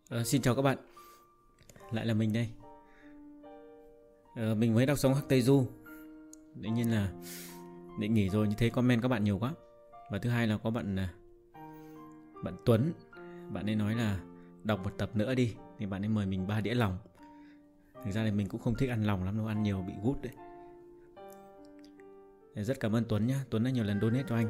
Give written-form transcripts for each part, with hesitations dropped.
Xin chào các bạn. Lại là mình đây. Mình mới đọc xong Hắc Tây Du. Tự nhiên là định nghỉ rồi, như thế comment các bạn nhiều quá. Và thứ hai là có bạn Tuấn. Bạn ấy nói là đọc một tập nữa đi. Thì bạn ấy mời mình 3 đĩa lòng. Thực ra thì mình cũng không thích ăn lòng lắm đâu, ăn nhiều bị gút đấy. Rất cảm ơn Tuấn nhé. Tuấn đã nhiều lần donate cho anh.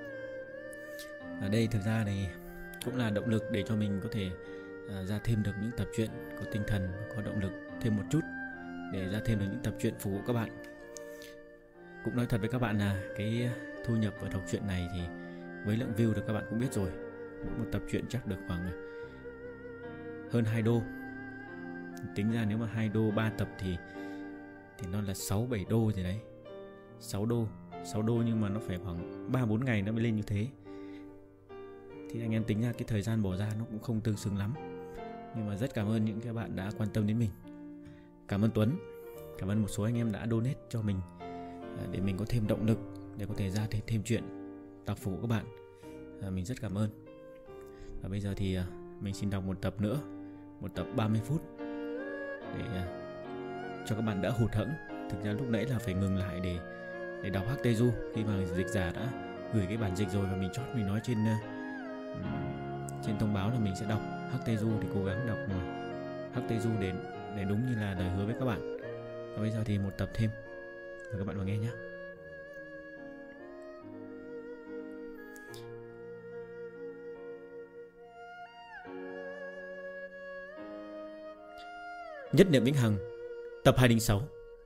Ở đây thực ra thì cũng là động lực để cho mình có thể ra thêm được những tập truyện có tinh thần, có động lực thêm một chút để ra thêm được những tập truyện phục vụ các bạn. Cũng nói thật với các bạn là cái thu nhập ở đọc truyện này thì với lượng view thì các bạn cũng biết rồi, một tập truyện chắc được khoảng hơn 2 đô. Tính ra nếu mà 2 đô 3 tập thì nó là 6-7 đô gì đấy. 6 đô nhưng mà nó phải khoảng 3-4 ngày nó mới lên như thế. Thì anh em tính ra cái thời gian bỏ ra nó cũng không tương xứng lắm. Nhưng mà rất cảm ơn những cái bạn đã quan tâm đến mình. Cảm ơn Tuấn. Cảm ơn một số anh em đã donate cho mình để mình có thêm động lực để có thể ra thêm chuyện đọc phục vụ các bạn. Mình rất cảm ơn. Và bây giờ thì mình xin đọc một tập nữa, một tập 30 phút để cho các bạn đỡ hụt hẫng. Thực ra lúc nãy là phải ngừng lại để đọc Hắc Tây Du khi mà dịch giả đã gửi cái bản dịch rồi, và mình chót mình nói trên thông báo là mình sẽ đọc Hắc Tây Du, thì cố gắng đọc Hắc Tây Du để đúng như là lời hứa với các bạn. Và bây giờ thì một tập thêm, mời các bạn vào nghe nhé. Nhất niệm vĩnh hằng, tập 206.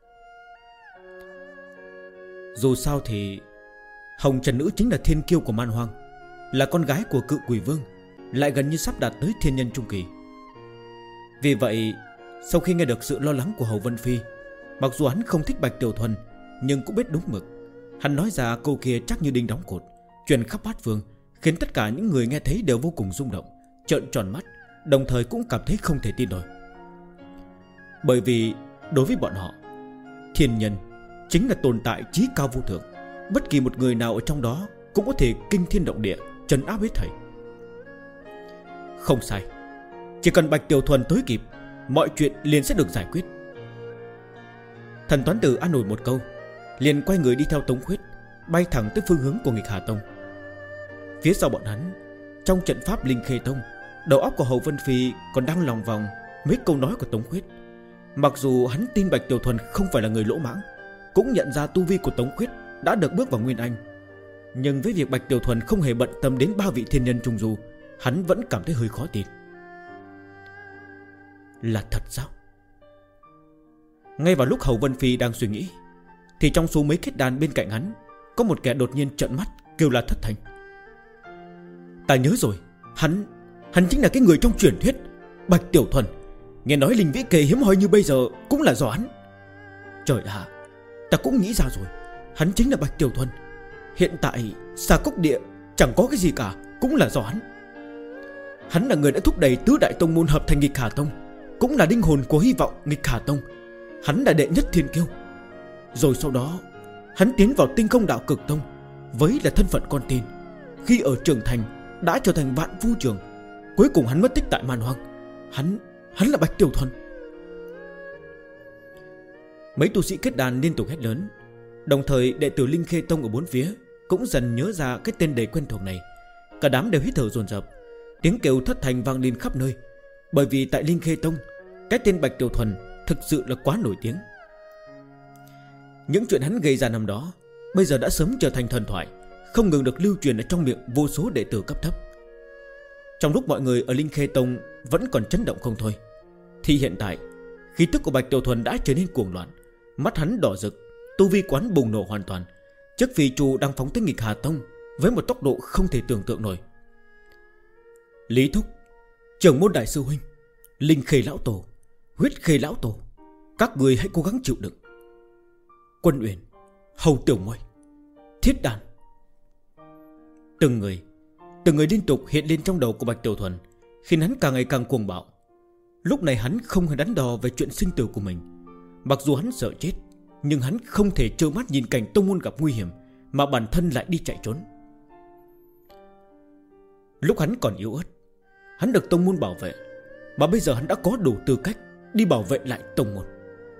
Dù sao thì Hồng Trần Nữ chính là thiên kiêu của man hoang, là con gái của cự quỷ vương, lại gần như sắp đạt tới thiên nhân trung kỳ. Vì vậy sau khi nghe được sự lo lắng của Hầu Vân Phi, mặc dù hắn không thích Bạch Tiểu Thuần nhưng cũng biết đúng mực. Hắn nói ra câu kia chắc như đinh đóng cột, truyền khắp bát phương, khiến tất cả những người nghe thấy đều vô cùng rung động, trợn tròn mắt, đồng thời cũng cảm thấy không thể tin nổi. Bởi vì đối với bọn họ, thiên nhân chính là tồn tại chí cao vô thượng. Bất kỳ một người nào ở trong đó cũng có thể kinh thiên động địa, trấn áp hết thảy. Không sai, chỉ cần Bạch Tiểu Thuần tới kịp, mọi chuyện liền sẽ được giải quyết. Thần Toán Tử an ủi một câu, liền quay người đi theo Tống Khuyết, bay thẳng tới phương hướng của Nghịch Hà Tông. Phía sau bọn hắn, trong trận pháp Linh Khê Tông, đầu óc của Hầu Vân Phi còn đang lòng vòng mấy câu nói của Tống Khuyết. Mặc dù hắn tin Bạch Tiểu Thuần không phải là người lỗ mãng, cũng nhận ra tu vi của Tống Khuyết đã được bước vào Nguyên Anh, nhưng với việc Bạch Tiểu Thuần không hề bận tâm đến 3 vị thiên nhân trung du, hắn vẫn cảm thấy hơi khó tin. Là thật sao? Ngay vào lúc Hầu Vân Phi đang suy nghĩ, thì trong số mấy kết đàn bên cạnh hắn, có một kẻ đột nhiên trợn mắt kêu la thất thanh. Ta nhớ rồi, hắn chính là cái người trong truyền thuyết Bạch Tiểu Thuần. Nghe nói linh vĩ kề hiếm hoi như bây giờ cũng là do hắn. Trời ạ, ta cũng nghĩ ra rồi, hắn chính là Bạch Tiểu Thuần. Hiện tại Xà Cốc Địa chẳng có cái gì cả, cũng là do hắn. Hắn là người đã thúc đẩy tứ đại tông môn hợp thành Nghịch Hà Tông, cũng là linh hồn của hy vọng Nghịch Hà Tông. Hắn là đệ nhất thiên kiêu. Rồi sau đó hắn tiến vào Tinh Không Đạo Cực Tông với là thân phận con tin. Khi ở trưởng thành đã trở thành Vạn Phu Trường. Cuối cùng hắn mất tích tại man hoang. Hắn là Bạch Tiểu Thuần. Mấy tu sĩ kết đàn liên tục hét lớn. Đồng thời đệ tử Linh Khê Tông ở bốn phía cũng dần nhớ ra cái tên đầy quen thuộc này. Cả đám đều hít thở dồn dập, tiếng kêu thất thanh vang lên khắp nơi. Bởi vì tại Linh Khê Tông, cái tên Bạch Tiểu Thuần thực sự là quá nổi tiếng. Những chuyện hắn gây ra năm đó bây giờ đã sớm trở thành thần thoại, không ngừng được lưu truyền ở trong miệng vô số đệ tử cấp thấp. Trong lúc mọi người ở Linh Khê Tông vẫn còn chấn động không thôi, thì hiện tại khí tức của Bạch Tiểu Thuần đã trở nên cuồng loạn. Mắt hắn đỏ rực, tu vi quán bùng nổ hoàn toàn. Chiếc phi trù đang phóng tới Nghịch Hà Tông với một tốc độ không thể tưởng tượng nổi. Lý Thúc, Trưởng môn đại sư huynh, Linh Khê lão tổ, Huyết Khê lão tổ, các người hãy cố gắng chịu đựng. Quân Uyển, Hầu Tiểu Muội, Thiết Đàn. Từng người liên tục hiện lên trong đầu của Bạch Tiểu Thuần, khiến hắn càng ngày càng cuồng bạo. Lúc này hắn không hề đắn đo về chuyện sinh tử của mình. Mặc dù hắn sợ chết, nhưng hắn không thể trơ mắt nhìn cảnh tông môn gặp nguy hiểm mà bản thân lại đi chạy trốn. Lúc hắn còn yếu ớt, hắn được tông môn bảo vệ, mà bây giờ hắn đã có đủ tư cách đi bảo vệ lại tông môn.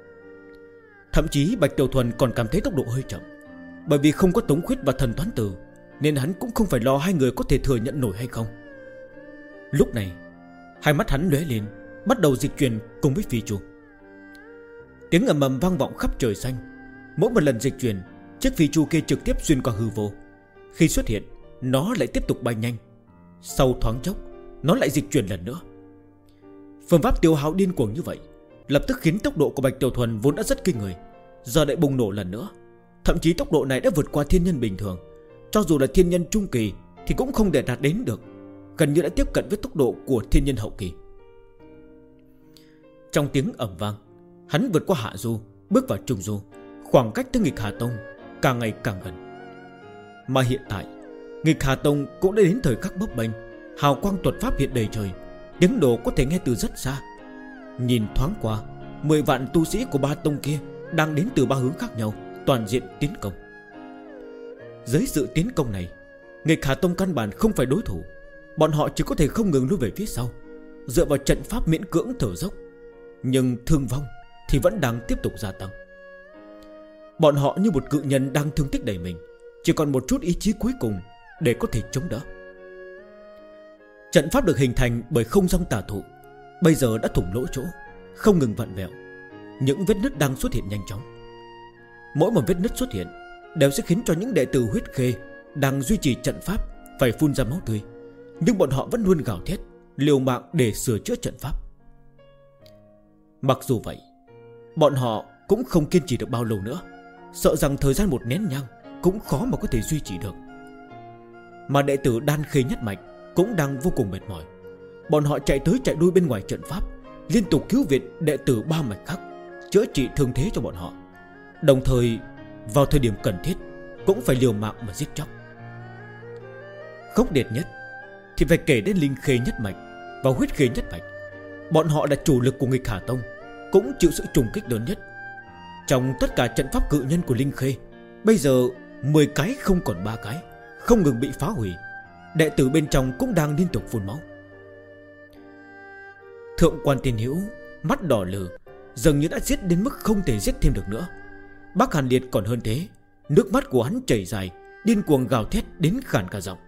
Thậm chí Bạch Tiểu Thuần còn cảm thấy tốc độ hơi chậm, bởi vì không có Tống Khuyết và Thần Toán Tử, nên hắn cũng không phải lo hai người có thể thừa nhận nổi hay không. Lúc này hai mắt hắn lóe lên, bắt đầu dịch chuyển cùng với phi chu. Tiếng ầm ầm vang vọng khắp trời xanh. Mỗi một lần dịch chuyển, chiếc phi chu kia trực tiếp xuyên qua hư vô. Khi xuất hiện, nó lại tiếp tục bay nhanh. Sau thoáng chốc, nó lại dịch chuyển lần nữa. Phương pháp tiêu hao điên cuồng như vậy lập tức khiến tốc độ của Bạch Tiểu Thuần vốn đã rất kinh người, giờ lại bùng nổ lần nữa. Thậm chí tốc độ này đã vượt qua thiên nhân bình thường. Cho dù là thiên nhân trung kỳ thì cũng không thể đạt đến được, gần như đã tiếp cận với tốc độ của thiên nhân hậu kỳ. Trong tiếng ầm vang, hắn vượt qua hạ du, bước vào trung du. Khoảng cách tới Nghịch Hà Tông càng ngày càng gần. Mà hiện tại Nghịch Hà Tông cũng đã đến thời khắc bấp bênh. Hào quang thuật pháp hiện đầy trời, tiếng nổ có thể nghe từ rất xa. Nhìn thoáng qua, 10 vạn tu sĩ của ba tông kia đang đến từ ba hướng khác nhau, toàn diện tiến công. Dưới sự tiến công này, Nghịch Hà Tông căn bản không phải đối thủ. Bọn họ chỉ có thể không ngừng lùi về phía sau, dựa vào trận pháp miễn cưỡng thở dốc. Nhưng thương vong thì vẫn đang tiếp tục gia tăng. Bọn họ như một cự nhân đang thương tích đầy mình, chỉ còn một chút ý chí cuối cùng để có thể chống đỡ. Trận pháp được hình thành bởi không gian tà thụ bây giờ đã thủng lỗ chỗ, không ngừng vặn vẹo. Những vết nứt đang xuất hiện nhanh chóng. Mỗi một vết nứt xuất hiện đều sẽ khiến cho những đệ tử huyết khê đang duy trì trận pháp phải phun ra máu tươi. Nhưng bọn họ vẫn luôn gào thét, liều mạng để sửa chữa trận pháp. Mặc dù vậy, bọn họ cũng không kiên trì được bao lâu nữa, sợ rằng thời gian một nén nhang cũng khó mà có thể duy trì được. Mà đệ tử Đan Khê nhất mạch cũng đang vô cùng mệt mỏi. Bọn họ chạy tới chạy lui bên ngoài trận pháp, liên tục cứu viện đệ tử ba mạch khác, chữa trị thương thế cho bọn họ. Đồng thời vào thời điểm cần thiết cũng phải liều mạng mà giết chóc. Khốc liệt nhất thì phải kể đến Linh Khê nhất mạch và Huyết Khê nhất mạch. Bọn họ là chủ lực của Nghịch Hà Tông, cũng chịu sự trùng kích lớn nhất. Trong tất cả trận pháp cự nhân của Linh Khê, bây giờ 10 cái không còn 3 cái, không ngừng bị phá hủy. Đệ tử bên trong cũng đang liên tục phun máu. Thượng quan Tiên Hữu mắt đỏ lừ, dường như đã giết đến mức không thể giết thêm được nữa. Bác Hàn Liệt còn hơn thế, nước mắt của hắn chảy dài, điên cuồng gào thét đến khàn cả giọng.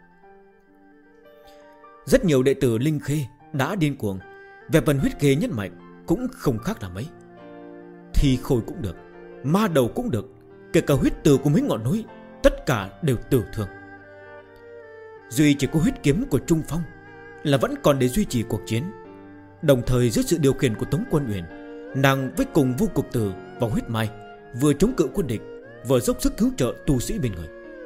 Rất nhiều đệ tử Linh Khê đã điên cuồng. Về phần Huyết Khê nhất mạch cũng không khác là mấy. Thi Khôi cũng được, Ma Đầu cũng được, kể cả huyết tử của mấy ngọn núi, tất cả đều tử thương. Duy chỉ có huyết kiếm của Trung Phong là vẫn còn để duy trì cuộc chiến. Đồng thời dưới sự điều khiển của Tống Quân Uyển, nàng với cùng Vô Cực Tử và Huyết Mai vừa chống cự quân địch, vừa dốc sức cứu trợ tu sĩ bên người.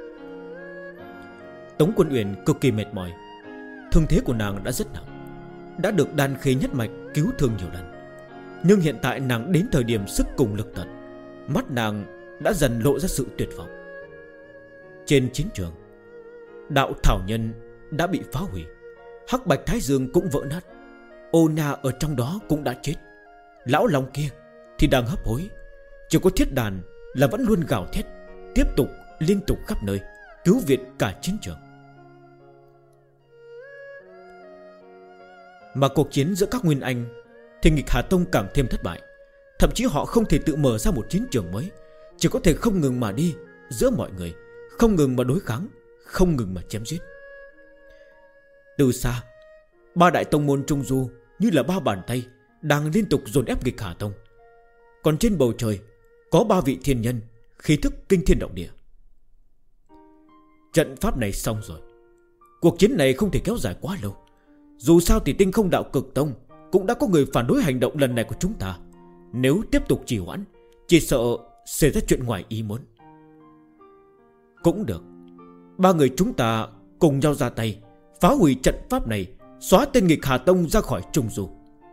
Tống Quân Uyển cực kỳ mệt mỏi. Thương thế của nàng đã rất nặng, đã được Đan Khê nhất mạch cứu thương nhiều lần. Nhưng hiện tại nàng đến thời điểm sức cùng lực tận, mắt nàng đã dần lộ ra sự tuyệt vọng. Trên chiến trường, đạo thảo nhân đã bị phá hủy, Hắc Bạch Thái Dương cũng vỡ nát, Ô Na ở trong đó cũng đã chết. Lão Long kia thì đang hấp hối. Chỉ có Thiết Đàn là vẫn luôn gào thét, tiếp tục liên tục khắp nơi cứu viện cả chiến trường. Mà cuộc chiến giữa các nguyên anh thì Nghịch Hà Tông càng thêm thất bại. Thậm chí họ không thể tự mở ra một chiến trường mới, chỉ có thể không ngừng mà đi giữa mọi người, không ngừng mà đối kháng, không ngừng mà chém giết. Từ xa, ba đại tông môn Trung Du như là ba bàn tay đang liên tục dồn ép Nghịch Hà Tông. Còn trên bầu trời có ba vị thiên nhân khí thức kinh thiên động địa. Trận pháp này xong rồi. Cuộc chiến này không thể kéo dài quá lâu. Dù sao thì Tinh Không Đạo Cực Tông cũng đã có người phản đối hành động lần này của chúng ta. Nếu tiếp tục trì hoãn, chỉ sợ xảy ra chuyện ngoài ý muốn. Cũng được, ba người chúng ta cùng nhau ra tay phá hủy trận pháp này, xóa tên Nghịch Hà Tông ra khỏi Trung Du.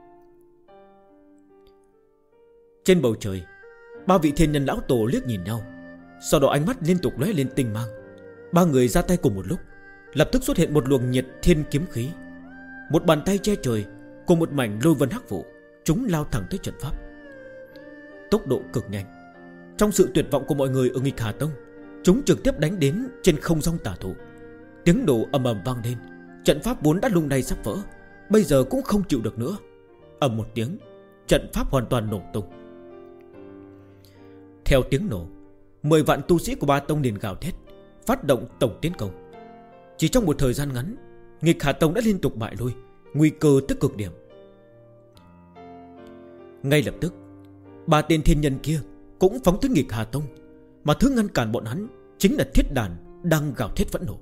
Trên bầu trời, ba vị thiên nhân lão tổ liếc nhìn nhau, sau đó ánh mắt liên tục lóe lên tinh mang. Ba người ra tay cùng một lúc, lập tức xuất hiện một luồng nhiệt thiên kiếm khí. Một bàn tay che trời cùng một mảnh lôi vân hắc vụ, chúng lao thẳng tới trận pháp. Tốc độ cực nhanh. Trong sự tuyệt vọng của mọi người ở Nghịch Hà Tông, chúng trực tiếp đánh đến trên không gian tà thụ. Tiếng nổ ầm ầm vang lên. Trận pháp vốn đã lung lay sắp vỡ, bây giờ cũng không chịu được nữa. ầm một tiếng, trận pháp hoàn toàn nổ tung. Theo tiếng nổ, 10 vạn tu sĩ của Ba Tông liền gào thét, phát động tổng tiến công. Chỉ trong một thời gian ngắn, Nghịch Hà Tông đã liên tục bại lui, nguy cơ tới cực điểm. Ngay lập tức, 3 tên thiên nhân kia cũng phóng tới Nghịch Hà Tông, mà thứ ngăn cản bọn hắn chính là thiết đàn đang gào thét phẫn nộ.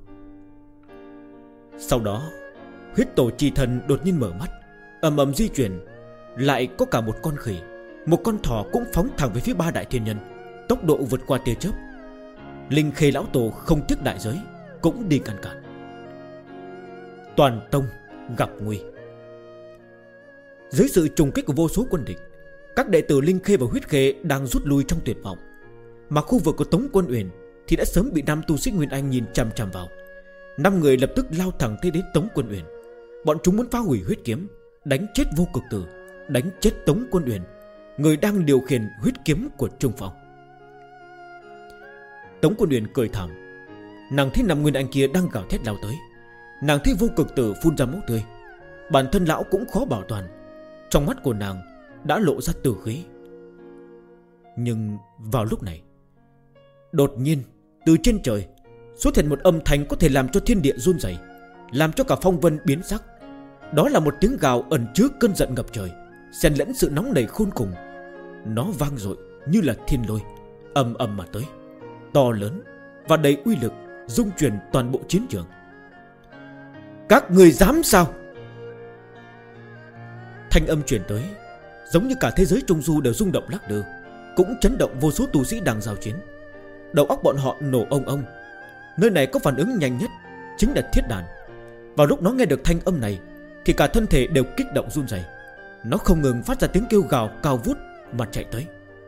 Sau đó, huyết tổ chi thần đột nhiên mở mắt, ầm ầm di chuyển. Lại có cả một con khỉ, một con thỏ cũng phóng thẳng về phía 3 đại thiên nhân, tốc độ vượt qua tia chớp. Linh Khê lão tổ không tiếc đại giới cũng đi ngăn cản. Toàn tông gặp nguy. Dưới sự trùng kích của vô số quân địch, các đệ tử Linh Khê và Huyết Khê đang rút lui trong tuyệt vọng. Mà khu vực của Tống Quân Uyển thì đã sớm bị 5 tu sĩ Nguyên Anh nhìn chằm chằm vào. 5 người lập tức lao thẳng tới đến Tống Quân Uyển. Bọn chúng muốn phá hủy huyết kiếm, đánh chết Vô Cực Tử, đánh chết Tống Quân Uyển, người đang điều khiển huyết kiếm của Trung Phong. Tống Quân Uyển cười thảm. Nàng thấy 5 Nguyên Anh kia đang gào thét lao tới. Nàng thấy Vô Cực Tử phun ra máu tươi. Bản thân lão cũng khó bảo toàn. Trong mắt của nàng đã lộ ra tử khí. Nhưng vào lúc này, đột nhiên từ trên trời xuất hiện một âm thanh có thể làm cho thiên địa run rẩy, làm cho cả phong vân biến sắc. Đó là một tiếng gào ẩn chứa cơn giận ngập trời, xen lẫn sự nóng nảy khôn cùng. Nó vang dội như là thiên lôi, ầm ầm mà tới, to lớn và đầy uy lực, rung chuyển toàn bộ chiến trường. Các người dám sao? Thanh âm truyền tới, giống như cả thế giới Trung Du đều rung động lắc lư, cũng chấn động vô số tu sĩ đang giao chiến. Đầu óc bọn họ nổ ông ông. Nơi này có phản ứng nhanh nhất chính là thiết đàn. Vào lúc nó nghe được thanh âm này thì cả thân thể đều kích động run rẩy. Nó không ngừng phát ra tiếng kêu gào cao vút mà chạy tới.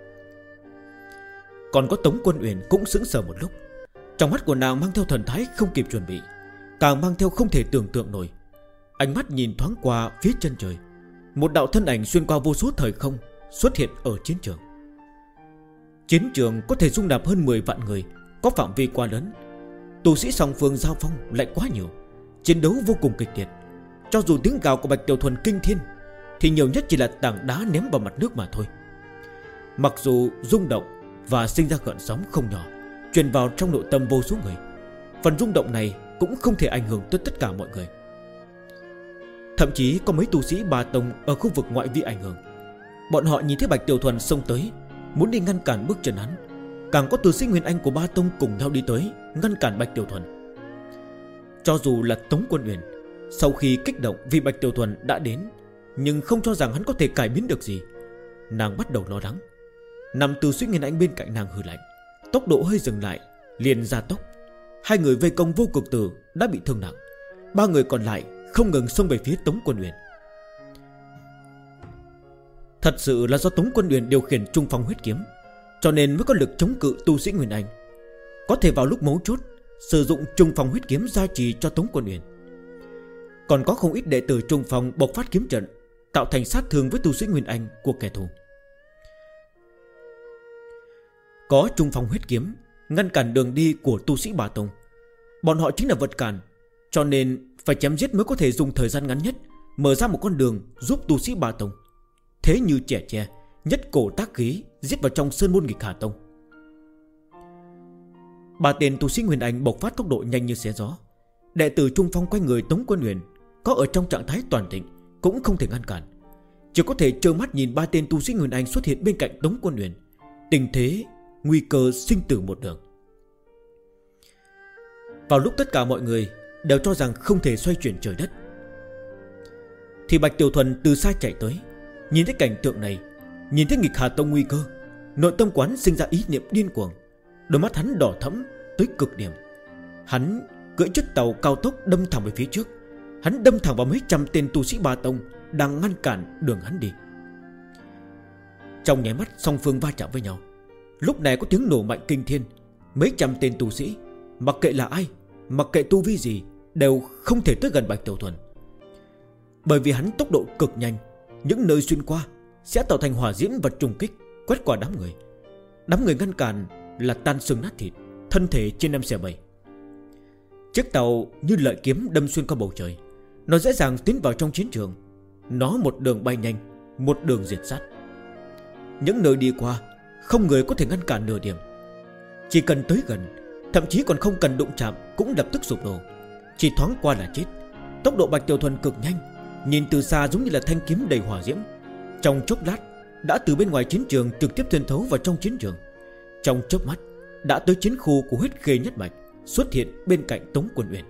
Còn có Tống Quân Uyển cũng sững sờ một lúc. Trong mắt của nàng mang theo thần thái không kịp chuẩn bị, càng mang theo không thể tưởng tượng nổi. Ánh mắt nhìn thoáng qua phía chân trời, một đạo thân ảnh xuyên qua vô số thời không xuất hiện ở chiến trường. Chiến trường có thể dung nạp hơn 10 vạn người, có phạm vi quá lớn. Tu sĩ song phương giao phong lại quá nhiều, chiến đấu vô cùng kịch liệt. Cho dù tiếng gào của Bạch Tiểu Thuần kinh thiên thì nhiều nhất chỉ là tảng đá ném vào mặt nước mà thôi. Mặc dù rung động và sinh ra gợn sóng không nhỏ, truyền vào trong nội tâm vô số người, phần rung động này cũng không thể ảnh hưởng tới tất cả mọi người. Thậm chí có mấy tu sĩ Ba Tông ở khu vực ngoại vi ảnh hưởng. Bọn họ nhìn thấy Bạch Tiểu Thuần xông tới, muốn đi ngăn cản bước chân hắn. Càng có tu sĩ Nguyên Anh của Ba Tông cùng nhau đi tới ngăn cản Bạch Tiểu Thuần. Cho dù là Tống Quân Uyển sau khi kích động vì Bạch Tiểu Thuần đã đến, nhưng không cho rằng hắn có thể cải biến được gì. Nàng bắt đầu lo lắng. 5 tu sĩ Nguyên Anh bên cạnh nàng hừ lạnh, tốc độ hơi dừng lại liền gia tốc. 2 người vây công Vô Cực Tử đã bị thương nặng, 3 người còn lại không ngừng xông về phía Tống Quân Uyển. Thật sự là do Tống Quân Uyển điều khiển trung phong huyết kiếm, cho nên mới có lực chống cự tu sĩ Nguyên Anh, có thể vào lúc mấu chốt sử dụng trung phong huyết kiếm gia trì cho Tống Quân Uyển. Còn có không ít đệ tử trung phong bộc phát kiếm trận, tạo thành sát thương với tu sĩ Nguyên Anh của kẻ thù. Có trung phong huyết kiếm ngăn cản đường đi của tu sĩ Ba Tông, bọn họ chính là vật cản, cho nên phải chém giết mới có thể dùng thời gian ngắn nhất mở ra một con đường giúp tu sĩ Ba Tông. Thế như trẻ tre, nhất cổ tác khí giết vào trong sơn môn Nghịch Hà Tông. 3 tên tu sĩ Nguyên Anh bộc phát tốc độ nhanh như xé gió. Đệ tử trung phong quanh người Tống Quân Uyển có ở trong trạng thái toàn thịnh cũng không thể ngăn cản, chỉ có thể trơ mắt nhìn 3 tên tu sĩ Nguyên Anh xuất hiện bên cạnh Tống Quân Uyển. Tình thế nguy cơ sinh tử một đường. Vào lúc tất cả mọi người đều cho rằng không thể xoay chuyển trời đất, thì Bạch Tiểu Thuần từ xa chạy tới. Nhìn thấy cảnh tượng này, nhìn thấy Nghịch Hà Tông nguy cơ, nội tâm quán sinh ra ý niệm điên cuồng. Đôi mắt hắn đỏ thẫm tới cực điểm. Hắn cưỡi chiếc tàu cao tốc đâm thẳng về phía trước. Hắn đâm thẳng vào mấy trăm tên tu sĩ Ba Tông đang ngăn cản đường hắn đi. Trong nháy mắt song phương va chạm với nhau. Lúc này có tiếng nổ mạnh kinh thiên. Mấy trăm tên tu sĩ, mặc kệ là ai, mặc kệ tu vi gì, đều không thể tới gần Bạch Tiểu Thuần, bởi vì hắn tốc độ cực nhanh. Những nơi xuyên qua sẽ tạo thành hỏa diễm và trùng kích, quét qua đám người. Đám người ngăn cản là tan xương nát thịt, thân thể trên 5 xẻ 7. Chiếc tàu như lợi kiếm đâm xuyên qua bầu trời. Nó dễ dàng tiến vào trong chiến trường. Nó một đường bay nhanh, một đường diệt sát. Những nơi đi qua không người có thể ngăn cản nửa điểm. Chỉ cần tới gần, thậm chí còn không cần đụng chạm, cũng lập tức sụp đổ. Chỉ thoáng qua là chết. Tốc độ Bạch Tiểu Thuần cực nhanh, nhìn từ xa giống như là thanh kiếm đầy hỏa diễm. Trong chốc lát đã từ bên ngoài chiến trường trực tiếp xuyên thấu vào trong chiến trường. Trong chớp mắt đã tới chiến khu của Huyết Khê Nhất Mạch, xuất hiện bên cạnh Tống Quân Uyển.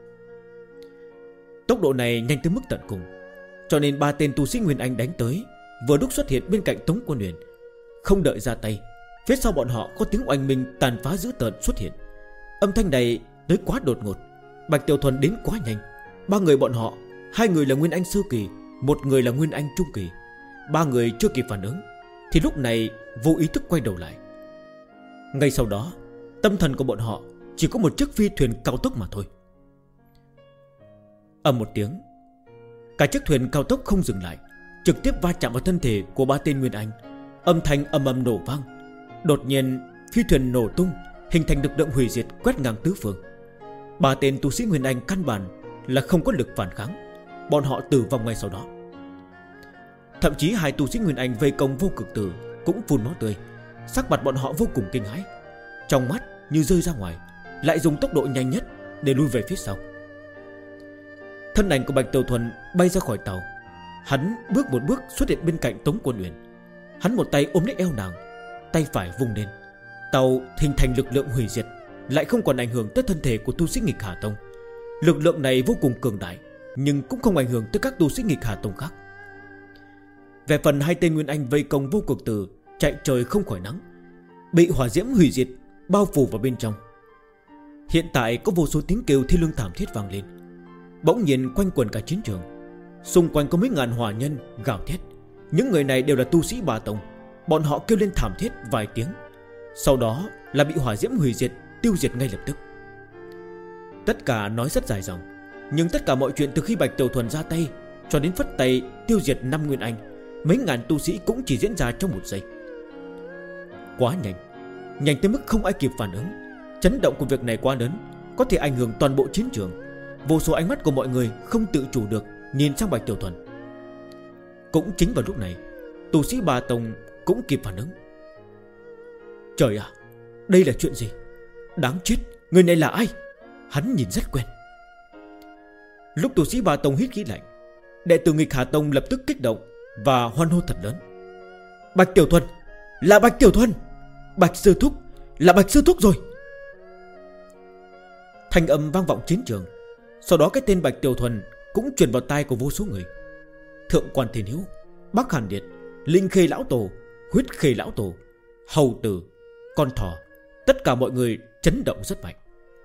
Tốc độ này nhanh tới mức tận cùng, cho nên ba tên tu sĩ Nguyên Anh đánh tới vừa lúc xuất hiện bên cạnh Tống Quân Uyển. Không đợi ra tay, phía sau bọn họ có tiếng oanh minh tàn phá dữ tợn xuất hiện. Âm thanh này tới quá đột ngột, Bạch Tiểu Thuần đến quá nhanh. Ba người bọn họ, hai người là Nguyên Anh sơ kỳ, một người là Nguyên Anh trung kỳ. Ba người chưa kịp phản ứng thì lúc này vô ý thức quay đầu lại. Ngay sau đó, tâm thần của bọn họ chỉ có một chiếc phi thuyền cao tốc mà thôi. Ầm một tiếng, cả chiếc thuyền cao tốc không dừng lại, trực tiếp va chạm vào thân thể của ba tên Nguyên Anh. Âm thanh ầm ầm nổ vang. Đột nhiên phi thuyền nổ tung, hình thành lực lượng hủy diệt quét ngang tứ phương. Ba tên tu sĩ Nguyên Anh căn bản là không có lực phản kháng, bọn họ tử vong ngay sau đó. Thậm chí hai tu sĩ Nguyên Anh vây công Vô Cực Tử cũng phun máu tươi, sắc mặt bọn họ vô cùng kinh hãi, trong mắt như rơi ra ngoài, lại dùng tốc độ nhanh nhất để lui về phía sau. Thân ảnh của Bạch Tiểu Thuần bay ra khỏi tàu. Hắn bước một bước xuất hiện bên cạnh Tống Quân Uyển. Hắn một tay ôm lấy eo nàng, tay phải vung lên. Tàu hình thành lực lượng hủy diệt, lại không còn ảnh hưởng tới thân thể của tu sĩ Nghịch Hà Tông. Lực lượng này vô cùng cường đại, nhưng cũng không ảnh hưởng tới các tu sĩ Nghịch Hà Tông khác. Về phần hai tên Nguyên Anh vây công Vô Cực Tử chạy trời không khỏi nắng, bị hỏa diễm hủy diệt bao phủ vào bên trong. Hiện tại có vô số tiếng kêu thê lương thảm thiết vang lên, bỗng nhiên quanh quẩn cả chiến trường. Xung quanh có mấy ngàn hỏa nhân gào thét. Những người này đều là tu sĩ Ba Tông. Bọn họ kêu lên thảm thiết vài tiếng, sau đó là bị hỏa diễm hủy diệt, tiêu diệt ngay lập tức. Tất cả nói rất dài dòng, nhưng tất cả mọi chuyện từ khi Bạch Tiểu Thuần ra tay cho đến phất tay tiêu diệt 5 Nguyên Anh, mấy ngàn tu sĩ cũng chỉ diễn ra trong một giây. Quá nhanh, nhanh tới mức không ai kịp phản ứng. Chấn động của việc này quá lớn, có thể ảnh hưởng toàn bộ chiến trường. Vô số ánh mắt của mọi người không tự chủ được nhìn sang Bạch Tiểu Thuần. Cũng chính vào lúc này, tu sĩ Ba Tông cũng kịp phản ứng. Trời ạ, đây là chuyện gì? Đáng chết, người này là ai? Hắn nhìn rất quen. Lúc tu sĩ Ba Tông hít khí lạnh, đệ tử Nghịch Hà Tông lập tức kích động và hoan hô thật lớn. Bạch Tiểu Thuần, là Bạch Tiểu Thuần, Bạch Sư Thúc, là Bạch Sư Thúc rồi. Thanh âm vang vọng chiến trường. Sau đó cái tên Bạch Tiểu Thuần cũng truyền vào tai của vô số người. Thượng Quan Thiên Hữu, Bắc Hàn Điệt, Linh Khê Lão Tổ, Huyết Khê Lão Tổ, Hầu Tử, Con Thỏ, tất cả mọi người chấn động rất mạnh.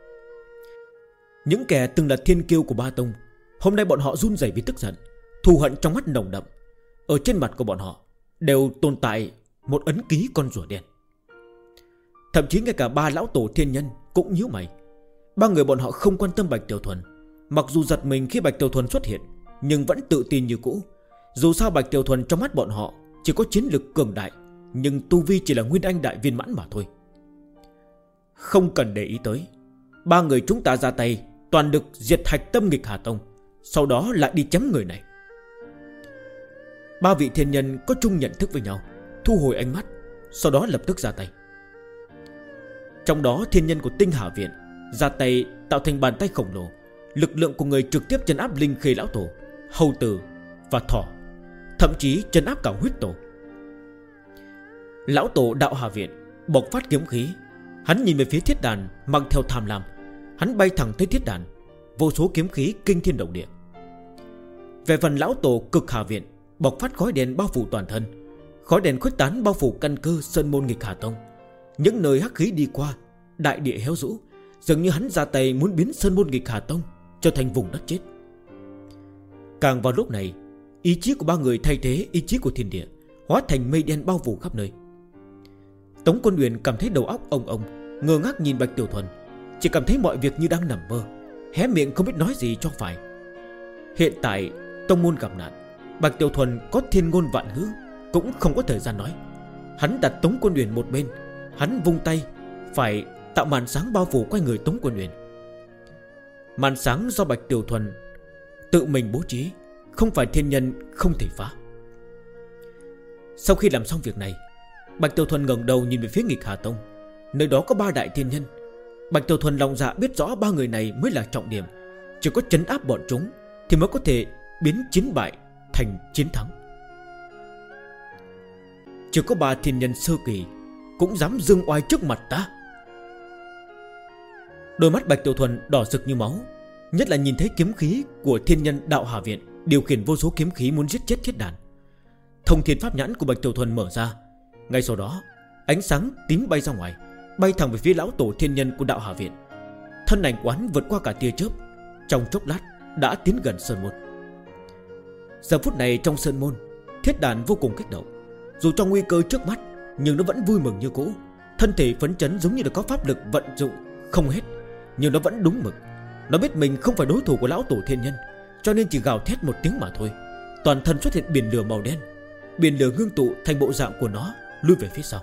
Những kẻ từng là thiên kiêu của Ba Tông, hôm nay bọn họ run rẩy vì tức giận, thù hận trong mắt nồng đậm. Ở trên mặt của bọn họ đều tồn tại một ấn ký con rùa đen. Thậm chí ngay cả ba lão tổ thiên nhân cũng nhíu mày. Ba người bọn họ không quan tâm Bạch Tiểu Thuần. Mặc dù giật mình khi Bạch Tiểu Thuần xuất hiện, nhưng vẫn tự tin như cũ. Dù sao Bạch Tiểu Thuần trong mắt bọn họ chỉ có chiến lực cường đại, nhưng tu vi chỉ là Nguyên Anh đại viên mãn mà thôi. Không cần để ý tới. Ba người chúng ta ra tay toàn lực diệt hạch tâm Nghịch Hà Tông, sau đó lại đi chém người này. Ba vị thiên nhân có chung nhận thức với nhau, thu hồi ánh mắt, sau đó lập tức ra tay. Trong đó thiên nhân của Tinh Hà Viện ra tay tạo thành bàn tay khổng lồ. Lực lượng của người trực tiếp trấn áp Linh Khê Lão Tổ, Hầu Tử và Thỏ, thậm chí trấn áp cả Huyết Tổ. Lão Tổ Đạo Hà Viện bộc phát kiếm khí. Hắn nhìn về phía thiết đàn mang theo tham lam. Hắn bay thẳng tới thiết đàn, vô số kiếm khí kinh thiên động địa. Về phần Lão Tổ Cực Hà Viện bộc phát khói đen bao phủ toàn thân. Khói đen khuếch tán bao phủ căn cơ Sơn Môn Nghịch Hà Tông. Những nơi hắc khí đi qua, đại địa héo rũ, dường như hắn ra tay muốn biến Sơn Môn Nghịch Hà Tông trở thành vùng đất chết. Càng vào lúc này, ý chí của ba người thay thế ý chí của thiên địa, hóa thành mây đen bao phủ khắp nơi. Tống Quân Uyển cảm thấy đầu óc ông, ngơ ngác nhìn Bạch Tiểu Thuần, chỉ cảm thấy mọi việc như đang nằm mơ, hé miệng không biết nói gì cho phải. Hiện tại tông môn gặp nạn, Bạch Tiểu Thuần có thiên ngôn vạn ngữ cũng không có thời gian nói. Hắn đặt Tống Quân Uyển một bên, hắn vung tay phải tạo màn sáng bao phủ quanh người Tống Quân Uyển. Màn sáng do Bạch Tiểu Thuần tự mình bố trí, không phải thiên nhân không thể phá. Sau khi làm xong việc này, Bạch Tiểu Thuần ngẩng đầu nhìn về phía Nghịch Hà Tông. Nơi đó có 3 đại thiên nhân. Bạch Tiểu Thuần lòng dạ biết rõ 3 người này mới là trọng điểm. Chỉ có trấn áp bọn chúng thì mới có thể biến chiến bại thành chiến thắng. Chỉ có 3 thiên nhân sơ kỳ cũng dám dương oai trước mặt ta. Đôi mắt Bạch Tiểu Thuần đỏ rực như máu, nhất là nhìn thấy kiếm khí của thiên nhân Đạo Hà Viện điều khiển vô số kiếm khí muốn giết chết Thiết Đàn. Thông thiên pháp nhãn của Bạch Tiểu Thuần mở ra. Ngay sau đó ánh sáng tím bay ra ngoài, bay thẳng về phía lão tổ thiên nhân của Đạo Hà Viện. Thân ảnh quán vượt qua cả tia chớp, trong chốc lát đã tiến gần sơn môn. Giờ phút này trong sơn môn, Thiết Đàn vô cùng kích động. Dù trong nguy cơ trước mắt, nhưng nó vẫn vui mừng như cũ. Thân thể phấn chấn giống như là có pháp lực vận dụng không hết, nhưng nó vẫn đúng mực. Nó biết mình không phải đối thủ của lão tổ thiên nhân, cho nên chỉ gào thét một tiếng mà thôi. Toàn thân xuất hiện biển lửa màu đen. Biển lửa ngưng tụ thành bộ dạng của nó, lui về phía sau.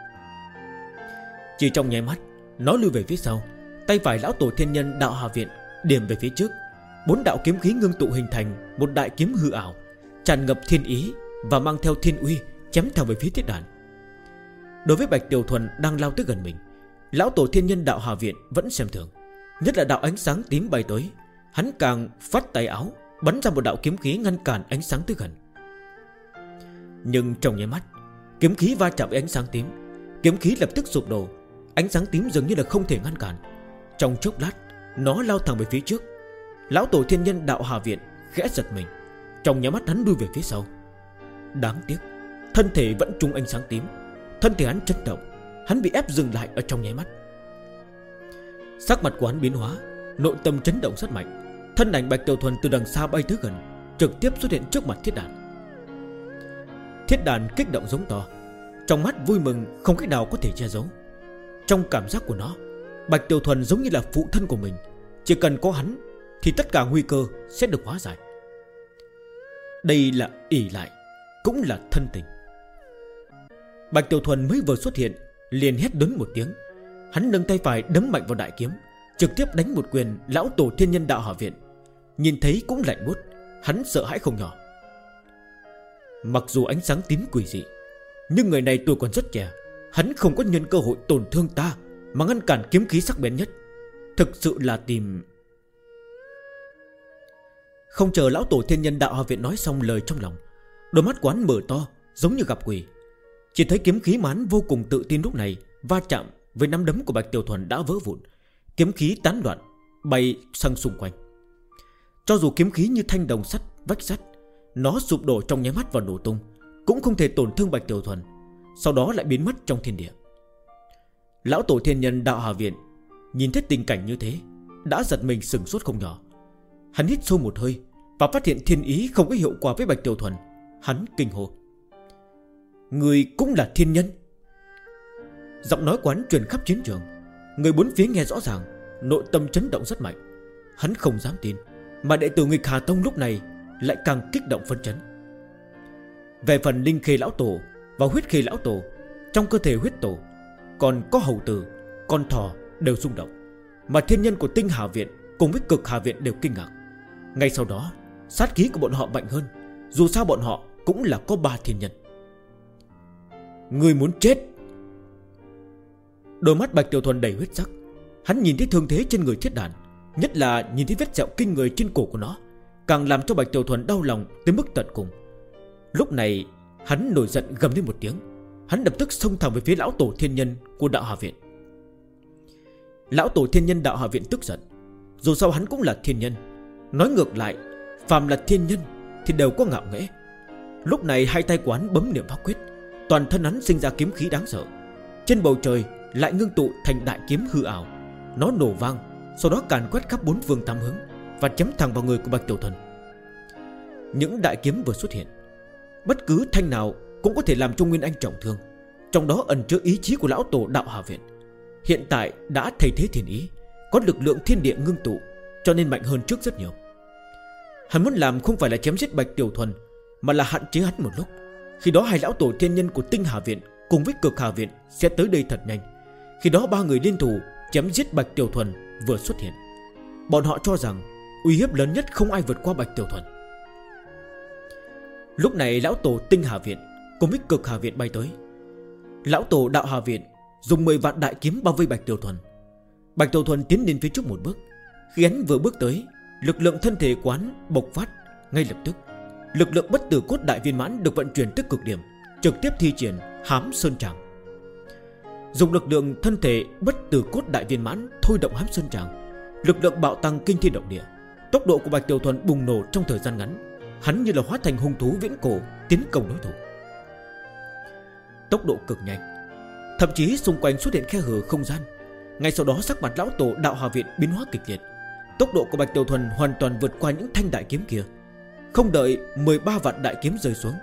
Chỉ trong nháy mắt, nó lui về phía sau. Tay phải lão tổ thiên nhân Đạo Hà Viện điểm về phía trước. 4 đạo kiếm khí ngưng tụ hình thành một đại kiếm hư ảo, tràn ngập thiên ý và mang theo thiên uy, chém thẳng về phía Thiết Đàn. Đối với Bạch Tiểu Thuần đang lao tới gần mình, lão tổ thiên nhân Đạo Hà Viện vẫn xem thường. Nhất là đạo ánh sáng tím bay tới, hắn càng phát tay áo bắn ra một đạo kiếm khí ngăn cản ánh sáng tới gần. Nhưng trong nháy mắt, kiếm khí va chạm với ánh sáng tím, kiếm khí lập tức sụp đổ. Ánh sáng tím dường như là không thể ngăn cản. Trong chốc lát, nó lao thẳng về phía trước. Lão tổ thiên nhân Đạo Hà Viện khẽ giật mình, trong nháy mắt hắn lui về phía sau. Đáng tiếc, thân thể vẫn trúng ánh sáng tím. Thân thể hắn chấn động, hắn bị ép dừng lại ở trong nháy mắt. Sắc mặt của hắn biến hóa, nội tâm chấn động rất mạnh. Thân ảnh Bạch Tiểu Thuần từ đằng xa bay tới gần, trực tiếp xuất hiện trước mặt Thiết Đàn. Thiết Đàn kích động giống to, trong mắt vui mừng không cách nào có thể che giấu. Trong cảm giác của nó, Bạch Tiểu Thuần giống như là phụ thân của mình. Chỉ cần có hắn thì tất cả nguy cơ sẽ được hóa giải. Đây là ỷ lại, cũng là thân tình. Bạch Tiểu Thuần mới vừa xuất hiện liền hét lớn một tiếng. Hắn nâng tay phải đấm mạnh vào đại kiếm, trực tiếp đánh một quyền lão tổ thiên nhân Đạo Hà Viện. Nhìn thấy cũng lạnh buốt, hắn sợ hãi không nhỏ. Mặc dù ánh sáng tím quỷ dị, nhưng người này tuổi còn rất trẻ. Hắn không có nhân cơ hội tổn thương ta mà ngăn cản kiếm khí sắc bén nhất. Thực sự là tìm... Không chờ lão tổ thiên nhân Đạo Hà Viện nói xong lời trong lòng, đôi mắt quán mở to giống như gặp quỷ. Chỉ thấy kiếm khí mà hắn vô cùng tự tin lúc này va chạm với nắm đấm của Bạch Tiểu Thuần đã vỡ vụn. Kiếm khí tán loạn bay sang xung quanh. Cho dù kiếm khí như thanh đồng sắt, vách sắt, nó sụp đổ trong nháy mắt và nổ tung, cũng không thể tổn thương Bạch Tiểu Thuần. Sau đó lại biến mất trong thiên địa. Lão tổ thiên nhân Đạo Hà Viện nhìn thấy tình cảnh như thế đã giật mình sừng sốt không nhỏ. Hắn hít sâu một hơi và phát hiện thiên ý không có hiệu quả với Bạch Tiểu Thuần. Hắn kinh hô: người cũng là thiên nhân? Giọng nói quán truyền khắp chiến trường. Người bốn phía nghe rõ ràng, nội tâm chấn động rất mạnh. Hắn không dám tin, mà đệ tử Nghịch Hà Tông lúc này lại càng kích động phấn chấn. Về phần linh khê lão tổ và huyết khê lão tổ, trong cơ thể huyết tổ còn có hầu tử, con thỏ đều rung động. Mà thiên nhân của Tinh Hà Viện cùng với Cực Hà Viện đều kinh ngạc. Ngay sau đó, sát khí của bọn họ mạnh hơn. Dù sao bọn họ cũng là có 3 thiên nhân. Người muốn chết? Đôi mắt Bạch Tiểu Thuần đầy huyết sắc. Hắn nhìn thấy thương thế trên người Thiết Đàn, nhất là nhìn thấy vết sẹo kinh người trên cổ của nó, càng làm cho Bạch Tiểu Thuần đau lòng tới mức tận cùng. Lúc này hắn nổi giận gầm lên một tiếng. Hắn lập tức xông thẳng về phía lão tổ thiên nhân của Đạo Hà Viện. Lão tổ thiên nhân Đạo Hà Viện tức giận. Dù sao hắn cũng là thiên nhân. Nói ngược lại, phàm là thiên nhân thì đều có ngạo nghễ. Lúc này hai tay quán bấm niệm pháp quyết, toàn thân hắn sinh ra kiếm khí đáng sợ. Trên bầu trời lại ngưng tụ thành đại kiếm hư ảo. Nó nổ vang, sau đó càn quét khắp 4 phương 8 hướng và chém thẳng vào người của Bạch Tiểu Thuần. Những đại kiếm vừa xuất hiện, bất cứ thanh nào cũng có thể làm cho Nguyên Anh trọng thương. Trong đó ẩn chứa ý chí của lão tổ Đạo Hà Viện. Hiện tại đã thay thế thiên ý, có lực lượng thiên địa ngưng tụ, cho nên mạnh hơn trước rất nhiều. Hắn muốn làm không phải là chém giết Bạch Tiểu Thuần, mà là hạn chế hắn một lúc. Khi đó hai lão tổ thiên nhân của Tinh Hà Viện cùng với Cực Hà Viện sẽ tới đây thật nhanh. Khi đó 3 người liên thủ chém giết Bạch Tiểu Thuần vừa xuất hiện. Bọn họ cho rằng uy hiếp lớn nhất không ai vượt qua Bạch Tiểu Thuần. Lúc này lão tổ Tinh Hà Viện cùng với Cực Hà Viện bay tới. Lão tổ Đạo Hà Viện dùng 10 vạn đại kiếm bao vây Bạch Tiểu Thuần. Bạch Tiểu Thuần tiến lên phía trước một bước. Khi hắn vừa bước tới, lực lượng thân thể quán bộc phát. Ngay lập tức, lực lượng bất tử cốt đại viên mãn được vận chuyển tới cực điểm, trực tiếp thi triển Hám Sơn Tràng. Dùng lực lượng thân thể bất tử cốt đại viên mãn thôi động Hám Sơn Tràng, lực lượng bạo tăng kinh thiên động địa. Tốc độ của Bạch Tiểu Thuần bùng nổ trong thời gian ngắn. Hắn như là hóa thành hung thú viễn cổ tiến công đối thủ. Tốc độ cực nhanh, thậm chí xung quanh xuất hiện khe hở không gian. Ngay sau đó sắc mặt lão tổ Đạo Hà Viện biến hóa kịch liệt. Tốc độ của Bạch Tiểu Thuần hoàn toàn vượt qua những thanh đại kiếm kia. Không đợi 13 vạn đại kiếm rơi xuống,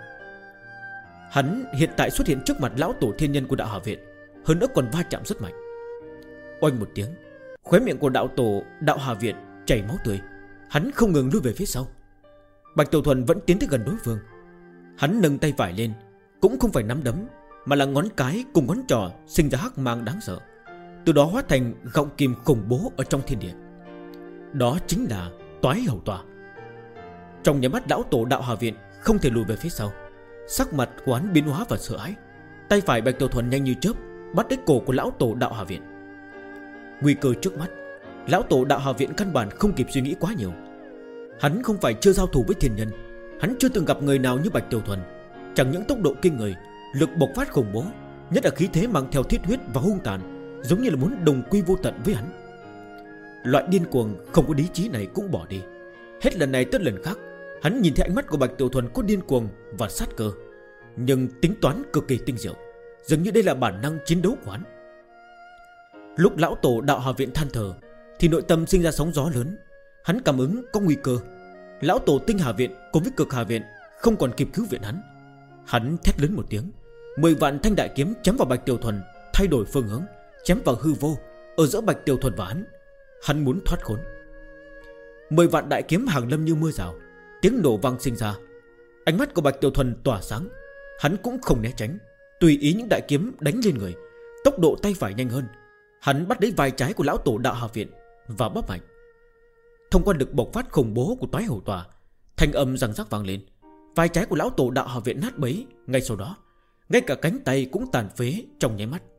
hắn hiện tại xuất hiện trước mặt lão tổ thiên nhân của Đạo Hà Viện, hơn nữa còn va chạm rất mạnh. Oanh một tiếng, khóe miệng của đạo tổ Đạo Hà Viện chảy máu tươi. Hắn không ngừng lui về phía sau. Bạch Tiểu Thuần vẫn tiến tới gần đối phương. Hắn nâng tay phải lên, cũng không phải nắm đấm, mà là ngón cái cùng ngón trỏ sinh ra hắc mang đáng sợ, từ đó hóa thành gọng kìm khủng bố ở trong thiên địa. Đó chính là Toái Hầu Tòa. Trong nháy mắt lão tổ Đạo Hà Viện không thể lùi về phía sau. Sắc mặt của hắn biến hóa và sợ hãi. Tay phải Bạch Tiểu Thuần nhanh như chớp bắt lấy cổ của lão tổ Đạo Hà Viện. Nguy cơ trước mắt, lão tổ Đạo Hà Viện căn bản không kịp suy nghĩ quá nhiều. Hắn không phải chưa giao thủ với thiên nhân, hắn chưa từng gặp người nào như Bạch Tiểu Thuần. Chẳng những tốc độ kinh người, lực bộc phát khủng bố, nhất là khí thế mang theo thiết huyết và hung tàn, giống như là muốn đồng quy vô tận với hắn. Loại điên cuồng không có lý trí này cũng bỏ đi. Hết lần này tới lần khác, hắn nhìn thấy ánh mắt của Bạch Tiểu Thuần có điên cuồng và sát cơ, nhưng tính toán cực kỳ tinh diệu, dường như đây là bản năng chiến đấu của hắn. Lúc lão tổ Đạo Hà Viện than thở thì nội tâm sinh ra sóng gió lớn. Hắn cảm ứng có nguy cơ. Lão tổ Tinh Hà Viện cùng với Cực Hà Viện không còn kịp cứu viện hắn. Hắn thét lớn một tiếng, 10 vạn thanh đại kiếm chém vào Bạch Tiểu Thuần, thay đổi phương hướng, chém vào hư vô ở giữa Bạch Tiểu Thuần và hắn. Hắn muốn thoát khốn. 10 vạn đại kiếm hàng lâm như mưa rào, tiếng nổ vang sinh ra. Ánh mắt của Bạch Tiểu Thuần tỏa sáng. Hắn cũng không né tránh, tùy ý những đại kiếm đánh lên người. Tốc độ tay phải nhanh hơn. Hắn bắt lấy vai trái của lão tổ Đạo Hà Viện và bóp mạnh. Thông qua lực bộc phát khủng bố của Toái Hầu Tòa, thanh âm răng rắc vang lên. Vai trái của lão tổ Đạo Hà Viện nát bấy. Ngay sau đó, ngay cả cánh tay cũng tàn phế trong nháy mắt.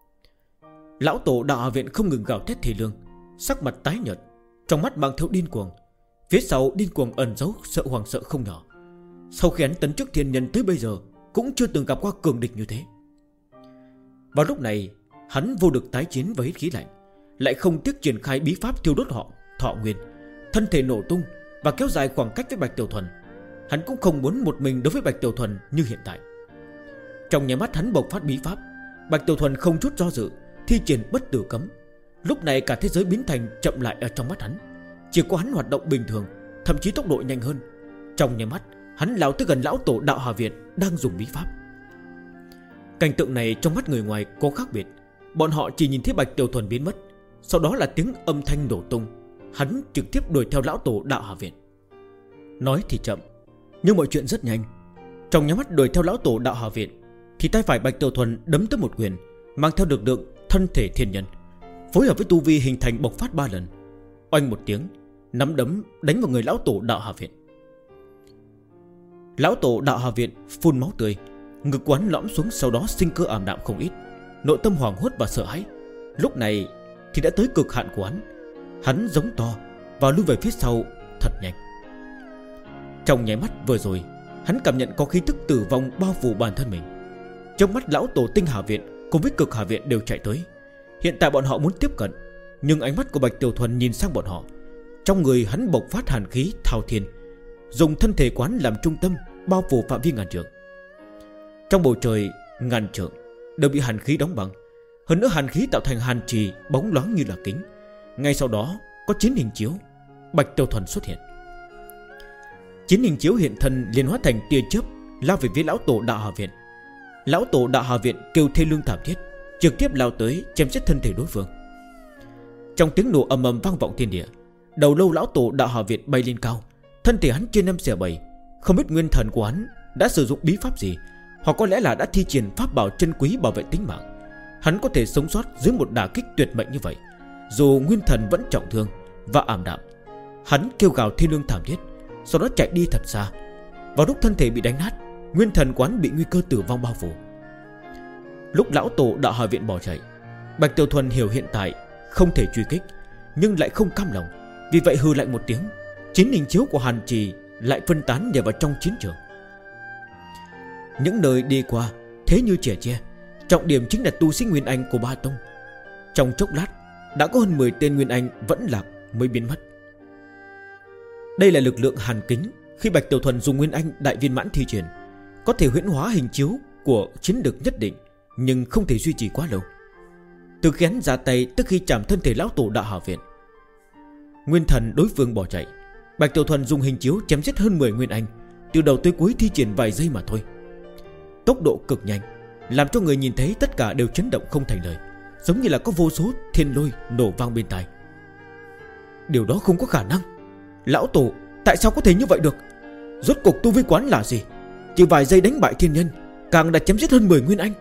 Lão tổ Đạo Hà Viện không ngừng gào thét thê lương, sắc mặt tái nhợt, trong mắt mang theo điên cuồng. Phía sau điên cuồng ẩn giấu sợ hoàng sợ không nhỏ. Sau khi hắn tấn chức thiên nhân tới bây giờ cũng chưa từng gặp qua cường địch như thế. Vào lúc này, hắn vô lực tái chiến và hít khí lạnh, lại không tiếc triển khai bí pháp thiêu đốt họ thọ nguyên, thân thể nổ tung và kéo dài khoảng cách với Bạch Tiểu Thuần. Hắn cũng không muốn một mình đối với Bạch Tiểu Thuần như hiện tại. Trong nháy mắt hắn bộc phát bí pháp, Bạch Tiểu Thuần không chút do dự thi triển bất tử cấm. Lúc này cả thế giới biến thành chậm lại ở trong mắt hắn. Chỉ có hắn hoạt động bình thường, thậm chí tốc độ nhanh hơn. Trong nháy mắt hắn lao tới gần lão tổ Đạo Hà Viện đang dùng bí pháp. Cảnh tượng này trong mắt người ngoài có khác biệt. Bọn họ chỉ nhìn thấy Bạch Tiểu Thuần biến mất, sau đó là tiếng âm thanh nổ tung. Hắn trực tiếp đuổi theo lão tổ Đạo Hà Viện. Nói thì chậm, nhưng mọi chuyện rất nhanh. Trong nháy mắt đuổi theo lão tổ Đạo Hà Viện thì tay phải Bạch Tiểu Thuần đấm tới một quyền, mang theo lực lượng thân thể thiên nhân, phối hợp với tu vi hình thành bộc phát 3 lần. Oanh một tiếng, nắm đấm đánh vào người lão tổ Đạo Hà Viện. Lão tổ Đạo Hà Viện phun máu tươi, ngực quán lõm xuống, sau đó sinh cơ ảm đạm không ít, nội tâm hoảng hốt và sợ hãi. Lúc này thì đã tới cực hạn của hắn. Hắn giống to và lui về phía sau thật nhanh. Trong nháy mắt vừa rồi, hắn cảm nhận có khí tức tử vong bao phủ bản thân mình. Trong mắt lão tổ Tinh Hà Viện cùng với Cực Hà Viện đều chạy tới. Hiện tại bọn họ muốn tiếp cận, nhưng ánh mắt của Bạch Tiểu Thuần nhìn sang bọn họ. Trong người hắn bộc phát hàn khí thao thiên, dùng thân thể quán làm trung tâm, bao phủ phạm vi ngàn trượng. Trong bầu trời ngàn trượng đều bị hàn khí đóng băng. Hơn nữa hàn khí tạo thành hàn trì bóng loáng như là kính. Ngay sau đó có chiến hình chiếu. Bạch Tiểu Thuần xuất hiện. Chiến hình chiếu hiện thân liền hóa thành tia chớp lao về phía lão tổ Đạo Hà Viện. Lão tổ Đạo Hà Viện kêu thê lương thảm thiết, trực tiếp lao tới chém giết thân thể đối phương. Trong tiếng nổ ầm ầm vang vọng thiên địa, đầu lâu lão tổ Đạo Hà Viện bay lên cao, thân thể hắn chia 5/7. Không biết nguyên thần của hắn đã sử dụng bí pháp gì, hoặc có lẽ là đã thi triển pháp bảo chân quý bảo vệ tính mạng. Hắn có thể sống sót dưới một đả kích tuyệt mệnh như vậy, dù nguyên thần vẫn trọng thương và ảm đạm. Hắn kêu gào thê lương thảm thiết, sau đó chạy đi thật xa. Vào lúc thân thể bị đánh nát, Nguyên thần quán bị nguy cơ tử vong bao phủ. Lúc lão tổ đạo Hà Viện bỏ chạy, Bạch Tiểu Thuần hiểu hiện tại không thể truy kích, nhưng lại không cam lòng. Vì vậy hừ lạnh một tiếng, 9 hình chiếu của Hàn Trì lại phân tán nhảy vào trong chiến trường. Những nơi đi qua thế như trẻ tre, trọng điểm chính là tu sĩ Nguyên Anh của Ba Tông. Trong chốc lát đã có hơn 10 tên Nguyên Anh vẫn lạc mới biến mất. Đây là lực lượng hàn kính. Khi Bạch Tiểu Thuần dùng Nguyên Anh đại viên mãn thi triển, có thể huyễn hóa hình chiếu của chiến lược nhất định, nhưng không thể duy trì quá lâu. Từ khi hắn ra tay tức khi chạm thân thể lão tổ đạo Hà Viện, nguyên thần đối phương bỏ chạy, Bạch Tiểu Thuần dùng hình chiếu chém giết hơn 10 Nguyên Anh, từ đầu tới cuối thi triển vài giây mà thôi. Tốc độ cực nhanh, làm cho người nhìn thấy tất cả đều chấn động không thành lời, giống như là có vô số thiên lôi nổ vang bên tai. Điều đó không có khả năng. Lão tổ tại sao có thể như vậy được? Rốt cuộc tu vi quán là gì? Chỉ vài giây đánh bại thiên nhân, càng đã chém giết hơn 10 Nguyên Anh.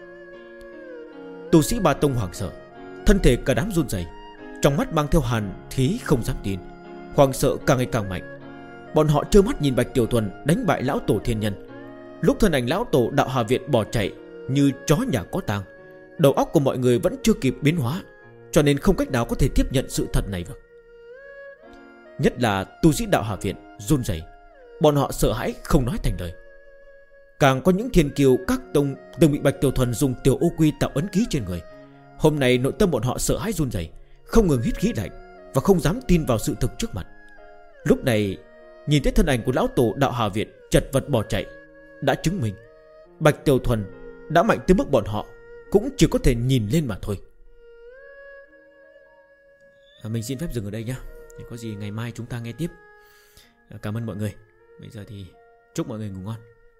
Tu sĩ Ba Tông hoảng sợ, thân thể cả đám run rẩy, trong mắt mang theo hàn khí không dám tin, hoảng sợ càng ngày càng mạnh. Bọn họ trơ mắt nhìn Bạch Tiểu Thuần đánh bại lão tổ thiên nhân, lúc thân ảnh lão tổ đạo Hà Viện bỏ chạy như chó nhà có tang. Đầu óc của mọi người vẫn chưa kịp biến hóa, cho nên không cách nào có thể tiếp nhận sự thật này được. Nhất là tu sĩ đạo Hà Viện run rẩy, bọn họ sợ hãi không nói thành lời. Càng có những thiên kiêu các tông từng bị Bạch Tiểu Thuần dùng tiểu ô quy tạo ấn ký trên người. Hôm nay nội tâm bọn họ sợ hãi run rẩy, không ngừng hít khí lạnh và không dám tin vào sự thực trước mặt. Lúc này nhìn thấy thân ảnh của lão tổ đạo Hà Viện chật vật bỏ chạy, đã chứng minh Bạch Tiểu Thuần đã mạnh tới mức bọn họ cũng chỉ có thể nhìn lên mà thôi. Mình xin phép dừng ở đây nhé. Thì có gì ngày mai chúng ta nghe tiếp. Cảm ơn mọi người. Bây giờ thì chúc mọi người ngủ ngon.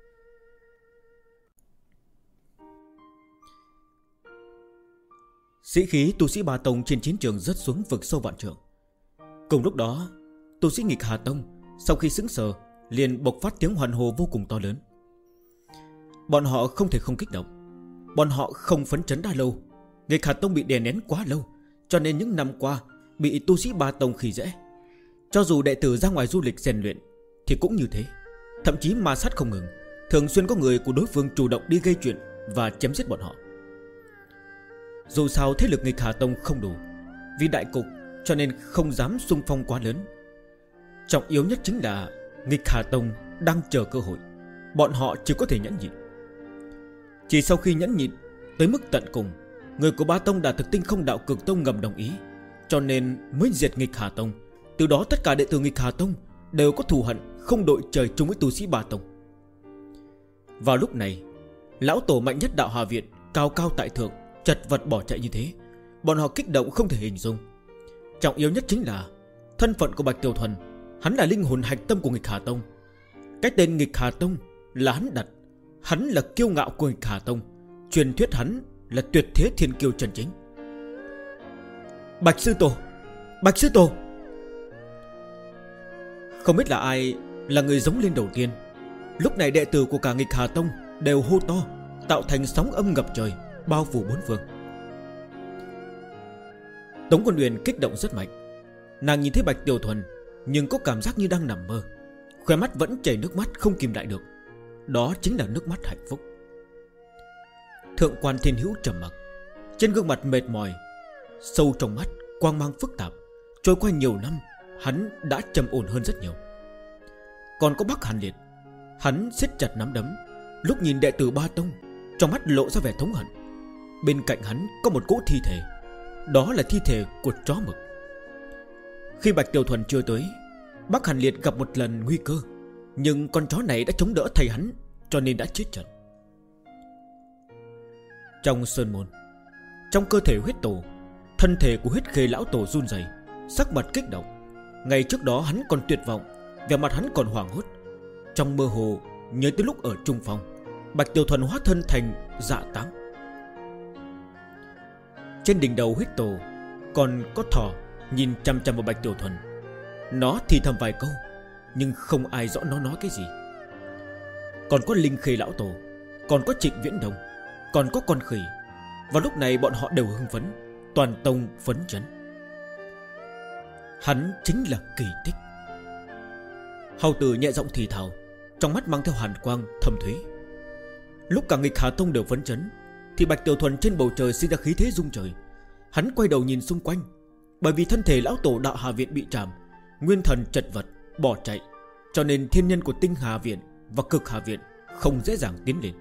Sĩ khí tu sĩ Ba Tông trên chiến trường rớt xuống vực sâu vạn trượng. Cùng lúc đó, tu sĩ Nghịch Hà Tông sau khi sững sờ liền bộc phát tiếng hoan hô vô cùng to lớn. Bọn họ không thể không kích động. Bọn họ không phấn chấn đã lâu. Nghịch Hà Tông bị đè nén quá lâu, cho nên những năm qua bị tu sĩ Ba Tông khi dễ. Cho dù đệ tử ra ngoài du lịch rèn luyện thì cũng như thế, thậm chí ma sát không ngừng. Thường xuyên có người của đối phương chủ động đi gây chuyện và chém giết bọn họ. Dù sao thế lực Nghịch Hà Tông không đủ, vì đại cục cho nên không dám xung phong quá lớn. Trọng yếu nhất chính là Nghịch Hà Tông đang chờ cơ hội. Bọn họ chỉ có thể nhẫn nhịn. Chỉ sau khi nhẫn nhịn tới mức tận cùng, người của Ba Tông Đả Thực Tinh Không Đạo Cực Tông ngầm đồng ý, cho nên mới diệt Nghịch Hà Tông. Từ đó tất cả đệ tử Nghịch Hà Tông đều có thù hận không đội trời chung với tu sĩ Ba Tông. Vào lúc này, lão tổ mạnh nhất đạo Hà Viện cao cao tại thượng chật vật bỏ chạy như thế, bọn họ kích động không thể hình dung. Trọng yếu nhất chính là thân phận của Bạch Tiểu Thuần. Hắn là linh hồn hạch tâm của Nghịch Hà Tông. Cái tên Nghịch Hà Tông là hắn đặt. Hắn là kiêu ngạo của Nghịch Hà Tông. Truyền thuyết hắn là tuyệt thế thiên kiêu chân chính. Bạch Sư Tổ, Bạch Sư Tổ. Không biết là ai là người giống lên đầu tiên. Lúc này đệ tử của cả Nghịch Hà Tông đều hô to, tạo thành sóng âm ngập trời, bao phủ bốn phương. Tống Quân Uyển kích động rất mạnh. Nàng nhìn thấy Bạch Tiểu Thuần nhưng có cảm giác như đang nằm mơ, khóe mắt vẫn chảy nước mắt không kìm lại được. Đó chính là nước mắt hạnh phúc. Thượng quan Thiên Hữu trầm mặc, trên gương mặt mệt mỏi, sâu trong mắt quang mang phức tạp. Trôi qua nhiều năm, hắn đã trầm ổn hơn rất nhiều. Còn có Bắc Hàn Liệt, hắn siết chặt nắm đấm, lúc nhìn đệ tử Ba Tông, trong mắt lộ ra vẻ thống hận. Bên cạnh hắn có một cỗ thi thể, đó là thi thể của chó mực. Khi Bạch Tiểu Thuần chưa tới, Bắc Hàn Liệt gặp một lần nguy cơ, nhưng con chó này đã chống đỡ thầy hắn, cho nên đã chết trận. Trong sơn môn, trong cơ thể huyết tổ, thân thể của huyết khê lão tổ run rẩy, sắc mặt kích động. Ngày trước đó hắn còn tuyệt vọng, vẻ mặt hắn còn hoảng hốt. Trong mơ hồ nhớ tới lúc ở Trung Phong, Bạch Tiểu Thuần hóa thân thành Dạ Táng. Trên đỉnh đầu huyết tổ còn có thỏ nhìn chăm chăm vào Bạch Tiểu Thuần. Nó thì thầm vài câu, nhưng không ai rõ nó nói cái gì. Còn có Linh Khê lão tổ, còn có Trịnh Viễn Đông, còn có con khỉ. Vào lúc này bọn họ đều hưng phấn, toàn tông phấn chấn. Hắn chính là kỳ tích. Hầu tử nhẹ giọng thì thào, trong mắt mang theo hàn quang thâm thúy. Lúc cả nghịch Hà Tông đều phấn chấn, thì Bạch Tiểu Thuần trên bầu trời sinh ra khí thế rung trời. Hắn quay đầu nhìn xung quanh. Bởi vì thân thể lão tổ Đạo Hà Viện bị trảm, nguyên thần chật vật bỏ chạy, cho nên thiên nhân của Tinh Hà Viện và Cực Hà Viện không dễ dàng tiến lên.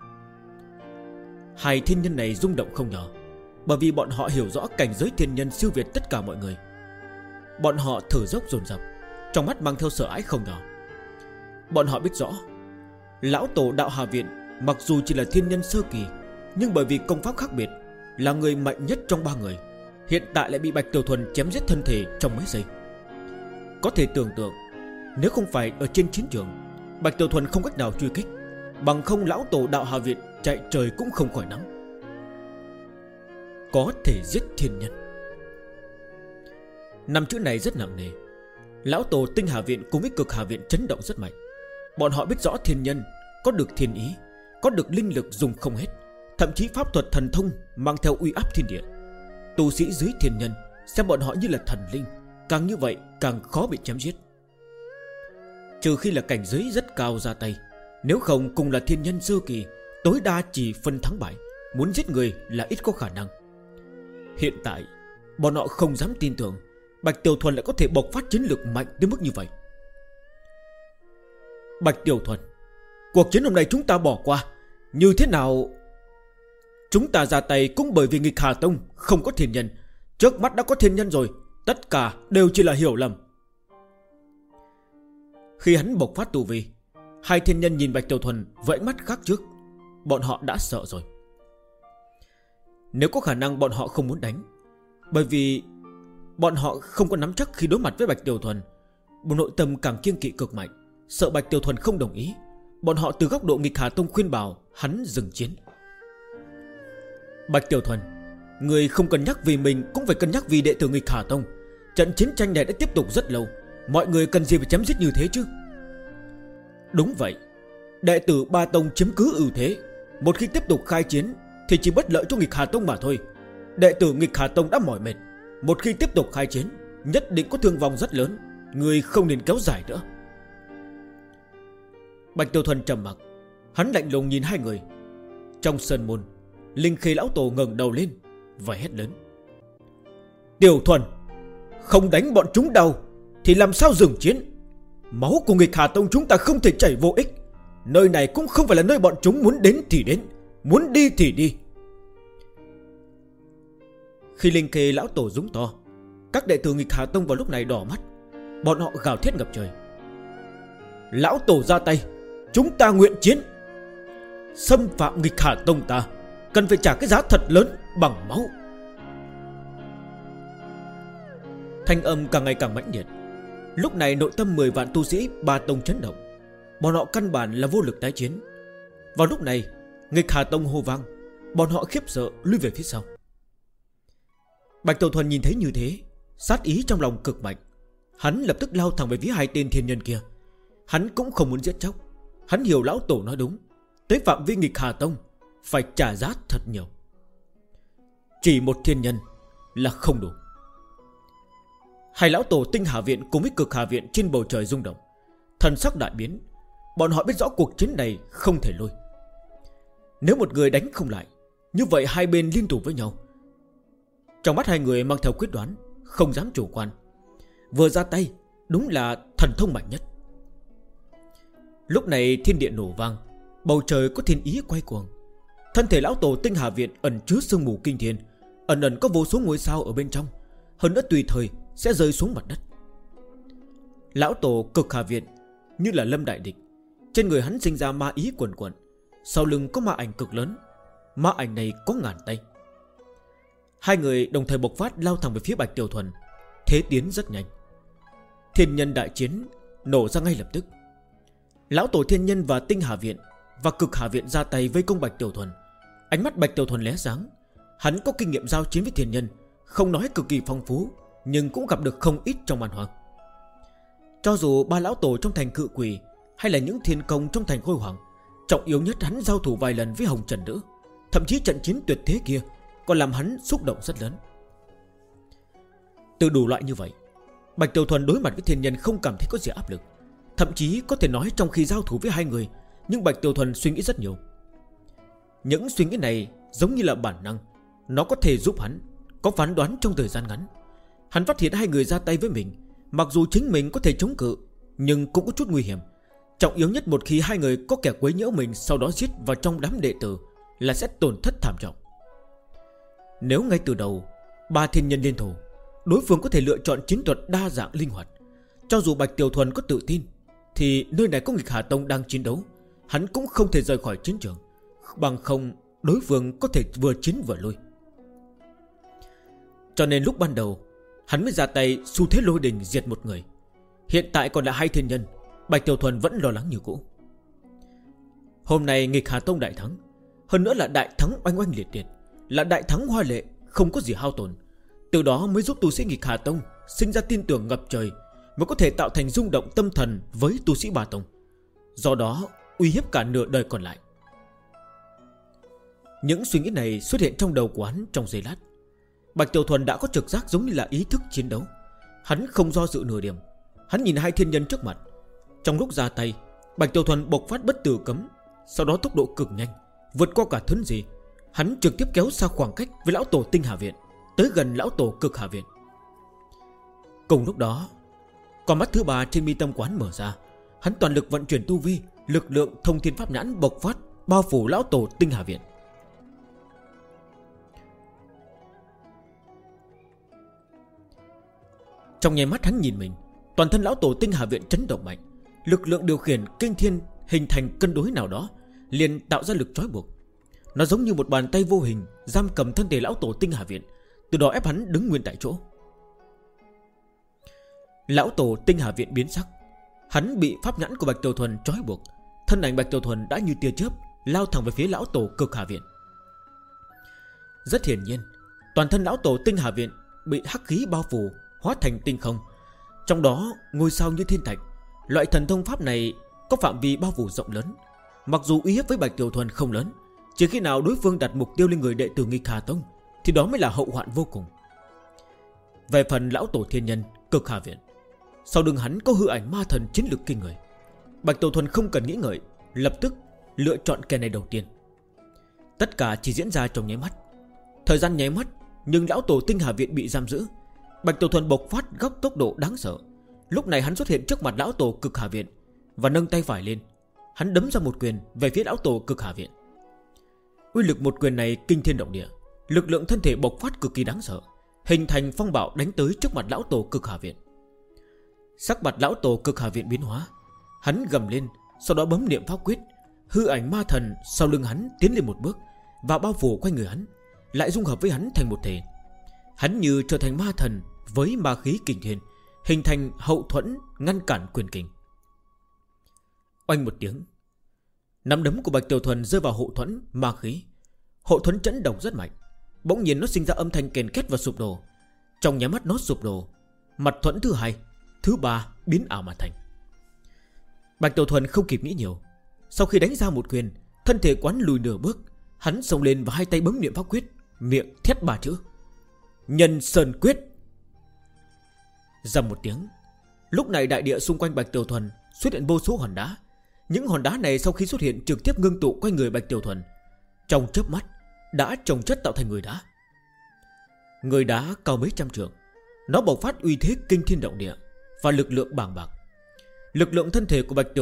Hai thiên nhân này rung động không nhỏ, bởi vì bọn họ hiểu rõ cảnh giới thiên nhân siêu việt tất cả mọi người. Bọn họ thở dốc dồn dập, trong mắt mang theo sợ hãi không nhỏ. Bọn họ biết rõ lão tổ Đạo Hà Viện mặc dù chỉ là thiên nhân sơ kỳ, nhưng bởi vì công pháp khác biệt, là người mạnh nhất trong ba người, hiện tại lại bị Bạch Tiểu Thuần chém giết thân thể trong mấy giây. Có thể tưởng tượng, nếu không phải ở trên chiến trường, Bạch Tiểu Thuần không cách nào truy kích, bằng không lão tổ Đạo Hà Viện chạy trời cũng không khỏi nắng. Có thể giết thiên nhân, năm chữ này rất nặng nề. Lão tổ Tinh Hà Viện cùng với Cực Hà Viện chấn động rất mạnh. Bọn họ biết rõ thiên nhân có được thiên ý, có được linh lực dùng không hết, thậm chí pháp thuật thần thông mang theo uy áp thiên địa. Tu sĩ dưới thiên nhân xem bọn họ như là thần linh, càng như vậy càng khó bị chém giết. Trừ khi là cảnh giới rất cao ra tay, nếu không cùng là thiên nhân sơ kỳ, tối đa chỉ phân thắng bại, muốn giết người là ít có khả năng. Hiện tại bọn họ không dám tin tưởng Bạch Tiểu Thuần lại có thể bộc phát chiến lược mạnh đến mức như vậy. Bạch Tiểu Thuần, cuộc chiến hôm nay chúng ta bỏ qua, như thế nào? Chúng ta ra tay cũng bởi vì nghịch Hà Tông không có thiên nhân, trước mắt đã có thiên nhân rồi, tất cả đều chỉ là hiểu lầm. Khi hắn bộc phát tu vi, hai thiên nhân nhìn Bạch Tiểu Thuần với ánh mắt khác trước. Bọn họ đã sợ rồi. Nếu có khả năng bọn họ không muốn đánh, bởi vì bọn họ không có nắm chắc khi đối mặt với Bạch Tiểu Thuần. Một nội tâm càng kiêng kỵ cực mạnh, sợ Bạch Tiểu Thuần không đồng ý. Bọn họ từ góc độ nghịch Hà Tông khuyên bảo hắn dừng chiến. Bạch Tiểu Thuần, người không cân nhắc vì mình cũng phải cân nhắc vì đệ tử nghịch Hà Tông. Trận chiến tranh này đã tiếp tục rất lâu, mọi người cần gì phải chém giết như thế chứ? Đúng vậy, đệ tử ba tông chiếm cứ ưu thế, một khi tiếp tục khai chiến thì chỉ bất lợi cho nghịch Hà Tông mà thôi. Đệ tử nghịch Hà Tông đã mỏi mệt, một khi tiếp tục khai chiến nhất định có thương vong rất lớn, người không nên kéo dài nữa. Bạch Tiểu Thuần trầm mặc, hắn lạnh lùng nhìn hai người. Trong sơn môn, Linh Khê lão tổ ngẩng đầu lên và hét lớn: Tiểu Thuần, không đánh bọn chúng đâu thì làm sao dừng chiến? Máu của nghịch Hà Tông chúng ta không thể chảy vô ích. Nơi này cũng không phải là nơi bọn chúng muốn đến thì đến, muốn đi thì đi. Khi Linh Khê lão tổ rúng to, các đệ tử nghịch Hà Tông vào lúc này đỏ mắt. Bọn họ gào thét ngập trời: Lão tổ ra tay, chúng ta nguyện chiến. Xâm phạm nghịch Hà Tông ta cần phải trả cái giá thật lớn bằng máu. Thanh âm càng ngày càng mãnh liệt. Lúc này nội tâm 10 vạn tu sĩ ba tông chấn động. Bọn họ căn bản là vô lực tái chiến. Vào lúc này nghịch Hà Tông hô vang, bọn họ khiếp sợ lùi về phía sau. Bạch Tiểu Thuần nhìn thấy như thế, sát ý trong lòng cực mạnh. Hắn lập tức lao thẳng về phía hai tên thiên nhân kia. Hắn cũng không muốn giết chóc. Hắn hiểu lão tổ nói đúng, tới phạm vi nghịch Hà Tông phải trả giá thật nhiều. Chỉ một thiên nhân là không đủ. Hai lão tổ Tinh Hà Viện cùng với Cực Hà Viện trên bầu trời rung động, thần sắc đại biến. Bọn họ biết rõ cuộc chiến này không thể lùi. Nếu một người đánh không lại, như vậy hai bên liên thủ với nhau. Trong mắt hai người mang theo quyết đoán, không dám chủ quan. Vừa ra tay đúng là thần thông mạnh nhất. Lúc này thiên địa nổ vang, bầu trời có thiên ý quay cuồng. Thân thể lão tổ Tinh Hà Viện ẩn chứa sương mù kinh thiên, ẩn ẩn có vô số ngôi sao ở bên trong, hơn nữa tùy thời sẽ rơi xuống mặt đất. Lão tổ Cực Hà Viện như là lâm đại địch, trên người hắn sinh ra ma ý quần quần, sau lưng có ma ảnh cực lớn. Ma ảnh này có ngàn tay. Hai người đồng thời bộc phát lao thẳng về phía Bạch Tiểu Thuần. Thế tiến rất nhanh. Thiên nhân đại chiến nổ ra ngay lập tức. Lão tổ Thiên Nhân và Tinh Hà Viện và Cực Hà Viện ra tay vây công Bạch Tiểu Thuần. Ánh mắt Bạch Tiểu Thuần lóe sáng. Hắn có kinh nghiệm giao chiến với thiên nhân, không nói cực kỳ phong phú, nhưng cũng gặp được không ít trong màn hoang. Cho dù ba lão tổ trong thành Cự Quỷ hay là những thiên công trong thành Khôi Hoàng, trọng yếu nhất hắn giao thủ vài lần với Hồng Trần Nữ. Thậm chí trận chiến tuyệt thế kia còn làm hắn xúc động rất lớn. Từ đủ loại như vậy, Bạch Tiểu Thuần đối mặt với thiên nhân không cảm thấy có gì áp lực. Thậm chí có thể nói trong khi giao thủ với hai người, nhưng Bạch Tiểu Thuần suy nghĩ rất nhiều. Những suy nghĩ này giống như là bản năng, nó có thể giúp hắn có phán đoán trong thời gian ngắn. Hắn phát hiện hai người ra tay với mình, mặc dù chính mình có thể chống cự, nhưng cũng có chút nguy hiểm. Trọng yếu nhất, một khi hai người có kẻ quấy nhiễu mình, sau đó giết vào trong đám đệ tử, là sẽ tổn thất thảm trọng. Nếu ngay từ đầu ba thiên nhân liên thủ, đối phương có thể lựa chọn chiến thuật đa dạng linh hoạt, cho dù Bạch Tiểu Thuần có tự tin, thì nơi này có Nghịch Hà Tông đang chiến đấu, hắn cũng không thể rời khỏi chiến trường. Bằng không đối phương có thể vừa chiến vừa lui. Cho nên lúc ban đầu hắn mới ra tay xu thế lôi đình diệt một người. Hiện tại còn là hai thiên nhân, Bạch Tiểu Thuần vẫn lo lắng như cũ. Hôm nay Nghịch Hà Tông đại thắng, hơn nữa là đại thắng oanh oanh liệt liệt, là đại thắng hoa lệ, không có gì hao tổn. Từ đó mới giúp tu sĩ Nghịch Hà Tông sinh ra tin tưởng ngập trời, mới có thể tạo thành rung động tâm thần với tu sĩ Bà Tông, do đó uy hiếp cả nửa đời còn lại. Những suy nghĩ này xuất hiện trong đầu của hắn trong giây lát. Bạch Tiểu Thuần đã có trực giác giống như là ý thức chiến đấu. Hắn không do dự nửa điểm. Hắn nhìn hai thiên nhân trước mặt. Trong lúc ra tay, Bạch Tiểu Thuần bộc phát bất tử cấm, sau đó tốc độ cực nhanh, vượt qua cả thuấn gì. Hắn trực tiếp kéo xa khoảng cách với lão tổ Tinh Hà Viện, tới gần lão tổ Cực Hà Viện. Cùng lúc đó, con mắt thứ ba trên mi tâm quán mở ra. Hắn toàn lực vận chuyển tu vi, lực lượng thông thiên pháp nhãn bộc phát, bao phủ lão tổ Tinh Hà Viện. Trong nháy mắt hắn nhìn mình, toàn thân lão tổ Tinh Hà Viện chấn động mạnh. Lực lượng điều khiển kinh thiên hình thành cân đối nào đó, liền tạo ra lực trói buộc. Nó giống như một bàn tay vô hình giam cầm thân thể lão tổ Tinh Hà Viện, từ đó ép hắn đứng nguyên tại chỗ. Lão tổ Tinh Hà Viện biến sắc. Hắn bị pháp nhãn của Bạch Tiểu Thuần trói buộc. Thân ảnh Bạch Tiểu Thuần đã như tia chớp lao thẳng về phía lão tổ Cực Hà Viện. Rất hiển nhiên, toàn thân lão tổ Tinh Hà Viện bị hắc khí bao phủ, hóa thành tinh không. Trong đó ngôi sao như thiên thạch. Loại thần thông pháp này có phạm vi bao phủ rộng lớn. Mặc dù uy hiếp với Bạch Tiểu Thuần không lớn, chỉ khi nào đối phương đặt mục tiêu lên người đệ tử Nghịch Hà Tông, thì đó mới là hậu hoạn vô cùng. Về phần lão tổ thiên nhân Cực Hà Viện, sau lưng hắn có hư ảnh ma thần chiến lực kinh người. Bạch Tiểu Thuần không cần nghĩ ngợi, lập tức lựa chọn kẻ này đầu tiên. Tất cả chỉ diễn ra trong nháy mắt. Thời gian nháy mắt, nhưng lão tổ Tinh Hà Viện bị giam giữ. Bạch Tiểu Thuần bộc phát gấp tốc độ đáng sợ. Lúc này hắn xuất hiện trước mặt lão tổ Cực Hà Viện và nâng tay phải lên. Hắn đấm ra một quyền về phía lão tổ Cực Hà Viện. Uy lực một quyền này kinh thiên động địa, lực lượng thân thể bộc phát cực kỳ đáng sợ, hình thành phong bạo đánh tới trước mặt lão tổ Cực Hà Viện. Sắc mặt lão tổ Cực Hà Viện biến hóa. Hắn gầm lên, sau đó bấm niệm pháp quyết. Hư ảnh ma thần sau lưng hắn tiến lên một bước và bao phủ quanh người hắn, lại dung hợp với hắn thành một thể. Hắn như trở thành ma thần với ma khí kinh thiên, hình thành hậu thuẫn ngăn cản quyền kình. Oanh một tiếng, nắm đấm của Bạch Tiểu Thuần rơi vào hậu thuẫn ma khí. Hậu thuẫn chấn động rất mạnh, bỗng nhiên nó sinh ra âm thanh kèn két và sụp đổ. Trong nháy mắt nó sụp đổ, mặt thuẫn thứ hai, thứ ba biến ảo mà thành. Bạch Tiểu Thuần không kịp nghĩ nhiều, sau khi đánh ra một quyền, thân thể quán lùi nửa bước. Hắn xông lên và hai tay bấm niệm pháp quyết, miệng thét ba chữ: Nhân Sơn Quyết. Rầm một tiếng, lúc này đại địa xung quanh Bạch Tiểu Thuần xuất hiện vô số hòn đá. Những hòn đá này sau khi xuất hiện trực tiếp ngưng tụ quanh người Bạch Tiểu Thuần, trong chớp mắt đã chồng chất tạo thành người đá. Người đá cao mấy trăm trượng, nó bộc phát uy thế kinh thiên động địa và lực lượng bàng bạc. Lực lượng thân thể của Bạch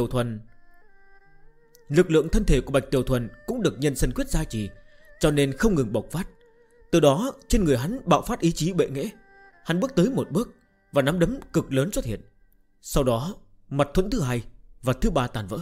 Tiểu Thuần cũng được Nhân Sơn Quyết gia trì, cho nên không ngừng bộc phát. Từ đó trên người hắn bạo phát ý chí bệ nghệ. Hắn bước tới một bước và nắm đấm cực lớn xuất hiện. Sau đó mặt thuẫn thứ hai và thứ ba tàn vỡ.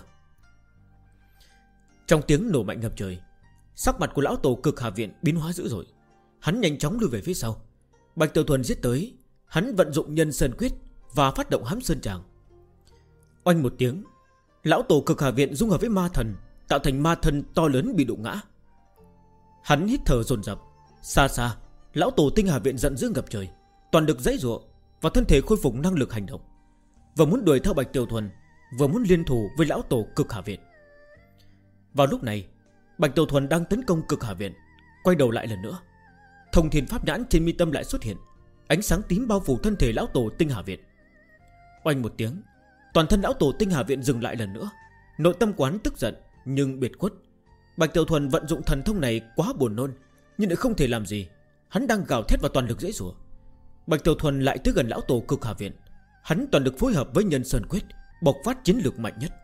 Trong tiếng nổ mạnh ngập trời, sắc mặt của lão tổ Cực Hà Viện biến hóa dữ dội. Hắn nhanh chóng lùi về phía sau. Bạch Tiểu Thuần giết tới, hắn vận dụng Nhân Sơn Quyết và phát động Hám Sơn Tràng. Oanh một tiếng, lão tổ Cực Hà Viện dung hợp với ma thần, tạo thành ma thần to lớn bị đụng ngã. Hắn hít thở dồn dập. Xa xa, lão tổ Tinh Hà Viện giận dữ ngập trời, toàn lực giãy giụa và thân thể khôi phục năng lực hành động, vừa muốn đuổi theo Bạch Tiểu Thuần, vừa muốn liên thủ với lão tổ Cực Hà Viện. Vào lúc này, Bạch Tiểu Thuần đang tấn công Cực Hà Viện, quay đầu lại lần nữa. Thông thiên pháp nhãn trên mi tâm lại xuất hiện, ánh sáng tím bao phủ thân thể lão tổ Tinh Hà Viện. Oanh một tiếng, Toàn thân lão tổ Tinh Hà Viện dừng lại lần nữa. Nội tâm quán tức giận nhưng biệt khuất. Bạch Tiểu Thuần vận dụng thần thông này quá buồn nôn, nhưng lại không thể làm gì. Hắn đang gào thét và toàn lực giãy giụa. Bạch Tiểu Thuần lại tới gần lão tổ Cực Hà Viện. Hắn toàn lực phối hợp với Nhân Sơn Quyết, bộc phát chiến lược mạnh nhất.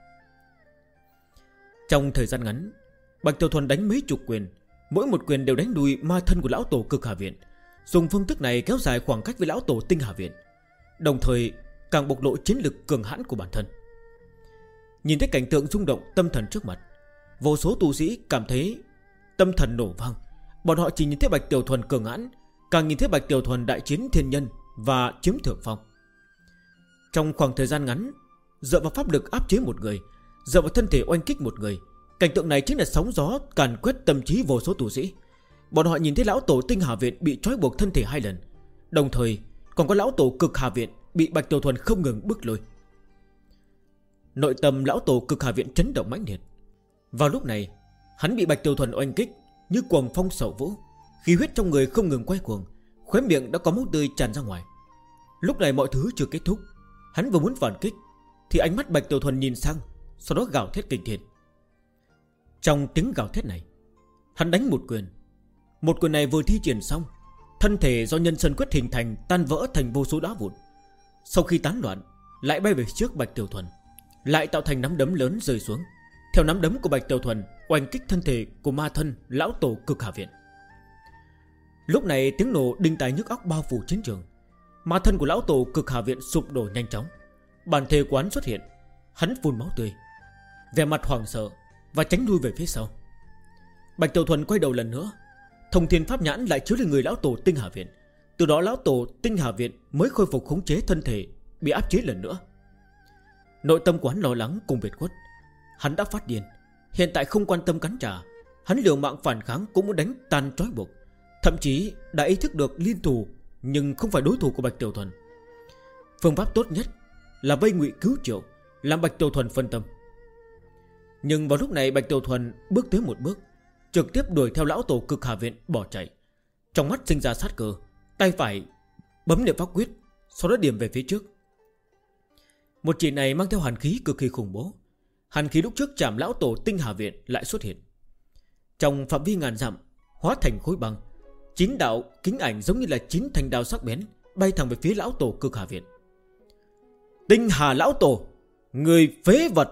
Trong thời gian ngắn, Bạch Tiểu Thuần đánh mấy chục quyền, mỗi một quyền đều đánh lùi ma thân của lão tổ Cực Hà Viện, dùng phương thức này kéo dài khoảng cách với lão tổ Tinh Hà Viện, đồng thời càng bộc lộ chiến lực cường hãn của bản thân. Nhìn thấy cảnh tượng rung động tâm thần trước mặt, vô số tu sĩ cảm thấy tâm thần nổ vang. Bọn họ chỉ nhìn thấy Bạch Tiểu Thuần cường hãn, càng nhìn thấy Bạch Tiểu Thuần đại chiến thiên nhân và chiếm thượng phong. Trong khoảng thời gian ngắn, dựa vào pháp lực áp chế một người, dựa vào thân thể oanh kích một người, cảnh tượng này chính là sóng gió càn quét tâm trí vô số tu sĩ. Bọn họ nhìn thấy lão tổ Tinh Hà Viện bị trói buộc thân thể 2 lần, đồng thời còn có lão tổ Cực Hà Viện bị Bạch Tiểu Thuần không ngừng bức lùi. Nội tâm lão tổ Cực Hà Viện chấn động mãnh liệt. Vào lúc này, hắn bị Bạch Tiểu Thuần oanh kích như cuồng phong sầu vũ, khí huyết trong người không ngừng quay cuồng, khóe miệng đã có máu tươi tràn ra ngoài. Lúc này mọi thứ chưa kết thúc, hắn vừa muốn phản kích thì ánh mắt Bạch Tiểu Thuần nhìn sang, sau đó gào thét kinh thiên. Trong tiếng gào thét này, hắn đánh một quyền. Một quyền này vừa thi triển xong, thân thể do Nhân Sơn Quyết hình thành tan vỡ thành vô số đá vụn. Sau khi tán loạn, lại bay về trước Bạch Tiểu Thuần, lại tạo thành nắm đấm lớn rơi xuống. Theo nắm đấm của Bạch Tiểu Thuần oanh kích thân thể của ma thân lão tổ Cực Hà Viện. Lúc này tiếng nổ đinh tai nhức óc bao phủ chiến trường. Ma thân của lão tổ Cực Hà Viện sụp đổ nhanh chóng. Bản thể quán xuất hiện, hắn phun máu tươi, vẻ mặt hoảng sợ và tránh lui về phía sau. Bạch Tiểu Thuần quay đầu lần nữa, Thông Thiên Pháp Nhãn lại chiếu lên người lão tổ Tinh Hà Viện. Từ đó lão tổ Tinh Hà Viện mới khôi phục khống chế thân thể bị áp chế lần nữa. Nội tâm của hắn lo lắng cùng biệt khuất. Hắn đã phát điên, hiện tại không quan tâm cắn trả. Hắn liều mạng phản kháng cũng muốn đánh tan trói buộc, thậm chí đã ý thức được liên thủ nhưng không phải đối thủ của Bạch Tiểu Thuần. Phương pháp tốt nhất là vây ngụy cứu triệu, làm Bạch Tiểu Thuần phân tâm. Nhưng vào lúc này Bạch Tiểu Thuần bước tới một bước, trực tiếp đuổi theo lão tổ Cực Hà Viện bỏ chạy. Trong mắt sinh ra sát cơ, tay phải bấm niệm pháp quyết, sau đó điểm về phía trước. Một chỉ này mang theo hàn khí cực kỳ khủng bố. Hàn khí lúc trước chạm lão tổ Tinh Hà Viện lại xuất hiện. Trong phạm vi ngàn dặm hóa thành khối băng, 9 đạo kính ảnh giống như là 9 thanh đao sắc bén bay thẳng về phía lão tổ Cực Hà Viện. Tinh Hà lão tổ, người phế vật!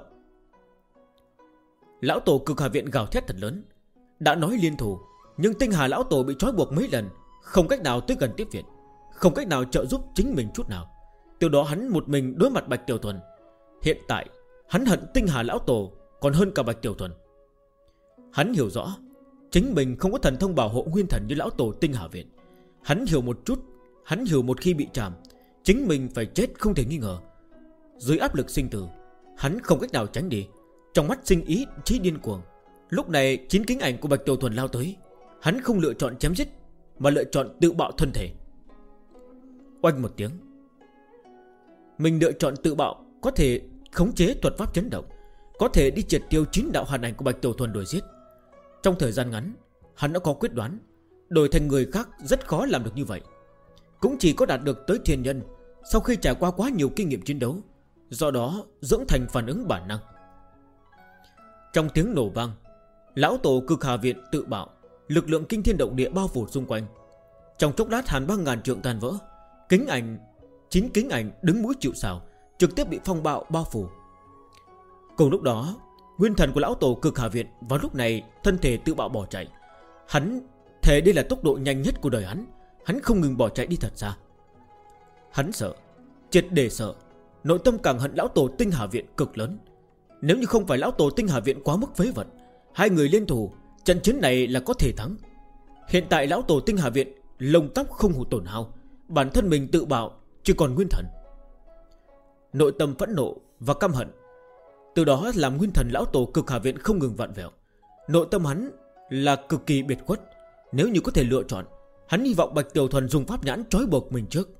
Lão tổ Cực Hà Viện gào thét thật lớn. Đã nói liên thủ, nhưng Tinh Hà lão tổ bị trói buộc mấy lần, không cách nào tới gần tiếp viện, không cách nào trợ giúp chính mình chút nào. Từ đó hắn một mình đối mặt Bạch Tiểu Thuần. Hiện tại hắn hận Tinh Hà lão tổ còn hơn cả Bạch Tiểu Thuần. Hắn hiểu rõ chính mình không có thần thông bảo hộ nguyên thần như lão tổ Tinh Hà Viện. Hắn hiểu một chút, hắn hiểu một khi bị chạm, chính mình phải chết không thể nghi ngờ. Dưới áp lực sinh tử, hắn không cách nào tránh đi. Trong mắt sinh ý chí điên cuồng. Lúc này 9 kính ảnh của Bạch Tiểu Thuần lao tới, hắn không lựa chọn chém giết mà lựa chọn tự bạo thân thể. Oanh một tiếng, mình lựa chọn tự bạo có thể khống chế thuật pháp chấn động, có thể đi triệt tiêu 9 đạo hàn ảnh của Bạch Tiểu Thuần đuổi giết. Trong thời gian ngắn, hắn đã có quyết đoán, đổi thành người khác rất khó làm được như vậy. Cũng chỉ có đạt được tới thiên nhân sau khi trải qua quá nhiều kinh nghiệm chiến đấu, do đó dưỡng thành phản ứng bản năng. Trong tiếng nổ vang, lão tổ Cực Hà Viện tự bạo, lực lượng kinh thiên động địa bao phủ xung quanh. Trong chốc lát hàn băng ngàn trượng tan vỡ, kính ảnh 9 kính ảnh đứng mũi chịu sào, trực tiếp bị phong bạo bao phủ. Cùng lúc đó, nguyên thần của lão tổ Cực Hà Viện vào lúc này thân thể tự bạo bỏ chạy. Hắn thề đây là tốc độ nhanh nhất của đời hắn. Hắn không ngừng bỏ chạy đi thật xa. Hắn sợ, triệt để sợ, nội tâm càng hận lão tổ Tinh Hà Viện cực lớn. Nếu như không phải lão tổ Tinh Hà Viện quá mức phế vật, hai người liên thủ, trận chiến này là có thể thắng. Hiện tại lão tổ Tinh Hà Viện lông tóc không hề tổn hao, bản thân mình tự bạo chỉ còn nguyên thần. Nội tâm phẫn nộ và căm hận, từ đó làm nguyên thần lão tổ Cực Hà Viện không ngừng vặn vẹo. Nội tâm hắn là cực kỳ biệt khuất. Nếu như có thể lựa chọn, hắn hy vọng Bạch Tiểu Thuần dùng pháp nhãn trói buộc mình trước.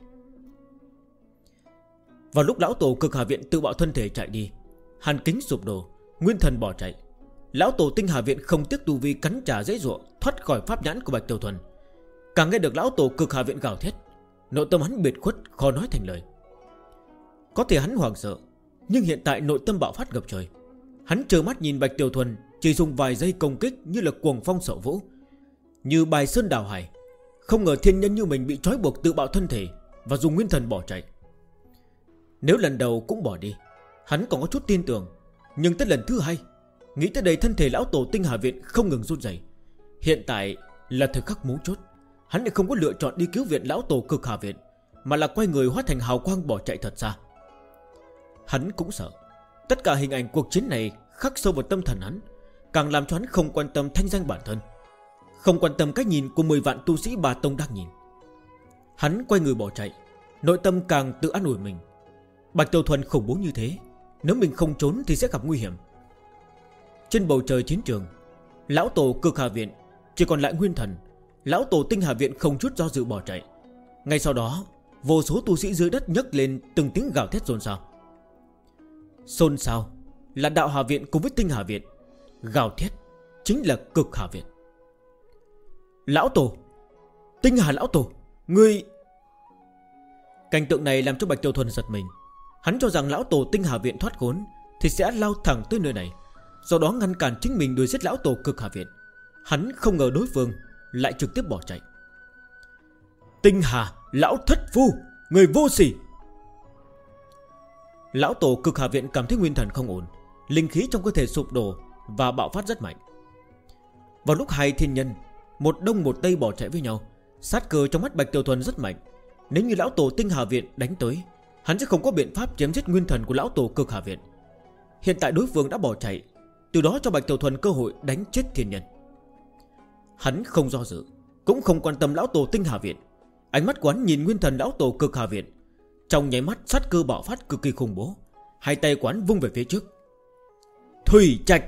Vào lúc lão tổ Cực Hà Viện tự bạo thân thể chạy đi, hàn kính sụp đổ, nguyên thần bỏ chạy. Lão tổ Tinh Hà Viện không tiếc tu vi cắn trả dễ dụa thoát khỏi pháp nhãn của Bạch Tiểu Thuần. Càng nghe được lão tổ Cực Hà Viện gào thét, nội tâm hắn biệt khuất khó nói thành lời. Có thể hắn hoảng sợ, Nhưng hiện tại nội tâm bạo phát ngập trời. Hắn trơ mắt nhìn Bạch Tiểu Thuần chỉ dùng vài giây công kích như là cuồng phong sợ vũ, như bài sơn đảo hải. Không ngờ thiên nhân như mình bị trói buộc tự bạo thân thể và dùng nguyên thần bỏ chạy. Nếu lần đầu cũng bỏ đi, hắn còn có chút tin tưởng. Nhưng tới lần thứ hai, nghĩ tới đây thân thể lão tổ Tinh Hà Viện không ngừng run rẩy. Hiện tại là thời khắc mấu chốt. Hắn lại không có lựa chọn đi cứu viện lão tổ Cực Hà Viện, mà là quay người hóa thành hào quang bỏ chạy thật xa. Hắn cũng sợ tất cả hình ảnh cuộc chiến này khắc sâu vào tâm thần hắn, càng làm cho hắn không quan tâm thanh danh bản thân, không quan tâm cách nhìn của 10 vạn tu sĩ Bà Tông đang nhìn. Hắn quay người bỏ chạy, nội tâm càng tự an ủi mình. Bạch Tiểu Thuần khủng bố như thế, nếu mình không trốn thì sẽ gặp nguy hiểm. Trên bầu trời chiến trường, lão tổ Cực Hà Viện chỉ còn lại nguyên thần. Lão tổ Tinh Hà Viện không chút do dự bỏ chạy. Ngay sau đó, vô số tu sĩ dưới đất nhấc lên từng tiếng gào thét xôn xao. Xôn xao là Đạo Hà Viện cùng với Tinh Hà Viện, gào thét chính là Cực Hà Viện. Lão tổ, Tinh Hà lão tổ, ngươi... Cảnh tượng này làm cho Bạch Tiểu Thuần giật mình. Hắn cho rằng lão tổ Tinh Hà Viện thoát khốn thì sẽ lao thẳng tới nơi này, sau đó ngăn cản chính mình đuổi giết lão tổ Cực Hà Viện. Hắn không ngờ đối phương lại trực tiếp bỏ chạy. Tinh Hà lão thất phu, người vô sỉ! Lão tổ Cực Hà Viện cảm thấy nguyên thần không ổn, linh khí trong cơ thể sụp đổ và bạo phát rất mạnh. Vào lúc hai thiên nhân một đông một tây bỏ chạy với nhau, sát cơ trong mắt Bạch Tiểu Thuần rất mạnh. Nếu như lão tổ Tinh Hà Viện đánh tới, hắn sẽ không có biện pháp chém giết nguyên thần của lão tổ Cực Hà Viện. Hiện tại đối phương đã bỏ chạy, từ đó cho Bạch Tiểu Thuần cơ hội đánh chết thiên nhân. Hắn không do dự, cũng không quan tâm lão tổ Tinh Hà Viện. Ánh mắt quán nhìn nguyên thần lão tổ Cực Hà Viện, trong nháy mắt sát cơ bạo phát cực kỳ khủng bố. Hai tay quán vung về phía trước. Thủy Trạch!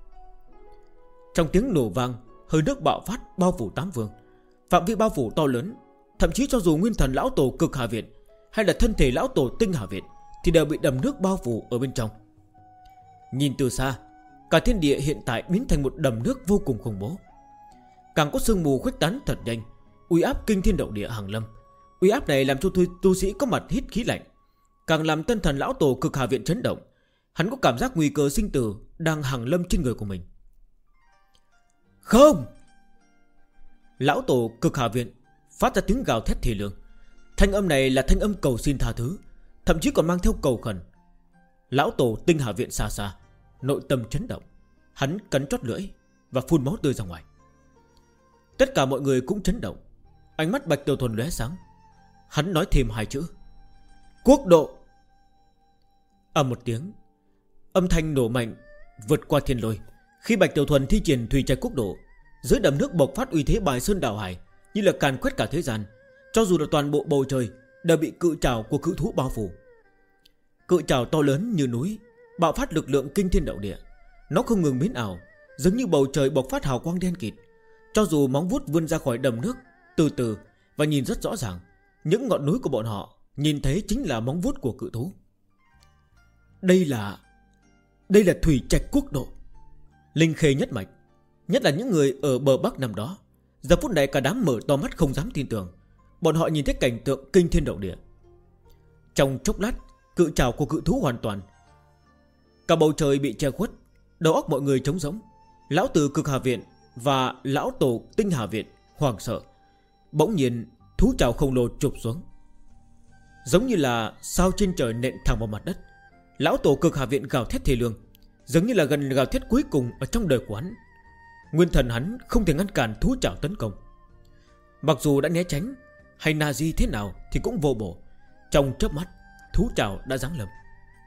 Trong tiếng nổ vang, hơi nước bạo phát bao phủ tám phương. Phạm vi bao phủ to lớn, thậm chí cho dù nguyên thần lão tổ Cực Hà Viện hay là thân thể lão tổ Tinh Hà Viện thì đều bị đầm nước bao phủ ở bên trong. Nhìn từ xa, cả thiên địa hiện tại biến thành một đầm nước vô cùng khủng bố. Càng có sương mù khuếch tán thật nhanh, uy áp kinh thiên động địa hàng lâm. Uy áp này làm cho tu sĩ có mặt hít khí lạnh, càng làm tân thần lão tổ Cực Hà Viện chấn động. Hắn có cảm giác nguy cơ sinh tử đang hàng lâm trên người của mình. Không! Lão tổ Cực Hà Viện phát ra tiếng gào thét thì lương. Thanh âm này là thanh âm cầu xin tha thứ, thậm chí còn mang theo cầu khẩn. Lão tổ Tinh Hà Viện xa xa, nội tâm chấn động. Hắn cắn chót lưỡi và phun máu tươi ra ngoài. Tất cả mọi người cũng chấn động. Ánh mắt Bạch Tiểu Thuần lóe sáng. Hắn nói thêm hai chữ: quốc độ. Ầm một tiếng, âm thanh nổ mạnh vượt qua thiên lôi. Khi Bạch Tiểu Thuần thi triển Thủy Trạch quốc độ, dưới đầm nước bộc phát uy thế bài sơn đảo hải, như là càn quét cả thế gian. Cho dù là toàn bộ bầu trời đều bị cự trảo của cự thú bao phủ. Cự trảo to lớn như núi, bạo phát lực lượng kinh thiên động địa. Nó không ngừng biến ảo, giống như bầu trời bộc phát hào quang đen kịt. Cho dù móng vuốt vươn ra khỏi đầm nước, từ từ và nhìn rất rõ ràng, những ngọn núi của bọn họ nhìn thấy chính là móng vuốt của cự thú. Đây là Thủy Trạch quốc độ. Linh khê nhất mạch, nhất là những người ở bờ bắc năm đó, giờ phút này cả đám mở to mắt không dám tin tưởng. Bọn họ nhìn thấy cảnh tượng kinh thiên động địa. Trong chốc lát, cự trảo của cự thú hoàn toàn, cả bầu trời bị che khuất, đầu óc mọi người trống rỗng. Lão tử Cực Hà Viện và lão tổ Tinh Hà Viện hoảng sợ. Bỗng nhiên thú trảo khổng lồ chụp xuống, giống như là sao trên trời nện thẳng vào mặt đất. Lão tổ Cực Hà Viện gào thét thê lương, giống như là gần gào thét cuối cùng ở trong đời của hắn. Nguyên thần hắn không thể ngăn cản thú trảo tấn công. Mặc dù đã né tránh hay Nazi thế nào thì cũng vô bổ. Trong chớp mắt, thú trảo đã giáng lâm.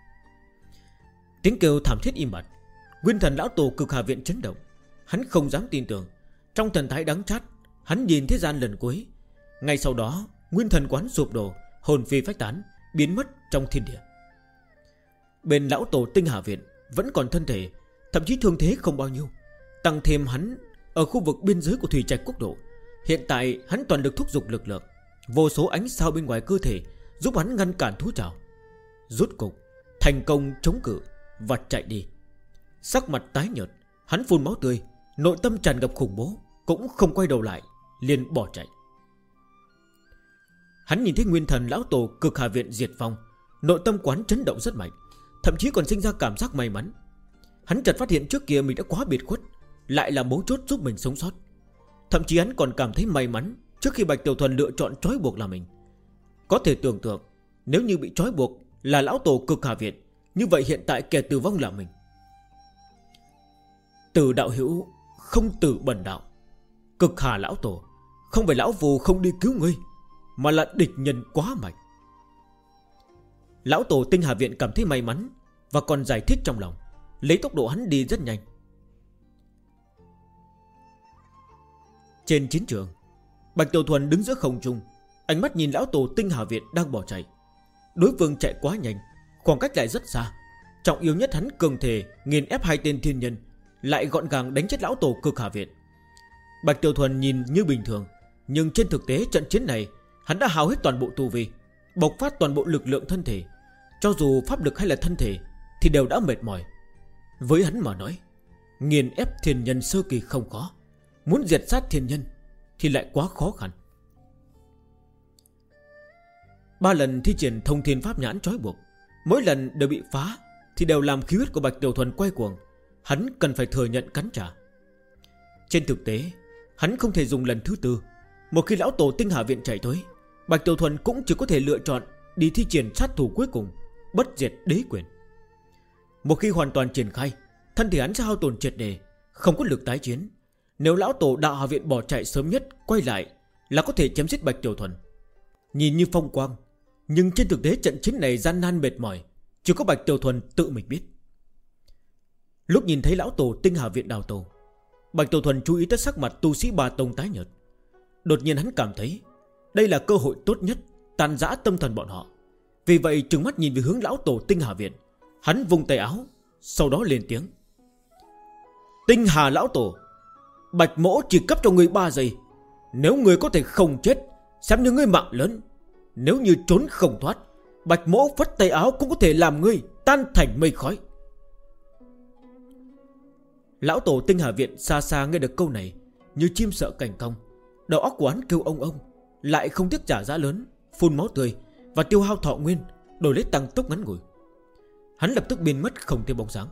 Tiếng kêu thảm thiết im bặt. Nguyên thần lão tổ Cực Hà Viện chấn động. Hắn không dám tin tưởng. Trong thần thái đắng chát, hắn nhìn thế gian lần cuối. Ngay sau đó, nguyên thần quán sụp đổ, hồn phi phách tán, biến mất trong thiên địa. Bên lão tổ Tinh Hà Viện vẫn còn thân thể, thậm chí thương thế không bao nhiêu. Tăng thêm hắn ở khu vực biên giới của Thủy Trạch quốc độ. Hiện tại hắn toàn được thúc giục lực lượng, vô số ánh sao bên ngoài cơ thể giúp hắn ngăn cản thú trảo. Rốt cục thành công chống cự và chạy đi. Sắc mặt tái nhợt, hắn phun máu tươi, nội tâm tràn ngập khủng bố, cũng không quay đầu lại, liền bỏ chạy. Hắn nhìn thấy nguyên thần lão tổ Cực Hà Viện diệt vong, nội tâm quán chấn động rất mạnh. thậm chí còn sinh ra cảm giác may mắn. Hắn chợt phát hiện trước kia mình đã quá biệt khuất, lại là mấu chốt giúp mình sống sót. Thậm chí hắn còn cảm thấy may mắn trước khi Bạch Tiểu Thuần lựa chọn trói buộc là mình. Có thể tưởng tượng, nếu như bị trói buộc là lão tổ Cực Hà Viện, như vậy hiện tại kẻ tử vong là mình. Từ đạo hữu không tử bần đạo. Cực Hà lão tổ, không phải lão phù không đi cứu ngươi, mà là địch nhân quá mạnh. Lão tổ Tinh Hà Viện cảm thấy may mắn và còn giải thích trong lòng, lấy tốc độ hắn đi rất nhanh. Trên chiến trường, Bạch Tiểu Thuần đứng giữa không trung, ánh mắt nhìn lão tổ Tinh Hà Viện đang bỏ chạy. Đối phương chạy quá nhanh, khoảng cách lại rất xa. Trọng yếu nhất, hắn cường thể nghiền ép hai tên thiên nhân, lại gọn gàng đánh chết lão tổ Cực Hà Viện. Bạch Tiểu Thuần nhìn như bình thường, nhưng trên thực tế trận chiến này hắn đã hao hết toàn bộ tu vi, bộc phát toàn bộ lực lượng thân thể. Cho dù pháp lực hay là thân thể thì đều đã mệt mỏi. Với hắn mà nói, nghiền ép thiên nhân sơ kỳ không khó, muốn diệt sát thiên nhân thì lại quá khó khăn. 3 lần thi triển thông thiên pháp nhãn trói buộc, mỗi lần đều bị phá thì đều làm khí huyết của Bạch Tiểu Thuần quay cuồng. Hắn cần phải thừa nhận cắn trả. Trên thực tế, hắn không thể dùng lần thứ tư. Một khi lão tổ Tinh Hà Viện chạy tới, Bạch Tiểu Thuần cũng chỉ có thể lựa chọn đi thi triển sát thủ cuối cùng, bất diệt đế quyền. Một khi hoàn toàn triển khai, thân thể hắn sẽ hao tổn triệt đề, không có lực tái chiến. Nếu lão tổ Đạo Hà Viện bỏ chạy sớm nhất quay lại, là có thể chém giết Bạch Tiểu Thuần. Nhìn như phong quang, nhưng trên thực tế trận chiến này gian nan mệt mỏi, chỉ có Bạch Tiểu Thuần tự mình biết. Lúc nhìn thấy lão tổ Tinh Hà Viện đào tẩu, Bạch Tiểu Thuần chú ý tới sắc mặt tu sĩ Ba Tông tái nhợt. Đột nhiên hắn cảm thấy đây là cơ hội tốt nhất tàn rã tâm thần bọn họ. Vì vậy trừng mắt nhìn về hướng lão tổ Tinh Hà Viện, hắn vung tay áo, sau đó lên tiếng: Tinh Hà lão tổ, Bạch mỗ chỉ cấp cho ngươi 3 giây. Nếu ngươi có thể không chết, xem như ngươi mạng lớn. Nếu như trốn không thoát, Bạch mỗ phất tay áo cũng có thể làm ngươi tan thành mây khói. Lão tổ Tinh Hà Viện xa xa nghe được câu này, như chim sợ cành cong, đầu óc của hắn kêu ông, lại không tiếc trả giá lớn, phun máu tươi và tiêu hao thọ nguyên, đổi lấy tăng tốc ngắn ngủi. Hắn lập tức biến mất không thấy bóng dáng.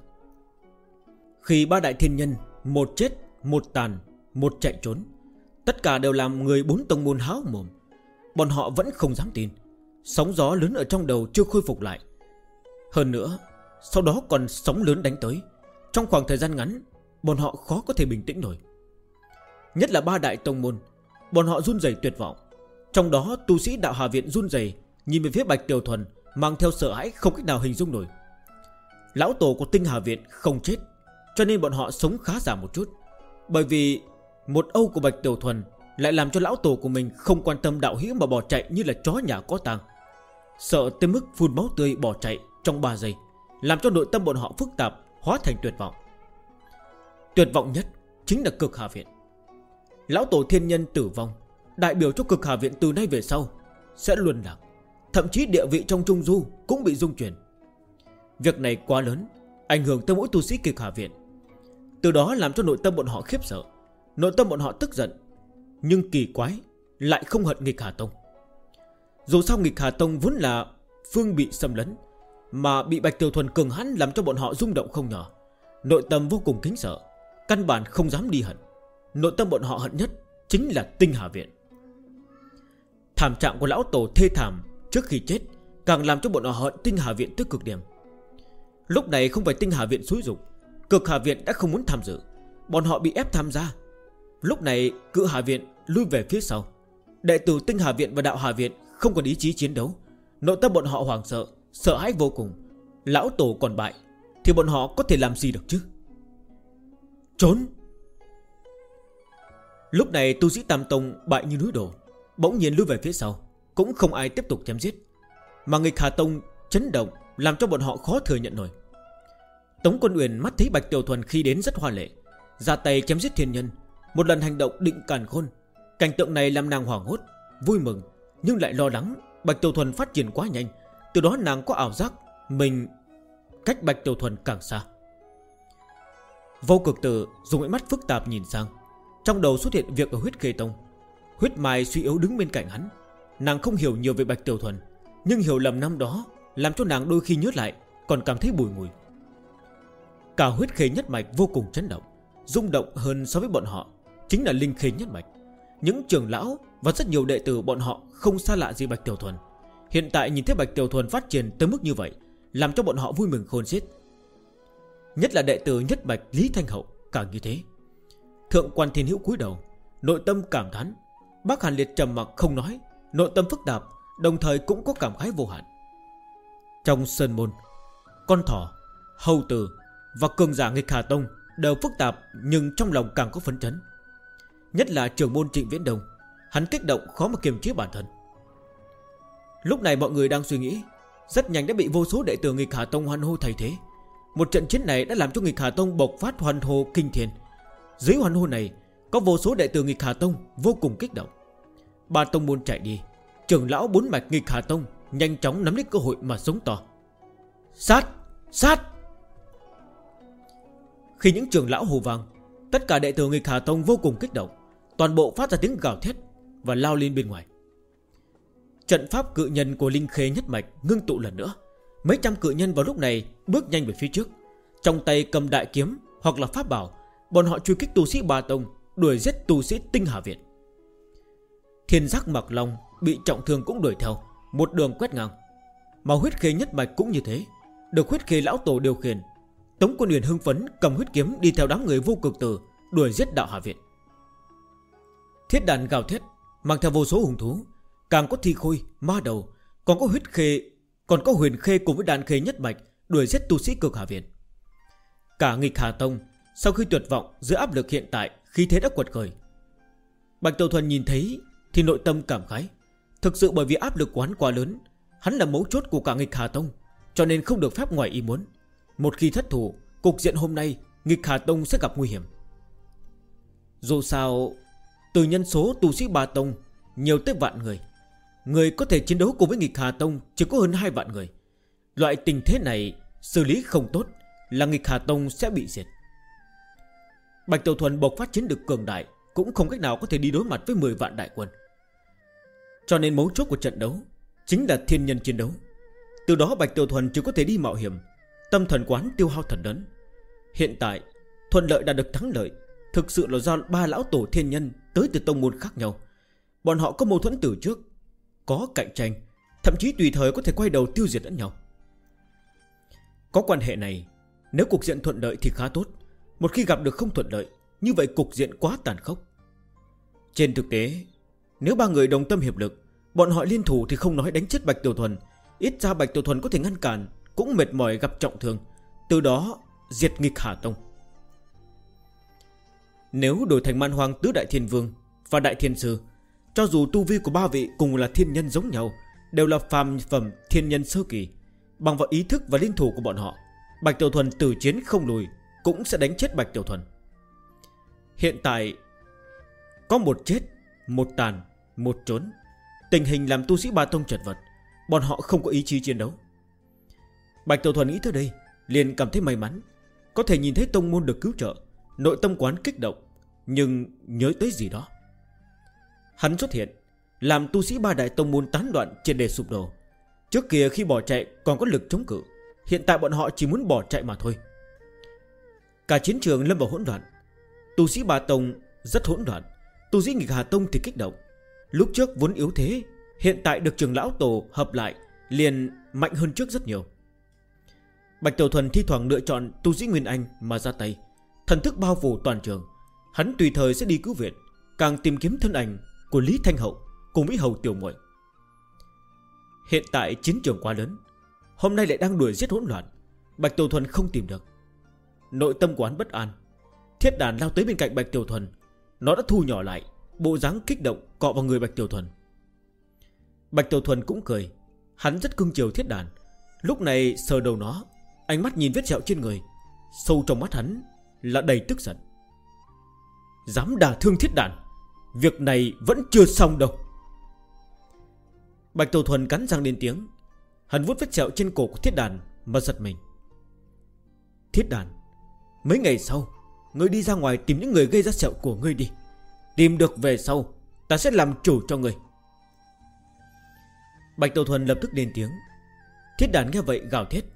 Khi 3 đại thiên nhân, một chết, một tàn, một chạy trốn, tất cả đều làm người 4 tông môn háo mồm. Bọn họ vẫn không dám tin, sóng gió lớn ở trong đầu chưa khôi phục lại. Hơn nữa, sau đó còn sóng lớn đánh tới. Trong khoảng thời gian ngắn, bọn họ khó có thể bình tĩnh nổi. Nhất là 3 đại tông môn, bọn họ run rẩy tuyệt vọng. Trong đó tu sĩ Đạo Hà Viện run rẩy nhìn về phía Bạch Tiểu Thuần, mang theo sợ hãi không cách nào hình dung nổi. Lão tổ của Tinh Hà Viện không chết, cho nên bọn họ sống khá giả một chút. Bởi vì một âu của Bạch Tiểu Thuần lại làm cho lão tổ của mình không quan tâm đạo hữu mà bỏ chạy như là chó nhà có tang. Sợ tới mức phun máu tươi bỏ chạy trong 3 giây, làm cho nội tâm bọn họ phức tạp, hóa thành tuyệt vọng. Tuyệt vọng nhất chính là Cực Hà Viện. Lão tổ thiên nhân tử vong, đại biểu cho Cực Hà Viện từ nay về sau sẽ luân lạc, thậm chí địa vị trong Trung Du cũng bị rung chuyển. Việc này quá lớn, ảnh hưởng tới mỗi tu sĩ Cực Hà Viện. Từ đó làm cho nội tâm bọn họ khiếp sợ, nội tâm bọn họ tức giận. Nhưng kỳ quái, lại không hận Nghịch Hà Tông. Dù sao Nghịch Hà Tông vốn là phương bị xâm lấn, mà bị Bạch Tiểu Thuần cường hãn làm cho bọn họ rung động không nhỏ. Nội tâm vô cùng kính sợ, căn bản không dám đi hận. Nội tâm bọn họ hận nhất chính là Tinh Hà Viện. Thảm trạng của lão tổ thê thảm trước khi chết càng làm cho bọn họ hận Tinh Hà Viện tới cực điểm. Lúc này không phải Tinh Hà Viện xúi giục, Cực Hà Viện đã không muốn tham dự, bọn họ bị ép tham gia. Lúc này Cự Hà Viện lui về phía sau. Đệ tử Tinh Hà Viện và Đạo Hà Viện không còn ý chí chiến đấu, nội tâm bọn họ hoảng sợ, sợ hãi vô cùng. Lão tổ còn bại thì bọn họ có thể làm gì được chứ? Trốn. Lúc này tu sĩ Tam Tông bại như núi đổ, bỗng nhiên lui về phía sau, cũng không ai tiếp tục chém giết. Mà Nghịch Hà Tông chấn động làm cho bọn họ khó thừa nhận nổi. Tống Quân Uyển mắt thấy Bạch Tiểu Thuần khi đến rất hoa lệ, ra tay chém giết thiên nhân, một lần hành động định càn khôn. Cảnh tượng này làm nàng hoảng hốt, vui mừng, nhưng lại lo lắng Bạch Tiểu Thuần phát triển quá nhanh. Từ đó nàng có ảo giác mình cách Bạch Tiểu Thuần càng xa. Vô Cực Tử dùng ánh mắt phức tạp nhìn sang, trong đầu xuất hiện việc ở Huyết Khê Tông. Huyết Mai suy yếu đứng bên cạnh hắn. Nàng không hiểu nhiều về Bạch Tiểu Thuần, nhưng hiểu lầm năm đó làm cho nàng đôi khi nhớ lại còn cảm thấy bùi ngùi. Cả huyết khê nhất mạch vô cùng chấn động. Rung động hơn so với bọn họ chính là linh khê nhất mạch. Những trưởng lão và rất nhiều đệ tử bọn họ không xa lạ gì Bạch Tiểu Thuần. Hiện tại nhìn thấy Bạch Tiểu Thuần phát triển tới mức như vậy, làm cho bọn họ vui mừng khôn xiết. Nhất là đệ tử nhất mạch Lý Thanh Hậu càng như thế. Thượng quan Thiên Hữu cúi đầu, nội tâm cảm thán. Bác Hàn Liệt trầm mặc không nói, nội tâm phức tạp, đồng thời cũng có cảm khái vô hạn. Trong sơn môn, con thỏ, hầu tử và cường giả nghịch Hà Tông đều phức tạp, nhưng trong lòng càng có phấn chấn. Nhất là trưởng môn Trịnh Viễn Đông, hắn kích động khó mà kiềm chế bản thân. Lúc này mọi người đang suy nghĩ, rất nhanh đã bị vô số đệ tử nghịch Hà Tông hoan hô thay thế. Một trận chiến này đã làm cho nghịch Hà Tông bộc phát hoan hô kinh thiên. Dưới hoan hô này, có vô số đệ tử nghịch Hà Tông vô cùng kích động. Ba tông môn chạy đi, trưởng lão bốn mạch nghịch Hà Tông nhanh chóng nắm lấy cơ hội mà sống to. Sát! Sát! Khi những trưởng lão hô vang, tất cả đệ tử nghịch Hà Tông vô cùng kích động, toàn bộ phát ra tiếng gào thét và lao lên bên ngoài. Trận pháp cự nhân của linh khê nhất mạch ngưng tụ lần nữa. Mấy trăm cự nhân vào lúc này bước nhanh về phía trước, trong tay cầm đại kiếm hoặc là pháp bảo. Bọn họ truy kích tu sĩ Ba Tông, đuổi giết tu sĩ Tinh Hà Viện. Thiên Giác Mặc Long bị trọng thương cũng đuổi theo, một đường quét ngang. Mà huyết khê nhất mạch cũng như thế, được huyết khê lão tổ điều khiển. Tống Quân Huyền hưng phấn cầm huyết kiếm đi theo đám người vô cực tử, đuổi giết Đạo Hà Viện. Thiết đàn gào thét, mang theo vô số hùng thú, càng có thi khôi, ma đầu, còn có huyết khê, còn có huyền khê cùng với đàn khê nhất mạch đuổi giết tu sĩ Cực Hà Viện. Cả nghịch Hà Tông sau khi tuyệt vọng dưới áp lực hiện tại, khí thế đã quật khởi. Bạch Tiểu Thuần nhìn thấy thì nội tâm cảm khái. Thực sự bởi vì áp lực của hắn quá lớn, hắn là mấu chốt của cả nghịch Hà Tông, cho nên không được phép ngoài ý muốn. Một khi thất thủ, cục diện hôm nay nghịch Hà Tông sẽ gặp nguy hiểm. Dù sao, từ nhân số tu sĩ Ba Tông nhiều tới vạn người, người có thể chiến đấu cùng với nghịch Hà Tông chỉ có hơn 2 vạn người. Loại tình thế này xử lý không tốt là nghịch Hà Tông sẽ bị diệt. Bạch Tiểu Thuần bộc phát chiến lực cường đại, cũng không cách nào có thể đi đối mặt với 10 vạn đại quân. Cho nên mấu chốt của trận đấu chính là thiên nhân chiến đấu. Từ đó Bạch Tiểu Thuần chỉ có thể đi mạo hiểm, tâm thần quán tiêu hao thần lớn. Hiện tại thuận lợi đạt được thắng lợi thực sự là do ba lão tổ thiên nhân tới từ tông môn khác nhau. Bọn họ có mâu thuẫn từ trước, có cạnh tranh, thậm chí tùy thời có thể quay đầu tiêu diệt lẫn nhau. Có quan hệ này, nếu cục diện thuận lợi thì khá tốt. Một khi gặp được không thuận lợi, như vậy cục diện quá tàn khốc. Trên thực tế, nếu ba người đồng tâm hiệp lực, bọn họ liên thủ thì không nói đánh chết Bạch Tiểu Thuần, ít ra Bạch Tiểu Thuần có thể ngăn cản, cũng mệt mỏi gặp trọng thương, từ đó diệt nghịch Hà Tông. Nếu đổi thành Man Hoang Tứ Đại Thiên Vương và Đại Thiên Sư, cho dù tu vi của ba vị cùng là thiên nhân giống nhau, đều là phàm phẩm thiên nhân sơ kỳ, bằng vào ý thức và liên thủ của bọn họ, Bạch Tiểu Thuần từ chiến không lùi, cũng sẽ đánh chết Bạch Tiểu Thuần. Hiện tại có một chết, một tàn, một trốn. Tình hình làm tu sĩ Ba Tông chật vật, bọn họ không có ý chí chiến đấu. Bạch Tiểu Thuần nghĩ tới đây liền cảm thấy may mắn, có thể nhìn thấy tông môn được cứu trợ, nội tâm quán kích động, nhưng nhớ tới gì đó. Hắn xuất hiện, làm tu sĩ ba đại tông môn tán loạn triệt để sụp đổ. Trước kia khi bỏ chạy còn có lực chống cự, hiện tại bọn họ chỉ muốn bỏ chạy mà thôi. Cả chiến trường lâm vào hỗn loạn. Tu sĩ Ba Tông rất hỗn loạn, tu sĩ nghịch Hà Tông thì kích động. Lúc trước vốn yếu thế, hiện tại được trưởng lão tổ hợp lại, liền mạnh hơn trước rất nhiều. Bạch Tiểu Thuần thi thoảng lựa chọn tu sĩ Nguyên Anh mà ra tay, thần thức bao phủ toàn trường. Hắn tùy thời sẽ đi cứu viện, càng tìm kiếm thân ảnh của Lý Thanh Hậu cùng với Hầu Tiểu Muội. Hiện tại chiến trường quá lớn, hôm nay lại đang đuổi giết hỗn loạn, Bạch Tiểu Thuần không tìm được. Nội tâm của hắn bất an. Thiết đàn lao tới bên cạnh Bạch Tiểu Thuần, nó đã thu nhỏ lại, bộ dáng kích động cọ vào người Bạch Tiểu Thuần. Bạch Tiểu Thuần cũng cười, hắn rất cưng chiều thiết đàn. Lúc này sờ đầu nó, ánh mắt nhìn vết sẹo trên người, sâu trong mắt hắn là đầy tức giận. Dám đả thương thiết đàn, việc này vẫn chưa xong đâu. Bạch Tiểu Thuần cắn răng lên tiếng. Hắn vuốt vết sẹo trên cổ của thiết đàn mà giật mình. Thiết đàn, mấy ngày sau ngươi đi ra ngoài tìm những người gây ra sẹo của ngươi đi. Tìm được về sau, ta sẽ làm chủ cho ngươi. Bạch Tiểu Thuần lập tức lên tiếng. Thiết đàn nghe vậy gào thét.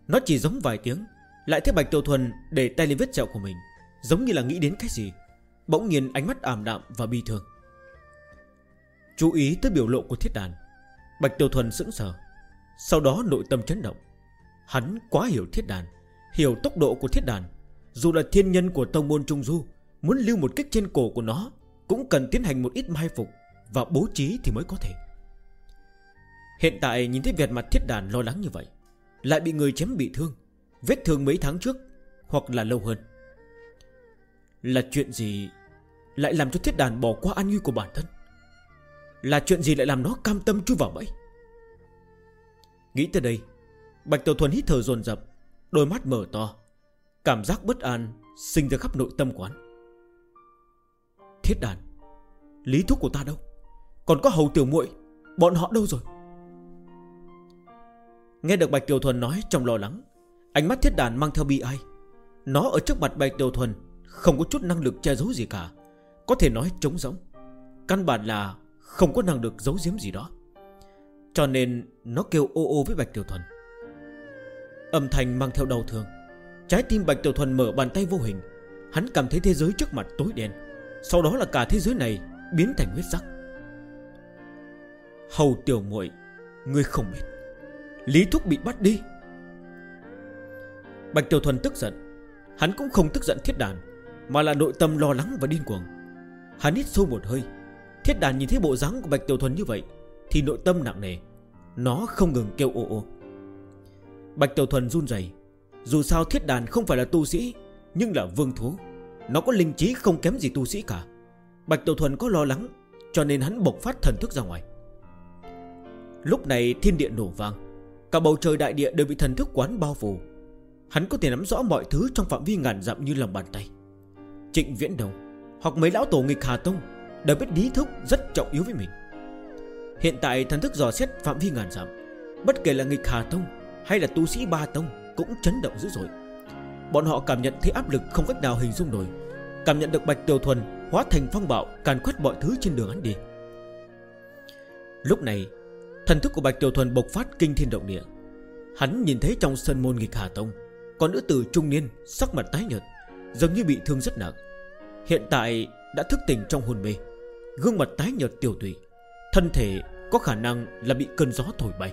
Nó chỉ giống vài tiếng, lại thấy Bạch Tiểu Thuần để tay lên vết sẹo của mình, giống như là nghĩ đến cái gì. Bỗng nhiên ánh mắt ảm đạm và bi thương. Chú ý tới biểu lộ của Thiết Đàn, Bạch Tiểu Thuần sững sờ, sau đó nội tâm chấn động. Hắn quá hiểu Thiết Đàn, hiểu tốc độ của Thiết Đàn. Dù là thiên nhân của tông môn Trung Du, muốn lưu một kích trên cổ của nó cũng cần tiến hành một ít mai phục và bố trí thì mới có thể. Hiện tại nhìn thấy vẻ mặt Thiết Đàn lo lắng như vậy, lại bị người chém bị thương, vết thương mấy tháng trước hoặc là lâu hơn. Là chuyện gì lại làm cho Thiết Đàn bỏ qua an nguy của bản thân? Là chuyện gì lại làm nó cam tâm chui vào bẫy? Nghĩ tới đây, Bạch Tiểu Thuần hít thở dồn dập, đôi mắt mở to, cảm giác bất an sinh ra khắp nội tâm quán. Thiết Đàn, Lý thúc của ta đâu? Còn có Hầu tiểu muội, bọn họ đâu rồi? Nghe được Bạch Tiểu Thuần nói trong lo lắng, ánh mắt Thiết Đàn mang theo bi ai. Nó ở trước mặt Bạch Tiểu Thuần không có chút năng lực che giấu gì cả, có thể nói trống rỗng, căn bản là không có năng lực giấu giếm gì đó. Cho nên nó kêu ô ô với Bạch Tiểu Thuần. Âm thanh mang theo đau thương. Trái tim Bạch Tiểu Thuần mở bàn tay vô hình. Hắn cảm thấy thế giới trước mặt tối đen, sau đó là cả thế giới này biến thành huyết sắc. Hầu tiểu muội, ngươi không biết, Lý thúc bị bắt đi. Bạch Tiểu Thuần tức giận. Hắn cũng không tức giận Thiết Đàn, mà là nội tâm lo lắng và điên cuồng. Hắn hít sâu một hơi. Thiết Đàn nhìn thấy bộ dáng của Bạch Tiểu Thuần như vậy thì nội tâm nặng nề. Nó không ngừng kêu ô ô. Bạch Tiểu Thuần run rẩy. Dù sao Thiết Đàn không phải là tu sĩ, nhưng là vương thú. Nó có linh trí không kém gì tu sĩ cả. Bạch Tiểu Thuần có lo lắng, cho nên hắn bộc phát thần thức ra ngoài. Lúc này thiên địa nổ vang, cả bầu trời đại địa đều bị thần thức quán bao phủ. Hắn có thể nắm rõ mọi thứ trong phạm vi ngàn dặm như lòng bàn tay. Trịnh Viễn Đồng hoặc mấy lão tổ nghịch Hà Tông đều biết Lý thúc rất trọng yếu với mình. Hiện tại thần thức dò xét phạm vi ngàn dặm, bất kể là nghịch Hà Tông hay là tu sĩ Ba Tông cũng chấn động dữ dội. Bọn họ cảm nhận thấy áp lực không cách nào hình dung nổi, cảm nhận được Bạch Tiểu Thuần hóa thành phong bạo càn quét mọi thứ trên đường hắn đi. Lúc này thần thức của Bạch Tiểu Thuần bộc phát kinh thiên động địa. Hắn nhìn thấy trong sân môn nghịch Hà Tông có nữ tử trung niên sắc mặt tái nhợt, dường như bị thương rất nặng. Hiện tại đã thức tỉnh trong hôn mê, gương mặt tái nhợt tiều tụy, thân thể có khả năng là bị cơn gió thổi bay.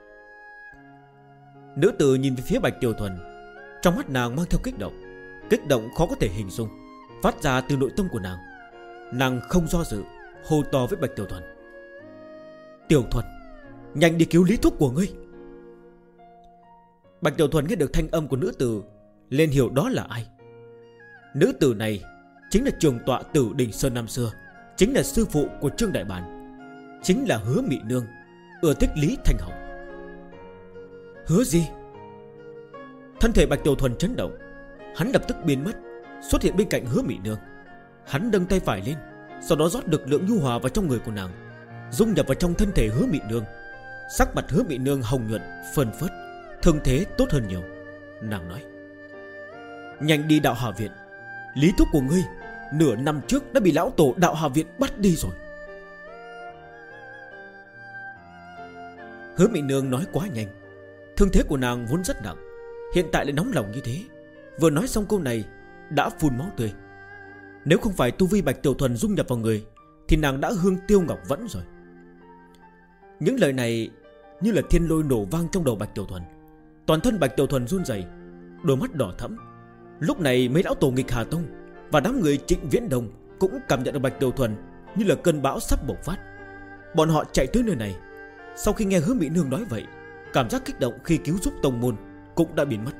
Nữ tử nhìn về phía Bạch Tiểu Thuần, trong mắt nàng mang theo kích động khó có thể hình dung, phát ra từ nội tâm của nàng. Nàng không do dự, hô to với Bạch Tiểu Thuần: Tiểu Thuần, nhanh đi cứu Lý thúc của ngươi. Bạch Tiểu Thuần nghe được thanh âm của nữ tử, liền hiểu đó là ai. Nữ tử này chính là trường tọa tử Đình Sơn năm xưa, chính là sư phụ của Trương Đại Bản, chính là Hứa Mị Nương, ưa thích Lý Thanh Hồng. Hứa gì? Thân thể Bạch Tiểu Thuần chấn động. Hắn lập tức biến mất, xuất hiện bên cạnh Hứa Mị Nương. Hắn nâng tay phải lên, sau đó rót lực lượng nhu hòa vào trong người của nàng, dung nhập vào trong thân thể Hứa Mị Nương. Sắc mặt Hứa Mị Nương hồng nhuận, phơn phớt, thương thế tốt hơn nhiều. Nàng nói: Nhanh đi Đạo Hà Viện, Lý thúc của ngươi nửa năm trước đã bị lão tổ Đạo Hà Viện bắt đi rồi. Hứa Mị Nương nói quá nhanh. Thương thế của nàng vốn rất nặng, hiện tại lại nóng lòng như thế, vừa nói xong câu này đã phun máu tươi. Nếu không phải tu vi Bạch Tiểu Thuần dung nhập vào người thì nàng đã hương tiêu ngọc vẫn rồi. Những lời này như là thiên lôi nổ vang trong đầu Bạch Tiểu Thuần. Toàn thân Bạch Tiểu Thuần run rẩy, đôi mắt đỏ thẫm. Lúc này mấy lão tổ nghịch Hà Tông và đám người Trịnh Viễn Đồng cũng cảm nhận được Bạch Tiểu Thuần như là cơn bão sắp bộc phát. Bọn họ chạy tới nơi này. Sau khi nghe Hứa Mị Nương nói vậy, cảm giác kích động khi cứu giúp tông môn cũng đã biến mất.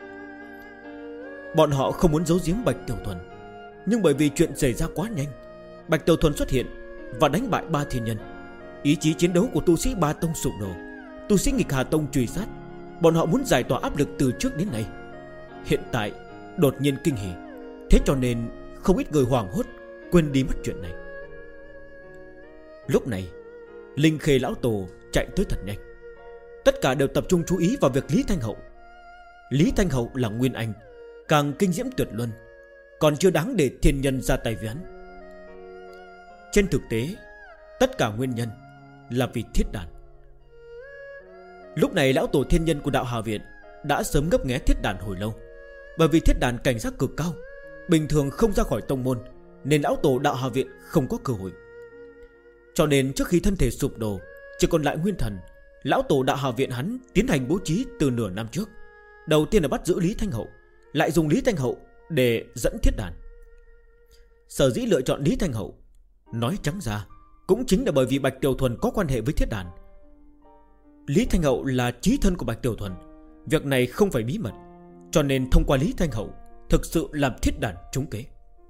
Bọn họ không muốn giấu giếm Bạch Tiểu Thuần, nhưng bởi vì chuyện xảy ra quá nhanh, Bạch Tiểu Thuần xuất hiện và đánh bại ba thiên nhân. Ý chí chiến đấu của tu sĩ Ba Tông sụp đổ, tu sĩ nghịch Hà Tông truy sát. Bọn họ muốn giải tỏa áp lực từ trước đến nay. Hiện tại đột nhiên kinh hỉ, thế cho nên không ít người hoảng hốt, quên đi mất chuyện này. Lúc này Linh Khê lão tổ chạy tới thật nhanh. Tất cả đều tập trung chú ý vào việc Lý Thanh Hậu. Lý Thanh Hậu là nguyên anh, càng kinh diễm tuyệt luân, còn chưa đáng để thiên nhân ra tay với hắn. Trên thực tế, tất cả nguyên nhân là vì Thiết Đàn. Lúc này lão tổ thiên nhân của Đạo Hà Viện đã sớm ngấp nghé thiết đàn hồi lâu. Bởi vì thiết đàn cảnh giác cực cao, bình thường không ra khỏi tông môn, nên lão tổ đạo Hà Viện không có cơ hội. Cho nên trước khi thân thể sụp đổ, chỉ còn lại nguyên thần, lão tổ đạo Hà Viện hắn tiến hành bố trí từ nửa năm trước. Đầu tiên là bắt giữ Lý Thanh Hậu, lại dùng Lý Thanh Hậu để dẫn thiết đàn. Sở dĩ lựa chọn Lý Thanh Hậu, nói trắng ra cũng chính là bởi vì Bạch Tiểu Thuần có quan hệ với thiết đàn. Lý Thanh Hậu là chí thân của Bạch Tiểu Thuần, việc này không phải bí mật, cho nên thông qua Lý Thanh Hậu thực sự làm thiết đàn trúng kế.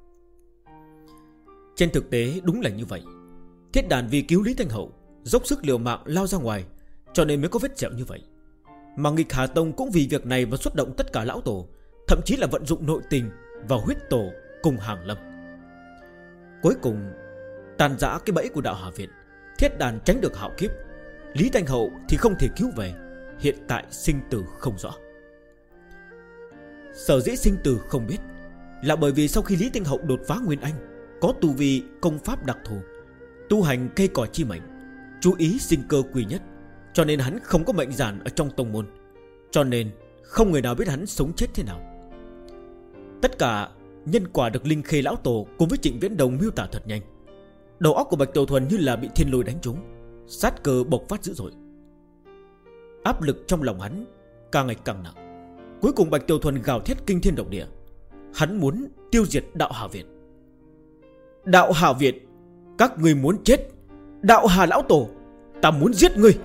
Trên thực tế đúng là như vậy. Thiết đàn vì cứu Lý Thanh Hậu dốc sức liều mạng lao ra ngoài, cho nên mới có vết sẹo như vậy. Mà Nghịch Hà Tông cũng vì việc này mà xuất động tất cả lão tổ, thậm chí là vận dụng nội tình vào huyết tổ cùng Hàng Lâm. Cuối cùng tàn rã cái bẫy của đạo Hà Viện, thiết đàn tránh được hạo kiếp. Lý Thanh Hậu thì không thể cứu về, hiện tại sinh tử không rõ. Sở dĩ sinh tử không biết là bởi vì sau khi Lý Thanh Hậu đột phá Nguyên Anh, có tu vi công pháp đặc thù, tu hành cây cỏ chi mệnh, chú ý sinh cơ quý nhất, cho nên hắn không có mệnh giản ở trong tông môn. Cho nên không người nào biết hắn sống chết thế nào. Tất cả nhân quả được Linh Khê lão tổ cùng với Trịnh Viễn Đồng miêu tả thật nhanh. Đầu óc của Bạch Tiểu Thuần như là bị thiên lôi đánh trúng, sát cơ bộc phát dữ dội. Áp lực trong lòng hắn càng ngày càng nặng. Cuối cùng Bạch Tiểu Thuần gào thét kinh thiên động địa. Hắn muốn tiêu diệt đạo Hà Viện. Đạo Hà Viện, các người muốn chết. Đạo Hà lão tổ, ta muốn giết ngươi.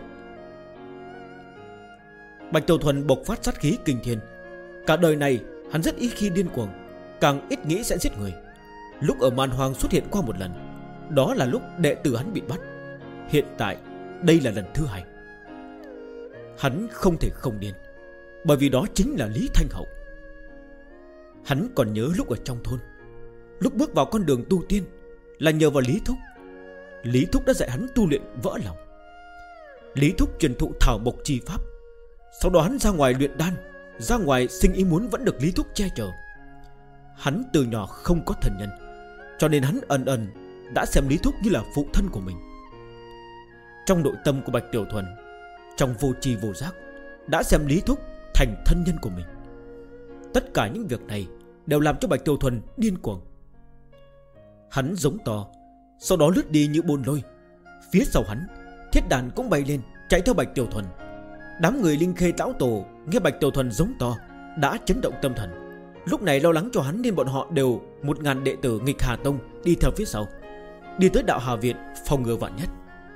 Bạch Tiểu Thuần bộc phát sát khí kinh thiên. Cả đời này hắn rất ít khi điên cuồng, càng ít nghĩ sẽ giết người. Lúc ở Man Hoang xuất hiện qua một lần, đó là lúc đệ tử hắn bị bắt. Hiện tại đây là lần thứ hai. Hắn không thể không điên, bởi vì đó chính là Lý Thanh Hậu. Hắn còn nhớ lúc ở trong thôn, lúc bước vào con đường tu tiên là nhờ vào Lý Thúc. Lý Thúc đã dạy hắn tu luyện vỡ lòng. Lý Thúc truyền thụ thảo mộc chi pháp. Sau đó hắn ra ngoài luyện đan, ra ngoài sinh ý muốn vẫn được Lý Thúc che chở. Hắn từ nhỏ không có thân nhân, cho nên hắn ẩn ẩn đã xem Lý Thúc như là phụ thân của mình. Trong nội tâm của Bạch Tiểu Thuần, trong vô tri vô giác, đã xem Lý Thúc thành thân nhân của mình. Tất cả những việc này đều làm cho Bạch Tiểu Thuần điên cuồng. Hắn giống to, sau đó lướt đi như bôn lôi. Phía sau hắn, thiết đàn cũng bay lên chạy theo Bạch Tiểu Thuần. Đám người Linh Khê lão tổ nghe Bạch Tiểu Thuần giống to đã chấn động tâm thần. Lúc này lo lắng cho hắn nên bọn họ đều 1000 đệ tử Nghịch Hà Tông đi theo phía sau, đi tới đạo Hà Viện phòng ngừa vạn nhất.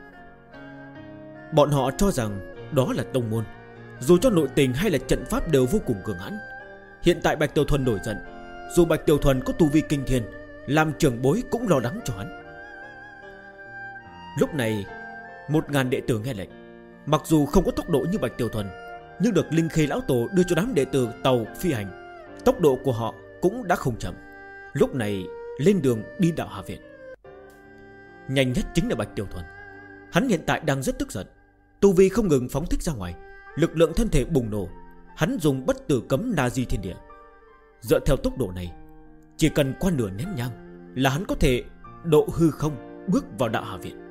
Bọn họ cho rằng đó là tông môn, dù cho nội tình hay là trận pháp đều vô cùng cường hãn. Hiện tại Bạch Tiểu Thuần nổi giận, dù Bạch Tiểu Thuần có tu vi kinh thiên, làm trưởng bối cũng lo lắng cho hắn. Lúc này 1000 đệ tử nghe lệnh, mặc dù không có tốc độ như Bạch Tiểu Thuần, nhưng được Linh Khê lão tổ đưa cho đám đệ tử tàu phi hành, tốc độ của họ cũng đã không chậm. Lúc này lên đường đi đạo Hà Viện. Nhanh nhất chính là Bạch Tiểu Thuần. Hắn hiện tại đang rất tức giận, tu vi không ngừng phóng thích ra ngoài, lực lượng thân thể bùng nổ. Hắn dùng bất tử cấm na di thiên địa. Dựa theo tốc độ này, chỉ cần qua nửa nén nhang là hắn có thể độ hư không bước vào đạo Hà Viện.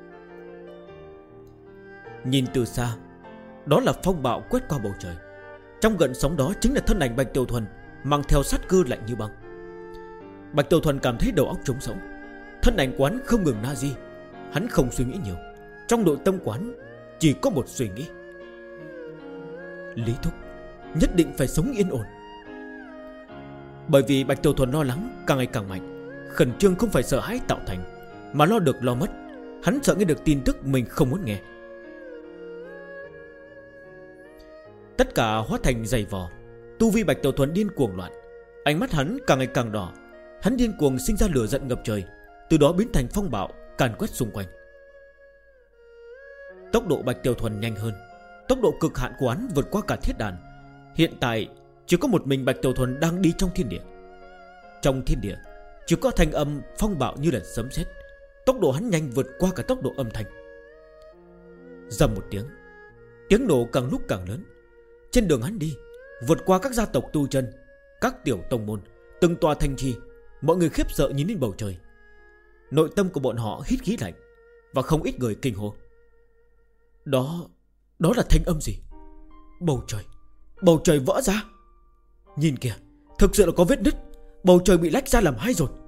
Nhìn từ xa, đó là phong bạo quét qua bầu trời. Trong gợn sóng đó chính là thân ảnh Bạch Tiểu Thuần mang theo sát cơ lạnh như băng. Bạch Tiểu Thuần cảm thấy đầu óc trống rỗng. Thân ảnh quán không ngừng na di. Hắn không suy nghĩ nhiều. Trong nội tâm quán chỉ có một suy nghĩ: Lý Thúc nhất định phải sống yên ổn. Bởi vì Bạch Tiểu Thuần lo lắng càng ngày càng mạnh. Khẩn trương không phải sợ hãi tạo thành, mà lo được lo mất. Hắn sợ nghe được tin tức mình không muốn nghe. Tất cả hóa thành giày vò. Tu vi Bạch Tiểu Thuần điên cuồng loạn. Ánh mắt hắn càng ngày càng đỏ. Hắn điên cuồng sinh ra lửa giận ngập trời, từ đó biến thành phong bạo càn quét xung quanh. Tốc độ Bạch Tiểu Thuần nhanh hơn. Tốc độ cực hạn của hắn vượt qua cả thiết đàn. Hiện tại chỉ có một mình Bạch Tiểu Thuần đang đi trong thiên địa. Trong thiên địa chỉ có thanh âm phong bạo như là sấm sét. Tốc độ hắn nhanh vượt qua cả tốc độ âm thanh. Rầm một tiếng, tiếng nổ càng lúc càng lớn. Trên đường hắn đi, vượt qua các gia tộc tu chân, các tiểu tông môn, từng tòa thành trì, mọi người khiếp sợ nhìn lên bầu trời. Nội tâm của bọn họ hít khí lạnh, và không ít người kinh hô: Đó là thanh âm gì? Bầu trời, Bầu trời vỡ ra. Nhìn kìa, thực sự là có vết nứt. Bầu trời bị lách ra làm hai rồi.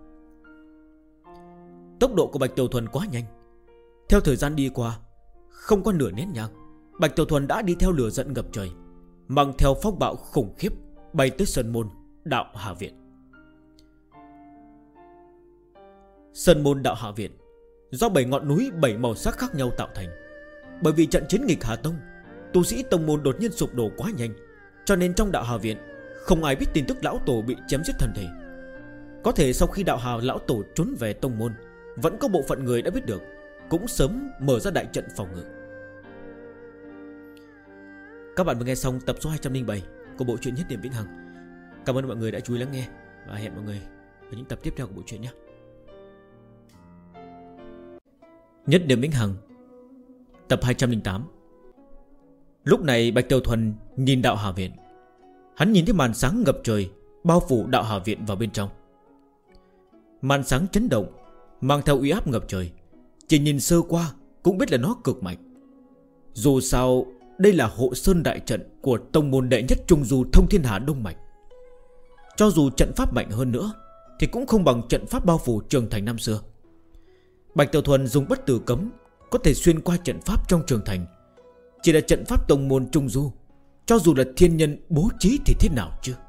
Tốc độ của Bạch Tiểu Thuần quá nhanh. Theo thời gian đi qua, không có nửa nén nhang, Bạch Tiểu Thuần đã đi theo lửa giận ngập trời, mang theo phong bạo khủng khiếp bay tới Sơn Môn Đạo Hà Viện. Sơn Môn Đạo Hà Viện do 7 ngọn núi 7 màu sắc khác nhau tạo thành. Bởi vì trận chiến nghịch Hà Tông, tu sĩ tông môn đột nhiên sụp đổ quá nhanh, cho nên trong Đạo Hà Viện không ai biết tin tức lão tổ bị chém giết thân thể. Có thể sau khi Đạo Hà lão tổ trốn về tông môn, vẫn có bộ phận người đã biết được, cũng sớm mở ra đại trận phòng ngự. Các bạn vừa nghe xong tập số 207 của bộ truyện Nhất Niệm Vĩnh Hằng. Cảm ơn mọi người đã chú ý lắng nghe, và hẹn mọi người ở những tập tiếp theo của bộ truyện nhé. Nhất Niệm Vĩnh Hằng tập 208. Lúc này Bạch Tiểu Thuần nhìn Đạo Hà Viện. Hắn nhìn thấy màn sáng ngập trời bao phủ Đạo Hà Viện vào bên trong. Màn sáng chấn động, mang theo uy áp ngập trời. Chỉ nhìn sơ qua cũng biết là nó cực mạnh. Dù sao đây là hộ sơn đại trận của tông môn đệ nhất Trung Du Thông Thiên Hà Đông Mạch. Cho dù trận pháp mạnh hơn nữa thì cũng không bằng trận pháp bao phủ trường thành năm xưa. Bạch Tiểu Thuần dùng bất tử cấm có thể xuyên qua trận pháp trong trường thành. Chỉ là trận pháp tông môn Trung Du, cho dù là thiên nhân bố trí thì thế nào chứ?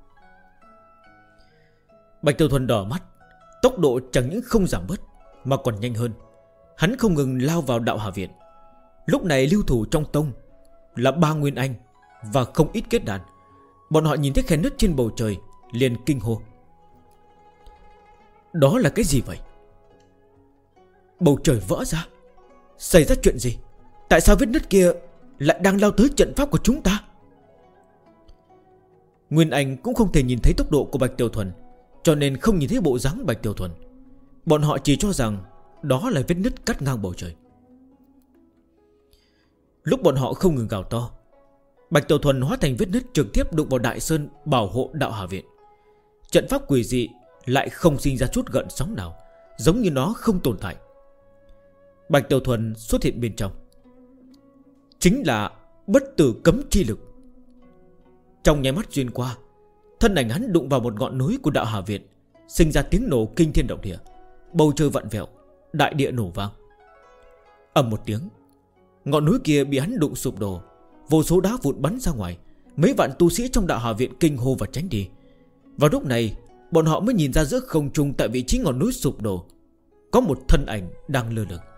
Bạch Tiểu Thuần đỏ mắt, tốc độ chẳng những không giảm bớt mà còn nhanh hơn. Hắn không ngừng lao vào Đạo Hà Viện. Lúc này lưu thủ trong tông là 3 Nguyên Anh và không ít kết đàn. Bọn họ nhìn thấy khe nứt trên bầu trời liền kinh hô. Đó là cái gì vậy? Bầu trời vỡ ra. Xảy ra chuyện gì? Tại sao vết nứt kia lại đang lao tới trận pháp của chúng ta? Nguyên Anh cũng không thể nhìn thấy tốc độ của Bạch Tiểu Thuần, cho nên không nhìn thấy bộ dáng Bạch Tiểu Thuần. Bọn họ chỉ cho rằng đó là vết nứt cắt ngang bầu trời. Lúc bọn họ không ngừng gào to, Bạch Tiểu Thuần hóa thành vết nứt trực tiếp đụng vào đại sơn bảo hộ Đạo Hà Viện. Trận pháp quỷ dị lại không sinh ra chút gợn sóng nào, giống như nó không tồn tại. Bạch Tiểu Thuần xuất hiện bên trong, chính là bất tử cấm chi lực. Trong nháy mắt xuyên qua, thân ảnh hắn đụng vào một ngọn núi của Đạo Hà Viện, sinh ra tiếng nổ kinh thiên động địa. Bầu trời vặn vẹo, đại địa nổ vang. Ầm một tiếng, ngọn núi kia bị hắn đụng sụp đổ, vô số đá vụn bắn ra ngoài. Mấy vạn tu sĩ trong Đạo Hà Viện kinh hô và tránh đi. Vào lúc này, bọn họ mới nhìn ra giữa không trung, tại vị trí ngọn núi sụp đổ, có một thân ảnh đang lơ lửng.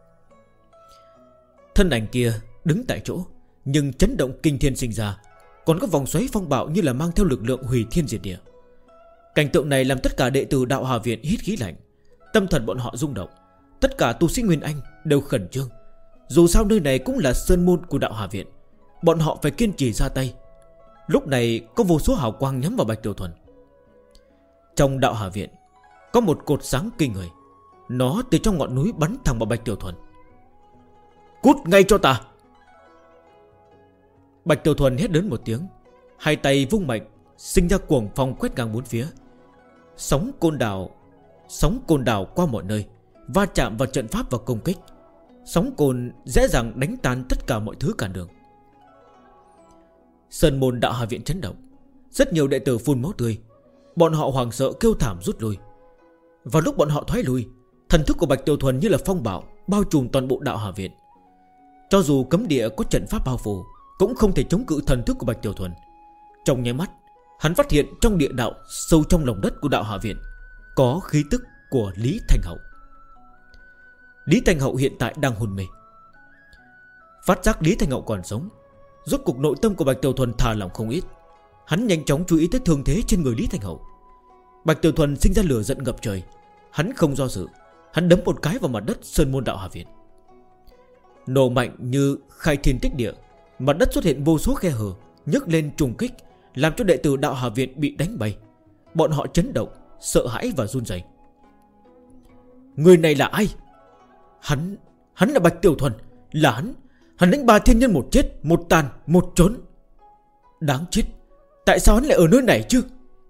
Thân ảnh kia đứng tại chỗ, nhưng chấn động kinh thiên sinh ra, còn có vòng xoáy phong bạo như là mang theo lực lượng hủy thiên diệt địa. Cảnh tượng này làm tất cả đệ tử Đạo Hà Viện hít khí lạnh, tâm thần bọn họ rung động. Tất cả tu sĩ Nguyên Anh đều khẩn trương. Dù sao nơi này cũng là sơn môn của Đạo Hà Viện, bọn họ phải kiên trì ra tay. Lúc này có vô số hào quang nhắm vào Bạch Tiểu Thuần. Trong Đạo Hà Viện có một cột sáng kinh người, nó từ trong ngọn núi bắn thẳng vào Bạch Tiểu Thuần. Cút ngay cho ta! Bạch Tiểu Thuần hét lớn một tiếng, hai tay vung mạnh, sinh ra cuồng phong quét ngang bốn phía. Sóng côn đảo qua mọi nơi, va chạm vào trận pháp và công kích. Sóng cồn dễ dàng đánh tan tất cả mọi thứ cản đường. Sơn môn Đạo Hà Viện chấn động, rất nhiều đệ tử phun máu tươi. Bọn họ hoảng sợ kêu thảm rút lui. Vào lúc bọn họ thoái lui, thần thức của Bạch Tiểu Thuần như là phong bạo bao trùm toàn bộ Đạo Hà Viện. Cho dù cấm địa có trận pháp bao phủ, cũng không thể chống cự thần thức của Bạch Tiểu Thuần. Trong nháy mắt, hắn phát hiện trong địa đạo sâu trong lòng đất của Đạo Hà Viện có khí tức của Lý Thanh Hậu. Lý Thanh Hậu hiện tại đang hôn mê. Phát giác Lý Thanh Hậu còn sống, rốt cuộc nội tâm của Bạch Tiểu Thuần thả lỏng không ít. Hắn nhanh chóng chú ý tới thương thế trên người Lý Thanh Hậu. Bạch Tiểu Thuần sinh ra lửa giận ngập trời. Hắn không do dự, hắn đấm một cái vào mặt đất sơn môn Đạo Hà Viện. Nổ mạnh như khai thiên tích địa, mặt đất xuất hiện vô số khe hở, nhấc lên trùng kích, làm cho đệ tử Đạo Hà Viện bị đánh bay. Bọn họ chấn động, sợ hãi và run rẩy. Người này là ai? Hắn là Bạch Tiểu Thuần. Là hắn đánh 3 thiên nhân, một chết, một tàn, một trốn. Đáng chết, tại sao hắn lại ở nơi này chứ?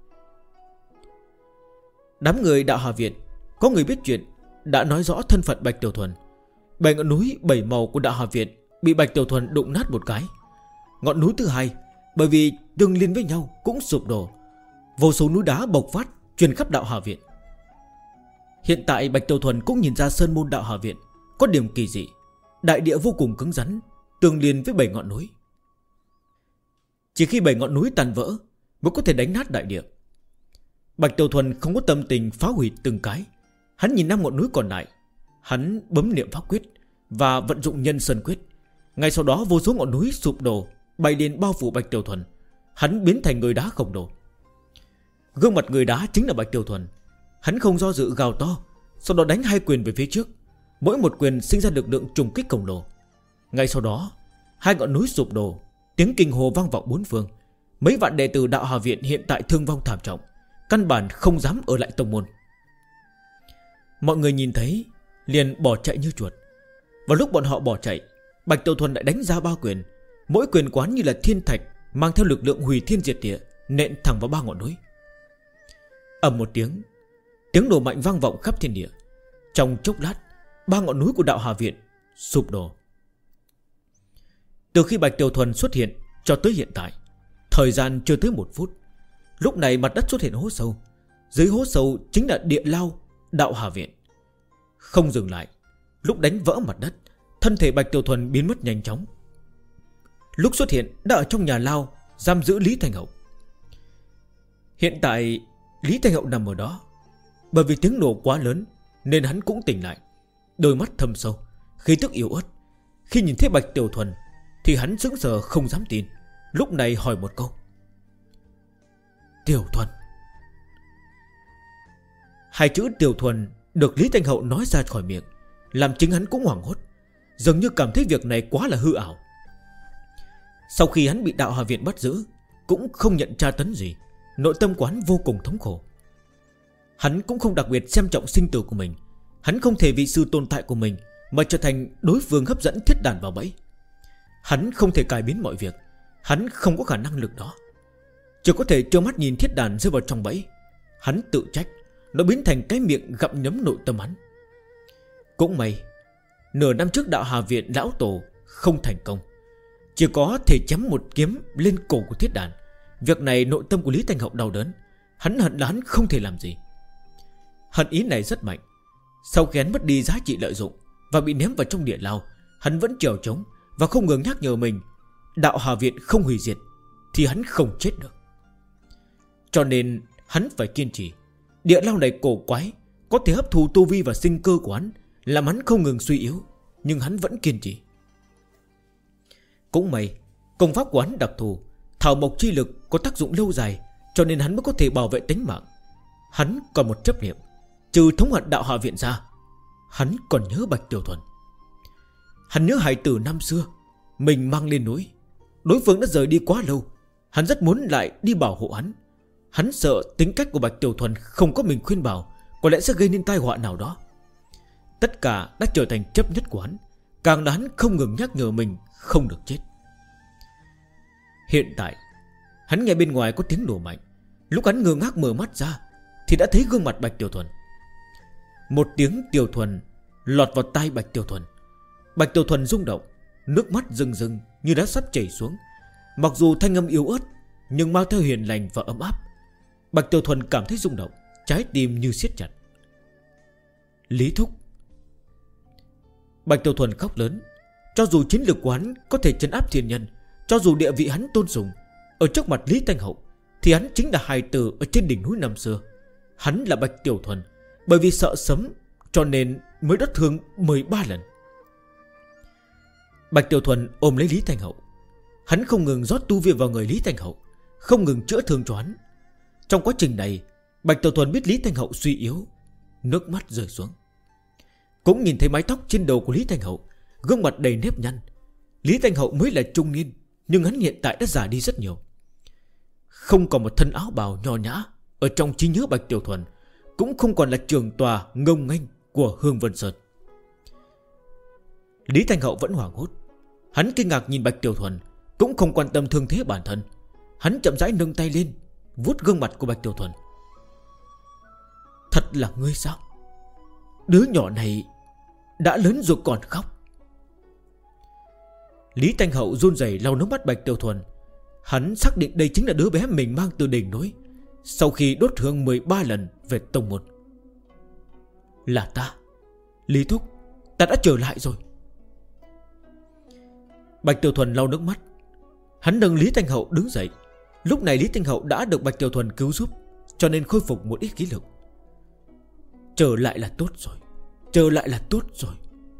Đám người Đạo Hà Viện có người biết chuyện đã nói rõ thân phận Bạch Tiểu Thuần. 7 ngọn núi 7 màu của Đạo Hà Viện bị Bạch Tiểu Thuần đụng nát một cái. Ngọn núi thứ hai bởi vì tương liên với nhau cũng sụp đổ. Vô số núi đá bộc phát truyền khắp Đạo Hà Viện. Hiện tại Bạch Tiểu Thuần cũng nhìn ra sơn môn Đạo Hà Viện có điểm kỳ dị. Đại địa vô cùng cứng rắn, tương liên với 7 ngọn núi. Chỉ khi 7 ngọn núi tan vỡ mới có thể đánh nát đại địa. Bạch Tiểu Thuần không có tâm tình phá hủy từng cái. Hắn nhìn 5 ngọn núi còn lại. Hắn bấm niệm pháp quyết và vận dụng nhân sơn quyết. Ngay sau đó vô số ngọn núi sụp đổ, bay lên bao phủ Bạch Tiểu Thuần. Hắn biến thành người đá khổng lồ. Gương mặt người đá chính là Bạch Tiểu Thuần. Hắn không do dự gào to, sau đó đánh 2 quyền về phía trước. Mỗi một quyền sinh ra lực lượng trùng kích khổng lồ. Ngay sau đó 2 ngọn núi sụp đổ, tiếng kinh hồ vang vọng bốn phương. Mấy vạn đệ tử Đạo Hà Viện hiện tại thương vong thảm trọng, căn bản không dám ở lại tông môn. Mọi người nhìn thấy liền bỏ chạy như chuột. Vào lúc bọn họ bỏ chạy, Bạch Tiểu Thuần lại đánh ra 3 quyền. Mỗi quyền quán như là thiên thạch, mang theo lực lượng hủy thiên diệt địa, nện thẳng vào 3 ngọn núi. Ầm một tiếng, tiếng nổ mạnh vang vọng khắp thiên địa. Trong chốc lát 3 ngọn núi của Đạo Hà Viện sụp đổ. Từ khi Bạch Tiểu Thuần xuất hiện cho tới hiện tại, thời gian chưa tới 1 phút. Lúc này mặt đất xuất hiện hố sâu. Dưới hố sâu chính là địa lao Đạo Hà Viện. Không dừng lại, lúc đánh vỡ mặt đất, thân thể Bạch Tiểu Thuần biến mất nhanh chóng. Lúc xuất hiện đã ở trong nhà lao giam giữ Lý Thanh Hậu. Hiện tại Lý Thanh Hậu nằm ở đó. Bởi vì tiếng nổ quá lớn nên hắn cũng tỉnh lại. Đôi mắt thâm sâu, khí tức yếu ớt. Khi nhìn thấy Bạch Tiểu Thuần thì hắn sững sờ không dám tin. Lúc này hỏi một câu: Tiểu Thuần. 2 chữ Tiểu Thuần được Lý Thanh Hậu nói ra khỏi miệng, làm chính hắn cũng hoảng hốt, dường như cảm thấy việc này quá là hư ảo. Sau khi hắn bị Đạo Hà Viện bắt giữ, cũng không nhận tra tấn gì, nội tâm quán vô cùng thống khổ. Hắn cũng không đặc biệt xem trọng sinh tử của mình. Hắn không thể vì sự tồn tại của mình mà trở thành đối phương hấp dẫn thiết đàn vào bẫy. Hắn không thể cải biến mọi việc. Hắn không có khả năng lực đó. Chỉ có thể trơ mắt nhìn thiết đàn rơi vào trong bẫy. Hắn tự trách, nó biến thành cái miệng gặm nhấm nội tâm hắn. Cũng may nửa năm trước Đạo Hà Viện lão tổ không thành công, chỉ có thể chém một kiếm lên cổ của thiết đàn. Việc này nội tâm của Lý Thanh Hậu đau đớn. Hắn hận là hắn không thể làm gì. Hận ý này rất mạnh. Sau khi hắn mất đi giá trị lợi dụng và bị ném vào trong địa lao, hắn vẫn trèo trống và không ngừng nhắc nhở mình, Đạo Hà Viện không hủy diệt thì hắn không chết được. Cho nên hắn phải kiên trì. Địa lao này cổ quái, có thể hấp thu tu vi và sinh cơ của hắn, làm hắn không ngừng suy yếu. Nhưng hắn vẫn kiên trì. Cũng may công pháp của hắn đặc thù, thảo mộc chi lực có tác dụng lâu dài, cho nên hắn mới có thể bảo vệ tính mạng. Hắn còn một chấp niệm, trừ thống hận Đạo Hà Viện ra, hắn còn nhớ Bạch Tiểu Thuần. Hắn nhớ hài tử năm xưa mình mang lên núi. Đối phương đã rời đi quá lâu. Hắn rất muốn lại đi bảo hộ hắn. Hắn sợ tính cách của Bạch Tiểu Thuần không có mình khuyên bảo, có lẽ sẽ gây nên tai họa nào đó. Tất cả đã trở thành chấp nhất của hắn, càng là hắn không ngừng nhắc nhở mình không được chết. Hiện tại hắn nghe bên ngoài có tiếng nổ mạnh. Lúc hắn ngơ ngác mở mắt ra thì đã thấy gương mặt Bạch Tiểu Thuần. Một tiếng Tiểu Thuần lọt vào tai Bạch Tiểu Thuần. Bạch Tiểu Thuần rung động, nước mắt rưng rưng như đã sắp chảy xuống. Mặc dù thanh âm yếu ớt nhưng mang theo hiền lành và ấm áp. Bạch Tiểu Thuần cảm thấy rung động, trái tim như siết chặt. Lý thúc. Bạch Tiểu Thuần khóc lớn. Cho dù chiến lược của hắn có thể trấn áp thiên nhân, cho dù địa vị hắn tôn sùng, ở trước mặt Lý Thanh Hậu thì hắn chính là hài tử ở trên đỉnh núi năm xưa. Hắn là Bạch Tiểu Thuần, bởi vì sợ sấm cho nên mới đốt thương 13 lần. Bạch Tiểu Thuần ôm lấy Lý Thanh Hậu. Hắn không ngừng rót tu vi vào người Lý Thanh Hậu, không ngừng chữa thương cho hắn. Trong quá trình này, Bạch Tiểu Thuần biết Lý Thanh Hậu suy yếu, nước mắt rơi xuống. Cũng nhìn thấy mái tóc trên đầu của Lý Thanh Hậu, gương mặt đầy nếp nhăn. Lý Thanh Hậu mới là trung niên, nhưng hắn hiện tại đã già đi rất nhiều. Không còn một thân áo bào nho nhã ở trong trí nhớ Bạch Tiểu Thuần, cũng không còn là trường tòa ngông nghênh của Hương Vân Sơn. Lý Thanh Hậu vẫn hoảng hốt. Hắn kinh ngạc nhìn Bạch Tiểu Thuần, cũng không quan tâm thương thế bản thân. Hắn chậm rãi nâng tay lên, vuốt gương mặt của Bạch Tiểu Thuần. Thật là ngươi sao? Đứa nhỏ này đã lớn rồi còn khóc. Lý Thanh Hậu run rẩy lau nước mắt Bạch Tiểu Thuần. Hắn xác định đây chính là đứa bé mình mang từ đỉnh núi sau khi đốt hương 13 lần về tông môn. Là ta, Lý Thúc, ta đã trở lại rồi. Bạch Tiểu Thuần lau nước mắt. Hắn nâng Lý Thanh Hậu đứng dậy. Lúc này Lý Thanh Hậu đã được Bạch Tiểu Thuần cứu giúp, cho nên khôi phục một ít khí lực. Trở lại là tốt rồi, trở lại là tốt rồi.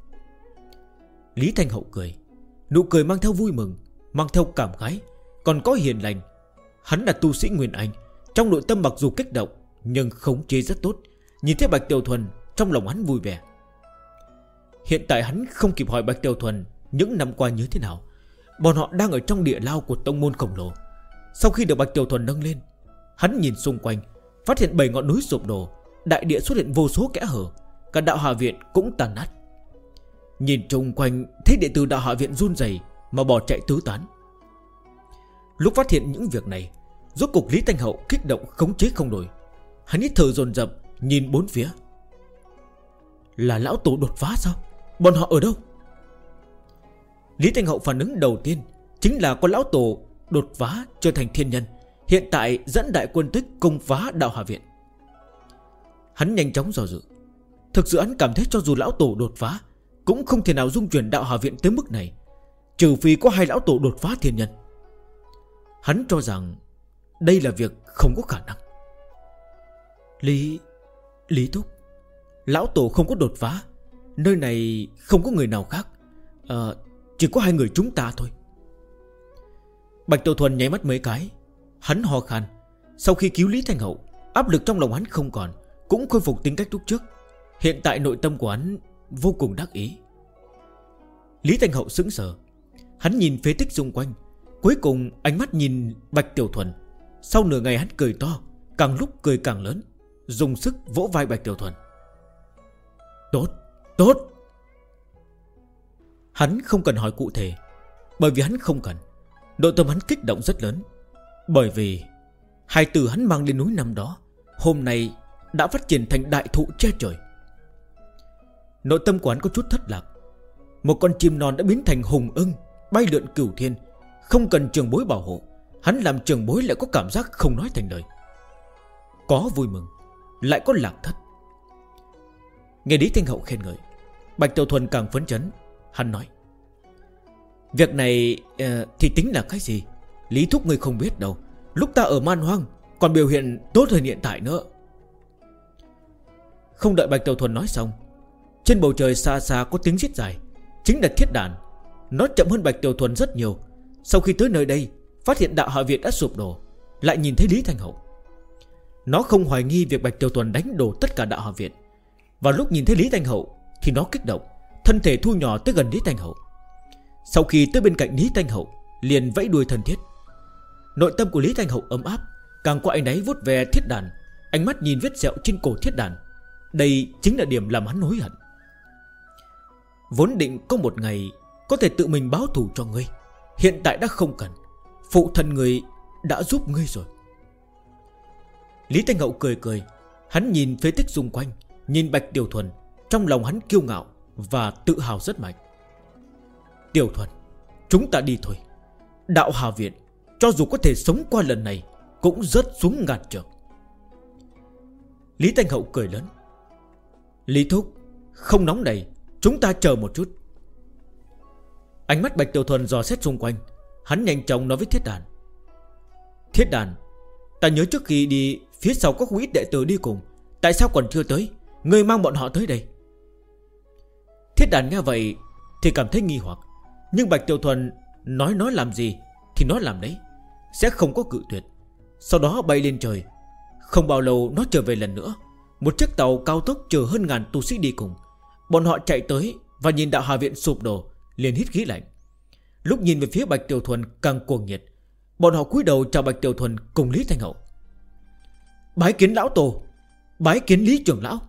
Lý Thanh Hậu cười. Nụ cười mang theo vui mừng, mang theo cảm khái, còn có hiền lành. Hắn là tu sĩ Nguyên Anh, trong nội tâm mặc dù kích động nhưng khống chế rất tốt. Nhìn thấy Bạch Tiểu Thuần, trong lòng hắn vui vẻ. Hiện tại hắn không kịp hỏi Bạch Tiểu Thuần những năm qua như thế nào. Bọn họ đang ở trong địa lao của tông môn khổng lồ. Sau khi được Bạch Tiểu Thuần nâng lên, hắn nhìn xung quanh, phát hiện 7 ngọn núi sụp đổ, đại địa xuất hiện vô số kẽ hở, cả đạo Hà Viện cũng tàn nát. Nhìn chung quanh, thấy đệ tử đạo Hà Viện run rẩy mà bỏ chạy tứ tán. Lúc phát hiện những việc này, rốt cục Lý Thanh Hậu kích động khống chế không nổi. Hắn hít thở dồn dập, nhìn bốn phía. Là lão tổ đột phá sao? Bọn họ ở đâu? Lý Thanh Hậu phản ứng đầu tiên chính là có lão tổ đột phá trở thành thiên nhân, hiện tại dẫn đại quân tới công phá đạo Hà Viện. Hắn nhanh chóng dò dự. Thực sự hắn cảm thấy cho dù lão tổ đột phá cũng không thể nào dung chuyển đạo Hà Viện tới mức này, trừ phi có hai lão tổ đột phá thiên nhân. Hắn cho rằng đây là việc không có khả năng. Lý Thúc, lão tổ không có đột phá, nơi này không có người nào khác, chỉ có hai người chúng ta thôi. Bạch Tiểu Thuần nháy mắt mấy cái. Hắn ho khan. Sau khi cứu Lý Thanh Hậu, áp lực trong lòng hắn không còn, cũng khôi phục tính cách lúc trước. Hiện tại nội tâm của hắn vô cùng đắc ý. Lý Thanh Hậu sững sờ. Hắn nhìn phế tích xung quanh, cuối cùng ánh mắt nhìn Bạch Tiểu Thuần. Sau nửa ngày hắn cười to, càng lúc cười càng lớn, dùng sức vỗ vai Bạch Tiểu Thuần. Tốt, tốt. Hắn không cần hỏi cụ thể, bởi vì hắn không cần. Nội tâm hắn kích động rất lớn, bởi vì hai từ hắn mang lên núi năm đó hôm nay đã phát triển thành đại thụ che trời. Nội tâm của hắn có chút thất lạc. Một con chim non đã biến thành hùng ưng, bay lượn cửu thiên. Không cần trường bối bảo hộ, hắn làm trường bối lại có cảm giác không nói thành lời. Có vui mừng, lại có lạc thất. Nghe Lý Thanh Hậu khen ngợi, Bạch Tiểu Thuần càng phấn chấn. Hắn nói: việc này thì tính là cái gì? Lý Thúc ngươi không biết đâu, lúc ta ở Man Hoang còn biểu hiện tốt hơn hiện tại nữa. Không đợi Bạch Tiểu Thuần nói xong, trên bầu trời xa xa có tiếng rít dài. Chính là thiết đàn. Nó chậm hơn Bạch Tiểu Thuần rất nhiều. Sau khi tới nơi đây, phát hiện đạo Hạ Viện đã sụp đổ, lại nhìn thấy Lý Thanh Hậu. Nó không hoài nghi việc Bạch Tiểu Thuần đánh đổ tất cả đạo Hạ Viện. Và lúc nhìn thấy Lý Thanh Hậu thì nó kích động, thân thể thu nhỏ tới gần Lý Thanh Hậu. Sau khi tới bên cạnh Lý Thanh Hậu, liền vẫy đuôi thân thiết. Nội tâm của Lý Thanh Hậu ấm áp, càng qua anh ấy vuốt về thiết đàn, ánh mắt nhìn vết sẹo trên cổ thiết đàn. Đây chính là điểm làm hắn hối hận. Vốn định có một ngày có thể tự mình báo thù cho ngươi, hiện tại đã không cần. Phụ thân ngươi đã giúp ngươi rồi. Lý Thanh Hậu cười cười. Hắn nhìn phế tích xung quanh, nhìn Bạch Tiểu Thuần. Trong lòng hắn kiêu ngạo và tự hào rất mạnh. Tiểu Thuần, chúng ta đi thôi. Đạo Hà Viện cho dù có thể sống qua lần này cũng rớt xuống ngạt trượng. Lý Thanh Hậu cười lớn. Lý Thúc, không nóng đầy, chúng ta chờ một chút. Ánh mắt Bạch Tiểu Thuần dò xét xung quanh. Hắn nhanh chóng nói với thiết đàn: Thiết đàn, ta nhớ trước khi đi, phía sau có không ít đệ tử đi cùng, tại sao còn chưa tới? Ngươi mang bọn họ tới đây. Thiết đàn nghe vậy thì cảm thấy nghi hoặc. Nhưng Bạch Tiểu Thuần nói làm gì thì nó làm đấy, sẽ không có cự tuyệt. Sau đó bay lên trời. Không bao lâu nó trở về lần nữa. Một chiếc tàu cao tốc chở hơn ngàn tu sĩ đi cùng. Bọn họ chạy tới và nhìn đạo Hà Viện sụp đổ, liền hít khí lạnh. Lúc nhìn về phía Bạch Tiểu Thuần càng cuồng nhiệt. Bọn họ cúi đầu chào Bạch Tiểu Thuần cùng Lý Thanh Hậu. Bái kiến lão tổ, bái kiến Lý trưởng lão.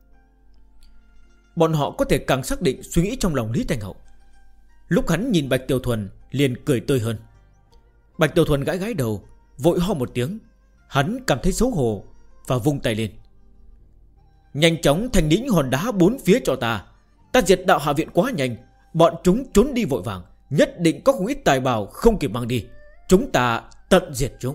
Bọn họ có thể càng xác định suy nghĩ trong lòng Lý Thanh Hậu. Lúc hắn nhìn Bạch Tiểu Thuần liền cười tươi hơn. Bạch Tiểu Thuần gãi gãi đầu, vội ho một tiếng. Hắn cảm thấy xấu hổ và vung tay lên. Nhanh chóng thành đĩnh hòn đá bốn phía cho ta. Ta diệt đạo Hạ Viện quá nhanh, bọn chúng trốn đi vội vàng, nhất định có không ít tài bảo không kịp mang đi. chúng ta tận diệt chúng.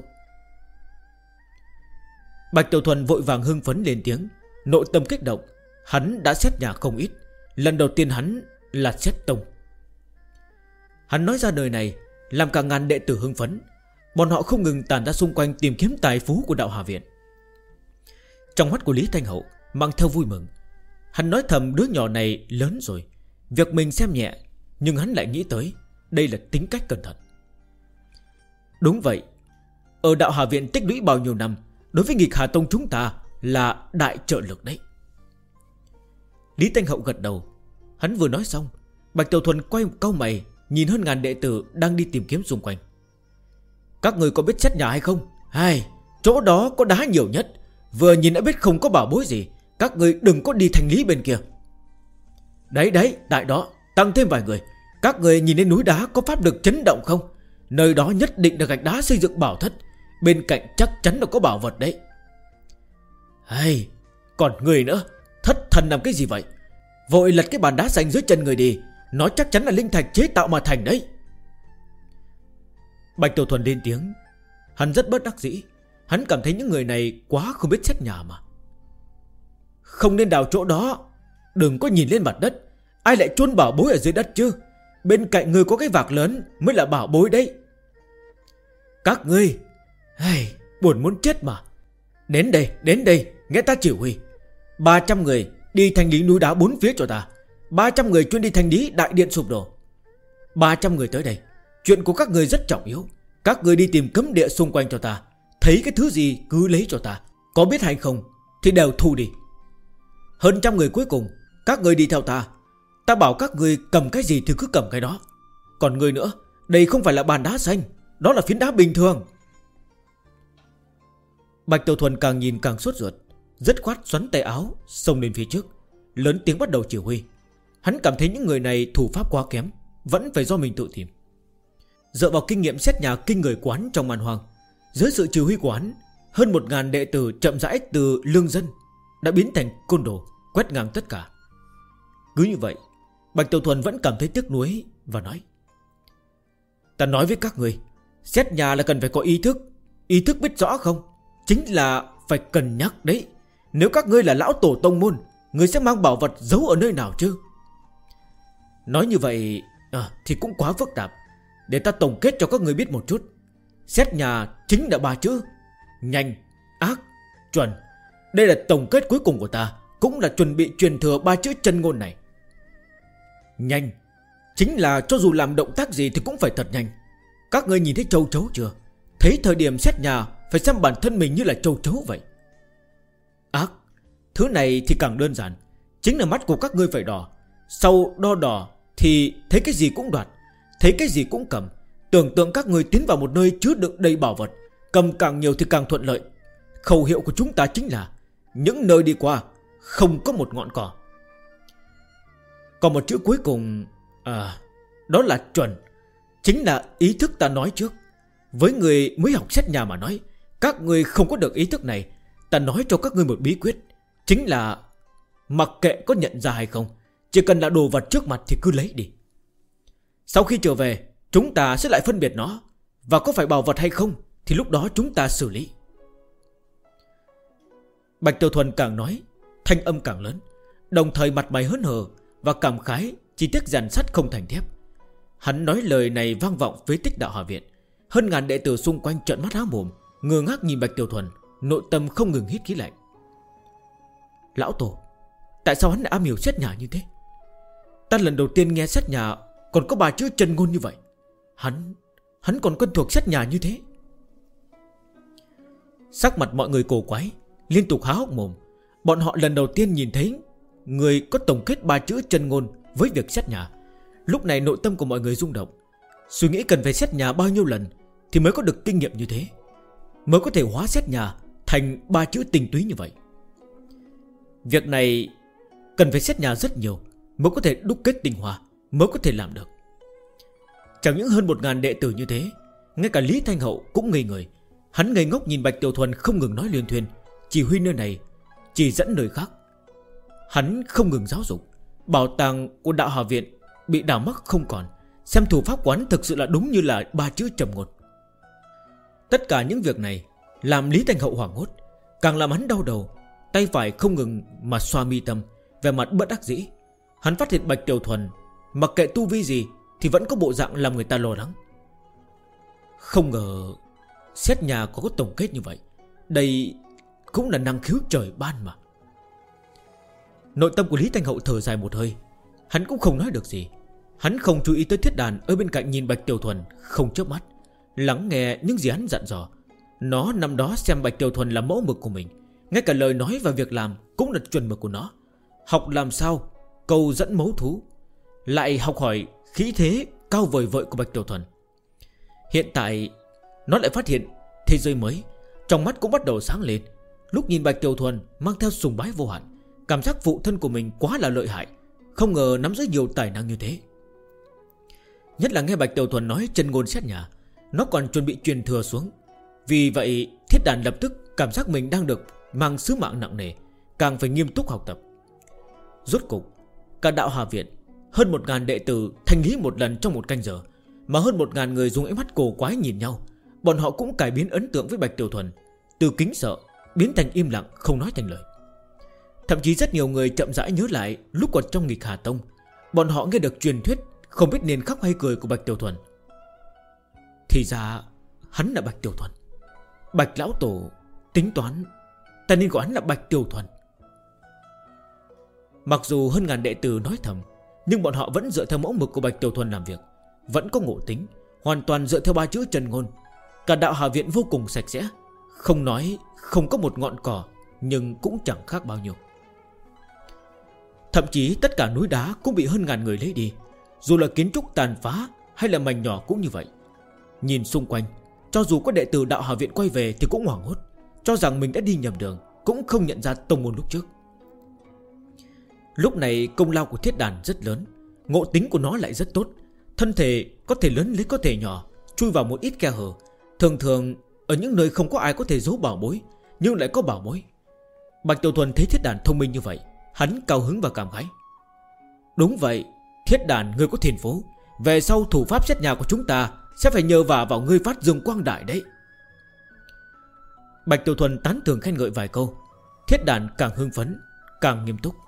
Bạch Tiểu Thuần vội vàng hưng phấn lên tiếng, nội tâm kích động. Hắn đã xét nhà không ít, lần đầu tiên hắn là xét tông. Hắn nói ra đời này làm cả ngàn đệ tử hưng phấn. Bọn họ không ngừng tản ra xung quanh tìm kiếm tài phú của đạo Hà Viện. Trong mắt của Lý Thanh Hậu mang theo vui mừng. Hắn nói thầm đứa nhỏ này lớn rồi, việc mình xem nhẹ, nhưng hắn lại nghĩ tới đây là tính cách cẩn thận. Đúng vậy, ở đạo Hà Viện tích lũy bao nhiêu năm, đối với nghịch Hà Tông chúng ta là đại trợ lực đấy. Lý Thanh Hậu gật đầu. Hắn vừa nói xong, Bạch Tiểu Thuần quay cau mày, nhìn hơn ngàn đệ tử đang đi tìm kiếm xung quanh. Các người có biết xét nhà hay không? Hay, chỗ đó có đá nhiều nhất, vừa nhìn đã biết không có bảo bối gì. Các người đừng có đi thành lý bên kia. Đấy, tại đó tăng thêm vài người. Các người nhìn lên núi đá có pháp lực chấn động không? Nơi đó nhất định là gạch đá xây dựng bảo thất, bên cạnh chắc chắn là có bảo vật đấy. Hay, còn người nữa, thất thần làm cái gì vậy? Vội lật cái bàn đá xanh dưới chân người đi, nó chắc chắn là linh thạch chế tạo mà thành đấy. Bạch Tiểu Thuần lên tiếng. Hắn rất bất đắc dĩ. Hắn cảm thấy những người này quá không biết xét nhà mà. Không nên đào chỗ đó, đừng có nhìn lên mặt đất. Ai lại chôn bảo bối ở dưới đất chứ? Bên cạnh người có cái vạc lớn mới là bảo bối đấy. Các ngươi, buồn muốn chết mà. Đến đây, nghe ta chỉ huy. 300 người đi thanh lý núi đá bốn phía cho ta. 300 người chuyên đi thanh lý đại điện sụp đổ. 300 người tới đây. Chuyện của các người rất trọng yếu. Các người đi tìm cấm địa xung quanh cho ta. Thấy cái thứ gì cứ lấy cho ta. Có biết hay không thì đều thu đi. Hơn 100 người cuối cùng, các người đi theo ta. Ta bảo các người cầm cái gì thì cứ cầm cái đó. Còn người nữa, đây không phải là bàn đá xanh, đó là phiến đá bình thường. Bạch Tiểu Thuần càng nhìn càng sốt ruột, dứt khoát xoắn tay áo xông lên phía trước, lớn tiếng bắt đầu chỉ huy. Hắn cảm thấy những người này thủ pháp quá kém, vẫn phải do mình tự tìm. Dựa vào kinh nghiệm xét nhà kinh người quán trong màn hoàng, dưới sự chỉ huy của hắn, hơn 1000 đệ tử chậm rãi từ lương dân đã biến thành côn đồ, quét ngang tất cả. Cứ như vậy, Bạch Tiểu Thuần vẫn cảm thấy tiếc nuối và nói: Ta nói với các người, xét nhà là cần phải có ý thức. Ý thức biết rõ không? Chính là phải cân nhắc đấy. Nếu các ngươi là lão tổ tông môn, ngươi sẽ mang bảo vật giấu ở nơi nào chứ? Nói như vậy thì cũng quá phức tạp. Để ta tổng kết cho các người biết một chút. Xét nhà chính là 3 chữ: nhanh, ác, chuẩn. Đây là tổng kết cuối cùng của ta, cũng là chuẩn bị truyền thừa 3 chữ chân ngôn này. Nhanh chính là cho dù làm động tác gì thì cũng phải thật nhanh. Các ngươi nhìn thấy châu chấu chưa? Thấy thời điểm xét nhà phải xem bản thân mình như là châu chấu vậy. Ác, thứ này thì càng đơn giản. Chính là mắt của các ngươi phải đỏ. Sau đo đỏ thì thấy cái gì cũng đoạt, thấy cái gì cũng cầm. Tưởng tượng các ngươi tiến vào một nơi chứa đựng đầy bảo vật, cầm càng nhiều thì càng thuận lợi. Khẩu hiệu của chúng ta chính là: những nơi đi qua không có một ngọn cỏ. Còn một chữ cuối cùng, đó là chuẩn. Chính là ý thức ta nói trước. Với người mới học xét nhà mà nói, các người không có được ý thức này, ta nói cho các ngươi một bí quyết. Chính là mặc kệ có nhận ra hay không, chỉ cần là đồ vật trước mặt thì cứ lấy đi. Sau khi trở về, chúng ta sẽ lại phân biệt nó, và có phải bảo vật hay không thì lúc đó chúng ta xử lý. Bạch Tiểu Thuần càng nói, thanh âm càng lớn, đồng thời mặt mày hớn hở và cảm khái chi tiết rèn sắt không thành thép. Hắn nói lời này vang vọng phế tích đạo Hà Viện. Hơn ngàn đệ tử xung quanh trợn mắt há mồm, ngơ ngác nhìn Bạch Tiểu Thuần, nội tâm không ngừng hít khí lạnh. Lão tổ, tại sao hắn lại am hiểu xét nhà như thế? Ta lần đầu tiên nghe xét nhà còn có 3 chữ chân ngôn như vậy. Hắn còn quen thuộc xét nhà như thế. Sắc mặt mọi người cổ quái, liên tục há hốc mồm. Bọn họ lần đầu tiên nhìn thấy người có tổng kết 3 chữ chân ngôn với việc xét nhà. Lúc này nội tâm của mọi người rung động, suy nghĩ cần phải xét nhà bao nhiêu lần thì mới có được kinh nghiệm như thế, mới có thể hóa xét nhà thành 3 chữ tinh túy như vậy. Việc này cần phải xét nhà rất nhiều mới có thể đúc kết tinh hoa, mới có thể làm được. Chẳng những hơn 1000 đệ tử như thế, ngay cả Lý Thanh Hậu cũng ngây người. Hắn ngây ngốc nhìn Bạch Tiểu Thuần không ngừng nói liên thuyên, chỉ huy nơi này, chỉ dẫn nơi khác. Hắn không ngừng giáo dục. Bảo tàng của đạo Hà Viện bị đào mắc không còn, xem thủ pháp quán thực sự là đúng như là 3 chữ trầm ngôn. Tất cả những việc này làm Lý Thanh Hậu hoảng hốt, càng làm hắn đau đầu. Tay phải không ngừng mà xoa mi tâm, vẻ mặt bất đắc dĩ. Hắn phát hiện Bạch Tiểu Thuần mặc kệ tu vi gì thì vẫn có bộ dạng làm người ta lo lắng. Không ngờ xét nhà có tổng kết như vậy. Đây cũng là năng khiếu trời ban mà. Nội tâm của Lý Thanh Hậu thở dài một hơi. Hắn cũng không nói được gì. Hắn không chú ý tới Thiết Đàn ở bên cạnh nhìn Bạch Tiểu Thuần không chớp mắt, lắng nghe những gì hắn dặn dò. Nó năm đó xem Bạch Tiểu Thuần là mẫu mực của mình, ngay cả lời nói và việc làm cũng là chuẩn mực của nó. Học làm sao câu dẫn mấu thú, lại học hỏi khí thế cao vời vợi của Bạch Tiểu Thuần. Hiện tại nó lại phát hiện thế giới mới, trong mắt cũng bắt đầu sáng lên. Lúc nhìn Bạch Tiểu Thuần mang theo sùng bái vô hạn, cảm giác phụ thân của mình quá là lợi hại, không ngờ nắm giữ nhiều tài năng như thế. Nhất là nghe Bạch Tiểu Thuần nói chân ngôn xét nhà, nó còn chuẩn bị truyền thừa xuống. Vì vậy Thiết Đàn lập tức cảm giác mình đang được mang sứ mạng nặng nề, càng phải nghiêm túc học tập. Rốt cục cả Đạo Hà Viện hơn 1000 đệ tử thanh lý một lần trong một canh giờ, mà hơn 1000 người dùng ánh mắt cổ quái nhìn nhau. Bọn họ cũng cải biến ấn tượng với Bạch Tiểu Thuần, từ kính sợ biến thành im lặng không nói thành lời. Thậm chí rất nhiều người chậm rãi nhớ lại lúc còn trong Nghịch Hà Tông, bọn họ nghe được truyền thuyết không biết nên khóc hay cười của Bạch Tiểu Thuần. Thì ra hắn là Bạch Tiểu Thuần. Bạch lão tổ tính toán ta nên gọi hắn là Bạch Tiểu Thuần. Mặc dù hơn 1000 đệ tử nói thầm, nhưng bọn họ vẫn dựa theo mẫu mực của Bạch Tiểu Thuần làm việc, vẫn có ngộ tính, hoàn toàn dựa theo 3 chữ chân ngôn. Cả Đạo Hà Viện vô cùng sạch sẽ, không nói không có một ngọn cỏ, nhưng cũng chẳng khác bao nhiêu. Thậm chí tất cả núi đá cũng bị hơn 1000 người lấy đi, dù là kiến trúc tàn phá hay là mảnh nhỏ cũng như vậy. Nhìn xung quanh, cho dù có đệ tử Đạo Hà Viện quay về thì cũng hoảng hốt, cho rằng mình đã đi nhầm đường, cũng không nhận ra tông môn lúc trước. Lúc này công lao của Thiết Đàn rất lớn, ngộ tính của nó lại rất tốt. Thân thể có thể lớn lấy có thể nhỏ, chui vào một ít khe hở. Thường thường ở những nơi không có ai có thể giấu bảo bối, nhưng lại có bảo bối. Bạch Tiểu Thuần thấy Thiết Đàn thông minh như vậy, hắn cao hứng và cảm khái. Đúng vậy, Thiết Đàn ngươi có thiên phú, về sau thủ pháp xét nhà của chúng ta sẽ phải nhờ vào ngươi phát dương quang đại đấy. Bạch Tiểu Thuần tán thưởng khen ngợi vài câu. Thiết Đàn càng hưng phấn, càng nghiêm túc.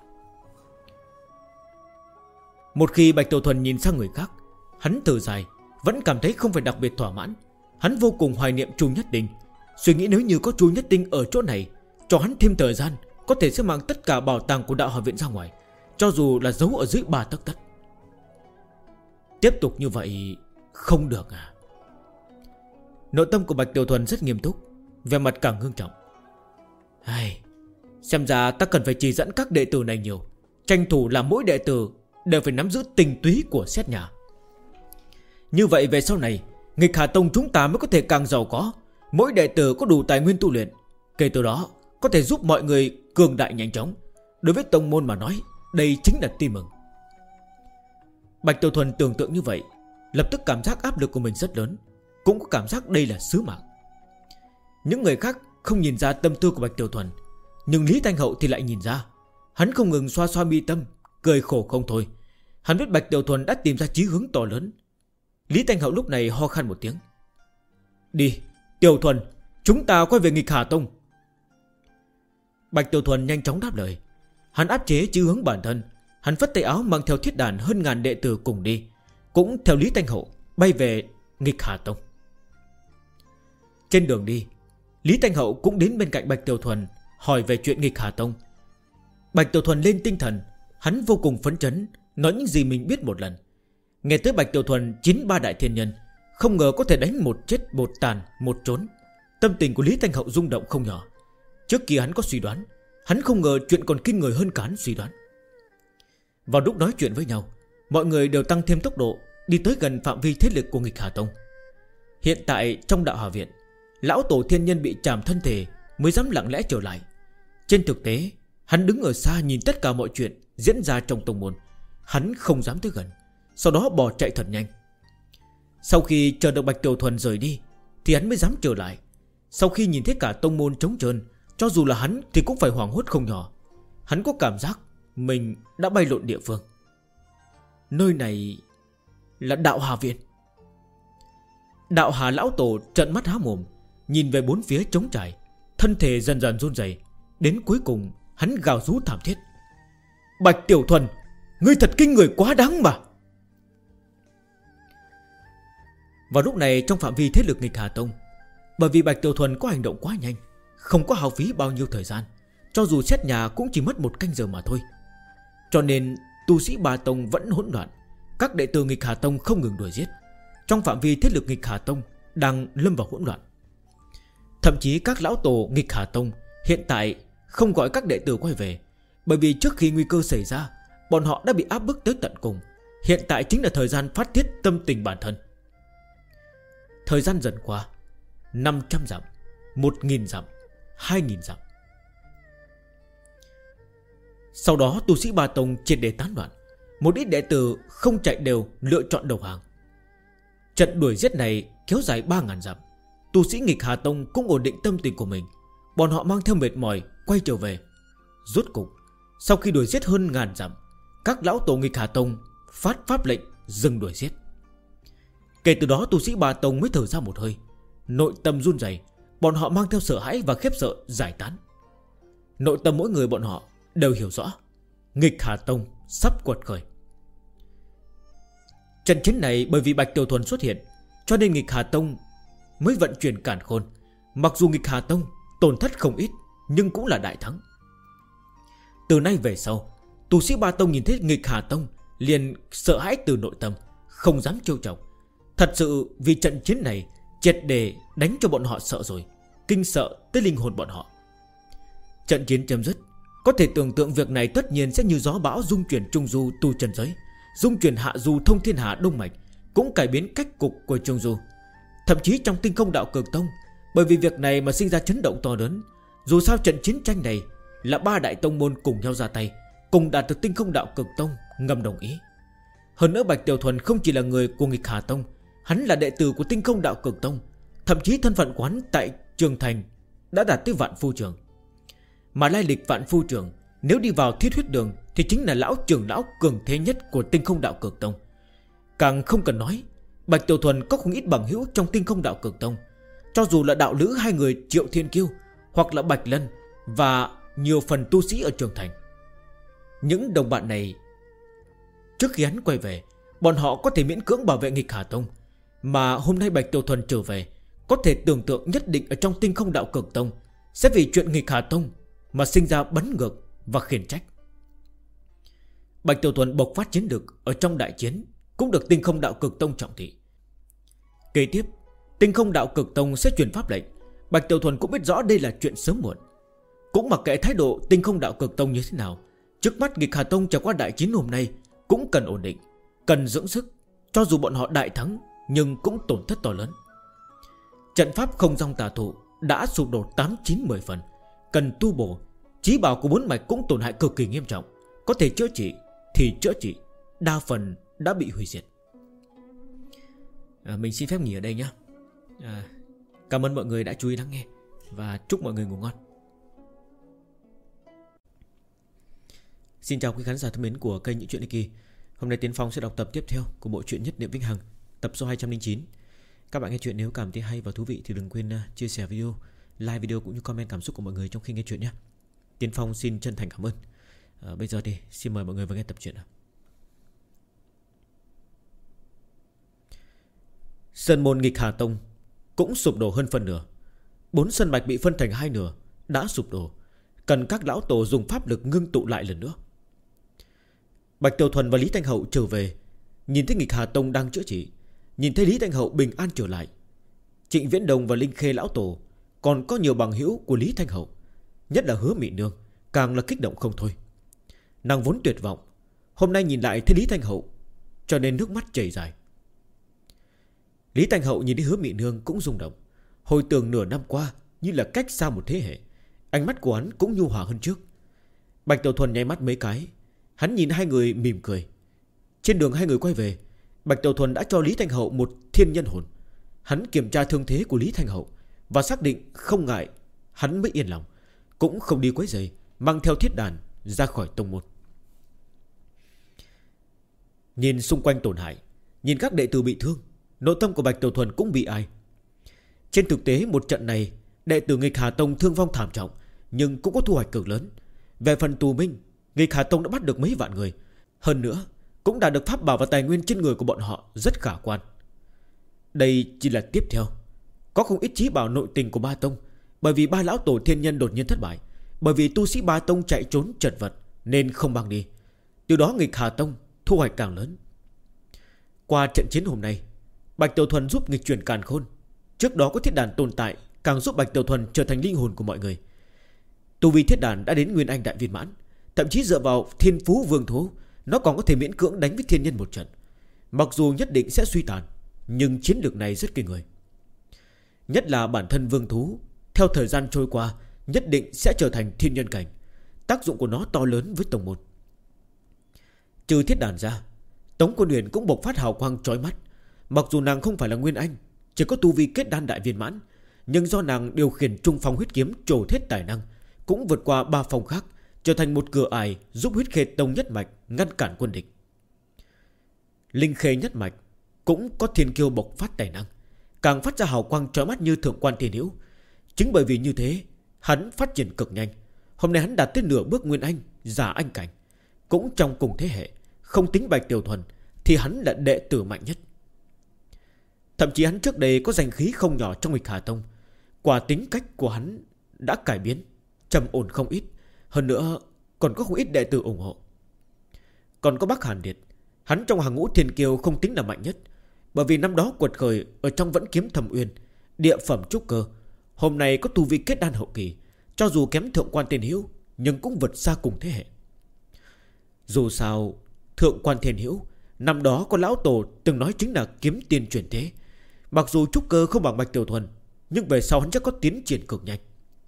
Một khi Bạch Tiểu Thuần nhìn sang người khác, hắn thở dài, vẫn cảm thấy không phải đặc biệt thỏa mãn. Hắn vô cùng hoài niệm Chu Nhất Tinh, suy nghĩ nếu như có Chu Nhất Tinh ở chỗ này, cho hắn thêm thời gian, có thể sẽ mang tất cả bảo tàng của Đạo Hà Viện ra ngoài, cho dù là giấu ở dưới 3 tấc đất. Tiếp tục như vậy không được à? Nội tâm của Bạch Tiểu Thuần rất nghiêm túc, vẻ mặt càng ngưng trọng. Xem ra ta cần phải chỉ dẫn các đệ tử này nhiều, tranh thủ làm mỗi đệ tử đều phải nắm giữ tinh túy của xét nhà. Như vậy về sau này Nghịch Hà Tông chúng ta mới có thể càng giàu có, mỗi đệ tử có đủ tài nguyên tu luyện, kể từ đó có thể giúp mọi người cường đại nhanh chóng. Đối với tông môn mà nói, đây chính là tin mừng. Bạch Tiểu Thuần tưởng tượng như vậy, lập tức cảm giác áp lực của mình rất lớn, cũng có cảm giác đây là sứ mạng. Những người khác không nhìn ra tâm tư của Bạch Tiểu Thuần, nhưng Lý Thanh Hậu thì lại nhìn ra. Hắn không ngừng xoa xoa mi tâm, cười khổ không thôi. Hắn biết Bạch Tiểu Thuần đã tìm ra chí hướng to lớn. Lý Thanh Hậu lúc này ho khan một tiếng. Đi, Tiểu Thuần, chúng ta quay về Nghịch Hà Tông. Bạch Tiểu Thuần nhanh chóng đáp lời. Hắn áp chế chí hướng bản thân. Hắn phất tay áo mang theo Thiết Đàn hơn 1000 đệ tử cùng đi, cũng theo Lý Thanh Hậu bay về Nghịch Hà Tông. Trên đường đi, Lý Thanh Hậu cũng đến bên cạnh Bạch Tiểu Thuần, hỏi về chuyện Nghịch Hà Tông. Bạch Tiểu Thuần lên tinh thần, hắn vô cùng phấn chấn, nói những gì mình biết một lần. Nghe tới Bạch Tiểu Thuần 93 đại thiên nhân, không ngờ có thể đánh một chết một tàn một trốn. Tâm tình của Lý Thanh Hậu rung động không nhỏ. Trước kia hắn có suy đoán, hắn không ngờ chuyện còn kinh người hơn cả hắn suy đoán. Vào lúc nói chuyện với nhau, mọi người đều tăng thêm tốc độ, đi tới gần phạm vi thế lực của Nghịch Hà Tông. Hiện tại trong Đạo Hà Viện, lão tổ thiên nhân bị chạm thân thể mới dám lặng lẽ trở lại. Trên thực tế, hắn đứng ở xa nhìn tất cả mọi chuyện diễn ra trong tông môn. Hắn không dám tới gần, sau đó bỏ chạy thật nhanh. Sau khi chờ được Bạch Tiểu Thuần rời đi thì hắn mới dám trở lại. Sau khi nhìn thấy cả tông môn trống trơn, cho dù là hắn thì cũng phải hoảng hốt không nhỏ. Hắn có cảm giác mình đã bay lộn địa phương. Nơi này là Đạo Hà Viện. Đạo Hà lão tổ trợn mắt há mồm. nhìn về bốn phía trống trải, thân thể dần dần run rẩy. Đến cuối cùng hắn gào rú thảm thiết: Bạch Tiểu Thuần, ngươi thật kinh người quá đáng mà. Vào lúc này trong phạm vi thế lực nghịch Hà Tông, bởi vì Bạch Tiểu Thuần có hành động quá nhanh, không có hao phí bao nhiêu thời gian, cho dù xét nhà cũng chỉ mất 1 canh giờ mà thôi, cho nên tu sĩ Ba Tông vẫn hỗn loạn. Các đệ tử nghịch Hà Tông không ngừng đuổi giết. Trong phạm vi thế lực nghịch Hà Tông đang lâm vào hỗn loạn. Thậm chí các lão tổ nghịch Hà Tông hiện tại không gọi các đệ tử quay về, bởi vì trước khi nguy cơ xảy ra, bọn họ đã bị áp bức tới tận cùng. Hiện tại chính là thời gian phát tiết tâm tình bản thân. Thời gian dần qua, 500 dặm, 1000 dặm, 2000 dặm. Sau đó tu sĩ Ba Tông triệt để tán loạn. Một ít đệ tử không chạy đều lựa chọn đầu hàng. Trận đuổi giết này kéo dài 3000 dặm. Tu sĩ nghịch Hà Tông cũng ổn định tâm tình của mình. Bọn họ mang theo mệt mỏi quay trở về. Rốt cục, sau khi đuổi giết hơn 1000 dặm, các lão tổ nghịch Hà Tông phát pháp lệnh dừng đuổi giết. Kể từ đó tu sĩ Ba Tông mới thở ra một hơi. Nội tâm run rẩy, bọn họ mang theo sợ hãi và khiếp sợ giải tán. Nội tâm mỗi người bọn họ đều hiểu rõ nghịch Hà Tông sắp quật khởi. Trận chiến này bởi vì Bạch Tiểu Thuần xuất hiện, cho nên nghịch Hà Tông mới vận chuyển càn khôn. Mặc dù nghịch Hà Tông tổn thất không ít, nhưng cũng là đại thắng. Từ nay về sau, tu sĩ Ba Tông nhìn thấy nghịch Hà Tông liền sợ hãi từ nội tâm, không dám trêu chọc. Thật sự vì trận chiến này triệt để đánh cho bọn họ sợ rồi, kinh sợ tới linh hồn bọn họ. Trận chiến chấm dứt, có thể tưởng tượng việc này tất nhiên sẽ như gió bão dung chuyển trung du tu trần giới, dung chuyển hạ du thông thiên hạ đông mạch, cũng cải biến cách cục của trung du. Thậm chí trong tinh không đạo cực tông, bởi vì việc này mà sinh ra chấn động to lớn. Dù sao trận chiến tranh này là 3 đại tông môn cùng nhau ra tay, cùng đạt được tinh không đạo cực tông ngầm đồng ý. Hơn nữa Bạch Tiểu Thuần không chỉ là người của nghịch Hà Tông, hắn là đệ tử của tinh không đạo cực tông. Thậm chí thân phận của hắn tại Trường Thành đã đạt tới Vạn Phu Trường. Mà lai lịch Vạn Phu Trường nếu đi vào Thiết Huyết Đường thì chính là lão trưởng lão cường thế nhất của tinh không đạo cực tông. Càng không cần nói, Bạch Tiểu Thuần có không ít bằng hữu trong tinh không đạo cực tông. Cho dù là đạo lữ hai người Triệu Thiên Kiêu, hoặc là Bạch Lân, và nhiều phần tu sĩ ở Trường Thành. Những đồng bạn này, trước khi hắn quay về, bọn họ có thể miễn cưỡng bảo vệ nghịch Hà Tông. Mà hôm nay Bạch Tiểu Thuần trở về, có thể tưởng tượng nhất định ở trong tinh không đạo cực tông sẽ vì chuyện nghịch Hà Tông mà sinh ra bấn ngược và khiển trách. Bạch Tiểu Thuần bộc phát chiến lược ở trong đại chiến cũng được tinh không đạo cực tông trọng thị. Kế tiếp, tinh không đạo cực tông sẽ truyền pháp lệnh. Bạch Tiểu Thuần cũng biết rõ đây là chuyện sớm muộn. Cũng mặc kệ thái độ tinh không đạo cực tông như thế nào, trước mắt nghịch Hà Tông trải qua đại chiến hôm nay cũng cần ổn định, cần dưỡng sức. Cho dù bọn họ đại thắng nhưng cũng tổn thất to lớn. Trận pháp không dòng tà thụ đã sụp đổ 8-9-10 phần, cần tu bổ. Chí bảo của 4 mạch cũng tổn hại cực kỳ nghiêm trọng. Có thể chữa trị thì chữa trị, đa phần đã bị hủy diệt. Mình xin phép nghỉ ở đây nhé. Cảm ơn mọi người đã chú ý lắng nghe, và chúc mọi người ngủ ngon. Xin chào quý khán giả thân mến của kênh Những Chuyện Kỳ. Hôm nay Tiến Phong sẽ đọc tập tiếp theo của bộ truyện Nhất Niệm Vĩnh Hằng, tập số 209. Các bạn nghe chuyện nếu cảm thấy hay và thú vị thì đừng quên chia sẻ video, like video cũng như comment cảm xúc của mọi người trong khi nghe chuyện nhé. Tiến Phong xin chân thành cảm ơn. Bây giờ thì xin mời mọi người vào nghe tập truyện. Sơn môn nghịch Hà Tông cũng sụp đổ hơn phần nửa. 4 sơn mạch bị phân thành 2 nửa đã sụp đổ, cần các lão tổ dùng pháp lực ngưng tụ lại lần nữa. Bạch Tiểu Thuần và Lý Thanh Hậu trở về, nhìn thấy nghịch Hà Tông đang chữa trị, nhìn thấy Lý Thanh Hậu bình an trở lại. Trịnh Viễn Đồng và Linh Khê lão tổ, còn có nhiều bằng hữu của Lý Thanh Hậu, nhất là Hứa Mị Nương, càng là kích động không thôi. Nàng vốn tuyệt vọng, hôm nay nhìn lại thấy Lý Thanh Hậu, cho nên nước mắt chảy dài. Lý Thanh Hậu nhìn thấy Hứa Mị Nương cũng rung động. Hồi tưởng nửa năm qua như là cách xa một thế hệ, ánh mắt của hắn cũng nhu hòa hơn trước. Bạch Tiểu Thuần nháy mắt mấy cái, hắn nhìn hai người mỉm cười. Trên đường hai người quay về, Bạch Tiểu Thuần đã cho Lý Thanh Hậu một thiên nhân hồn. Hắn kiểm tra thương thế của Lý Thanh Hậu và xác định không ngại, hắn mới yên lòng, cũng không đi quấy rầy, mang theo thiết đàn ra khỏi tông môn. Nhìn xung quanh tổn hại, nhìn các đệ tử bị thương, nội tâm của Bạch Tiểu Thuần cũng bị ai. Trên thực tế một trận này đệ tử Nghịch Hà Tông thương vong thảm trọng, nhưng cũng có thu hoạch cực lớn. Về phần tù binh, Nghịch Hà Tông đã bắt được mấy vạn người. Hơn nữa cũng đã được pháp bảo và tài nguyên trên người của bọn họ rất khả quan. Đây chỉ là tiếp theo. Có không ít chí bảo nội tình của ba tông. Bởi vì ba lão tổ thiên nhân đột nhiên thất bại, bởi vì tu sĩ ba tông chạy trốn chật vật nên không mang đi. Từ đó Nghịch Hà Tông thu hoạch càng lớn. Qua trận chiến hôm nay, Bạch Tiểu Thuần giúp nghịch chuyển càn khôn. Trước đó có thiết đàn tồn tại, càng giúp Bạch Tiểu Thuần trở thành linh hồn của mọi người. Tu vi thiết đàn đã đến Nguyên Anh đại viên mãn, thậm chí dựa vào thiên phú vương thú, nó còn có thể miễn cưỡng đánh với thiên nhân một trận. Mặc dù nhất định sẽ suy tàn, nhưng chiến lược này rất kinh người. Nhất là bản thân vương thú theo thời gian trôi qua nhất định sẽ trở thành thiên nhân cảnh. Tác dụng của nó to lớn với tông môn. Trừ thiết đàn ra, Tống Quân Huyền cũng bộc phát hào quang chói mắt. Mặc dù nàng không phải là Nguyên Anh, chỉ có tu vi kết đan đại viên mãn, nhưng do nàng điều khiển trung phong huyết kiếm trổ hết tài năng, cũng vượt qua 3 phong khác, trở thành một cửa ải giúp Huyết Khê Tông nhất mạch ngăn cản quân địch. Linh Khê nhất mạch cũng có thiên kiêu bộc phát tài năng, càng phát ra hào quang chói mắt như Thượng Quan Thiên Hữu. Chính bởi vì như thế, hắn phát triển cực nhanh. Hôm nay hắn đạt tới nửa bước Nguyên Anh, giả anh cảnh. Cũng trong cùng thế hệ, không tính Bạch Tiểu Thuần thì hắn là đệ tử mạnh nhất. Thậm chí hắn trước đây có danh khí không nhỏ trong Nghịch Hà Tông. Quả tính cách của hắn đã cải biến, trầm ổn không ít. Hơn nữa còn có không ít đệ tử ủng hộ. Còn có Bắc Hàn Điệt, hắn trong hàng ngũ thiên kiêu không tính là mạnh nhất, bởi vì năm đó quật khởi ở trong Vẫn Kiếm Thâm Uyên, địa phẩm trúc cơ. Hôm nay có tu vi kết đan hậu kỳ, cho dù kém Thượng Quan Thiên Hữu, nhưng cũng vượt xa cùng thế hệ. Dù sao Thượng Quan Thiên Hữu năm đó có lão tổ từng nói chính là kiếm tiên chuyển thế. Mặc dù trúc cơ không bằng Bạch Tiểu Thuần, nhưng về sau hắn chắc có tiến triển cực nhanh.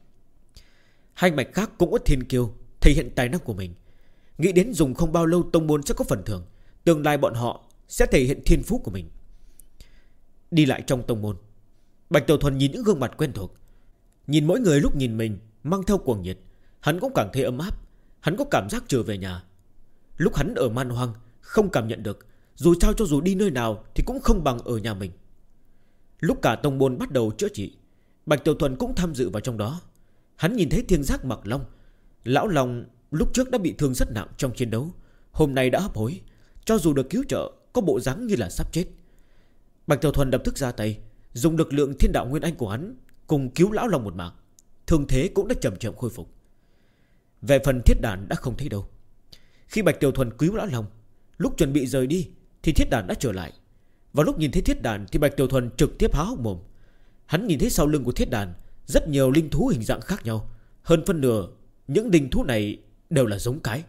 Hai mạch khác cũng có thiên kiêu thể hiện tài năng của mình. Nghĩ đến dùng không bao lâu tông môn sẽ có phần thưởng, tương lai bọn họ sẽ thể hiện thiên phú của mình. Đi lại trong tông môn, Bạch Tiểu Thuần nhìn những gương mặt quen thuộc, nhìn mỗi người lúc nhìn mình mang theo cuồng nhiệt, hắn cũng cảm thấy ấm áp. Hắn có cảm giác trở về nhà. Lúc hắn ở man hoang không cảm nhận được, dù sao cho dù đi nơi nào thì cũng không bằng ở nhà mình. Lúc cả tông môn bắt đầu chữa trị, Bạch Tiểu Thuần cũng tham dự vào trong đó. Hắn nhìn thấy Thiên Giác Mặc Long. Lão Long lúc trước đã bị thương rất nặng trong chiến đấu, hôm nay đã hấp hối, cho dù được cứu trợ có bộ dáng như là sắp chết. Bạch Tiểu Thuần lập tức ra tay, dùng lực lượng thiên đạo nguyên anh của hắn cùng cứu Lão Long một mạng. Thương thế cũng đã chậm chậm khôi phục. Về phần thiết đàn đã không thấy đâu. Khi Bạch Tiểu Thuần cứu Lão Long, lúc chuẩn bị rời đi thì thiết đàn đã trở lại. Vào lúc nhìn thấy thiết đàn thì Bạch Tiểu Thuần trực tiếp há hốc mồm. Hắn nhìn thấy sau lưng của thiết đàn rất nhiều linh thú hình dạng khác nhau. Hơn phân nửa những linh thú này đều là giống cái.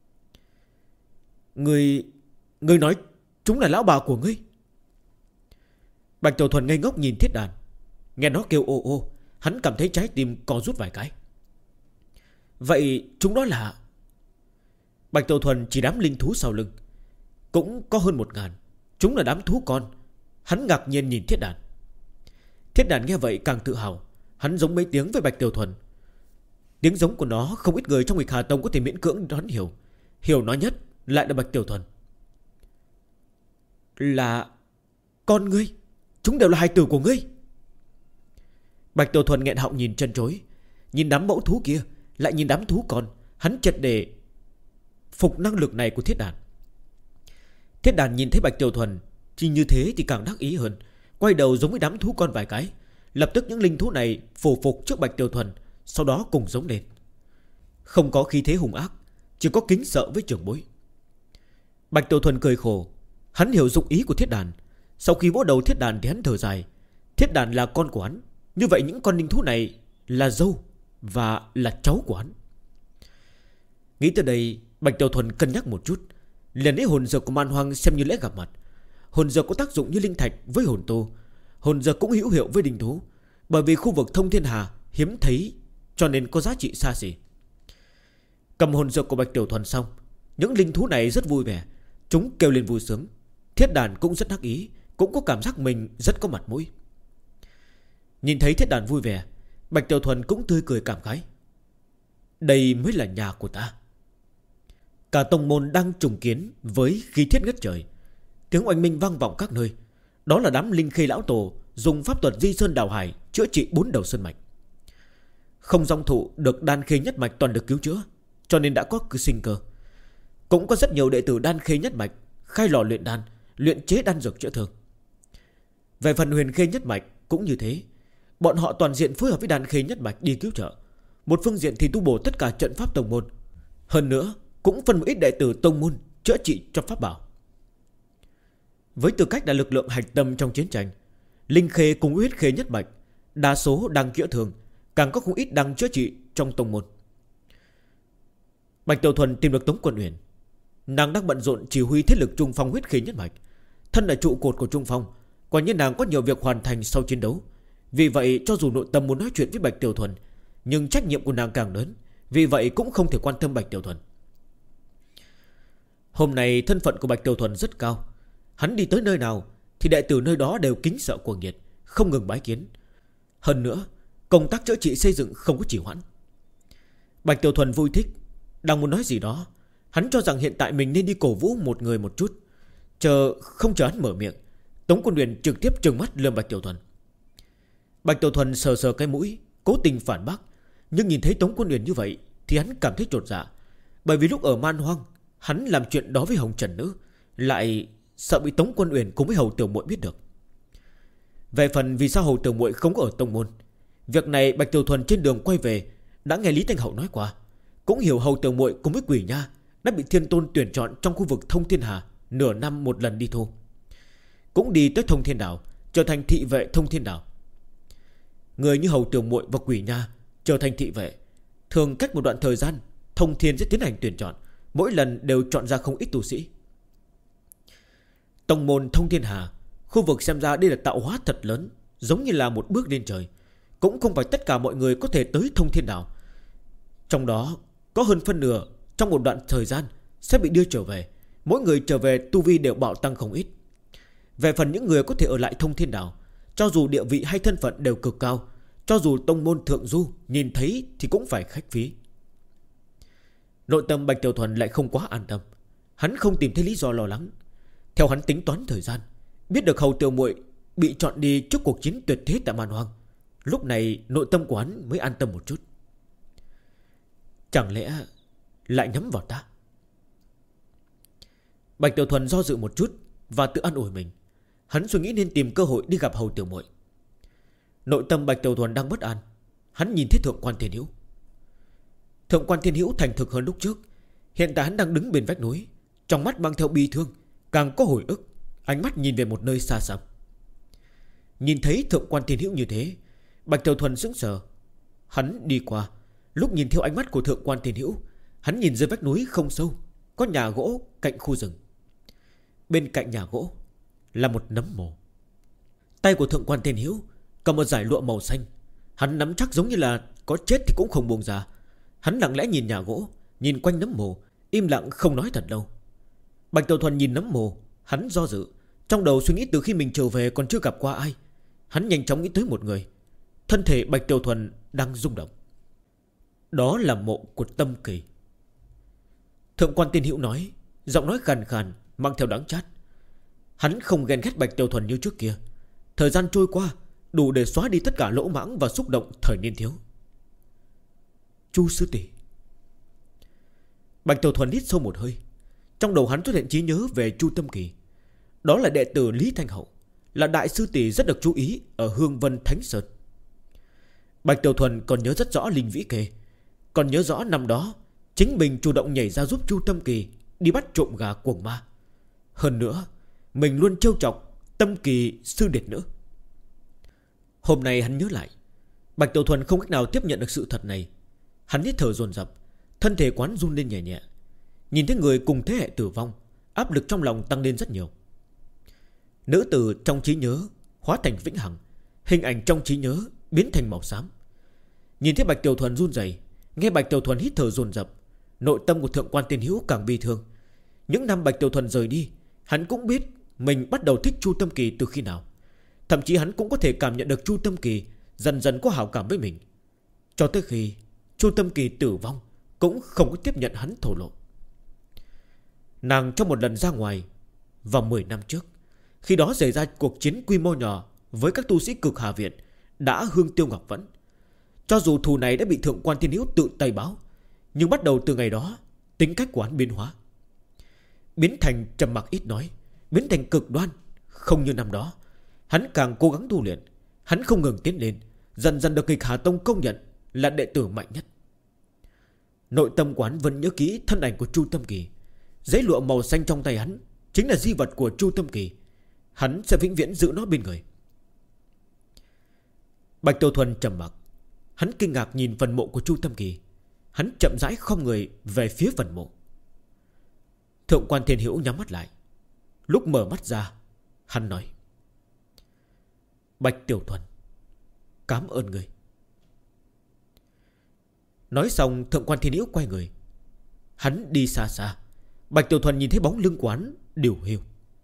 Ngươi nói chúng là lão bà của ngươi? Bạch Tiểu Thuần ngây ngốc nhìn thiết đàn. Nghe nó kêu ô ô, hắn cảm thấy trái tim co rút vài cái. Vậy chúng đó là... Bạch Tiểu Thuần chỉ đám linh thú sau lưng, cũng có hơn 1000. Chúng là đám thú con. Hắn ngạc nhiên nhìn thiết đàn. Thiết đàn nghe vậy càng tự hào. Hắn giống mấy tiếng với Bạch Tiểu Thuần. Tiếng giống của nó không ít người trong Nghịch Hà Tông có thể miễn cưỡng đoán hiểu. Hiểu nó nhất lại là Bạch Tiểu Thuần. Là con ngươi. Chúng đều là hài tử của ngươi. Bạch Tiểu Thuần nghẹn họng nhìn chân chối. Nhìn đám mẫu thú kia, lại nhìn đám thú con. Hắn chợt để phục năng lực này của thiết đàn. Thiết đàn nhìn thấy Bạch Tiểu Thuần thì như thế thì càng đắc ý hơn, quay đầu giống với đám thú con vài cái. Lập tức những linh thú này phủ phục trước Bạch Tiểu Thuần, sau đó cùng giống lên. Không có khí thế hung ác, chỉ có kính sợ với trưởng bối. Bạch Tiểu Thuần cười khổ. Hắn hiểu dụng ý của thiết đàn. Sau khi vỗ đầu thiết đàn thì hắn thở dài. Thiết đàn là con của hắn, như vậy những con linh thú này là dâu và là cháu của hắn. Nghĩ tới đây, Bạch Tiểu Thuần cân nhắc một chút, liền lấy hồn dược của man hoang xem như lễ gặp mặt. Hồn dược có tác dụng như linh thạch với hồn tu. Hồn dược cũng hữu hiệu với linh thú, bởi vì khu vực thông thiên hà hiếm thấy, cho nên có giá trị xa xỉ. Cầm hồn dược của Bạch Tiểu Thuần xong, những linh thú này rất vui vẻ. Chúng kêu lên vui sướng. Thiết đàn cũng rất đắc ý, cũng có cảm giác mình rất có mặt mũi. Nhìn thấy thiết đàn vui vẻ, Bạch Tiểu Thuần cũng tươi cười cảm khái. Đây mới là nhà của ta. Cả tông môn đang trùng kiến với khí thiết ngất trời. Tiếng oanh minh vang vọng các nơi. Đó là đám linh khê lão tổ dùng pháp thuật di sơn đảo hải chữa trị 4 đầu sơn mạch. Không dòng thụ được đan khê nhất mạch toàn được cứu chữa, cho nên đã có sinh cơ. Cũng có rất nhiều đệ tử đan khê nhất mạch khai lò luyện đan, luyện chế đan dược chữa thương. Về phần huyền khê nhất mạch cũng như thế, bọn họ toàn diện phối hợp với đan khê nhất mạch đi cứu trợ. Một phương diện thì tu bổ tất cả trận pháp tông môn, hơn nữa cũng phân một ít đệ tử tông môn chữa trị cho pháp bảo. Với tư cách là lực lượng hạch tâm trong chiến tranh, linh khê cùng huyết khê nhất mạch đa số đang chữa thương, càng có không ít đang chữa trị trong tông môn. Bạch Tiểu Thuần tìm được Tống Quân Uyển. Nàng đang bận rộn chỉ huy thế lực Trung Phong huyết khê nhất mạch, thân là trụ cột của Trung Phong, quả nhiên nàng có nhiều việc hoàn thành sau chiến đấu. Vì vậy cho dù nội tâm muốn nói chuyện với Bạch Tiểu Thuần, nhưng trách nhiệm của nàng càng lớn, vì vậy cũng không thể quan tâm Bạch Tiểu Thuần. Hôm nay thân phận của Bạch Tiểu Thuần rất cao, hắn đi tới nơi nào thì đệ tử nơi đó đều kính sợ cuồng nhiệt, không ngừng bái kiến. Hơn nữa công tác chữa trị xây dựng không có trì hoãn. Bạch Tiểu Thuần vui thích, đang muốn nói gì đó. Hắn cho rằng hiện tại mình nên đi cổ vũ một người một chút. Không chờ hắn mở miệng, Tống Quân Uyển trực tiếp trừng mắt lườm Bạch Tiểu Thuần. Bạch Tiểu Thuần sờ sờ cái mũi, cố tình phản bác, nhưng nhìn thấy Tống Quân Uyển như vậy thì hắn cảm thấy chột dạ. Bởi vì lúc ở Man Hoang, hắn làm chuyện đó với Hồng Trần Nữ, lại sợ bị Tống Quân Uyển cùng với Hầu Tiểu Muội biết được. Về phần vì sao Hầu Tiểu Muội không có ở tông môn, việc này Bạch Tiểu Thuần trên đường quay về đã nghe Lý Thanh Hậu nói qua, cũng hiểu Hầu Tiểu Muội cùng với Quỷ Nha đã bị Thiên Tôn tuyển chọn trong khu vực Thông Thiên Hà nửa năm một lần đi thu, cũng đi tới Thông Thiên Đảo, trở thành thị vệ Thông Thiên Đảo. Người như Hầu Tiểu Muội và Quỷ Nha trở thành thị vệ, thường cách một đoạn thời gian Thông Thiên sẽ tiến hành tuyển chọn, mỗi lần đều chọn ra không ít tu sĩ. Tông môn Thông Thiên Hà, khu vực xem ra đây là tạo hóa thật lớn, giống như là một bước lên trời. Cũng không phải tất cả mọi người có thể tới Thông Thiên Đảo, trong đó có hơn phân nửa trong một đoạn thời gian sẽ bị đưa trở về. Mỗi người trở về tu vi đều bạo tăng không ít. Về phần những người có thể ở lại Thông Thiên Đảo, cho dù địa vị hay thân phận đều cực cao, cho dù tông môn thượng du nhìn thấy thì cũng phải khách phí. Nội tâm Bạch Tiểu Thuần lại không quá an tâm. Hắn không tìm thấy lý do lo lắng. Theo hắn tính toán thời gian, biết được Hầu Tiểu Muội bị chọn đi trước cuộc chiến tuyệt thế tại Man Hoang, lúc này nội tâm của hắn mới an tâm một chút. Chẳng lẽ lại nhắm vào ta? Bạch Tiểu Thuần do dự một chút và tự an ủi mình. Hắn suy nghĩ nên tìm cơ hội đi gặp Hầu Tiểu Muội. Nội tâm Bạch Tiểu Thuần đang bất an. Hắn nhìn thấy Thượng Quan Thiên Hữu. Thượng Quan Thiên Hữu thành thực hơn lúc trước. Hiện tại hắn đang đứng bên vách núi, trong mắt mang theo bi thương, càng có hồi ức. Ánh mắt nhìn về một nơi xa xăm. Nhìn thấy Thượng Quan Thiên Hữu như thế, Bạch Tiểu Thuần sững sờ. Hắn đi qua, lúc nhìn theo ánh mắt của Thượng Quan Thiên Hữu, hắn nhìn dưới vách núi không sâu có nhà gỗ cạnh khu rừng. Bên cạnh nhà gỗ là một nấm mồ. Tay của Thượng Quan Thiên Hữu cầm một dải lụa màu xanh. Hắn nắm chắc giống như là có chết thì cũng không buông ra. Hắn lặng lẽ nhìn nhà gỗ, nhìn quanh nấm mồ, im lặng không nói thật lâu. Bạch Tiểu Thuần nhìn nấm mồ, hắn do dự, trong đầu suy nghĩ từ khi mình trở về còn chưa gặp qua ai. Hắn nhanh chóng nghĩ tới một người. Thân thể Bạch Tiểu Thuần đang rung động. Đó là mộ của Tâm Kỳ. Thượng Quan Tiên Hữu nói, giọng nói khàn khàn mang theo đắng chát. Hắn không ghen ghét Bạch Tiểu Thuần như trước kia. Thời gian trôi qua đủ để xóa đi tất cả lỗ mãng và xúc động thời niên thiếu. Chu sư tỷ. Bạch Tiểu Thuần hít sâu một hơi. Trong đầu hắn xuất hiện trí nhớ về Chu Tâm Kỳ. Đó là đệ tử Lý Thanh Hậu, là đại sư tỷ rất được chú ý ở Hương Vân Thánh Sơn. Bạch Tiểu Thuần còn nhớ rất rõ Linh Vĩ Kê, còn nhớ rõ năm đó chính mình chủ động nhảy ra giúp Chu Tâm Kỳ đi bắt trộm gà cuồng ma. Hơn nữa mình luôn trêu chọc Tâm Kỳ sư đệ nữa. Hôm nay hắn nhớ lại, Bạch Tiểu Thuần không cách nào tiếp nhận được sự thật này. Hắn hít thở dồn dập, thân thể quán run lên nhẹ nhẹ. Nhìn thấy người cùng thế hệ tử vong, áp lực trong lòng tăng lên rất nhiều. Nữ tử trong trí nhớ hóa thành vĩnh hằng, hình ảnh trong trí nhớ biến thành màu xám. Nhìn thấy Bạch Tiểu Thuần run rẩy, nghe Bạch Tiểu Thuần hít thở dồn dập, nội tâm của Thượng Quan Tiên Hữu càng bi thương. Những năm Bạch Tiểu Thuần rời đi, hắn cũng biết mình bắt đầu thích Chu Tâm Kỳ từ khi nào. Thậm chí hắn cũng có thể cảm nhận được Chu Tâm Kỳ dần dần có hảo cảm với mình. Cho tới khi Chu Tâm Kỳ tử vong, cũng không có tiếp nhận hắn thổ lộ. Nàng trong một lần ra ngoài vào 10 năm trước, khi đó xảy ra cuộc chiến quy mô nhỏ với các tu sĩ cực Hà Viện đã hương tiêu ngọc vẫn. Cho dù thù này đã bị Thượng quan Thiên Hữu tự tay báo, nhưng bắt đầu từ ngày đó, tính cách của hắn biến hóa, biến thành trầm mặc ít nói, biến thành cực đoan. Không như năm đó, hắn càng cố gắng tu luyện, hắn không ngừng tiến lên, dần dần được Nghịch Hà Tông công nhận là đệ tử mạnh nhất. Nội tâm quán vẫn nhớ kỹ thân ảnh của Chu Tâm Kỳ. Giấy lụa màu xanh trong tay hắn chính là di vật của Chu Tâm Kỳ. Hắn sẽ vĩnh viễn giữ nó bên người. Bạch Tiểu Thuần trầm mặc. Hắn kinh ngạc nhìn phần mộ của Chu Tâm Kỳ. Hắn chậm rãi khom người về phía phần mộ. Thượng quan Thiên Hữu nhắm mắt lại. Lúc mở mắt ra, hắn nói: Bạch Tiểu Thuần, cảm ơn người. Nói xong, Thượng quan Thiên Hữu quay người. Hắn đi xa xa. Bạch Tiểu Thuần nhìn thấy bóng lưng quán điều hiu.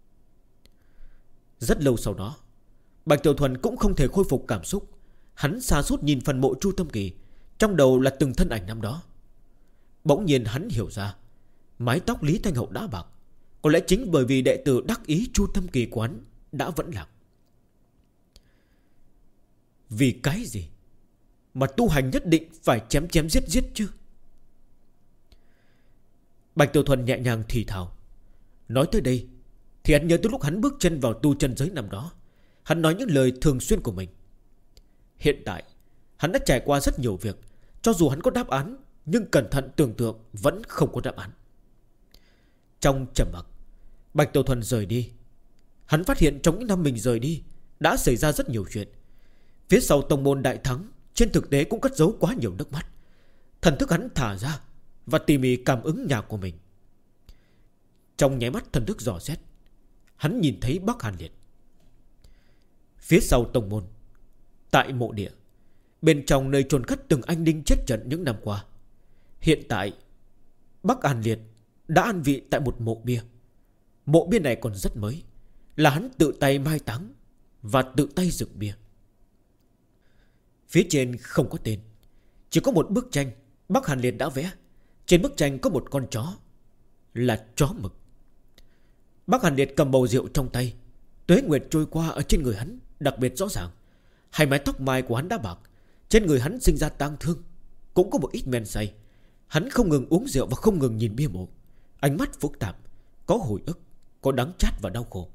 Rất lâu sau đó, Bạch Tiểu Thuần cũng không thể khôi phục cảm xúc. Hắn sa sút nhìn phần mộ Chu Tâm Kỳ, trong đầu là từng thân ảnh năm đó. Bỗng nhiên hắn hiểu ra, mái tóc Lý Thanh Hậu đã bạc, có lẽ chính bởi vì đệ tử đắc ý Chu Tâm Kỳ quán đã vẫn lạc. Vì cái gì mà tu hành nhất định phải chém chém giết giết chứ? Bạch Tiểu Thuần nhẹ nhàng thì thào. Nói tới đây thì hắn nhớ tới lúc hắn bước chân vào tu chân giới năm đó. Hắn nói những lời thường xuyên của mình. Hiện tại hắn đã trải qua rất nhiều việc. Cho dù hắn có đáp án, nhưng cẩn thận tưởng tượng vẫn không có đáp án. Trong trầm mặc, Bạch Tiểu Thuần rời đi. Hắn phát hiện trong những năm mình rời đi đã xảy ra rất nhiều chuyện. Phía sau tông môn đại thắng trên thực tế cũng cất giấu quá nhiều nước mắt. Thần thức hắn thả ra và tỉ mỉ cảm ứng nhà của mình. Trong nháy mắt thần thức dò xét, hắn nhìn thấy Bắc Hàn Liệt. Phía sau tông môn, tại mộ địa, bên trong nơi chôn cất từng anh ninh chết trận những năm qua, hiện tại Bắc Hàn Liệt đã an vị tại một mộ bia. Mộ bia này còn rất mới, là hắn tự tay mai táng và tự tay dựng bia. Phía trên không có tên, chỉ có một bức tranh Bắc Hàn Liệt đã vẽ. Trên bức tranh có một con chó, là chó mực. Bắc Hàn Liệt cầm bầu rượu trong tay. Tuế nguyệt trôi qua ở trên người hắn đặc biệt rõ ràng. Hai mái tóc mai của hắn đã bạc. Trên người hắn sinh ra tang thương, cũng có một ít men say. Hắn không ngừng uống rượu và không ngừng nhìn bia mộ. Ánh mắt phức tạp, có hồi ức, có đắng chát và đau khổ.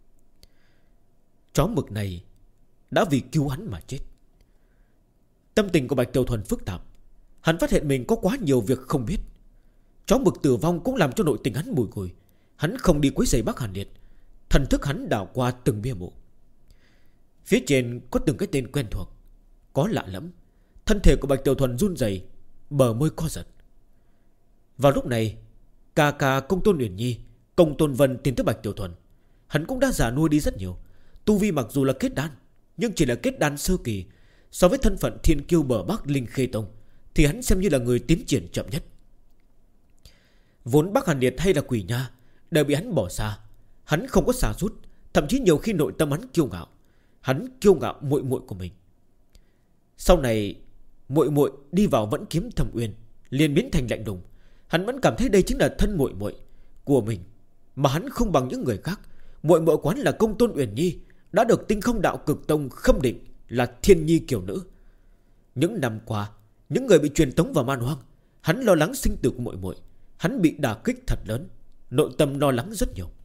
Chó mực này đã vì cứu hắn mà chết. Tâm tình của Bạch Tiểu Thuần phức tạp. Hắn phát hiện mình có quá nhiều việc không biết. Chó mực tử vong cũng làm cho nội tình hắn bùi ngùi. Hắn không đi quấy rầy Bắc Hàn Liệt. Thần thức hắn đảo qua từng bia mộ. Phía trên có từng cái tên quen thuộc, có lạ lẫm. Thân thể của Bạch Tiểu Thuần run rẩy, bờ môi co giật. Vào lúc này, ca ca Công Tôn Uyển Nhi, Công Tôn Vân tìm tới Bạch Tiểu Thuần. Hắn cũng đã già nuôi đi rất nhiều. Tu vi mặc dù là kết đan, nhưng chỉ là kết đan sơ kỳ. So với thân phận thiên kiêu bờ Bắc Linh Khê Tông thì hắn xem như là người tiến triển chậm nhất. Vốn Bắc Hàn Liệt hay là Quỷ Nha đều bị hắn bỏ xa. Hắn không có xả rút. Thậm chí nhiều khi nội tâm hắn kiêu ngạo. Hắn kiêu ngạo muội muội của mình. Sau này muội muội đi vào Vẫn Kiếm Thâm Uyên, liền biến thành lạnh lùng. Hắn vẫn cảm thấy đây chính là thân muội muội của mình, mà hắn không bằng những người khác. Muội muội quán là Công Tôn Uyển Nhi, đã được Tinh Không Đạo Cực Tông khâm định là thiên nhi kiều nữ. Những năm qua, những người bị truyền tống vào man hoang, hắn lo lắng sinh tử của muội muội. Hắn bị đả kích thật lớn, nội tâm lo lắng rất nhiều.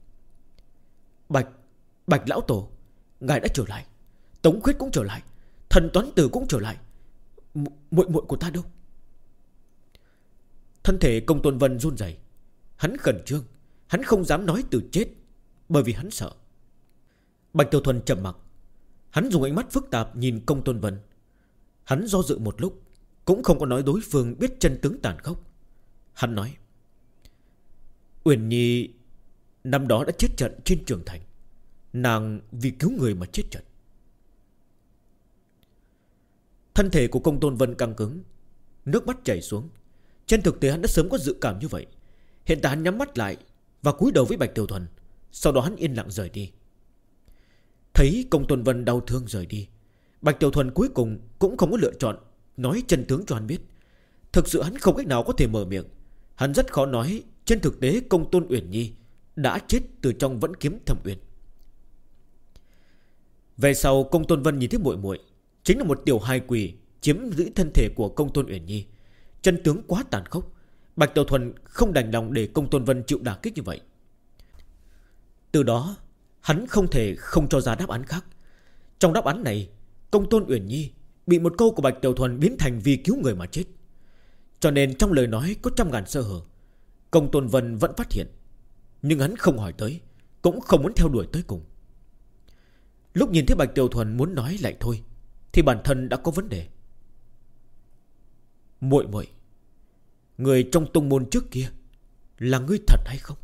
Bạch lão tổ, ngài đã trở lại. Tống Khuyết cũng trở lại, Thần Toán Tử cũng trở lại. Muội muội của ta đâu? Thân thể Công Tôn Vân run rẩy. Hắn khẩn trương. Hắn không dám nói từ chết, bởi vì hắn sợ. Bạch Tiểu Thuần trầm mặc. Hắn dùng ánh mắt phức tạp nhìn Công Tôn Vân. Hắn do dự một lúc, cũng không có nói đối phương biết chân tướng tàn khốc. Hắn nói: Uyển Nhi năm đó đã chết trận trên Trường Thành. Nàng vì cứu người mà chết trận. Thân thể của Công Tôn Vân căng cứng, nước mắt chảy xuống. Trên thực tế hắn đã sớm có dự cảm như vậy. Hiện tại hắn nhắm mắt lại và cúi đầu với Bạch Tiểu Thuần. Sau đó hắn yên lặng rời đi. Thấy Công Tôn Vân đau thương rời đi, Bạch Tiểu Thuần cuối cùng cũng không có lựa chọn nói chân tướng cho hắn biết. Thực sự hắn không cách nào có thể mở miệng. Hắn rất khó nói trên thực tế Công Tôn Uyển Nhi đã chết từ trong Vẫn Kiếm Thâm Uyên. Về sau Công Tôn Vân nhìn thấy muội muội chính là một tiểu hài quỷ chiếm giữ thân thể của Công Tôn Uyển Nhi. Chân tướng quá tàn khốc, Bạch Tiểu Thuần không đành lòng để Công Tôn Vân chịu đả kích như vậy. Từ đó hắn không thể không cho ra đáp án khác. Trong đáp án này, Công Tôn Uyển Nhi bị một câu của Bạch Tiểu Thuần biến thành vì cứu người mà chết. Cho nên trong lời nói có trăm ngàn sơ hở. Công Tôn Vân vẫn phát hiện, nhưng hắn không hỏi tới, cũng không muốn theo đuổi tới cùng. Lúc nhìn thấy Bạch Tiểu Thuần muốn nói lại thôi, thì bản thân đã có vấn đề. Muội muội, người trong tông môn trước kia là ngươi thật hay không?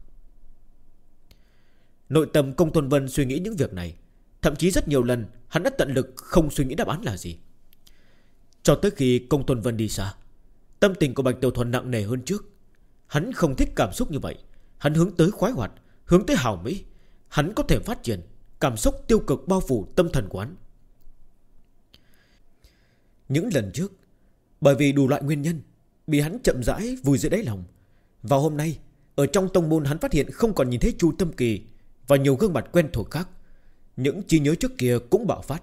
Nội tâm Công Tôn Vân suy nghĩ những việc này. Thậm chí rất nhiều lần hắn đã tận lực không suy nghĩ đáp án là gì. Cho tới khi Công Tôn Vân đi xa, tâm tình của Bạch Tiểu Thuần nặng nề hơn trước. Hắn không thích cảm xúc như vậy. Hắn hướng tới khoái hoạt, hướng tới hào mỹ. Hắn có thể phát triển, cảm xúc tiêu cực bao phủ tâm thần của hắn. Những lần trước, bởi vì đủ loại nguyên nhân, bị hắn chậm rãi vùi dưới đáy lòng. Và hôm nay, ở trong tông môn hắn phát hiện không còn nhìn thấy Chu Tâm Kỳ và nhiều gương mặt quen thuộc khác. Những trí nhớ trước kia cũng bạo phát.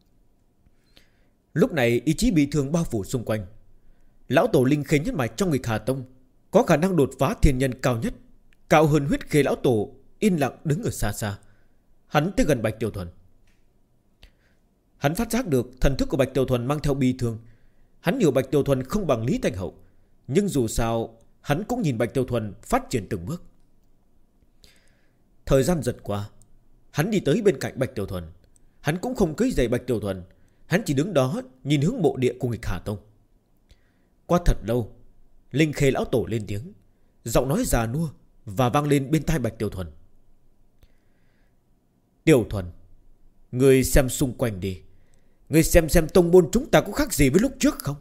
Lúc này ý chí bị thương bao phủ xung quanh. Lão tổ linh khế nhất mạch trong Nghịch Hà Tông có khả năng đột phá thiên nhân cao nhất, cao hơn huyết khế lão tổ, yên lặng đứng ở xa xa. Hắn tới gần Bạch Tiểu Thuần. Hắn phát giác được thần thức của Bạch Tiểu Thuần mang theo bi thương. Hắn hiểu Bạch Tiểu Thuần không bằng Lý Thanh Hậu, nhưng dù sao hắn cũng nhìn Bạch Tiểu Thuần phát triển từng bước. Thời gian dần qua, hắn đi tới bên cạnh Bạch Tiểu Thuần. Hắn cũng không cưới giày Bạch Tiểu Thuần. Hắn chỉ đứng đó nhìn hướng mộ địa của Nghịch Hà Tông. Qua thật lâu, linh khê lão tổ lên tiếng, giọng nói già nua và vang lên bên tai Bạch Tiểu Thuần. Tiểu Thuần, ngươi xem xung quanh đi. Ngươi xem tông môn chúng ta có khác gì với lúc trước không?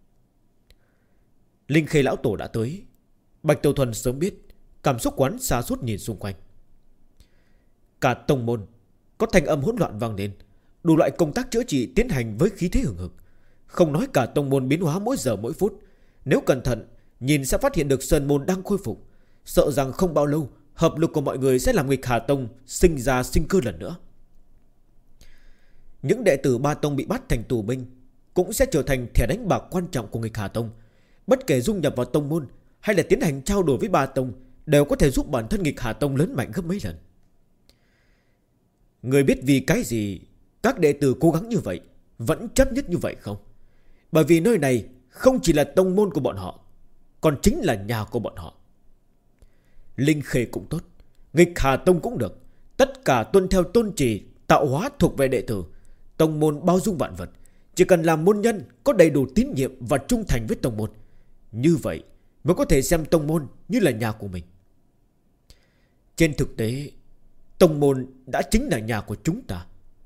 Linh khê lão tổ đã tới. Bạch Tiểu Thuần sớm biết, cảm xúc quán xa suốt nhìn xung quanh. Cả tông môn có thanh âm hỗn loạn vang lên, đủ loại công tác chữa trị tiến hành với khí thế hừng hực. Không nói cả tông môn biến hóa mỗi giờ mỗi phút, nếu cẩn thận nhìn sẽ phát hiện được sơn môn đang khôi phục. Sợ rằng không bao lâu hợp lực của mọi người sẽ làm Nghịch Hà Tông sinh ra sinh cơ lần nữa. Những đệ tử ba tông bị bắt thành tù binh cũng sẽ trở thành thẻ đánh bạc quan trọng của Nghịch Hà Tông. Bất kể dung nhập vào tông môn hay là tiến hành trao đổi với ba tông, đều có thể giúp bản thân Nghịch Hà Tông lớn mạnh gấp mấy lần. Người biết vì cái gì các đệ tử cố gắng như vậy, vẫn chấp nhất như vậy không? Bởi vì nơi này không chỉ là tông môn của bọn họ, còn chính là nhà của bọn họ. Linh khê cũng tốt, Nghịch Hà Tông cũng được, tất cả tuân theo tôn chỉ tạo hóa thuộc về đệ tử. Tông môn bao dung vạn vật, chỉ cần làm môn nhân có đầy đủ tín nhiệm và trung thành với tông môn, như vậy mới có thể xem tông môn như là nhà của mình. Trên thực tế, tông môn đã chính là nhà của chúng ta.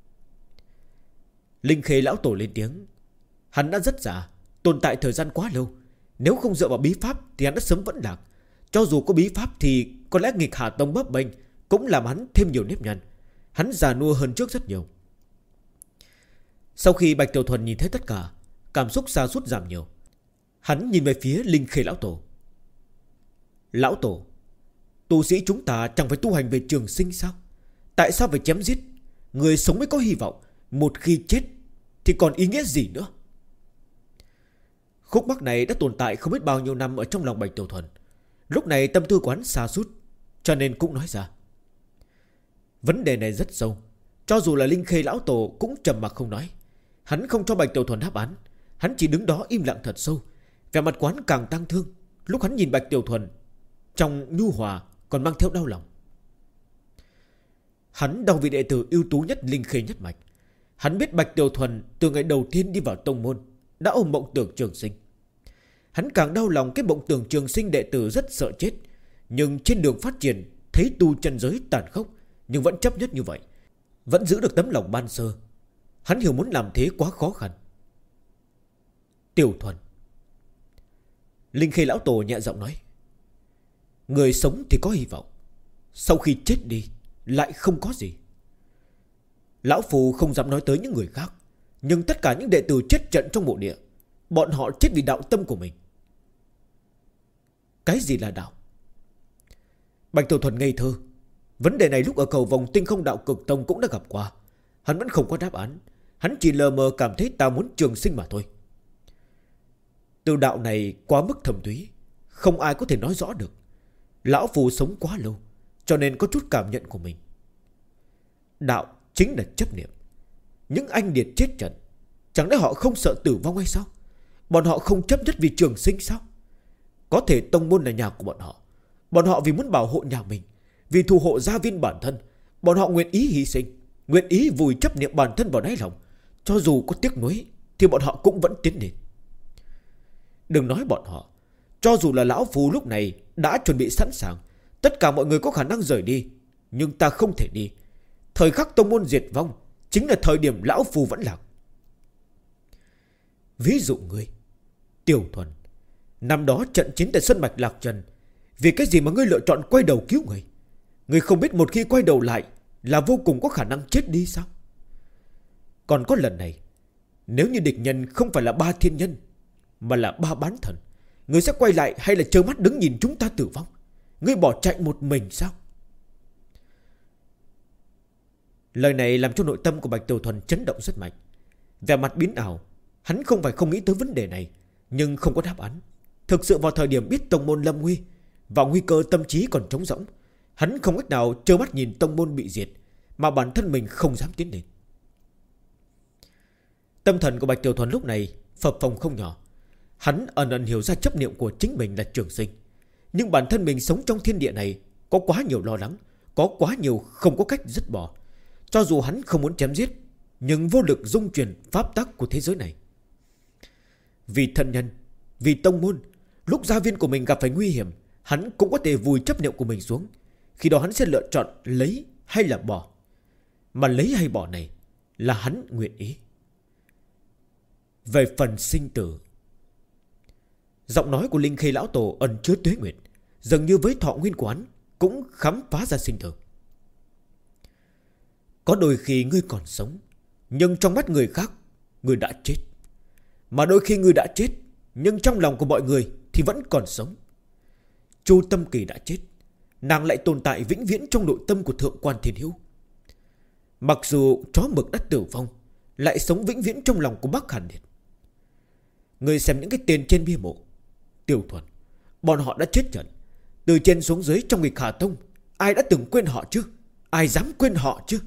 Linh khê lão tổ lên tiếng. Hắn đã rất già, tồn tại thời gian quá lâu. Nếu không dựa vào bí pháp thì hắn đã sớm vẫn lạc. Cho dù có bí pháp thì có lẽ Nghịch Hà Tông bấp bênh cũng làm hắn thêm nhiều nếp nhăn. Hắn già nua hơn trước rất nhiều. Sau khi Bạch Tiểu Thuần nhìn thấy tất cả, cảm xúc sa sút giảm nhiều. Hắn nhìn về phía Linh khê lão tổ. Lão tổ, tu sĩ chúng ta chẳng phải tu hành về trường sinh sao? Tại sao phải chém giết? Người sống mới có hy vọng, một khi chết thì còn ý nghĩa gì nữa? Khúc mắc này đã tồn tại không biết bao nhiêu năm ở trong lòng Bạch Tiểu Thuần. Lúc này tâm tư quán sa sút, cho nên cũng nói ra. Vấn đề này rất sâu, cho dù là Linh khê lão tổ cũng trầm mặc không nói. Hắn không cho Bạch Tiểu Thuần đáp án. Hắn chỉ đứng đó im lặng thật sâu. Vẻ mặt quán càng tăng thương. Lúc hắn nhìn Bạch Tiểu Thuần, trong nhu hòa còn mang theo đau lòng. Hắn đau vì đệ tử ưu tú nhất Linh khê nhất mạch. Hắn biết Bạch Tiểu Thuần từ ngày đầu tiên đi vào tông môn đã ôm mộng tưởng trường sinh. Hắn càng đau lòng cái mộng tưởng trường sinh đệ tử rất sợ chết, nhưng trên đường phát triển thấy tu chân giới tàn khốc, nhưng vẫn chấp nhất như vậy, vẫn giữ được tấm lòng ban sơ. Hắn hiểu muốn làm thế quá khó khăn. Tiểu Thuần, Linh khê lão tổ nhẹ giọng nói, người sống thì có hy vọng, sau khi chết đi lại không có gì. Lão phù không dám nói tới những người khác, nhưng tất cả những đệ tử chết trận trong mộ địa, bọn họ chết vì đạo tâm của mình. Cái gì là đạo? Bạch Tiểu Thuần ngây thơ. Vấn đề này lúc ở cầu vòng Tinh Không Đạo Cực Tông cũng đã gặp qua. Hắn vẫn không có đáp án. Hắn chỉ lờ mờ cảm thấy ta muốn trường sinh mà thôi. Từ đạo này quá mức thâm thúy, không ai có thể nói rõ được. Lão Phu sống quá lâu, cho nên có chút cảm nhận của mình. Đạo chính là chấp niệm. Những anh điệt chết trận, chẳng lẽ họ không sợ tử vong hay sao? Bọn họ không chấp nhất vì trường sinh sao? Có thể tông môn là nhà của bọn họ. Bọn họ vì muốn bảo hộ nhà mình, vì thủ hộ gia viên bản thân, bọn họ nguyện ý hy sinh, nguyện ý vùi chấp niệm bản thân vào đáy lòng. Cho dù có tiếc nuối thì bọn họ cũng vẫn tiến lên. Đừng nói bọn họ, cho dù là Lão Phu lúc này đã chuẩn bị sẵn sàng, tất cả mọi người có khả năng rời đi, nhưng ta không thể đi. Thời khắc tông môn diệt vong chính là thời điểm Lão Phu vẫn lạc. Ví dụ ngươi Tiểu Thuần, năm đó trận chiến tại Sơn Mạch Lạc Trần, vì cái gì mà ngươi lựa chọn quay đầu cứu người? Ngươi không biết một khi quay đầu lại là vô cùng có khả năng chết đi sao? Còn có lần này, nếu như địch nhân không phải là 3 thiên nhân mà là 3 bán thần, ngươi sẽ quay lại hay là trơ mắt đứng nhìn chúng ta tử vong? Ngươi bỏ chạy một mình sao? Lời này làm cho nội tâm của Bạch Tiểu Thuần chấn động rất mạnh. Vẻ mặt biến ảo. Hắn không phải không nghĩ tới vấn đề này, nhưng không có đáp án. Thực sự vào thời điểm biết tông môn lâm nguy và nguy cơ tâm trí còn trống rỗng, hắn không cách nào trơ mắt nhìn tông môn bị diệt mà bản thân mình không dám tiến đến. Tâm thần của Bạch Tiểu Thuần lúc này phập phồng không nhỏ. Hắn ẩn ẩn hiểu ra chấp niệm của chính mình là trường sinh, nhưng bản thân mình sống trong thiên địa này có quá nhiều lo lắng, có quá nhiều không có cách dứt bỏ. Cho dù hắn không muốn chém giết, nhưng vô lực dung chuyển pháp tắc của thế giới này. Vì thân nhân, vì tông môn, lúc gia viên của mình gặp phải nguy hiểm, hắn cũng có thể vùi chấp niệm của mình xuống. Khi đó hắn sẽ lựa chọn lấy hay là bỏ. Mà lấy hay bỏ này là hắn nguyện ý. Về phần sinh tử, giọng nói của Linh Khê lão tổ ẩn chứa tuế nguyệt, dường như với thọ nguyên của hắn cũng khám phá ra sinh tử. Có đôi khi ngươi còn sống, nhưng trong mắt người khác ngươi đã chết. Mà đôi khi ngươi đã chết, nhưng trong lòng của mọi người thì vẫn còn sống. Chu Tâm Kỳ đã chết, nàng lại tồn tại vĩnh viễn trong nội tâm của Thượng Quan Thiên Hữu. Mặc dù chó mực đã tử vong, lại sống vĩnh viễn trong lòng của Bắc Hàn Liệt. Ngươi xem những cái tên trên bia mộ. Tiểu Thuần, bọn họ đã chết trận. Từ trên xuống dưới trong Nghịch Hà Tông, ai đã từng quên họ chứ? Ai dám quên họ chứ?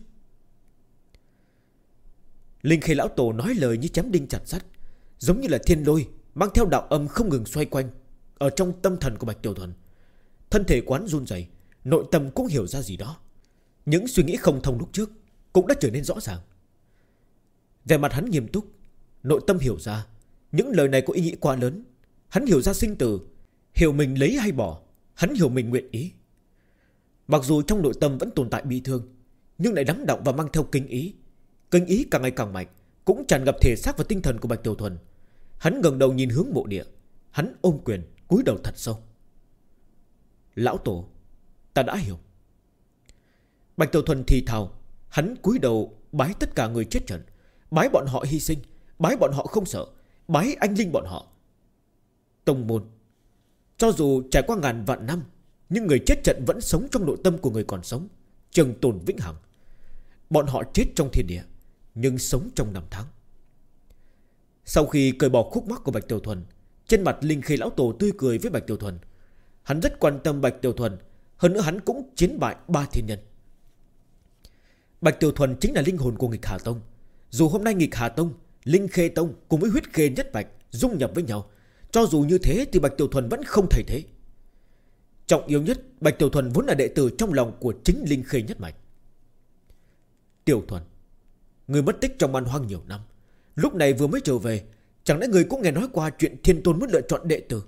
Linh Khê lão tổ nói lời như chém đinh chặt sắt, giống như là thiên lôi mang theo đạo âm không ngừng xoay quanh ở trong tâm thần của Bạch Tiểu Thuần. Thân thể quán run rẩy, nội tâm cũng hiểu ra gì đó. Những suy nghĩ không thông lúc trước cũng đã trở nên rõ ràng. Vẻ mặt hắn nghiêm túc, nội tâm hiểu ra những lời này có ý nghĩa quá lớn. Hắn hiểu ra sinh tử, hiểu mình lấy hay bỏ, hắn hiểu mình nguyện ý. Mặc dù trong nội tâm vẫn tồn tại bi thương, nhưng lại lắng đọng và mang theo kính ý. Kính ý càng ngày càng mạnh, cũng tràn ngập thể xác và tinh thần của Bạch Tiểu Thuần. Hắn ngẩng đầu nhìn hướng mộ địa, hắn ôm quyền cúi đầu thật sâu. Lão tổ, ta đã hiểu. Bạch Tiểu Thuần thì thào. Hắn cúi đầu bái tất cả người chết trận, bái bọn họ hy sinh, bái bọn họ không sợ, bái anh linh bọn họ. Tông môn, cho dù trải qua ngàn vạn năm, nhưng người chết trận vẫn sống trong nội tâm của người còn sống, trường tồn vĩnh hằng. Bọn họ chết trong thiên địa, nhưng sống trong năm tháng. Sau khi cởi bỏ khúc mắc của Bạch Tiểu Thuần, trên mặt Linh Khê lão tổ tươi cười với Bạch Tiểu Thuần. Hắn rất quan tâm Bạch Tiểu Thuần, hơn nữa hắn cũng chiến bại 3 thiên nhân. Bạch Tiểu Thuần chính là linh hồn của Nghịch Hà Tông. Dù hôm nay Nghịch Hà Tông, Linh Khê Tông cùng với Huyết Khê Nhất Bạch dung nhập với nhau, cho dù như thế thì Bạch Tiểu Thuần vẫn không thay thế. Trọng yếu nhất, Bạch Tiểu Thuần vốn là đệ tử trong lòng của chính Linh Khê Nhất Bạch. Tiểu Thuần, người mất tích trong man hoang nhiều năm, lúc này vừa mới trở về, chẳng lẽ người cũng nghe nói qua chuyện Thiên Tôn muốn lựa chọn đệ tử?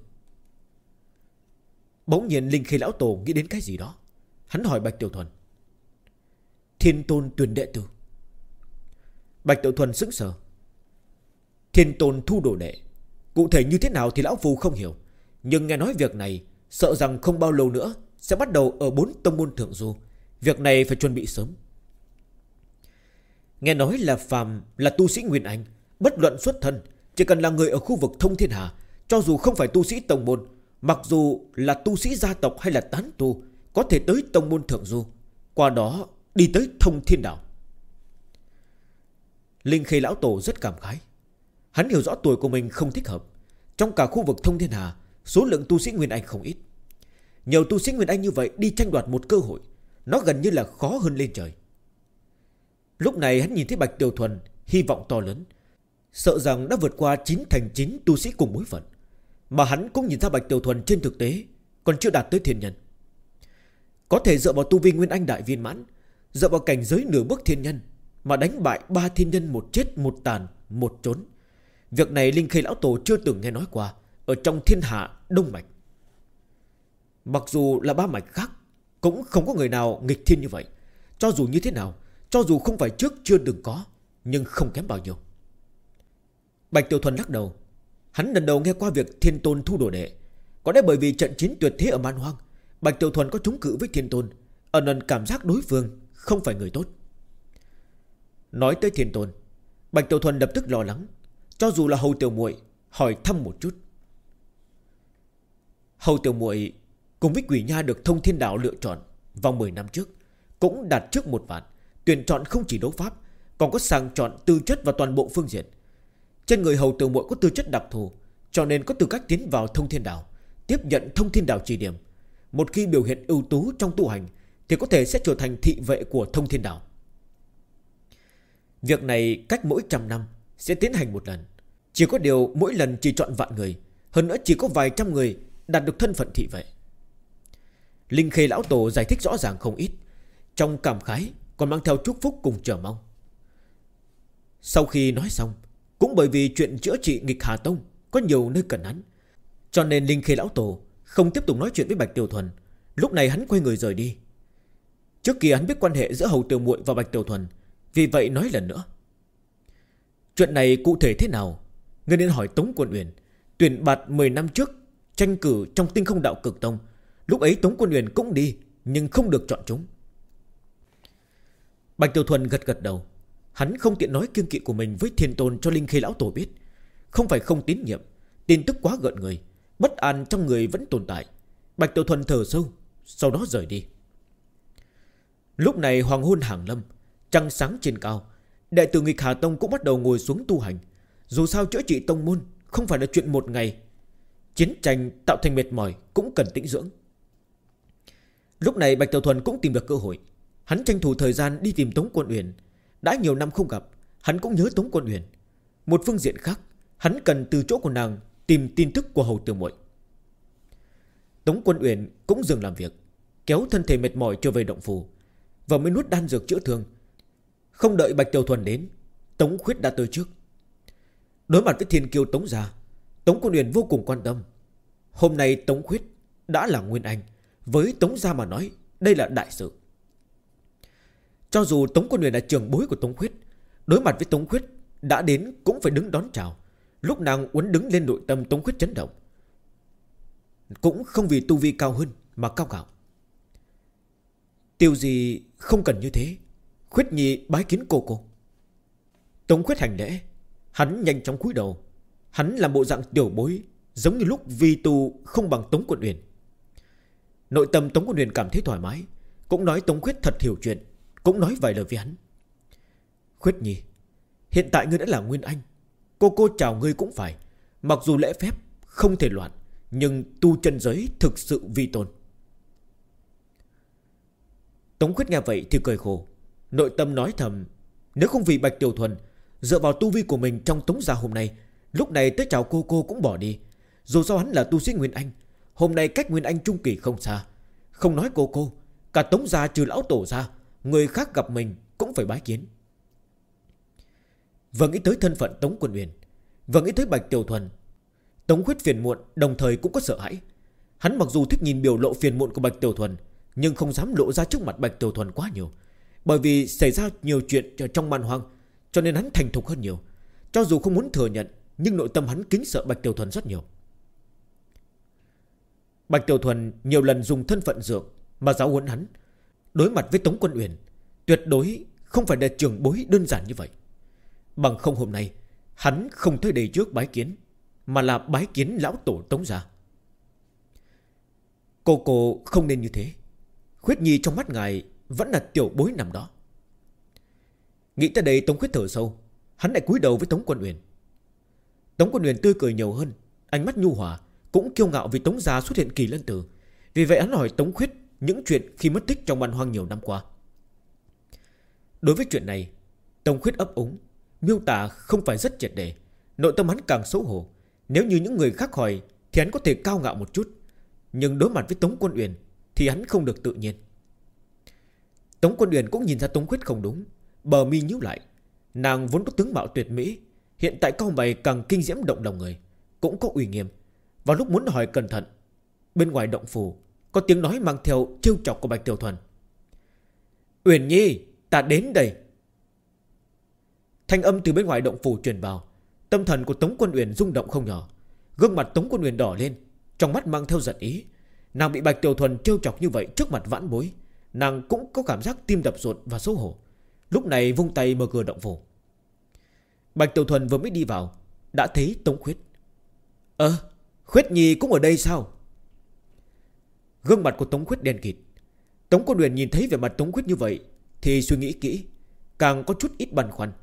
Bỗng nhiên Linh Khê lão tổ nghĩ đến cái gì đó. Hắn hỏi Bạch Tiểu Thuần. Thiên Tôn tuyển đệ tử? Bạch Tiểu Thuần sững sờ. Thiên Tôn thu đồ đệ, cụ thể như thế nào thì lão phu không hiểu, nhưng nghe nói việc này sợ rằng không bao lâu nữa sẽ bắt đầu ở 4 tông môn thượng du. Việc này phải chuẩn bị sớm. Nghe nói là phàm là tu sĩ Nguyên Anh, bất luận xuất thân, chỉ cần là người ở khu vực thông thiên hà, cho dù không phải tu sĩ tông môn, mặc dù là tu sĩ gia tộc hay là tán tu, có thể tới tông môn thượng du, qua đó đi tới thông thiên đảo. Linh Khê lão tổ rất cảm khái. Hắn hiểu rõ tuổi của mình không thích hợp. Trong cả khu vực Thông Thiên Hà, số lượng tu sĩ Nguyên Anh không ít. Nhiều tu sĩ Nguyên Anh như vậy đi tranh đoạt một cơ hội, nó gần như là khó hơn lên trời. Lúc này hắn nhìn thấy Bạch Tiểu Thuần, hy vọng to lớn, sợ rằng đã vượt qua 9 thành 9 tu sĩ cùng bối phận. Mà hắn cũng nhìn ra Bạch Tiểu Thuần trên thực tế còn chưa đạt tới thiên nhân. Có thể dựa vào tu vi Nguyên Anh đại viên mãn, dựa vào cảnh giới nửa bước thiên nhân mà đánh bại 3 thiên nhân, một chết một tàn một trốn. Việc này Linh Khê lão tổ chưa từng nghe nói qua ở trong thiên hạ Đông Mạch. Mặc dù là 3 mạch khác cũng không có người nào nghịch thiên như vậy. Cho dù như thế nào, cho dù không phải trước chưa từng có, nhưng không kém bao nhiêu. Bạch Tiểu Thuần lắc đầu. Hắn lần đầu nghe qua việc Thiên Tôn thu đồ đệ. Có lẽ bởi vì trận chiến tuyệt thế ở Man Hoang, Bạch Tiểu Thuần có chống cự với Thiên Tôn, ẩn ẩn cảm giác đối phương không phải người tốt. Nói tới Thiên Tôn, Bạch Tiểu Thuần lập tức lo lắng. Cho dù là Hầu Tiểu Muội hỏi thăm một chút. Hầu Tiểu Muội cùng với Quỷ Nha được Thông Thiên Đạo lựa chọn vào 10 năm trước, cũng đạt trước 1 vạn. Tuyển chọn không chỉ đấu pháp, còn có sàng chọn tư chất và toàn bộ phương diện. Trên người Hầu Tiểu Muội có tư chất đặc thù, cho nên có tư cách tiến vào Thông Thiên Đạo, tiếp nhận Thông Thiên Đạo chỉ điểm. Một khi biểu hiện ưu tú trong tu hành thì có thể sẽ trở thành thị vệ của Thông Thiên Đạo. Việc này cách mỗi 100 năm sẽ tiến hành một lần. Chỉ có điều mỗi lần chỉ chọn vạn người, hơn nữa chỉ có vài trăm người đạt được thân phận thị vệ. Linh Khê lão tổ giải thích rõ ràng không ít, trong cảm khái còn mang theo chúc phúc cùng chờ mong. Sau khi nói xong, cũng bởi vì chuyện chữa trị nghịch Hà Tông có nhiều nơi cần hắn, cho nên Linh Khê lão tổ không tiếp tục nói chuyện với Bạch Tiểu Thuần. Lúc này hắn quay người rời đi. Trước kia hắn biết quan hệ giữa Hầu Tiểu Muội và Bạch Tiểu Thuần, vì vậy nói lần nữa. Chuyện này cụ thể thế nào, ngươi nên hỏi Tống Quân Uyển. Tuyển bạt 10 năm trước tranh cử trong Tinh Không Đạo Cực Tông, lúc ấy Tống Quân Uyển cũng đi, nhưng không được chọn chúng. Bạch Tiểu Thuần gật gật đầu. Hắn không tiện nói kiêng kỵ của mình với Thiên Tôn cho Linh Khê lão tổ biết. Không phải không tín nhiệm, tin tức quá gợn người, bất an trong người vẫn tồn tại. Bạch Tiểu Thuần thở sâu, sau đó rời đi. Lúc này hoàng hôn hàng lâm, trăng sáng trên cao. Đệ tử nghịch Hà Tông cũng bắt đầu ngồi xuống tu hành. Dù sao chữa trị tông môn không phải là chuyện một ngày. Chiến tranh tạo thành mệt mỏi cũng cần tĩnh dưỡng. Lúc này Bạch Tiểu Thuần cũng tìm được cơ hội. Hắn tranh thủ thời gian đi tìm Tống Quân Uyển. Đã nhiều năm không gặp, hắn cũng nhớ Tống Quân Uyển. Một phương diện khác, hắn cần từ chỗ của nàng tìm tin tức của Hầu Tiểu Muội. Tống Quân Uyển cũng dừng làm việc, kéo thân thể mệt mỏi trở về động phủ, và mới nuốt đan dược chữa thương. Không đợi Bạch Tiểu Thuần đến, Tống Khuyết đã tới trước. Đối mặt với thiên kiêu Tống gia, Tống Quân Uyển vô cùng quan tâm. Hôm nay Tống Khuyết đã là Nguyên Anh, với Tống gia mà nói, đây là đại sự. Cho dù Tống Quân Uyển là trưởng bối của Tống Khuyết, đối mặt với Tống Khuyết đã đến cũng phải đứng đón chào. Lúc nàng uốn đứng lên, nội tâm Tống Khuyết chấn động. Cũng không vì tu vi cao hơn mà cao ngạo. Tiêu gì không cần như thế, Khuyết nhi bái kiến cô. Tống Khuyết hành lễ. Hắn nhanh chóng cúi đầu. Hắn làm bộ dạng tiểu bối, giống như lúc vi tu không bằng Tống Quân Uyển. Nội tâm Tống Quân Uyển cảm thấy thoải mái, cũng nói Tống Khuyết thật hiểu chuyện, cũng nói vài lời với hắn. Khuyết nhi, hiện tại ngươi đã là Nguyên Anh, cô chào ngươi cũng phải. Mặc dù lễ phép không thể loạn, nhưng tu chân giới thực sự vi tôn. Tống Khuyết nghe vậy thì cười khổ, nội tâm nói thầm, nếu không vì Bạch Tiểu Thuần dựa vào tu vi của mình trong Tống gia hôm nay, lúc này tới chào cô cũng bỏ đi. Dù sao hắn là tu sĩ Nguyên Anh, hôm nay cách Nguyên Anh trung kỳ không xa. Không nói cô, cả Tống gia trừ lão tổ ra, người khác gặp mình cũng phải bái kiến. Vừa nghĩ tới thân phận Tống Quân Uyển, vừa nghĩ tới Bạch Tiểu Thuần, Tống Khuyết phiền muộn, đồng thời cũng có sợ hãi. Hắn mặc dù thích nhìn biểu lộ phiền muộn của Bạch Tiểu Thuần, nhưng không dám lộ ra trước mặt Bạch Tiểu Thuần quá nhiều, bởi vì xảy ra nhiều chuyện trong Man Hoang, cho nên hắn thành thục hơn nhiều. Cho dù không muốn thừa nhận, nhưng nội tâm hắn kính sợ Bạch Tiểu Thuần rất nhiều. Bạch Tiểu Thuần nhiều lần dùng thân phận dược mà giáo huấn hắn. Đối mặt với Tống Quân Uyển, tuyệt đối không phải là trưởng bối đơn giản như vậy. Bằng không hôm nay hắn không tới đây trước bái kiến, mà là bái kiến lão tổ Tống gia. Cô không nên như thế. Khuyết nhi trong mắt ngài vẫn là tiểu bối nằm đó. Nghĩ tới đây Tống Khuyết thở sâu. hắn lại cúi đầu với Tống Quân Uyển. Tống Quân Uyển tươi cười nhiều hơn, ánh mắt nhu hòa, cũng kiêu ngạo vì Tống gia xuất hiện kỳ lân tử. Vì vậy hắn hỏi Tống Khuyết những chuyện khi mất tích trong Man Hoang nhiều năm qua. Đối với chuyện này, Tống Khuyết ấp úng, miêu tả không phải rất triệt để. Nội tâm hắn càng xấu hổ. Nếu như những người khác hỏi thì hắn có thể cao ngạo một chút, nhưng đối mặt với Tống Quân Uyển thì hắn không được tự nhiên. Tống Quân Uyển cũng nhìn ra Tống Khuyết không đúng, bờ mi nhíu lại. Nàng vốn có tướng mạo tuyệt mỹ, hiện tại cau mày càng kinh diễm động lòng người, cũng có uy nghiêm. Vào lúc muốn hỏi cẩn thận, bên ngoài động phủ có tiếng nói mang theo trêu chọc của Bạch Tiểu Thuần. Uyển Nhi, ta đến đây. Thanh âm từ bên ngoài động phủ truyền vào. Tâm thần của Tống Quân Uyển rung động không nhỏ. Gương mặt Tống Quân Uyển đỏ lên, trong mắt mang theo giận ý. Nàng bị Bạch Tiểu Thuần trêu chọc như vậy trước mặt vãn bối, nàng cũng có cảm giác tim đập rộn và xấu hổ. Lúc này vung tay mở cửa động phủ. Bạch Tiểu Thuần vừa mới đi vào đã thấy Tống Khuyết. Khuyết Nhi cũng ở đây sao? Gương mặt của Tống Khuyết đen kịt. Tống Quân Uyển nhìn thấy vẻ mặt Tống Khuyết như vậy thì suy nghĩ kỹ, càng có chút ít băn khoăn.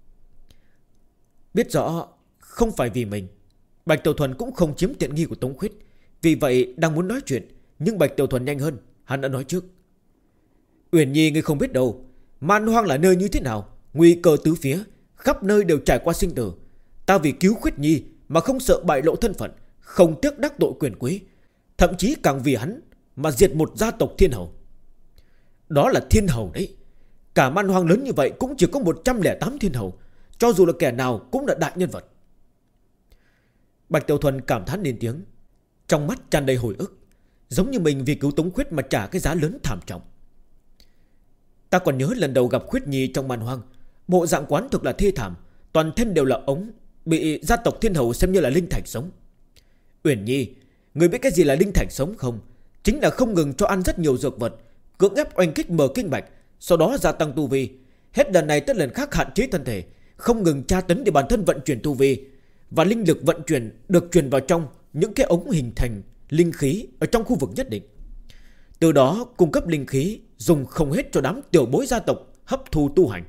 Biết rõ không phải vì mình, Bạch Tiểu Thuần cũng không chiếm tiện nghi của Tống Khuyết. Vì vậy đang muốn nói chuyện, nhưng Bạch Tiểu Thuần nhanh hơn, hắn đã nói trước. Uyển Nhi, ngươi không biết đâu, Man Hoang là nơi như thế nào, nguy cơ tứ phía, khắp nơi đều trải qua sinh tử. Ta vì cứu Khuyết Nhi mà không sợ bại lộ thân phận, không tiếc đắc tội quyền quý, thậm chí càng vì hắn mà diệt một gia tộc thiên hầu. Đó là thiên hầu đấy. Cả Man Hoang lớn như vậy cũng chỉ có 108 thiên hầu, cho dù là kẻ nào cũng là đại nhân vật. Bạch Tiểu Thuần cảm thán lên tiếng, trong mắt tràn đầy hồi ức, giống như mình vì cứu Tống Khuyết mà trả cái giá lớn thảm trọng. Ta còn nhớ lần đầu gặp Khuyết Nhi trong Man Hoang, bộ dạng quán thực là thê thảm, toàn thân đều là ống, bị gia tộc thiên hầu xem như là linh thạch sống. Uyển Nhi, người biết cái gì là linh thạch sống không? Chính là không ngừng cho ăn rất nhiều dược vật, cưỡng ép oanh kích mở kinh mạch, sau đó gia tăng tu vi. Hết lần này tới lần khác hạn chế thân thể, không ngừng tra tấn để bản thân vận chuyển tu vi, và linh lực vận chuyển được truyền vào trong những cái ống hình thành linh khí ở trong khu vực nhất định. Từ đó cung cấp linh khí dùng không hết cho đám tiểu bối gia tộc hấp thu tu hành.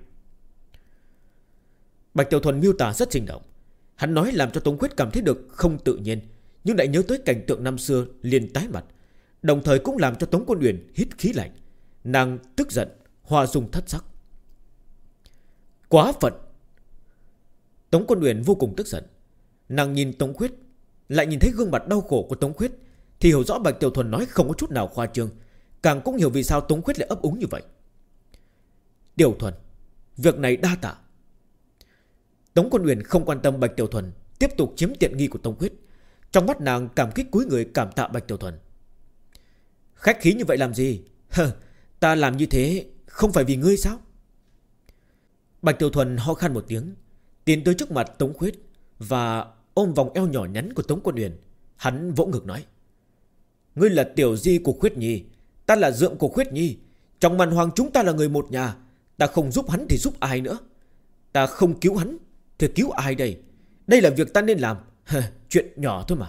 Bạch Tiểu Thuần miêu tả rất sinh động. Hắn nói làm cho Tống Khuyết cảm thấy được không tự nhiên, nhưng lại nhớ tới cảnh tượng năm xưa liền tái mặt. Đồng thời cũng làm cho Tống Quân Uyển hít khí lạnh. Nàng tức giận, hoa dung thất sắc. Quá phận! Tống Quân Uyển vô cùng tức giận. Nàng nhìn Tống Khuyết, lại nhìn thấy gương mặt đau khổ của Tống Khuyết, thì hiểu rõ Bạch Tiểu Thuần nói không có chút nào khoa trương, càng cũng hiểu vì sao Tống Khuyết lại ấp úng như vậy. Tiểu Thuần, việc này đa tạ. Tống Quân Uyển không quan tâm Bạch Tiểu Thuần tiếp tục chiếm tiện nghi của Tống Khuyết. Trong mắt nàng cảm kích cúi người cảm tạ Bạch Tiểu Thuần. Khách khí như vậy làm gì? Ta làm như thế không phải vì ngươi sao? Bạch Tiểu Thuần ho khan một tiếng, tiến tới trước mặt Tống Khuyết và ôm vòng eo nhỏ nhắn của Tống Quân Uyển. Hắn vỗ ngực nói, ngươi là tiểu di của Khuyết Nhi, ta là dượng của Khuyết Nhi. Trong Man Hoang chúng ta là người một nhà, ta không giúp hắn thì giúp ai nữa? Ta không cứu hắn thì cứu ai đây? Đây là việc ta nên làm. Chuyện nhỏ thôi mà.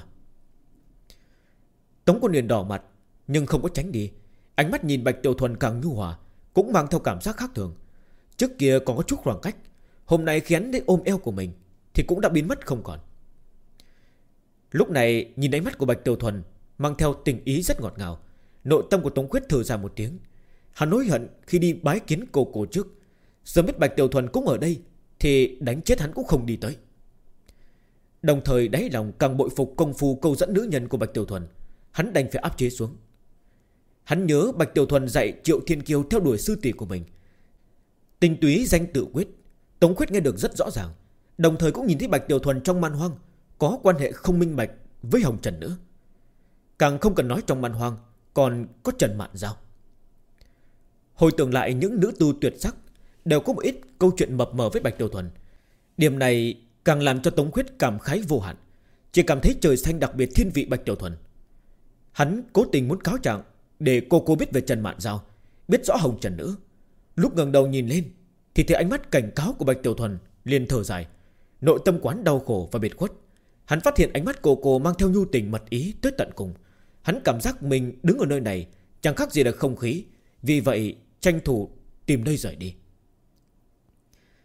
Tống Quân Uyển đỏ mặt nhưng không có tránh đi. Ánh mắt nhìn Bạch Tiểu Thuần càng nhu hòa, cũng mang theo cảm giác khác thường. Trước kia còn có chút khoảng cách, hôm nay khi hắn đến ôm eo của mình thì cũng đã biến mất không còn. Lúc này nhìn ánh mắt của Bạch Tiểu Thuần mang theo tình ý rất ngọt ngào, nội tâm của Tống Khuyết thở ra một tiếng. Hắn hối hận khi đi bái kiến cô trước. Sớm biết Bạch Tiểu Thuần cũng ở đây thì đánh chết hắn cũng không đi tới. Đồng thời đáy lòng càng bội phục công phu câu dẫn nữ nhân của Bạch Tiểu Thuần. Hắn đành phải áp chế xuống. Hắn nhớ Bạch Tiểu Thuần dạy Triệu Thiên Kiêu theo đuổi sư tỷ của mình, tinh túy danh tự quyết. Tống Khuyết nghe được rất rõ ràng, đồng thời cũng nhìn thấy Bạch Tiểu Thuần trong Man Hoang có quan hệ không minh bạch với Hồng Trần nữa. Càng không cần nói trong Man Hoang còn có Trần Mạn Giao. Hồi tưởng lại những nữ tu tuyệt sắc đều có một ít câu chuyện mập mờ với Bạch Tiểu Thuần. Điểm này càng làm cho Tống Khuyết cảm khái vô hạn, chỉ cảm thấy trời xanh đặc biệt thiên vị Bạch Tiểu Thuần. Hắn cố tình muốn cáo trạng để cô biết về Trần Mạn Giao, biết rõ Hồng Trần nữa. Lúc ngẩng đầu nhìn lên thì thấy ánh mắt cảnh cáo của Bạch Tiểu Thuần, liền thở dài. Nội tâm quán đau khổ và biệt khuất. Hắn phát hiện ánh mắt cô mang theo nhu tình mật ý tới tận cùng. Hắn cảm giác mình đứng ở nơi này chẳng khác gì là không khí, vì vậy tranh thủ tìm nơi rời đi.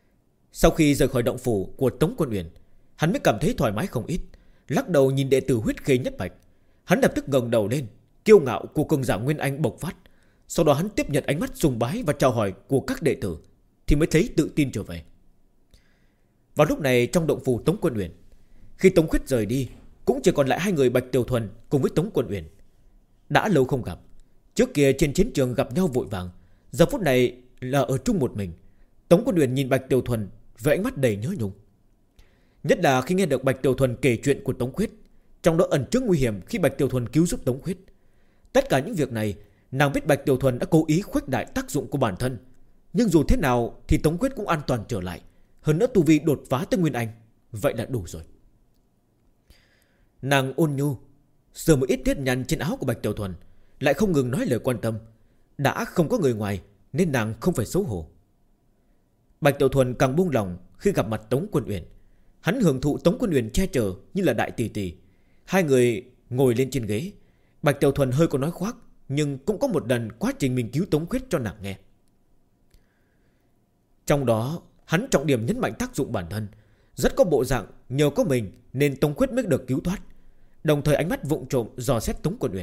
Sau khi rời khỏi động phủ của Tống Quân Uyển, hắn mới cảm thấy thoải mái không ít. Lắc đầu nhìn đệ tử huyết khê nhất mạch, hắn lập tức ngẩng đầu lên, kiêu ngạo của cường giả Nguyên Anh bộc phát. Sau đó hắn tiếp nhận ánh mắt sùng bái và chào hỏi của các đệ tử, thì mới thấy tự tin trở về. Vào lúc này trong động phủ Tống Quân Uyển, khi Tống Khuyết rời đi, cũng chỉ còn lại hai người Bạch Tiểu Thuần cùng với Tống Quân Uyển. Đã lâu không gặp, trước kia trên chiến trường gặp nhau vội vàng, giờ phút này là ở chung một mình. Tống Quân Uyển nhìn Bạch Tiểu Thuần với ánh mắt đầy nhớ nhung. Nhất là khi nghe được Bạch Tiểu Thuần kể chuyện của Tống Khuyết, trong đó ẩn chứa nguy hiểm khi Bạch Tiểu Thuần cứu giúp Tống Khuyết. Tất cả những việc này, nàng biết Bạch Tiểu Thuần đã cố ý khuếch đại tác dụng của bản thân, nhưng dù thế nào thì Tống Khuyết cũng an toàn trở lại. Hơn nữa tu vi đột phá tới Nguyên Anh, vậy là đủ rồi. Nàng ôn nhu sờ một ít nếp nhăn trên áo của Bạch Tiểu Thuần, lại không ngừng nói lời quan tâm. Đã không có người ngoài nên nàng không phải xấu hổ. Bạch Tiểu Thuần càng buông lòng khi gặp mặt Tống Quân Uyển. Hắn hưởng thụ Tống Quân Uyển che chở như là đại tỷ tỷ. Hai người ngồi lên trên ghế. Bạch Tiểu Thuần hơi có nói khoác, nhưng cũng có một lần quá trình mình cứu Tống Khuyết cho nàng nghe. Trong đó hắn trọng điểm nhấn mạnh tác dụng bản thân, rất có bộ dạng nhờ có mình nên Tống Khuyết mới được cứu thoát. Đồng thời ánh mắt vụng trộm dò xét Tống Quân Uyển.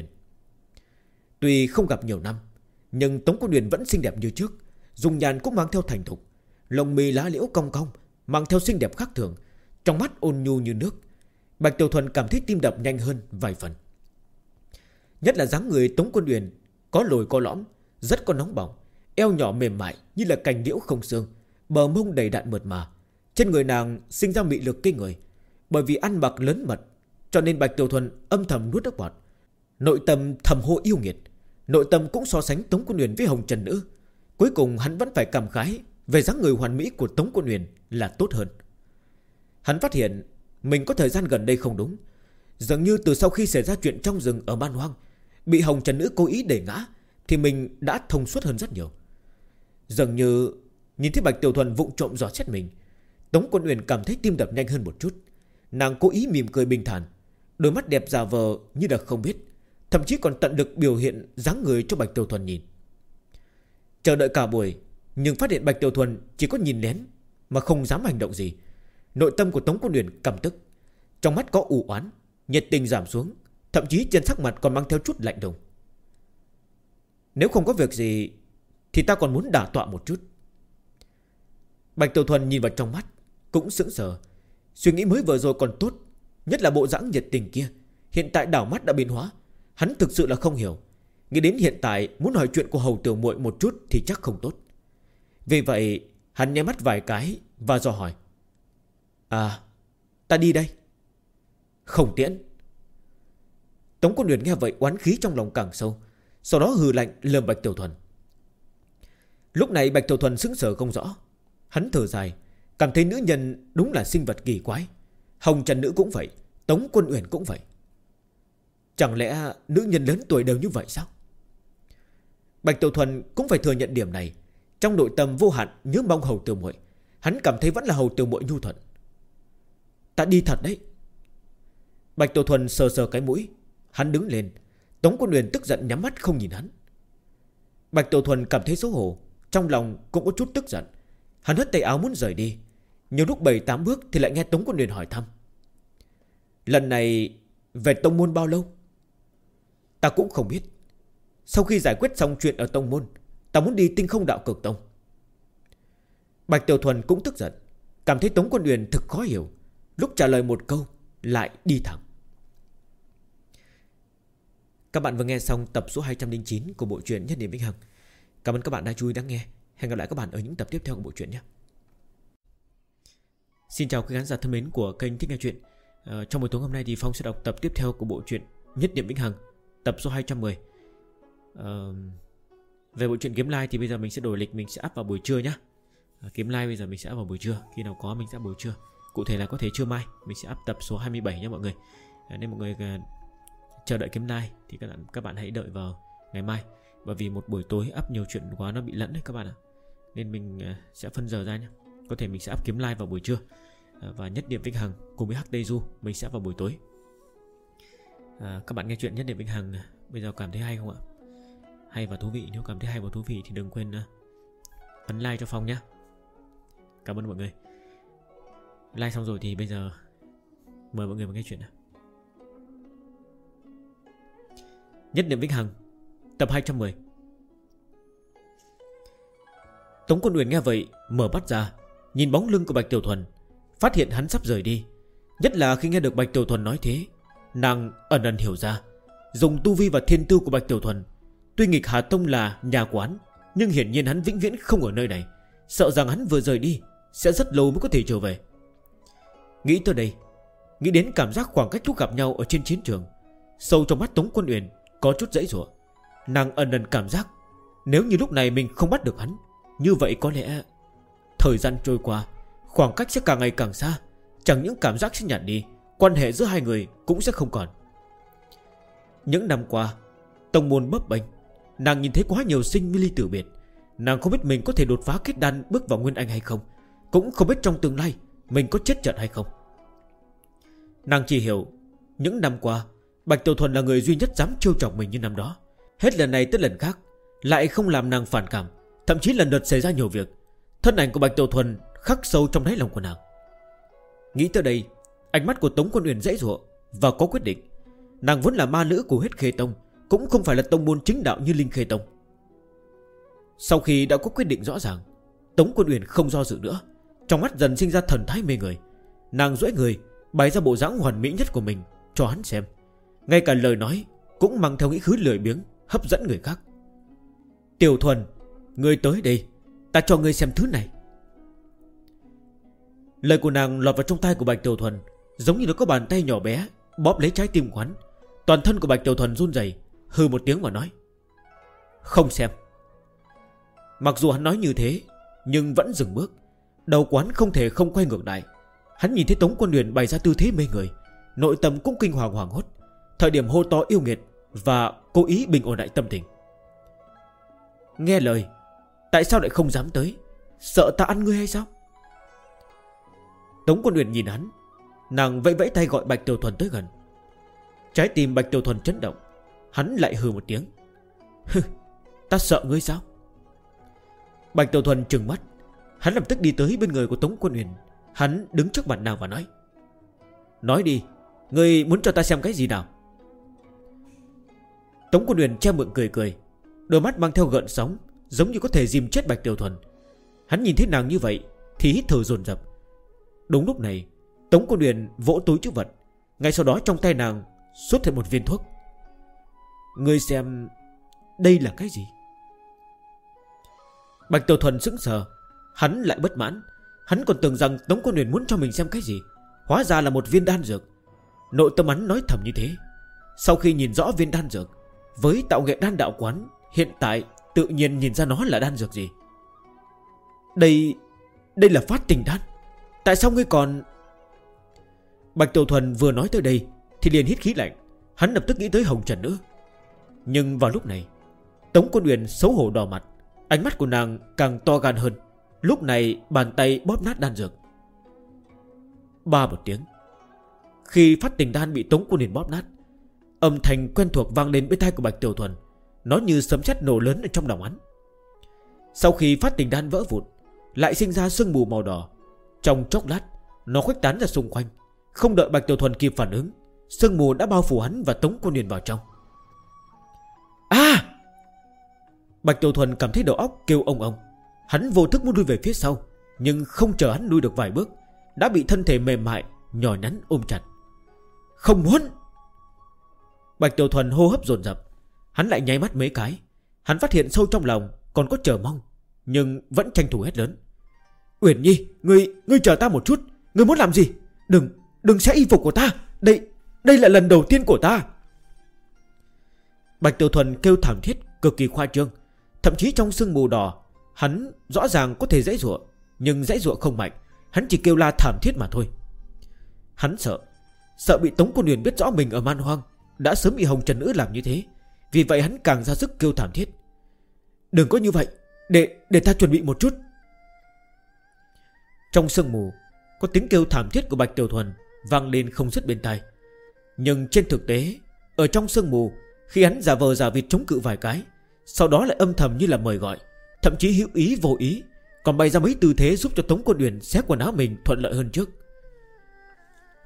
Tuy không gặp nhiều năm, nhưng Tống Quân Uyển vẫn xinh đẹp như trước, dùng nhàn cũng mang theo thành thục, lông mi lá liễu cong cong, mang theo xinh đẹp khác thường, trong mắt ôn nhu như nước. Bạch Tiểu Thuần cảm thấy tim đập nhanh hơn vài phần. Nhất là dáng người Tống Quân Uyển có lồi có lõm, rất có nóng bỏng, eo nhỏ mềm mại như là cành liễu không xương, bờ mông đầy đặn mượt mà. Trên người nàng sinh ra mị lực kinh người. Bởi vì ăn mặc lớn mật, cho nên Bạch Tiểu Thuần âm thầm nuốt nước bọt, nội tâm thầm hô yêu nghiệt. Nội tâm cũng so sánh Tống Quân Uyển với Hồng Trần Nữ. Cuối cùng hắn vẫn phải cảm khái về dáng người hoàn mỹ của Tống Quân Uyển là tốt hơn. Hắn phát hiện mình có thời gian gần đây không đúng. Dường như từ sau khi xảy ra chuyện trong rừng ở Man Hoang, bị Hồng Trần Nữ cố ý đẩy ngã, thì mình đã thông suốt hơn rất nhiều. Dường như nhìn thấy Bạch Tiểu Thuần vụng trộm dò xét mình, Tống Quân Uyển cảm thấy tim đập nhanh hơn một chút. Nàng cố ý mỉm cười bình thản, đôi mắt đẹp giả vờ như là không biết, thậm chí còn tận lực biểu hiện dáng người cho Bạch Tiểu Thuần nhìn. Chờ đợi cả buổi, nhưng phát hiện Bạch Tiểu Thuần chỉ có nhìn lén mà không dám hành động gì. Nội tâm của Tống Quân Uyển căm tức, trong mắt có u oán, nhiệt tình giảm xuống, thậm chí trên sắc mặt còn mang theo chút lạnh lùng. Nếu không có việc gì thì ta còn muốn đả tọa một chút. Bạch Tiểu Thuần nhìn vào trong mắt cũng sững sờ. Suy nghĩ mới vừa rồi còn tốt, nhất là bộ dáng nhiệt tình kia, hiện tại đảo mắt đã biến hóa. Hắn thực sự là không hiểu. Nghĩ đến hiện tại muốn hỏi chuyện của Hầu Tiểu Muội một chút thì chắc không tốt. Vì vậy hắn nháy mắt vài cái và dò hỏi: À, ta đi đây. Không tiễn. Tống Quân Uyển nghe vậy oán khí trong lòng càng sâu, sau đó hừ lạnh lườm Bạch Tiểu Thuần. Lúc này Bạch Tiểu Thuần sững sờ không rõ. Hắn thở dài, cảm thấy nữ nhân đúng là sinh vật kỳ quái. Hồng Trần Nữ cũng vậy, Tống Quân Uyển cũng vậy. Chẳng lẽ nữ nhân lớn tuổi đều như vậy sao? Bạch Tiểu Thuần cũng phải thừa nhận điểm này. Trong nội tâm vô hạn nhớ mong Hầu Tiểu Muội. Hắn cảm thấy vẫn là Hầu Tiểu Muội nhu thuận. Ta đi thật đấy. Bạch Tiểu Thuần sờ sờ cái mũi. Hắn đứng lên. Tống Quân Uyển tức giận nhắm mắt không nhìn hắn. Bạch Tiểu Thuần cảm thấy xấu hổ, trong lòng cũng có chút tức giận. Hắn hất tay áo muốn rời đi. Nhiều lúc 7-8 bước thì lại nghe Tống Quân Uyển hỏi thăm: Lần này về tông môn bao lâu? Ta cũng không biết. Sau khi giải quyết xong chuyện ở tông môn, ta muốn đi Tinh Không Đạo Cực Tông. Bạch Tiểu Thuần cũng tức giận, cảm thấy Tống Quân Uyển thực khó hiểu. Lúc trả lời một câu lại đi thẳng. Các bạn vừa nghe xong tập số 209 của bộ truyện Nhất Niệm Vĩnh Hằng. Cảm ơn các bạn đã chú ý lắng nghe. Hẹn gặp lại các bạn ở những tập tiếp theo của bộ truyện nhé. Xin chào quý khán giả thân mến của kênh Thích Nghe Chuyện. Trong buổi tối hôm nay thì Phong sẽ đọc tập tiếp theo của bộ truyện Nhất Niệm Vĩnh Hằng, tập số 210. Về bộ truyện Kiếm Lai thì bây giờ mình sẽ đổi lịch, mình sẽ up vào buổi trưa nhé. Kiếm Lai bây giờ mình sẽ up vào buổi trưa, khi nào có mình sẽ up buổi trưa. Cụ thể là có thể trưa mai mình sẽ up tập số 27 nhé mọi người. Nên mọi người chờ đợi Kiếm Lai thì các bạn hãy đợi vào ngày mai. Bởi vì một buổi tối up nhiều chuyện quá nó bị lẫn đấy các bạn ạ. Nên mình sẽ phân giờ ra nhé. Có thể mình sẽ up Kiếm Lai vào buổi trưa, và Nhất Niệm Vĩnh Hằng cùng với HD Du mình sẽ vào buổi tối. Các bạn nghe chuyện Nhất Niệm Vĩnh Hằng bây giờ cảm thấy hay không ạ? Hay và thú vị. Nếu cảm thấy hay và thú vị thì đừng quên ấn like cho Phong nhé. Cảm ơn mọi người. Like xong rồi thì bây giờ mời mọi người vào nghe chuyện nào. Nhất niệm vĩnh hằng, tập 210. Tống Quân Uyển nghe vậy mở mắt ra, nhìn bóng lưng của Bạch Tiểu Thuần, phát hiện hắn sắp rời đi. Nhất là khi nghe được Bạch Tiểu Thuần nói thế, nàng ẩn ẩn hiểu ra, dùng tu vi và thiên tư của Bạch Tiểu Thuần, tuy nghịch Hà Tông là nhà quán, nhưng hiển nhiên hắn vĩnh viễn không ở nơi này. Sợ rằng hắn vừa rời đi sẽ rất lâu mới có thể trở về. Nghĩ tới đây, nghĩ đến cảm giác khoảng cách lúc gặp nhau ở trên chiến trường, sâu trong mắt Tống Quân Uyển có chút giãy giụa. Nàng ẩn ẩn cảm giác nếu như lúc này mình không bắt được hắn, như vậy có lẽ thời gian trôi qua, khoảng cách sẽ càng ngày càng xa. Chẳng những cảm giác sẽ nhạt đi, quan hệ giữa hai người cũng sẽ không còn. Những năm qua, tông môn bấp bênh, nàng nhìn thấy quá nhiều sinh ly tử biệt. Nàng không biết mình có thể đột phá kết đan bước vào Nguyên Anh hay không, cũng không biết trong tương lai mình có chết trận hay không. Nàng chỉ hiểu những năm qua Bạch Tiểu Thuần là người duy nhất dám trêu chọc mình như năm đó. Hết lần này tới lần khác lại không làm nàng phản cảm, thậm chí lần lượt xảy ra nhiều việc. Thân ảnh của Bạch Tiểu Thuần khắc sâu trong đáy lòng của nàng. Nghĩ tới đây, ánh mắt của Tống Quân Uyển giãy giụa và có quyết định. Nàng vốn là ma nữ của Huyết Khê Tông, cũng không phải là tông môn chính đạo như Linh Khê Tông. Sau khi đã có quyết định rõ ràng, Tống Quân Uyển không do dự nữa, trong mắt dần sinh ra thần thái mê người. Nàng duỗi người bày ra bộ dáng hoàn mỹ nhất của mình cho hắn xem, ngay cả lời nói cũng mang theo nghĩ khứ lười biếng, hấp dẫn người khác. Tiểu Thuần, ngươi tới đây, ta cho ngươi xem thứ này. Lời của nàng lọt vào trong tai của Bạch Tiểu Thuần, giống như nó có bàn tay nhỏ bé bóp lấy trái tim của hắn. Toàn thân của Bạch Tiểu Thuần run rẩy, hừ một tiếng mà nói: không xem. Mặc dù hắn nói như thế, nhưng vẫn dừng bước. Đầu quán không thể không quay ngược lại. Hắn nhìn thấy Tống Quân Uyển bày ra tư thế mê người, nội tâm cũng kinh hoàng hoảng hốt. Thời điểm hô to yêu nghiệt và cố ý bình ổn lại tâm tình. Nghe lời, tại sao lại không dám tới? Sợ ta ăn ngươi hay sao? Tống Quân Uyển nhìn hắn, nàng vẫy vẫy tay gọi Bạch Tiểu Thuần tới gần. Trái tim Bạch Tiểu Thuần chấn động, hắn lại hừ một tiếng: ta sợ ngươi sao? Bạch Tiểu Thuần trừng mắt, hắn lập tức đi tới bên người của Tống Quân Uyển. Hắn đứng trước mặt nàng và nói: nói đi, ngươi muốn cho ta xem cái gì nào? Tống Quân Uyển che miệng cười cười, đôi mắt mang theo gợn sóng, giống như có thể dìm chết Bạch Tiểu Thuần. Hắn nhìn thấy nàng như vậy thì hít thở dồn dập. Đúng lúc này, Tống Quân Uyển vỗ túi trữ vật, ngay sau đó trong tay nàng xuất hiện một viên thuốc. Ngươi xem, đây là cái gì? Bạch Tiểu Thuần sững sờ, hắn lại bất mãn. Hắn còn tưởng rằng Tống Quân Uyển muốn cho mình xem cái gì, hóa ra là một viên đan dược. Nội tâm hắn nói thầm như thế. Sau khi nhìn rõ viên đan dược, với tạo nghệ đan đạo quán hiện tại, tự nhiên nhìn ra nó là đan dược gì. Đây là phát tình đan. Tại sao ngươi còn... Bạch Tiểu Thuần vừa nói tới đây thì liền hít khí lạnh. Hắn lập tức nghĩ tới Hồng Trần Nữ. Nhưng vào lúc này, Tống Quân Uyển xấu hổ đỏ mặt, ánh mắt của nàng càng to gan hơn. Lúc này bàn tay bóp nát đan dược. Ba một tiếng, khi phát tình đan bị Tống Quân Uyển bóp nát, âm thanh quen thuộc vang lên bên tai của Bạch Tiểu Thuần. Nó như sấm sét nổ lớn ở trong lòng hắn. Sau khi phát tình đan vỡ vụn, lại sinh ra sương mù màu đỏ. Trong chốc lát, nó khuếch tán ra xung quanh. Không đợi Bạch Tiểu Thuần kịp phản ứng, sương mù đã bao phủ hắn và Tống Quân Uyển vào trong. Bạch Tiểu Thuần cảm thấy đầu óc kêu ông ông. Hắn vô thức muốn lui về phía sau, nhưng không chờ hắn lui được vài bước, đã bị thân thể mềm mại nhỏ nhắn ôm chặt. Không muốn! Bạch Tiểu Thuần hô hấp dồn dập. Hắn lại nháy mắt mấy cái. Hắn phát hiện sâu trong lòng còn có chờ mong, nhưng vẫn tranh thủ hét lớn: Uyển Nhi, ngươi chờ ta một chút. Ngươi muốn làm gì? Đừng xé y phục của ta. Đây là lần đầu tiên của ta. Bạch Tiểu Thuần kêu thảm thiết cực kỳ khoa trương. Thậm chí trong sương mù đỏ, hắn rõ ràng có thể giãy giụa, nhưng giãy giụa không mạnh. Hắn chỉ kêu la thảm thiết mà thôi. Hắn sợ bị Tống Quân Uyển biết rõ mình ở man hoang, đã sớm bị Hồng Trần Nữ làm như thế. Vì vậy hắn càng ra sức kêu thảm thiết: Đừng có như vậy, để ta chuẩn bị một chút. Trong sương mù, có tiếng kêu thảm thiết của Bạch Tiểu Thuần vang lên không dứt bên tai. Nhưng trên thực tế, ở trong sương mù, khi hắn giả vờ giả vịt chống cự vài cái, sau đó lại âm thầm như là mời gọi, thậm chí hữu ý vô ý còn bày ra mấy tư thế giúp cho Tống Quân Uyển xé quần áo mình thuận lợi hơn trước.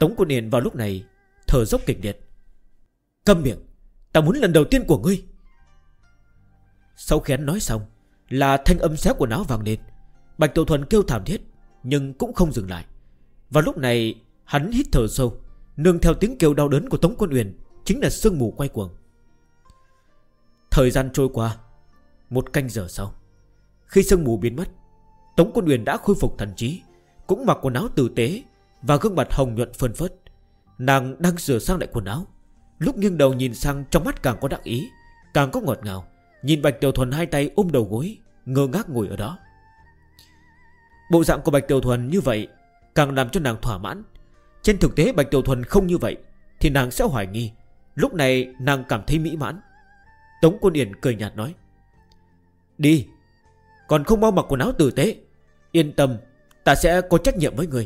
Tống Quân Điền vào lúc này thở dốc kịch liệt. Câm miệng, ta muốn lần đầu tiên của ngươi. Sau khi hắn nói xong, là thanh âm xé quần áo vang lên. Bạch Tiểu Thuần kêu thảm thiết, nhưng cũng không dừng lại. Và lúc này hắn hít thở sâu, nương theo tiếng kêu đau đớn của Tống Quân Uyển, chính là sương mù quay cuồng. Thời gian trôi qua, 1 canh giờ sau, khi sương mù biến mất, Tống Quân Uyển đã khôi phục thần trí, cũng mặc quần áo tử tế và gương mặt hồng nhuận phơn phớt. Nàng đang sửa sang lại quần áo, lúc nghiêng đầu nhìn sang, trong mắt càng có đắc ý, càng có ngọt ngào. Nhìn Bạch Tiểu Thuần hai tay ôm đầu gối, ngơ ngác ngồi ở đó. Bộ dạng của Bạch Tiểu Thuần như vậy càng làm cho nàng thỏa mãn. Trên thực tế Bạch Tiểu Thuần không như vậy thì nàng sẽ hoài nghi. Lúc này nàng cảm thấy mỹ mãn. Tống Quân Điền cười nhạt nói: Đi, còn không mau mặc quần áo tử tế. Yên tâm, ta sẽ có trách nhiệm với người.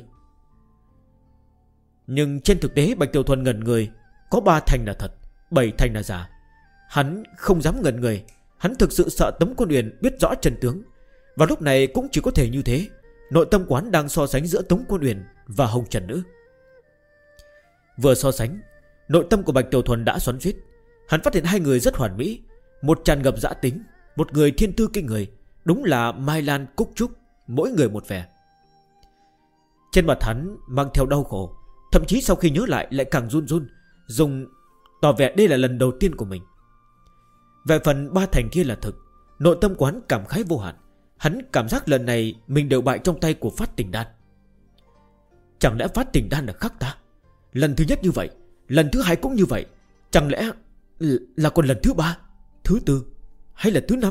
Nhưng trên thực tế Bạch Tiểu Thuần ngẩn người. Có 3 thành là thật, 7 thành là giả. Hắn không dám ngẩn người. Hắn thực sự sợ Tống Quân Uyển biết rõ chân tướng. Và lúc này cũng chỉ có thể như thế. Nội tâm quán đang so sánh giữa Tống Quân Uyển và Hồng Trần Nữ. Vừa so sánh, nội tâm của Bạch Tiểu Thuần đã xoắn xuýt. Hắn phát hiện hai người rất hoàn mỹ. Một tràn ngập dã tính, một người thiên tư kinh người. Đúng là Mai Lan Cúc Trúc, mỗi người một vẻ. Trên mặt hắn mang theo đau khổ, thậm chí sau khi nhớ lại càng run run, dùng tỏ vẻ đây là lần đầu tiên của mình. Về phần 3 thành kia là thực. Nội tâm quán cảm khái vô hạn. Hắn cảm giác lần này mình đều bại trong tay của Phát Tình Đan. Chẳng lẽ Phát Tình Đan là khắc ta? Lần thứ nhất như vậy, lần thứ 2 cũng như vậy. Chẳng lẽ là còn lần thứ 3, thứ 4 hay là thứ 5?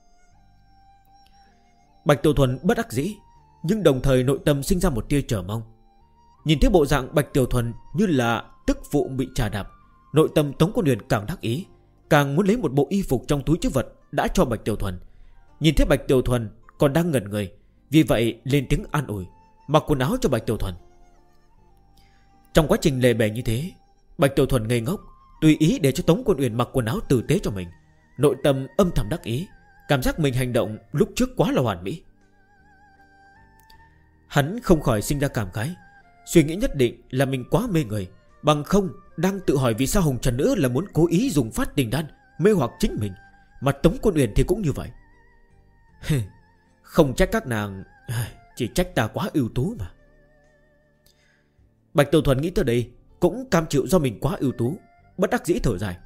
Bạch Tiểu Thuần bất đắc dĩ, nhưng đồng thời nội tâm sinh ra một tia chờ mong. Nhìn thấy bộ dạng Bạch Tiểu Thuần như là tức phụ bị trà đạp, nội tâm Tống Quân Uyển càng đắc ý, càng muốn lấy một bộ y phục trong túi trữ vật đã cho Bạch Tiểu Thuần. Nhìn thấy Bạch Tiểu Thuần còn đang ngẩn người, vì vậy lên tiếng an ủi, mặc quần áo cho Bạch Tiểu Thuần. Trong quá trình lề bề như thế, Bạch Tiểu Thuần ngây ngốc, tùy ý để cho Tống Quân Uyển mặc quần áo tử tế cho mình. Nội tâm âm thầm đắc ý, cảm giác mình hành động lúc trước quá là hoàn mỹ. Hắn không khỏi sinh ra cảm khái, suy nghĩ nhất định là mình quá mê người. Bằng không đang tự hỏi vì sao Hồng Trần Nữ là muốn cố ý dùng Phát Tình Đan mê hoặc chính mình, mà Tống Quân Uyển thì cũng như vậy. Không trách các nàng, chỉ trách ta quá ưu tú mà. Bạch Tiểu Thuần nghĩ tới đây cũng cam chịu do mình quá ưu tú, bất đắc dĩ thở dài.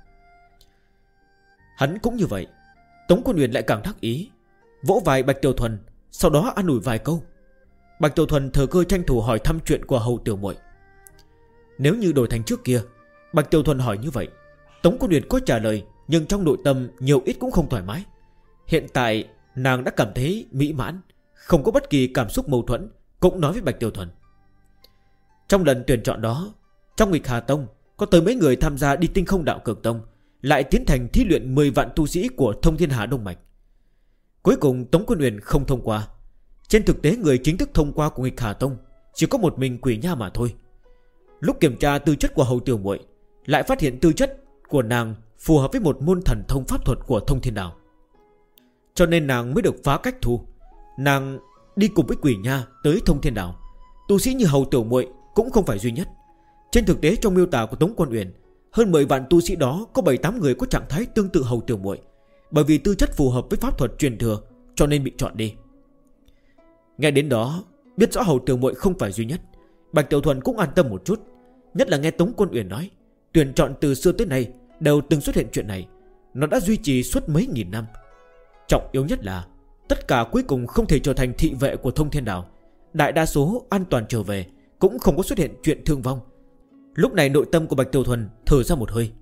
Hắn cũng như vậy. Tống Quân Uyển lại càng đắc ý, vỗ vai Bạch Tiểu Thuần, sau đó an ủi vài câu. Bạch Tiểu Thuần thừa cơ tranh thủ hỏi thăm chuyện của Hầu Tiểu Muội. Nếu như đổi thành trước kia, Bạch Tiểu Thuần hỏi như vậy, Tống Quân Uyển có trả lời, nhưng trong nội tâm nhiều ít cũng không thoải mái. Hiện tại nàng đã cảm thấy mỹ mãn, không có bất kỳ cảm xúc mâu thuẫn, cũng nói với Bạch Tiểu Thuần. Trong lần tuyển chọn đó, trong Nghịch Hà Tông có tới mấy người tham gia đi Tinh Không Đạo Cực Tông, lại tiến thành thí luyện 10 vạn tu sĩ của Thông Thiên Hà Đông Mạch. Cuối cùng Tống Quân Uyển không thông qua. Trên thực tế người chính thức thông qua của Nghịch Hà Tông chỉ có một mình Quỷ Nha mà thôi. Lúc kiểm tra tư chất của Hầu Tiểu Muội, lại phát hiện tư chất của nàng phù hợp với một môn thần thông pháp thuật của Thông Thiên Đạo, cho nên nàng mới được phá cách thu. Nàng đi cùng với Quỷ Nha tới Thông Thiên Đạo. Tu sĩ như Hầu Tiểu Muội cũng không phải duy nhất. Trên thực tế trong miêu tả của Tống Quân Uyển, hơn 10 vạn tu sĩ đó có 7-8 người có trạng thái tương tự Hầu Tiểu Muội, bởi vì tư chất phù hợp với pháp thuật truyền thừa cho nên bị chọn đi. Nghe đến đó, biết rõ Hầu Tiểu Muội không phải duy nhất, Bạch Tiểu Thuần cũng an tâm một chút. Nhất là nghe Tống Quân Uyển nói, tuyển chọn từ xưa tới nay đều từng xuất hiện chuyện này, nó đã duy trì suốt mấy nghìn năm. Trọng yếu nhất là tất cả cuối cùng không thể trở thành thị vệ của Thông Thiên Đạo. Đại đa số an toàn trở về, cũng không có xuất hiện chuyện thương vong. Lúc này nội tâm của Bạch Tiểu Thuần thở ra một hơi.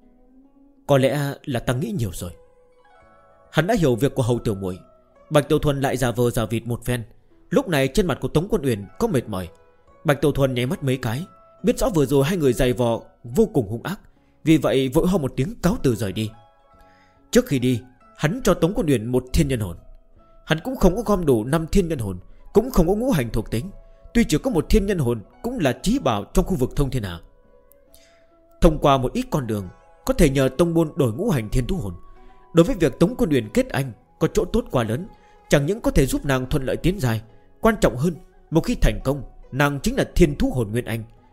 Có lẽ là ta nghĩ nhiều rồi. Hắn đã hiểu việc của Hầu Tiểu Muội. Bạch Tiểu Thuần lại giả vờ giả vịt một phen. Lúc này trên mặt của Tống Quân Uyển có mệt mỏi. Bạch Tiểu Thuần nháy mắt mấy cái, biết rõ vừa rồi hai người giày vò vô cùng hung ác, vì vậy vội ho một tiếng cáo từ rời đi. Trước khi đi, hắn cho Tống Quân Uyển một thiên nhân hồn. Hắn cũng không có gom đủ 5 thiên nhân hồn, cũng không có ngũ hành thuộc tính. Tuy chỉ có một thiên nhân hồn, cũng là chí bảo trong khu vực Thông Thiên Hà. Thông qua một ít con đường, có thể nhờ tông môn đổi ngũ hành thiên thú hồn. Đối với việc Tống Quân Uyển kết anh có chỗ tốt quá lớn, chẳng những có thể giúp nàng thuận lợi tiến dài, quan trọng hơn, một khi thành công, nàng chính là thiên thú hồn nguyên anh,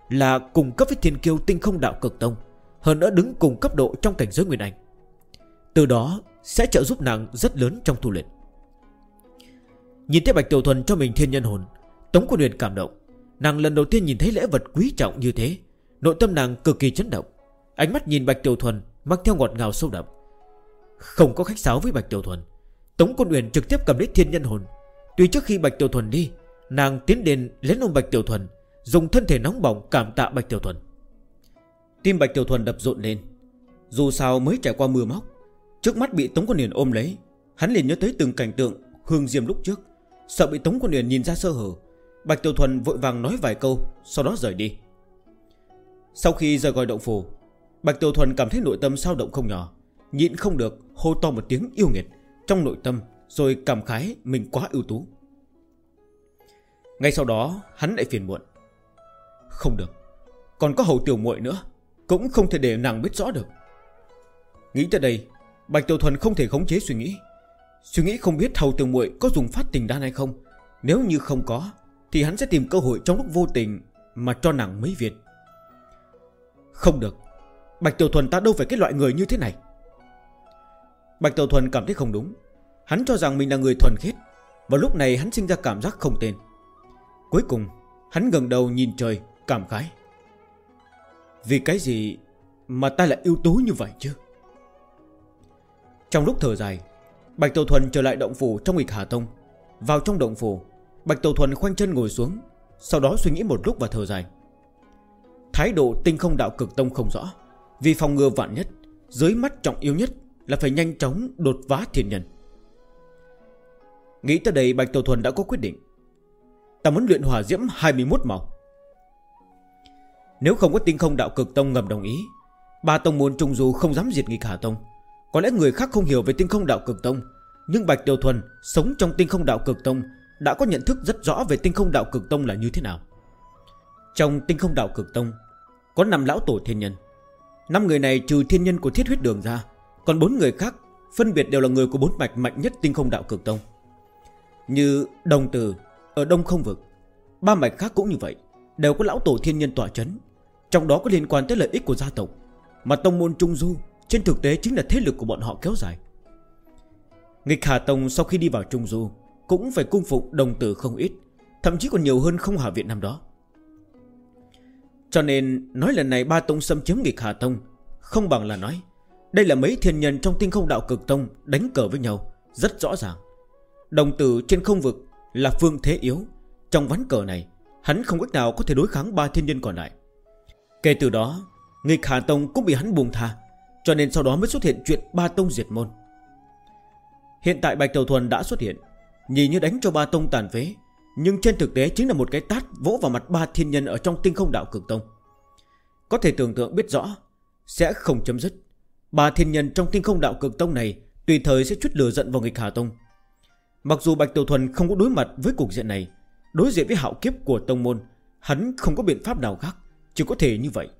là cùng cấp với Thiên Kiêu Tinh Không Đạo Cực Tông, hơn nữa đứng cùng cấp độ trong cảnh giới Nguyên Anh. Từ đó sẽ trợ giúp nàng rất lớn trong tu luyện. Nhìn thấy Bạch Tiểu Thuần cho mình thiên nhân hồn, Tống Quân Huyền cảm động. Nàng lần đầu tiên nhìn thấy lễ vật quý trọng như thế, nội tâm nàng cực kỳ chấn động. Ánh mắt nhìn Bạch Tiểu Thuần mang theo ngọt ngào sâu đậm. Không có khách sáo với Bạch Tiểu Thuần, Tống Quân Huyền trực tiếp cầm lấy thiên nhân hồn. Tuy trước khi Bạch Tiểu Thuần đi, nàng tiến đến lén ôm Bạch Tiểu Thuần, dùng thân thể nóng bỏng cảm tạ Bạch Tiểu Thuần. Tim Bạch Tiểu Thuần đập rộn lên. Dù sao mới trải qua mưa móc, trước mắt bị Tống Quân Huyền ôm lấy, hắn liền nhớ tới từng cảnh tượng Hương Diêm lúc trước, sợ bị Tống Quân Huyền nhìn ra sơ hở. Bạch Tiểu Thuần vội vàng nói vài câu, sau đó rời đi. Sau khi rời khỏi động phủ, Bạch Tiểu Thuần cảm thấy nội tâm dao động không nhỏ, nhịn không được hô to một tiếng yêu nghiệt trong nội tâm, rồi cảm khái mình quá ưu tú. Ngay sau đó hắn lại phiền muộn. Không được, còn có Hầu tiểu muội nữa, cũng không thể để nàng biết rõ được. Nghĩ tới đây, Bạch Tiểu Thuần không thể khống chế suy nghĩ không biết Hầu tiểu muội có dùng phát tình đan hay không. Nếu như không có, thì hắn sẽ tìm cơ hội trong lúc vô tình mà cho nàng mấy viên. Không được, Bạch Tiểu Thuần ta đâu phải cái loại người như thế này. Bạch Tiểu Thuần cảm thấy không đúng. Hắn cho rằng mình là người thuần khiết. Vào lúc này hắn sinh ra cảm giác không tên. Cuối cùng hắn ngẩng đầu nhìn trời, cảm khái. Vì cái gì mà ta lại ưu tú như vậy chứ? Trong lúc thở dài, Bạch Tiểu Thuần trở lại động phủ trong Nghịch Hà Tông. Vào trong động phủ, Bạch Tiểu Thuần khoanh chân ngồi xuống, sau đó suy nghĩ một lúc và thở dài. Thái độ Tinh Không Đạo Cực Tông không rõ, vì phòng ngừa vạn nhất, dưới mắt trọng yếu nhất là phải nhanh chóng đột phá thiên nhân. Nghĩ tới đây, Bạch Tiểu Thuần đã có quyết định. Ta muốn luyện hỏa diễm 21 màu. Nếu không có Tinh Không Đạo Cực Tông ngầm đồng ý, ba tông môn Trung Du không dám diệt Nghịch Hà Tông. Có lẽ người khác không hiểu về Tinh Không Đạo Cực Tông, nhưng Bạch Tiểu Thuần sống trong Tinh Không Đạo Cực Tông đã có nhận thức rất rõ về Tinh Không Đạo Cực Tông là như thế nào. Trong Tinh Không Đạo Cực Tông có 5 lão tổ thiên nhân. 5 người này trừ thiên nhân của Thiết Huyết Đường ra, còn 4 người khác phân biệt đều là người của 4 mạch mạnh nhất Tinh Không Đạo Cực Tông. Như Đồng Tử ở Đông Không Vực, 3 mạch khác cũng như vậy, đều có lão tổ thiên nhân tọa chấn. Trong đó có liên quan tới lợi ích của gia tộc, mà tông môn Trung Du trên thực tế chính là thế lực của bọn họ kéo dài. Nghịch Hà Tông sau khi đi vào Trung Du cũng phải cung phụng Đồng Tử không ít, thậm chí còn nhiều hơn Không Hà Viện năm đó. Cho nên nói lần này ba tông xâm chiếm Nghịch Hà Tông không bằng là nói đây là mấy thiên nhân trong Tinh Không Đạo Cực Tông đánh cờ với nhau, rất rõ ràng. Đồng Tử trên không vực là phương thế yếu, trong ván cờ này hắn không cách nào có thể đối kháng ba thiên nhân còn lại. Kể từ đó Nghịch Hà Tông cũng bị hắn buông tha, cho nên sau đó mới xuất hiện chuyện ba tông diệt môn. Hiện tại Bạch Tiểu Thuần đã xuất hiện, nhìn như đánh cho ba tông tàn phế, nhưng trên thực tế chính là một cái tát vỗ vào mặt ba thiên nhân ở trong Tinh Không Đạo Cực Tông. Có thể tưởng tượng biết rõ sẽ không chấm dứt. Ba thiên nhân trong Tinh Không Đạo Cực Tông này tùy thời sẽ chút lửa giận vào Nghịch Hà Tông. Mặc dù Bạch Tiểu Thuần không có đối mặt với cục diện này, đối diện với hạo kiếp của tông môn, hắn không có biện pháp nào khác, chỉ có thể như vậy.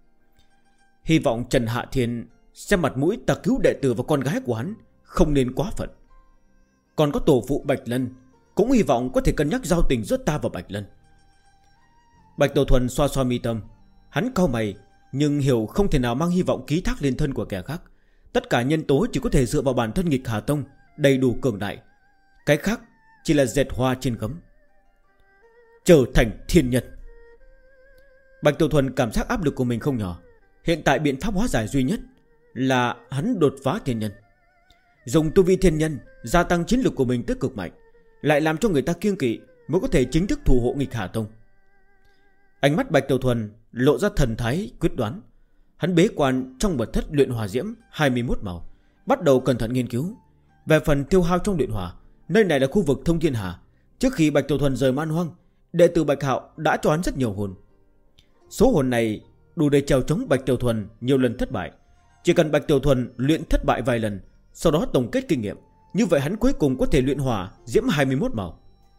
Hy vọng Trần Hạ Thiên xem mặt mũi ta cứu đệ tử và con gái của hắn không nên quá phận. Còn có tổ phụ Bạch Lân cũng hy vọng có thể cân nhắc giao tình giữa ta và Bạch Lân. Bạch Tiểu Thuần xoa xoa mi tâm. Hắn cau mày, nhưng hiểu không thể nào mang hy vọng ký thác lên thân của kẻ khác. Tất cả nhân tố chỉ có thể dựa vào bản thân Nghịch Hà Tông đầy đủ cường đại, cái khác chỉ là dệt hoa trên gấm. Trở thành thiên nhân. Bạch Tiểu Thuần cảm giác áp lực của mình không nhỏ. Hiện tại biện pháp hóa giải duy nhất là hắn đột phá thiên nhân, dùng tu vi thiên nhân gia tăng chiến lực của mình tới cực mạnh, lại làm cho người ta kiêng kỵ, mới có thể chính thức thủ hộ Nghịch Hà Tông. Ánh mắt Bạch Tiểu Thuần lộ ra thần thái quyết đoán. Hắn bế quan trong mật thất luyện hỏa diễm 21 màu, bắt đầu cẩn thận nghiên cứu. Về phần tiêu hao trong luyện hỏa, nơi này là khu vực thông thiên hà. Trước khi Bạch Tiểu Thuần rời Man Hoang, đệ tử Bạch Hạo đã cho hắn rất nhiều hồn. Số hồn này đủ để chèo chống Bạch Tiểu Thuần nhiều lần thất bại. Chỉ cần Bạch Tiểu Thuần luyện thất bại vài lần, sau đó tổng kết kinh nghiệm, như vậy hắn cuối cùng có thể luyện hỏa diễm 21 màu.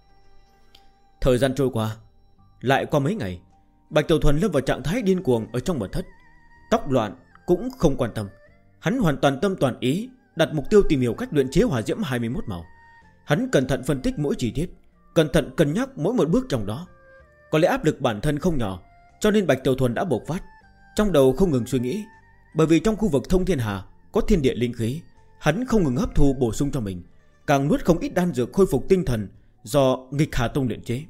Thời gian trôi qua, lại qua mấy ngày, Bạch Tiểu Thuần lâm vào trạng thái điên cuồng ở trong mật thất. Tóc loạn cũng không quan tâm, hắn hoàn toàn tâm toàn ý đặt mục tiêu tìm hiểu cách luyện chế hỏa diễm 21 màu. Hắn cẩn thận phân tích mỗi chi tiết, cẩn thận cân nhắc mỗi một bước trong đó. Có lẽ áp lực bản thân không nhỏ, cho nên Bạch Tiểu Thuần đã bộc phát, trong đầu không ngừng suy nghĩ. Bởi vì trong khu vực Thông Thiên Hà có thiên địa linh khí, hắn không ngừng hấp thu bổ sung cho mình, càng nuốt không ít đan dược khôi phục tinh thần do Nghịch Hà Tông luyện chế.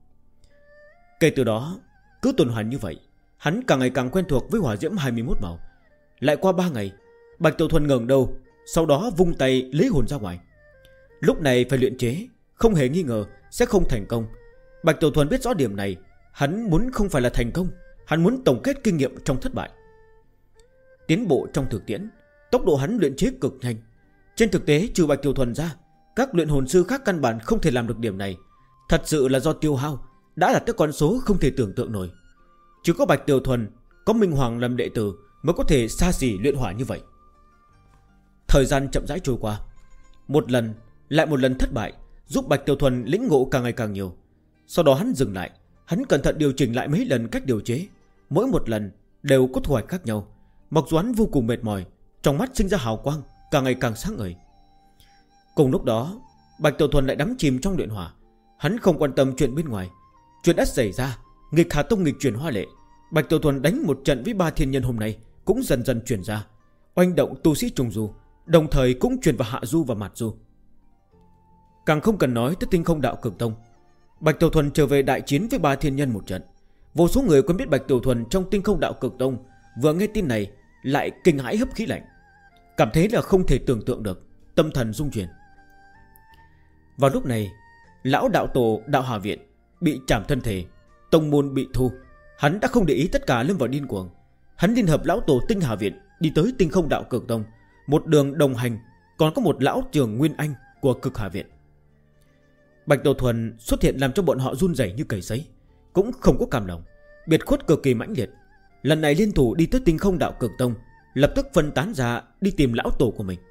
Kể từ đó, cứ tuần hoàn như vậy, hắn càng ngày càng quen thuộc với hỏa diễm 21 màu. Lại qua 3 ngày, Bạch Tiểu Thuần ngẩng đầu, sau đó vung tay lấy hồn ra ngoài. Lúc này phải luyện chế, không hề nghi ngờ sẽ không thành công. Bạch Tiểu Thuần biết rõ điểm này, hắn muốn không phải là thành công, hắn muốn tổng kết kinh nghiệm trong thất bại. Tiến bộ trong thực tiễn, tốc độ hắn luyện chế cực nhanh. Trên thực tế trừ Bạch Tiểu Thuần ra, các luyện hồn sư khác căn bản không thể làm được điểm này. Thật sự là do tiêu hao đã đạt tới con số không thể tưởng tượng nổi. Chỉ có Bạch Tiểu Thuần, có Minh Hoàng làm đệ tử mới có thể xa xỉ luyện hỏa như vậy. Thời gian chậm rãi trôi qua, một lần lại một lần thất bại giúp Bạch Tiểu Thuần lĩnh ngộ càng ngày càng nhiều. Sau đó hắn dừng lại, hắn cẩn thận điều chỉnh lại mấy lần cách điều chế. Mỗi một lần đều có thu hoạch khác nhau. Mặc dù hắn vô cùng mệt mỏi, trong mắt sinh ra hào quang càng ngày càng sáng ngời. Cùng lúc đó, Bạch Tiểu Thuần lại đắm chìm trong luyện hỏa. Hắn không quan tâm chuyện bên ngoài. Chuyện đã xảy ra, Nghịch Hà Tông nghịch chuyển hoa lệ, Bạch Tiểu Thuần đánh một trận với 3 thiên nhân hôm nay cũng dần dần chuyển ra, oanh động tu sĩ Trùng Du, đồng thời cũng truyền vào Hạ Du và Mạt Du. Càng không cần nói tới Tinh Không Đạo Cực Tông. Bạch Tiểu Thuần trở về đại chiến với 3 thiên nhân một trận. Vô số người quen biết Bạch Tiểu Thuần trong Tinh Không Đạo Cực Tông vừa nghe tin này lại kinh hãi hấp khí lạnh, cảm thấy là không thể tưởng tượng được, tâm thần rung chuyển. Vào lúc này, lão đạo tổ Đạo Hà Viện bị chạm thân thể, tông môn bị thu. Hắn đã không để ý tất cả, lâm vào điên cuồng. Hắn liên hợp lão tổ Tinh Hà Viện đi tới Tinh Không Đạo Cực Tông, một đường đồng hành còn có một lão trưởng Nguyên Anh của Cực Hà Viện. Bạch Tiểu Thuần xuất hiện làm cho bọn họ run rẩy như cầy sấy, cũng không có cam lòng, biệt khuất cực kỳ mãnh liệt. Lần này liên thủ đi tới Tinh Không Đạo Cực Tông, lập tức phân tán ra đi tìm lão tổ của mình.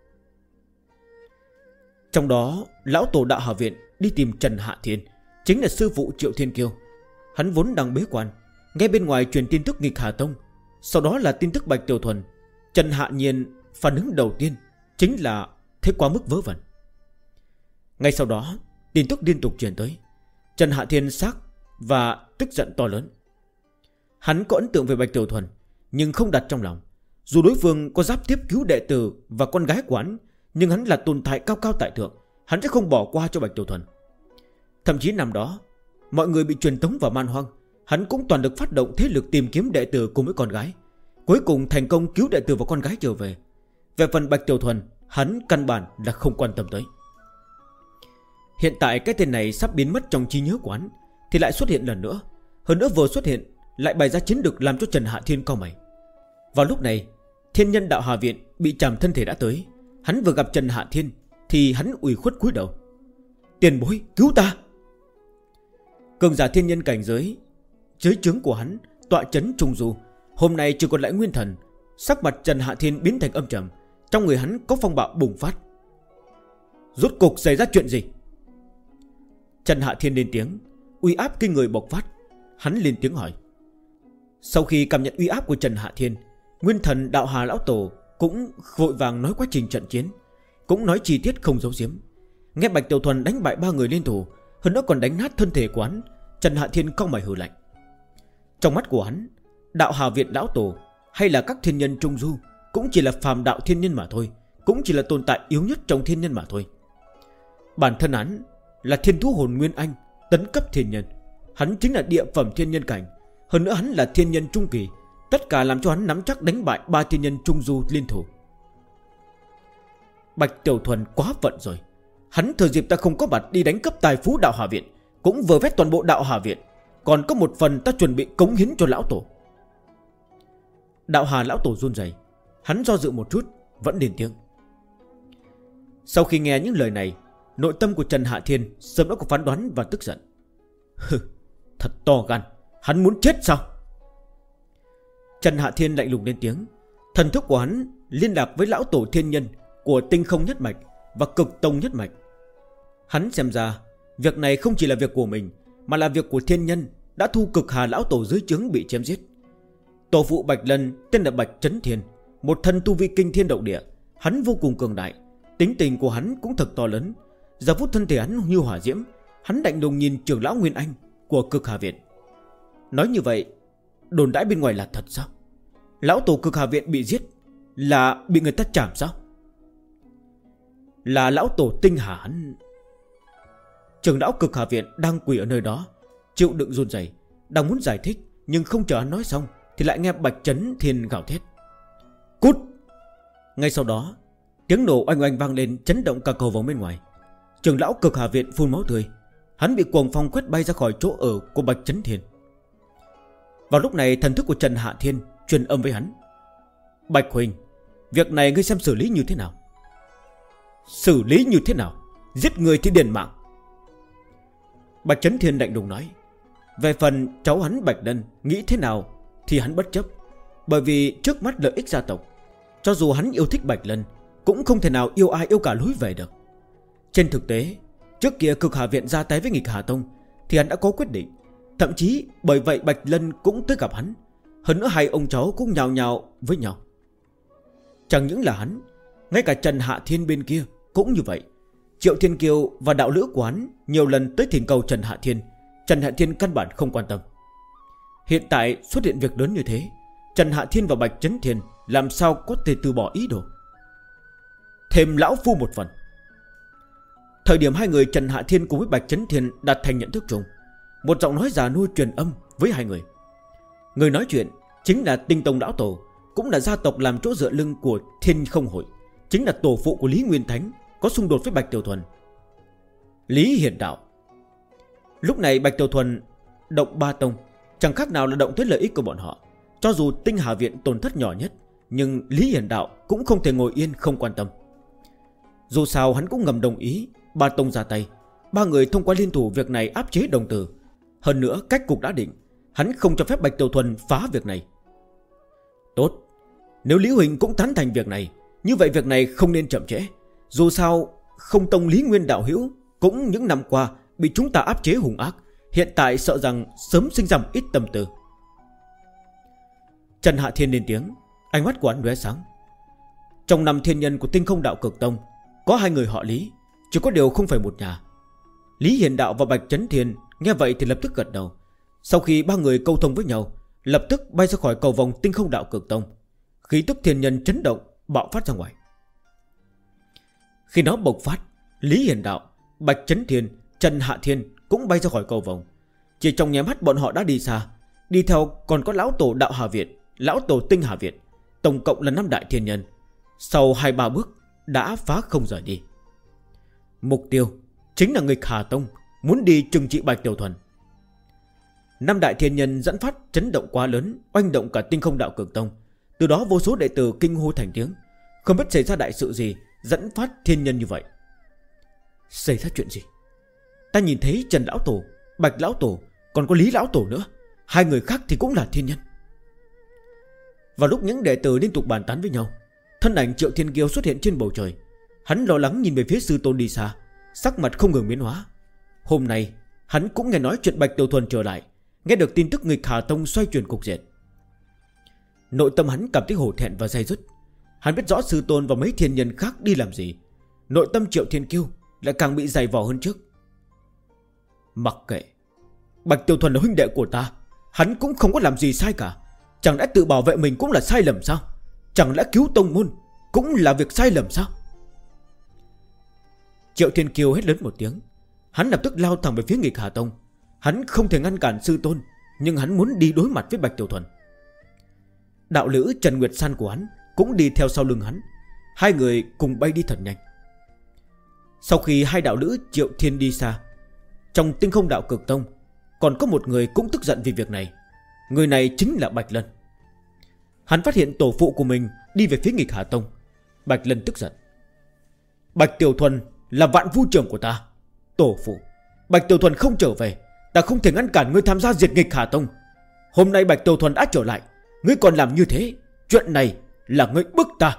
Trong đó, lão tổ Đạo Hà Viện đi tìm Trần Hạ Thiên, chính là sư phụ Triệu Thiên Kiêu. Hắn vốn đang bế quan, nghe bên ngoài truyền tin tức Nghịch Hà Tông, sau đó là tin tức Bạch Tiểu Thuần. Trần Hạ Nhiên phản ứng đầu tiên chính là thấy quá mức vớ vẩn. Ngay sau đó, tin tức liên tục truyền tới. Trần Hạ Thiên sắc và tức giận to lớn. Hắn có ấn tượng về Bạch Tiểu Thuần, nhưng không đặt trong lòng. Dù đối phương có giáp tiếp cứu đệ tử và con gái của hắn, nhưng hắn là tồn tại cao cao tại thượng, hắn sẽ không bỏ qua cho Bạch Tiểu Thuần. Thậm chí năm đó, mọi người bị truyền tống vào Man Hoang, hắn cũng toàn lực phát động thế lực tìm kiếm đệ tử cùng với con gái. Cuối cùng thành công cứu đệ tử và con gái trở về. Về phần Bạch Tiểu Thuần, hắn căn bản là không quan tâm tới. Hiện tại cái tên này sắp biến mất trong trí nhớ của hắn, thì lại xuất hiện lần nữa. Hơn nữa vừa xuất hiện lại bày ra chiến lược làm cho Trần Hạ Thiên cau mày. Vào lúc này, thiên nhân Đạo Hà Viện bị chạm thân thể đã tới. Hắn vừa gặp Trần Hạ Thiên thì hắn ủy khuất cúi đầu. Tiền bối cứu ta! Cường giả thiên nhân cảnh giới dưới trướng của hắn tọa trấn Trung Du, hôm nay chỉ còn lại nguyên thần. Sắc mặt Trần Hạ Thiên biến thành âm trầm, trong người hắn có phong bạo bùng phát. Rốt cục xảy ra chuyện gì? Trần Hạ Thiên lên tiếng, uy áp kinh người bộc phát. Hắn lên tiếng hỏi. Sau khi cảm nhận uy áp của Trần Hạ Thiên, nguyên thần Đạo Hà lão tổ cũng vội vàng nói quá trình trận chiến, cũng nói chi tiết không giấu giếm. Nghe Bạch Tiểu Thuần đánh bại 3 người liên thủ, hơn nữa còn đánh nát thân thể của hắn, Trần Hạ Thiên cau mày hừ lạnh. Trong mắt của hắn, Đạo Hà Viện lão tổ hay là các thiên nhân Trung Du cũng chỉ là phàm đạo thiên nhân mà thôi, cũng chỉ là tồn tại yếu nhất trong thiên nhân mà thôi. Bản thân hắn là thiên thú hồn Nguyên Anh, tấn cấp thiên nhân. Hắn chính là địa phẩm thiên nhân cảnh, hơn nữa hắn là thiên nhân trung kỳ. Tất cả làm cho hắn nắm chắc đánh bại 3 thiên nhân Trung Du liên thủ. Bạch Tiểu Thuần quá phận rồi. Hắn thừa dịp ta không có mặt đi đánh cắp tài phú Đạo Hà Viện, cũng vừa vét toàn bộ Đạo Hà Viện, còn có một phần ta chuẩn bị cống hiến cho lão tổ. Đạo Hà lão tổ run rẩy, hắn do dự một chút vẫn lên tiếng. Sau khi nghe những lời này, nội tâm của Trần Hạ Thiên sớm đã có phán đoán và tức giận. Thật to gan, hắn muốn chết sao? Trần Hạ Thiên lạnh lùng lên tiếng. Thần thức của hắn liên lạc với lão tổ thiên nhân của Tinh Không Nhất Mạch và Cực Tông Nhất Mạch. Hắn xem ra việc này không chỉ là việc của mình, mà là việc của thiên nhân đã thu Cực Hà lão tổ dưới trướng bị chém giết. Tổ phụ Bạch Lân tên là Bạch Trấn Thiên, một thân tu vi kinh thiên động địa. Hắn vô cùng cường đại, tính tình của hắn cũng thật to lớn. Giờ phút thân thể hắn như hỏa diễm, hắn lạnh lùng nhìn trưởng lão Nguyên Anh của Cực Hà Viện. Nói như vậy đồn đãi bên ngoài là thật sao? Lão tổ Cực Hà Viện bị giết là bị người ta chảm sao? Là lão tổ Tinh Hà hắn? Trưởng lão Cực Hà Viện đang quỳ ở nơi đó, chịu đựng run rẩy, đang muốn giải thích, nhưng không chờ hắn nói xong thì lại nghe Bạch Chấn Thiên gào thét: Cút! Ngay sau đó, tiếng nổ oanh oanh vang lên, chấn động cả cầu vòng bên ngoài. Trưởng lão Cực Hà Viện phun máu tươi, hắn bị cuồng phong quét bay ra khỏi chỗ ở của Bạch Chấn Thiên. Vào lúc này, thần thức của Trần Hạ Thiên truyền âm với hắn: Bạch Huynh, việc này ngươi xem xử lý như thế nào? Xử lý như thế nào? Giết người thì đền mạng. Bạch Chấn Thiên lạnh lùng nói: Về phần cháu hắn Bạch Lân nghĩ thế nào thì hắn bất chấp, bởi vì trước mắt lợi ích gia tộc, cho dù hắn yêu thích Bạch Lân cũng không thể nào yêu ai yêu cả lối về được. Trên thực tế, trước kia Cực Hà Viện ra tay với Nghịch Hà Tông thì hắn đã có quyết định, thậm chí bởi vậy Bạch Lân cũng tới gặp hắn. Hơn nữa hai ông cháu cũng nhào nhào với nhau. Chẳng những là hắn, ngay cả Trần Hạ Thiên bên kia cũng như vậy. Triệu Thiên Kiều và đạo lữ của hắn nhiều lần tới thỉnh cầu Trần Hạ Thiên, Trần Hạ Thiên căn bản không quan tâm. Hiện tại xuất hiện việc lớn như thế, Trần Hạ Thiên và Bạch Chấn Thiên làm sao có thể từ bỏ ý đồ. Thêm lão phu một phần. Thời điểm hai người Trần Hạ Thiên cùng với Bạch Chấn Thiên đạt thành nhận thức chung, một giọng nói già nua truyền âm với hai người. Người nói chuyện chính là Tinh Tông lão tổ, cũng là gia tộc làm chỗ dựa lưng của Thiên Không Hội, chính là tổ phụ của Lý Nguyên Thánh, có xung đột với Bạch Tiểu Thuần, Lý Hiển Đạo. Lúc này Bạch Tiểu Thuần động ba tông, chẳng khác nào là động tới lợi ích của bọn họ. Cho dù Tinh Hà Viện tổn thất nhỏ nhất, nhưng Lý Hiển Đạo cũng không thể ngồi yên không quan tâm. Dù sao hắn cũng ngầm đồng ý ba tông ra tay, ba người thông qua liên thủ việc này áp chế đồng tử. Hơn nữa cách cục đã định, hắn không cho phép Bạch Tiểu Thuần phá việc này. Tốt, nếu Lý Huỳnh cũng tán thành việc này, như vậy việc này không nên chậm trễ. Dù sao không tông Lý Nguyên đạo hữu cũng những năm qua bị chúng ta áp chế hung ác, hiện tại sợ rằng sớm sinh ra một ít tâm tư. Trần Hạ Thiên lên tiếng, ánh mắt của hắn lóe sáng. Trong 5 thiên nhân của Tinh Không Đạo Cực Tông có 2 người họ Lý, chỉ có điều không phải một nhà. Lý Hiền Đạo và Bạch Chấn Thiên nghe vậy thì lập tức gật đầu. Sau khi ba người câu thông với nhau, lập tức bay ra khỏi cầu vòng Tinh Không Đạo Cực Tông. Khí tức thiên nhân chấn động bạo phát ra ngoài. Khi nó bộc phát, Lý Hiền Đạo, Bạch Chấn Thiên, Trần Hạ Thiên cũng bay ra khỏi cầu vòng. Chỉ trong nháy mắt bọn họ đã đi xa. Đi theo còn có lão tổ Đạo Hà Viện, lão tổ Tinh Hà Viện, tổng cộng là 5 đại thiên nhân. Sau 2-3 bước đã phá không rời đi. Mục tiêu chính là Nghịch Hà Tông, muốn đi trừng trị Bạch Tiểu Thuần. 5 đại thiên nhân dẫn phát chấn động quá lớn, oanh động cả Tinh Không Đạo Cực Tông. Từ đó vô số đệ tử kinh hô thành tiếng. Không biết xảy ra đại sự gì dẫn phát thiên nhân như vậy. Xảy ra chuyện gì? Ta nhìn thấy Trần Lão Tổ, Bạch Lão Tổ, còn có Lý Lão Tổ nữa. 2 người khác thì cũng là thiên nhân. Vào lúc những đệ tử liên tục bàn tán với nhau, thân ảnh Triệu Thiên Kiêu xuất hiện trên bầu trời. Hắn lo lắng nhìn về phía sư tôn đi xa, sắc mặt không ngừng biến hóa. Hôm nay hắn cũng nghe nói chuyện Bạch Tiểu Thuần trở lại, nghe được tin tức Nghịch Hà Tông xoay chuyển cục diện. Nội tâm hắn cảm thấy hổ thẹn và day dứt. Hắn biết rõ sư tôn và mấy thiên nhân khác đi làm gì. Nội tâm Triệu Thiên Kiêu lại càng bị dày vò hơn trước. Mặc kệ, Bạch Tiểu Thuần là huynh đệ của ta, hắn cũng không có làm gì sai cả. Chẳng lẽ tự bảo vệ mình cũng là sai lầm sao? Chẳng lẽ cứu tông môn cũng là việc sai lầm sao? Triệu Thiên Kiêu hét lớn một tiếng. Hắn lập tức lao thẳng về phía Nghịch Hà Tông. Hắn không thể ngăn cản sư tôn, nhưng hắn muốn đi đối mặt với Bạch Tiểu Thuần. Đạo lữ Trần Nguyệt San của hắn cũng đi theo sau lưng hắn. 2 người cùng bay đi thật nhanh. Sau khi 2 đạo lữ Triệu Thiên đi xa, trong Tinh Không Đạo Cực Tông còn có một người cũng tức giận vì việc này. Người này chính là Bạch Lân. Hắn phát hiện tổ phụ của mình đi về phía Nghịch Hà Tông. Bạch Lân tức giận. Bạch Tiểu Thuần là vạn vu trưởng của ta. Tổ phụ, Bạch Tiểu Thuần không trở về, ta không thể ngăn cản ngươi tham gia diệt Nghịch Hà Tông. Hôm nay Bạch Tiểu Thuần đã trở lại, ngươi còn làm như thế, chuyện này là ngươi bức ta.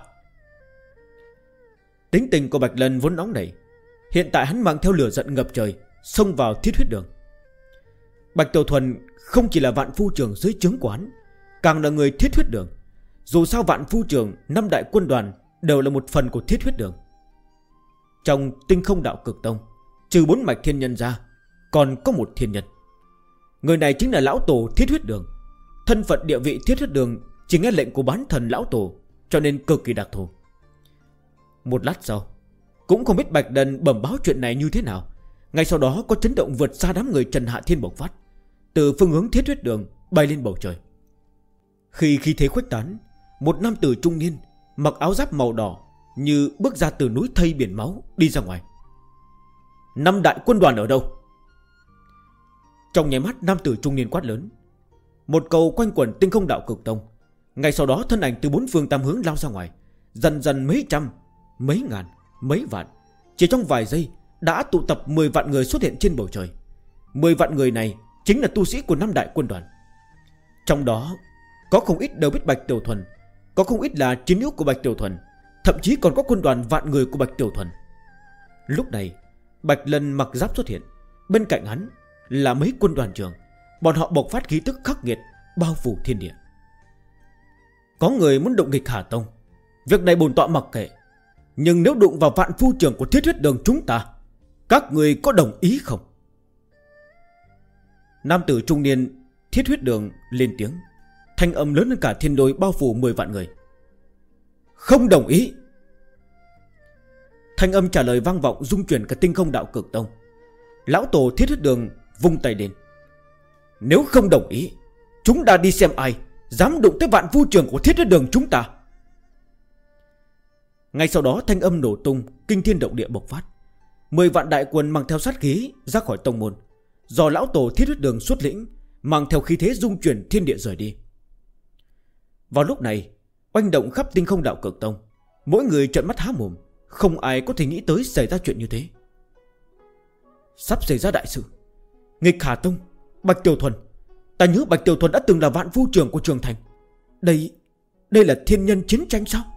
Tính tình của Bạch Lân vốn nóng nảy, hiện tại hắn mang theo lửa giận ngập trời, xông vào Thiết Huyết Đường. Bạch Tiểu Thuần không chỉ là vạn phu trưởng dưới trướng của hắn, càng là người Thiết Huyết Đường. Dù sao vạn phu trưởng 5 đại quân đoàn đều là một phần của Thiết Huyết Đường. Trong Tinh Không Đạo Cực Tông, trừ 4 mạch thiên nhân ra, còn có một thiên nhân. Người này chính là lão tổ Thiết Huyết Đường. thân phận địa vị Thiết Huyết Đường chỉ nghe lệnh của bán thần lão tổ, cho nên cực kỳ đặc thù. Một lát sau, cũng không biết Bạch Đần bẩm báo chuyện này như thế nào, ngay sau đó có chấn động vượt xa đám người Trần Hạ Thiên bộc phát, từ phương hướng Thiết Huyết Đường bay lên bầu trời. Khi khí thế khuếch tán, một nam tử trung niên mặc áo giáp màu đỏ như bước ra từ núi thây biển máu đi ra ngoài. Năm đại quân đoàn ở đâu? Trong nháy mắt nam tử trung niên quát lớn. Một câu quanh quẩn Tinh Không Đạo Cực Tông. Ngay sau đó thân ảnh từ bốn phương tám hướng lao ra ngoài, dần dần mấy trăm, mấy ngàn, mấy vạn. Chỉ trong vài giây đã tụ tập 10 vạn người xuất hiện trên bầu trời. 10 vạn người này chính là tu sĩ của năm đại quân đoàn. Trong đó có không ít đều biết Bạch Tiểu Thuần, có không ít là chiến hữu của Bạch Tiểu Thuần, thậm chí còn có quân đoàn vạn người của Bạch Tiểu Thuần. Lúc này Bạch Lân mặc giáp xuất hiện, bên cạnh hắn là mấy quân đoàn trưởng. Bọn họ bộc phát khí tức khắc nghiệt, bao phủ thiên địa. Có người muốn động nghịch Hà Tông, việc này bổn tọa mặc kệ, nhưng nếu đụng vào vạn phu trưởng của Thiết Huyết Đường chúng ta, các người có đồng ý không? Nam tử trung niên Thiết Huyết Đường lên tiếng, thanh âm lớn hơn cả thiên đôi, bao phủ 10 vạn người. Không đồng ý. Thanh âm trả lời vang vọng rung chuyển cả Tinh Không Đạo Cực Tông. Lão tổ Thiết Huyết Đường vung tay lên. Nếu không đồng ý, chúng ta đi xem ai dám đụng tới vạn phu trưởng của Thiết Huyết Đường chúng ta. Ngay sau đó thanh âm nổ tung, kinh thiên động địa bộc phát. 10 vạn đại quân mang theo sát khí ra khỏi tông môn, do lão tổ Thiết Huyết Đường xuất lĩnh, mang theo khí thế dung chuyển thiên địa rời đi. Vào lúc này, oanh động khắp Tinh Không Đạo Cực Tông, mỗi người trợn mắt há mồm, không ai có thể nghĩ tới xảy ra chuyện như thế. Sắp xảy ra đại sự. Nghịch Hà Tông, Bạch Tiểu Thuần. Ta nhớ Bạch Tiểu Thuần đã từng là vạn phu trưởng của Trường Thành. Đây là thiên nhân chiến tranh sao?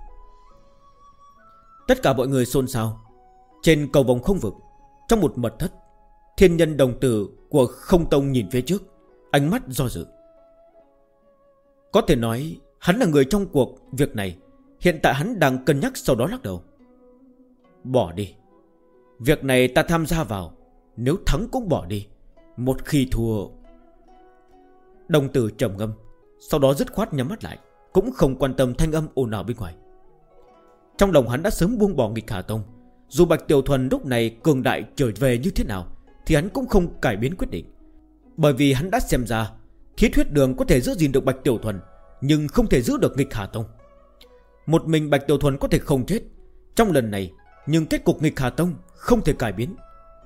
Tất cả mọi người xôn xao. Trên cầu vòng không vực, trong một mật thất, thiên nhân đồng tử của Không Tông nhìn phía trước, ánh mắt do dự. Có thể nói hắn là người trong cuộc việc này. Hiện tại hắn đang cân nhắc, sau đó lắc đầu. Bỏ đi. Việc này ta tham gia vào, nếu thắng cũng bỏ đi, một khi thua. Đồng tử trầm ngâm, sau đó dứt khoát nhắm mắt lại, cũng không quan tâm thanh âm ồn ào bên ngoài. Trong lòng hắn đã sớm buông bỏ nghịch Hà Tông. Dù Bạch Tiểu Thuần lúc này cường đại trở về như thế nào, thì hắn cũng không cải biến quyết định. Bởi vì hắn đã xem ra Thiết Huyết Đường có thể giữ gìn được Bạch Tiểu Thuần, nhưng không thể giữ được nghịch Hà Tông. Một mình Bạch Tiểu Thuần có thể không chết trong lần này, nhưng kết cục nghịch Hà Tông không thể cải biến.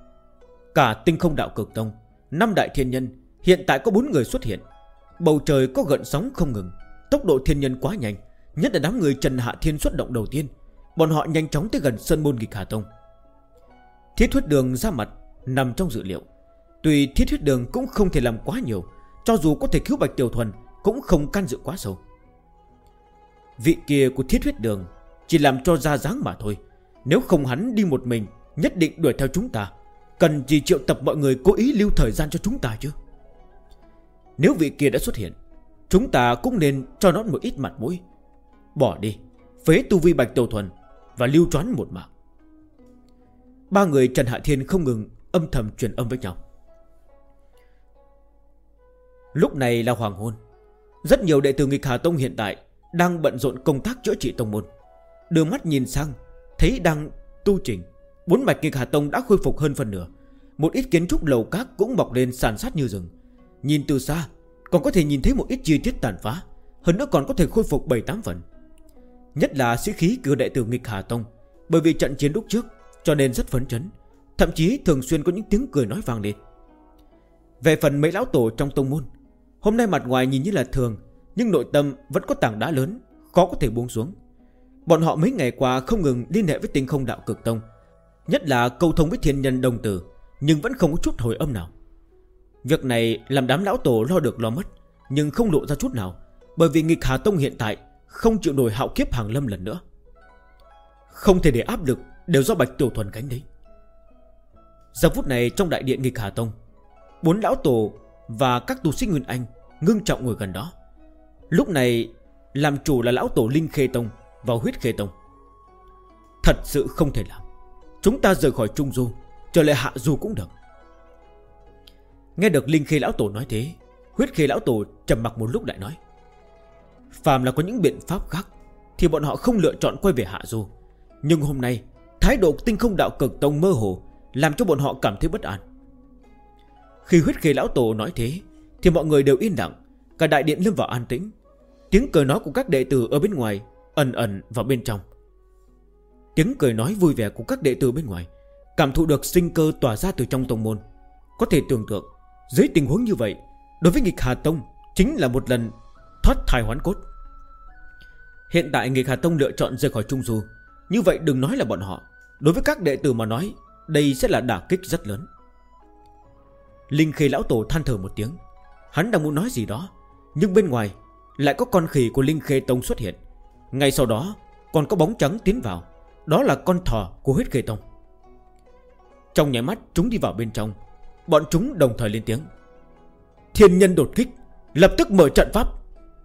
Cả Tinh Không Đạo Cực Tông, 5 đại thiên nhân, hiện tại có 4 người xuất hiện. Bầu trời có gợn sóng không ngừng. Tốc độ thiên nhân quá nhanh, nhất là đám người Trần Hạ Thiên xuất động đầu tiên. Bọn họ nhanh chóng tới gần sơn môn nghịch Hà Tông. Thiết Huyết Đường ra mặt nằm trong dự liệu. Tuy Thiết Huyết Đường cũng không thể làm quá nhiều, cho dù có thể cứu Bạch Tiểu Thuần cũng không can dự quá sâu. Vị kia của Thiết Huyết Đường chỉ làm cho ra dáng mà thôi. Nếu không hắn đi một mình nhất định đuổi theo chúng ta. Cần gì triệu tập mọi người cố ý lưu thời gian cho chúng ta chứ? Nếu vị kia đã xuất hiện, chúng ta cũng nên cho nó một ít mặt mũi. Bỏ đi, phế tu vi Bạch Tiểu Thuần và lưu choán một mạng. Ba người Trần Hạ Thiên không ngừng âm thầm truyền âm với nhau. Lúc này là hoàng hôn. Rất nhiều đệ tử nghịch Hà Tông hiện tại đang bận rộn công tác chữa trị tông môn. Đưa mắt nhìn sang, thấy đang tu trình. 4 mạch nghịch Hà Tông đã khôi phục hơn phần nửa. Một ít kiến trúc lầu các cũng mọc lên sàn sát như rừng. Nhìn từ xa còn có thể nhìn thấy một ít chi tiết tàn phá, hơn nữa còn có thể khôi phục 7-8 phần. Nhất là sĩ khí của đệ tử nghịch Hà Tông, bởi vì trận chiến lúc trước cho nên rất phấn chấn, thậm chí thường xuyên có những tiếng cười nói vang lên. Về phần mấy lão tổ trong tông môn, hôm nay mặt ngoài nhìn như là thường, nhưng nội tâm vẫn có tảng đá lớn, khó có thể buông xuống. Bọn họ mấy ngày qua không ngừng liên hệ với Tinh Không Đạo Cực Tông, nhất là câu thông với thiên nhân đồng tử, nhưng vẫn không có chút hồi âm nào. Việc này làm đám lão tổ lo được lo mất, nhưng không lộ ra chút nào, bởi vì nghịch Hà Tông hiện tại không chịu nổi hạo kiếp hàng lâm lần nữa. Không thể để áp lực đều do Bạch Tiểu Thuần gánh đấy. Giờ phút này trong đại điện nghịch Hà Tông, 4 lão tổ và các tu sĩ Nguyên Anh ngưng trọng ngồi gần đó. Lúc này làm chủ là lão tổ Linh Khê Tông và Huyết Khê Tông. Thật sự không thể làm. Chúng ta rời khỏi Trung Du, trở lại Hạ Du cũng được. Nghe được Linh Khê lão tổ nói thế, Huyết Khê lão tổ trầm mặc một lúc lại nói: phàm là có những biện pháp khác thì bọn họ không lựa chọn quay về Hạ Du. Nhưng hôm nay thái độ Tinh Không Đạo Cực Tông mơ hồ làm cho bọn họ cảm thấy bất an. Khi Huyết Khê lão tổ nói thế thì mọi người đều yên lặng. Cả đại điện lâm vào an tĩnh. Tiếng cười nói của các đệ tử ở bên ngoài ẩn ẩn vào bên trong. Tiếng cười nói vui vẻ của các đệ tử bên ngoài cảm thụ được sinh cơ tỏa ra từ trong tông môn. Có thể tưởng tượng dưới tình huống như vậy, đối với Nghịch Hà Tông chính là một lần thoát thai hoán cốt. Hiện tại Nghịch Hà Tông lựa chọn rời khỏi Trung Du, như vậy đừng nói là bọn họ, đối với các đệ tử mà nói, đây sẽ là đả kích rất lớn. Linh Khê lão tổ than thở một tiếng. Hắn đang muốn nói gì đó, nhưng bên ngoài lại có con khỉ của Linh Khê Tông xuất hiện. Ngay sau đó còn có bóng trắng tiến vào. Đó là con thỏ của Huyết Khê Tông. Trong nháy mắt chúng đi vào bên trong. Bọn chúng đồng thời lên tiếng: thiên nhân đột kích, lập tức mở trận pháp.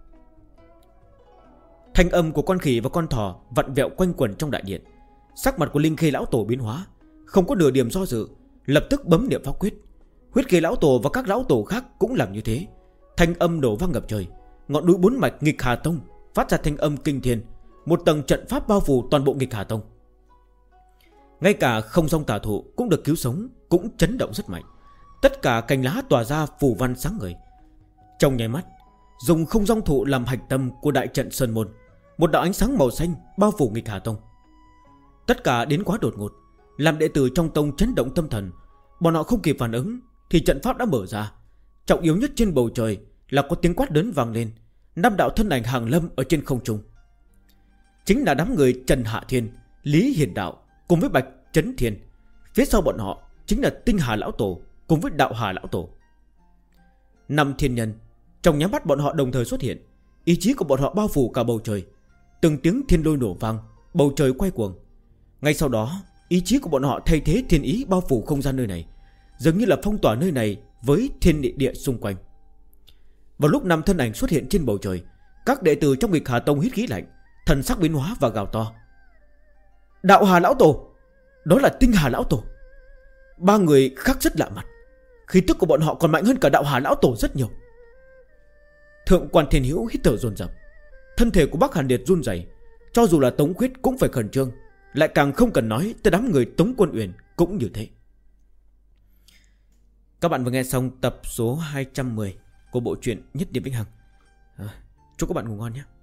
Thanh âm của con khỉ và con thỏ vặn vẹo quanh quẩn trong đại điện. Sắc mặt của Linh Khê lão tổ biến hóa, không có nửa điểm do dự, lập tức bấm niệm pháp quyết. Huyết Khê lão tổ và các lão tổ khác cũng làm như thế. Thanh âm nổ vang ngập trời. Ngọn núi bốn mạch Nghịch Hà Tông phát ra thanh âm kinh thiên. Một tầng trận pháp bao phủ toàn bộ Nghịch Hà Tông. Ngay cả không dông tà thụ cũng được cứu sống, cũng chấn động rất mạnh. Tất cả cành lá tỏa ra phù văn sáng ngời. Trong nháy mắt, dùng không dông thụ làm hạch tâm của đại trận Sơn Môn, một đạo ánh sáng màu xanh bao phủ Nghịch Hà Tông. Tất cả đến quá đột ngột, làm đệ tử trong tông chấn động tâm thần. Bọn họ không kịp phản ứng thì trận pháp đã mở ra. Trọng yếu nhất trên bầu trời là có tiếng quát lớn vang lên. 5 đạo thân ảnh hàng lâm ở trên không trung, chính là đám người Trần Hạ Thiên, Lý Hiền Đạo cùng với Bạch Chấn Thiên. Phía sau bọn họ chính là Tinh Hà lão tổ cùng với Đạo Hà lão tổ. 5 thiên nhân. Trong nháy mắt bọn họ đồng thời xuất hiện. Ý chí của bọn họ bao phủ cả bầu trời. Từng tiếng thiên lôi nổ vang, bầu trời quay cuồng. Ngay sau đó, ý chí của bọn họ thay thế thiên ý bao phủ không gian nơi này, dường như là phong tỏa nơi này với thiên địa xung quanh. Vào lúc 5 thân ảnh xuất hiện trên bầu trời, các đệ tử trong Nghịch Hà Tông hít khí lạnh, thần sắc biến hóa và gào to: Đạo Hà lão tổ! Đó là Tinh Hà lão tổ! 3 người khác rất lạ mặt, khí tức của bọn họ còn mạnh hơn cả Đạo Hà lão tổ rất nhiều. Thượng quan Thiên Hữu hít thở dồn dập. Thân thể của Bắc Hàn Liệt run rẩy. Cho dù là Tống Khuyết cũng phải khẩn trương, lại càng không cần nói tới đám người Tống Quân Uyển cũng như thế. Các bạn vừa nghe xong tập số 210 của bộ truyện Nhất Điểm Vĩnh Hằng. Chúc các bạn ngủ ngon nhé.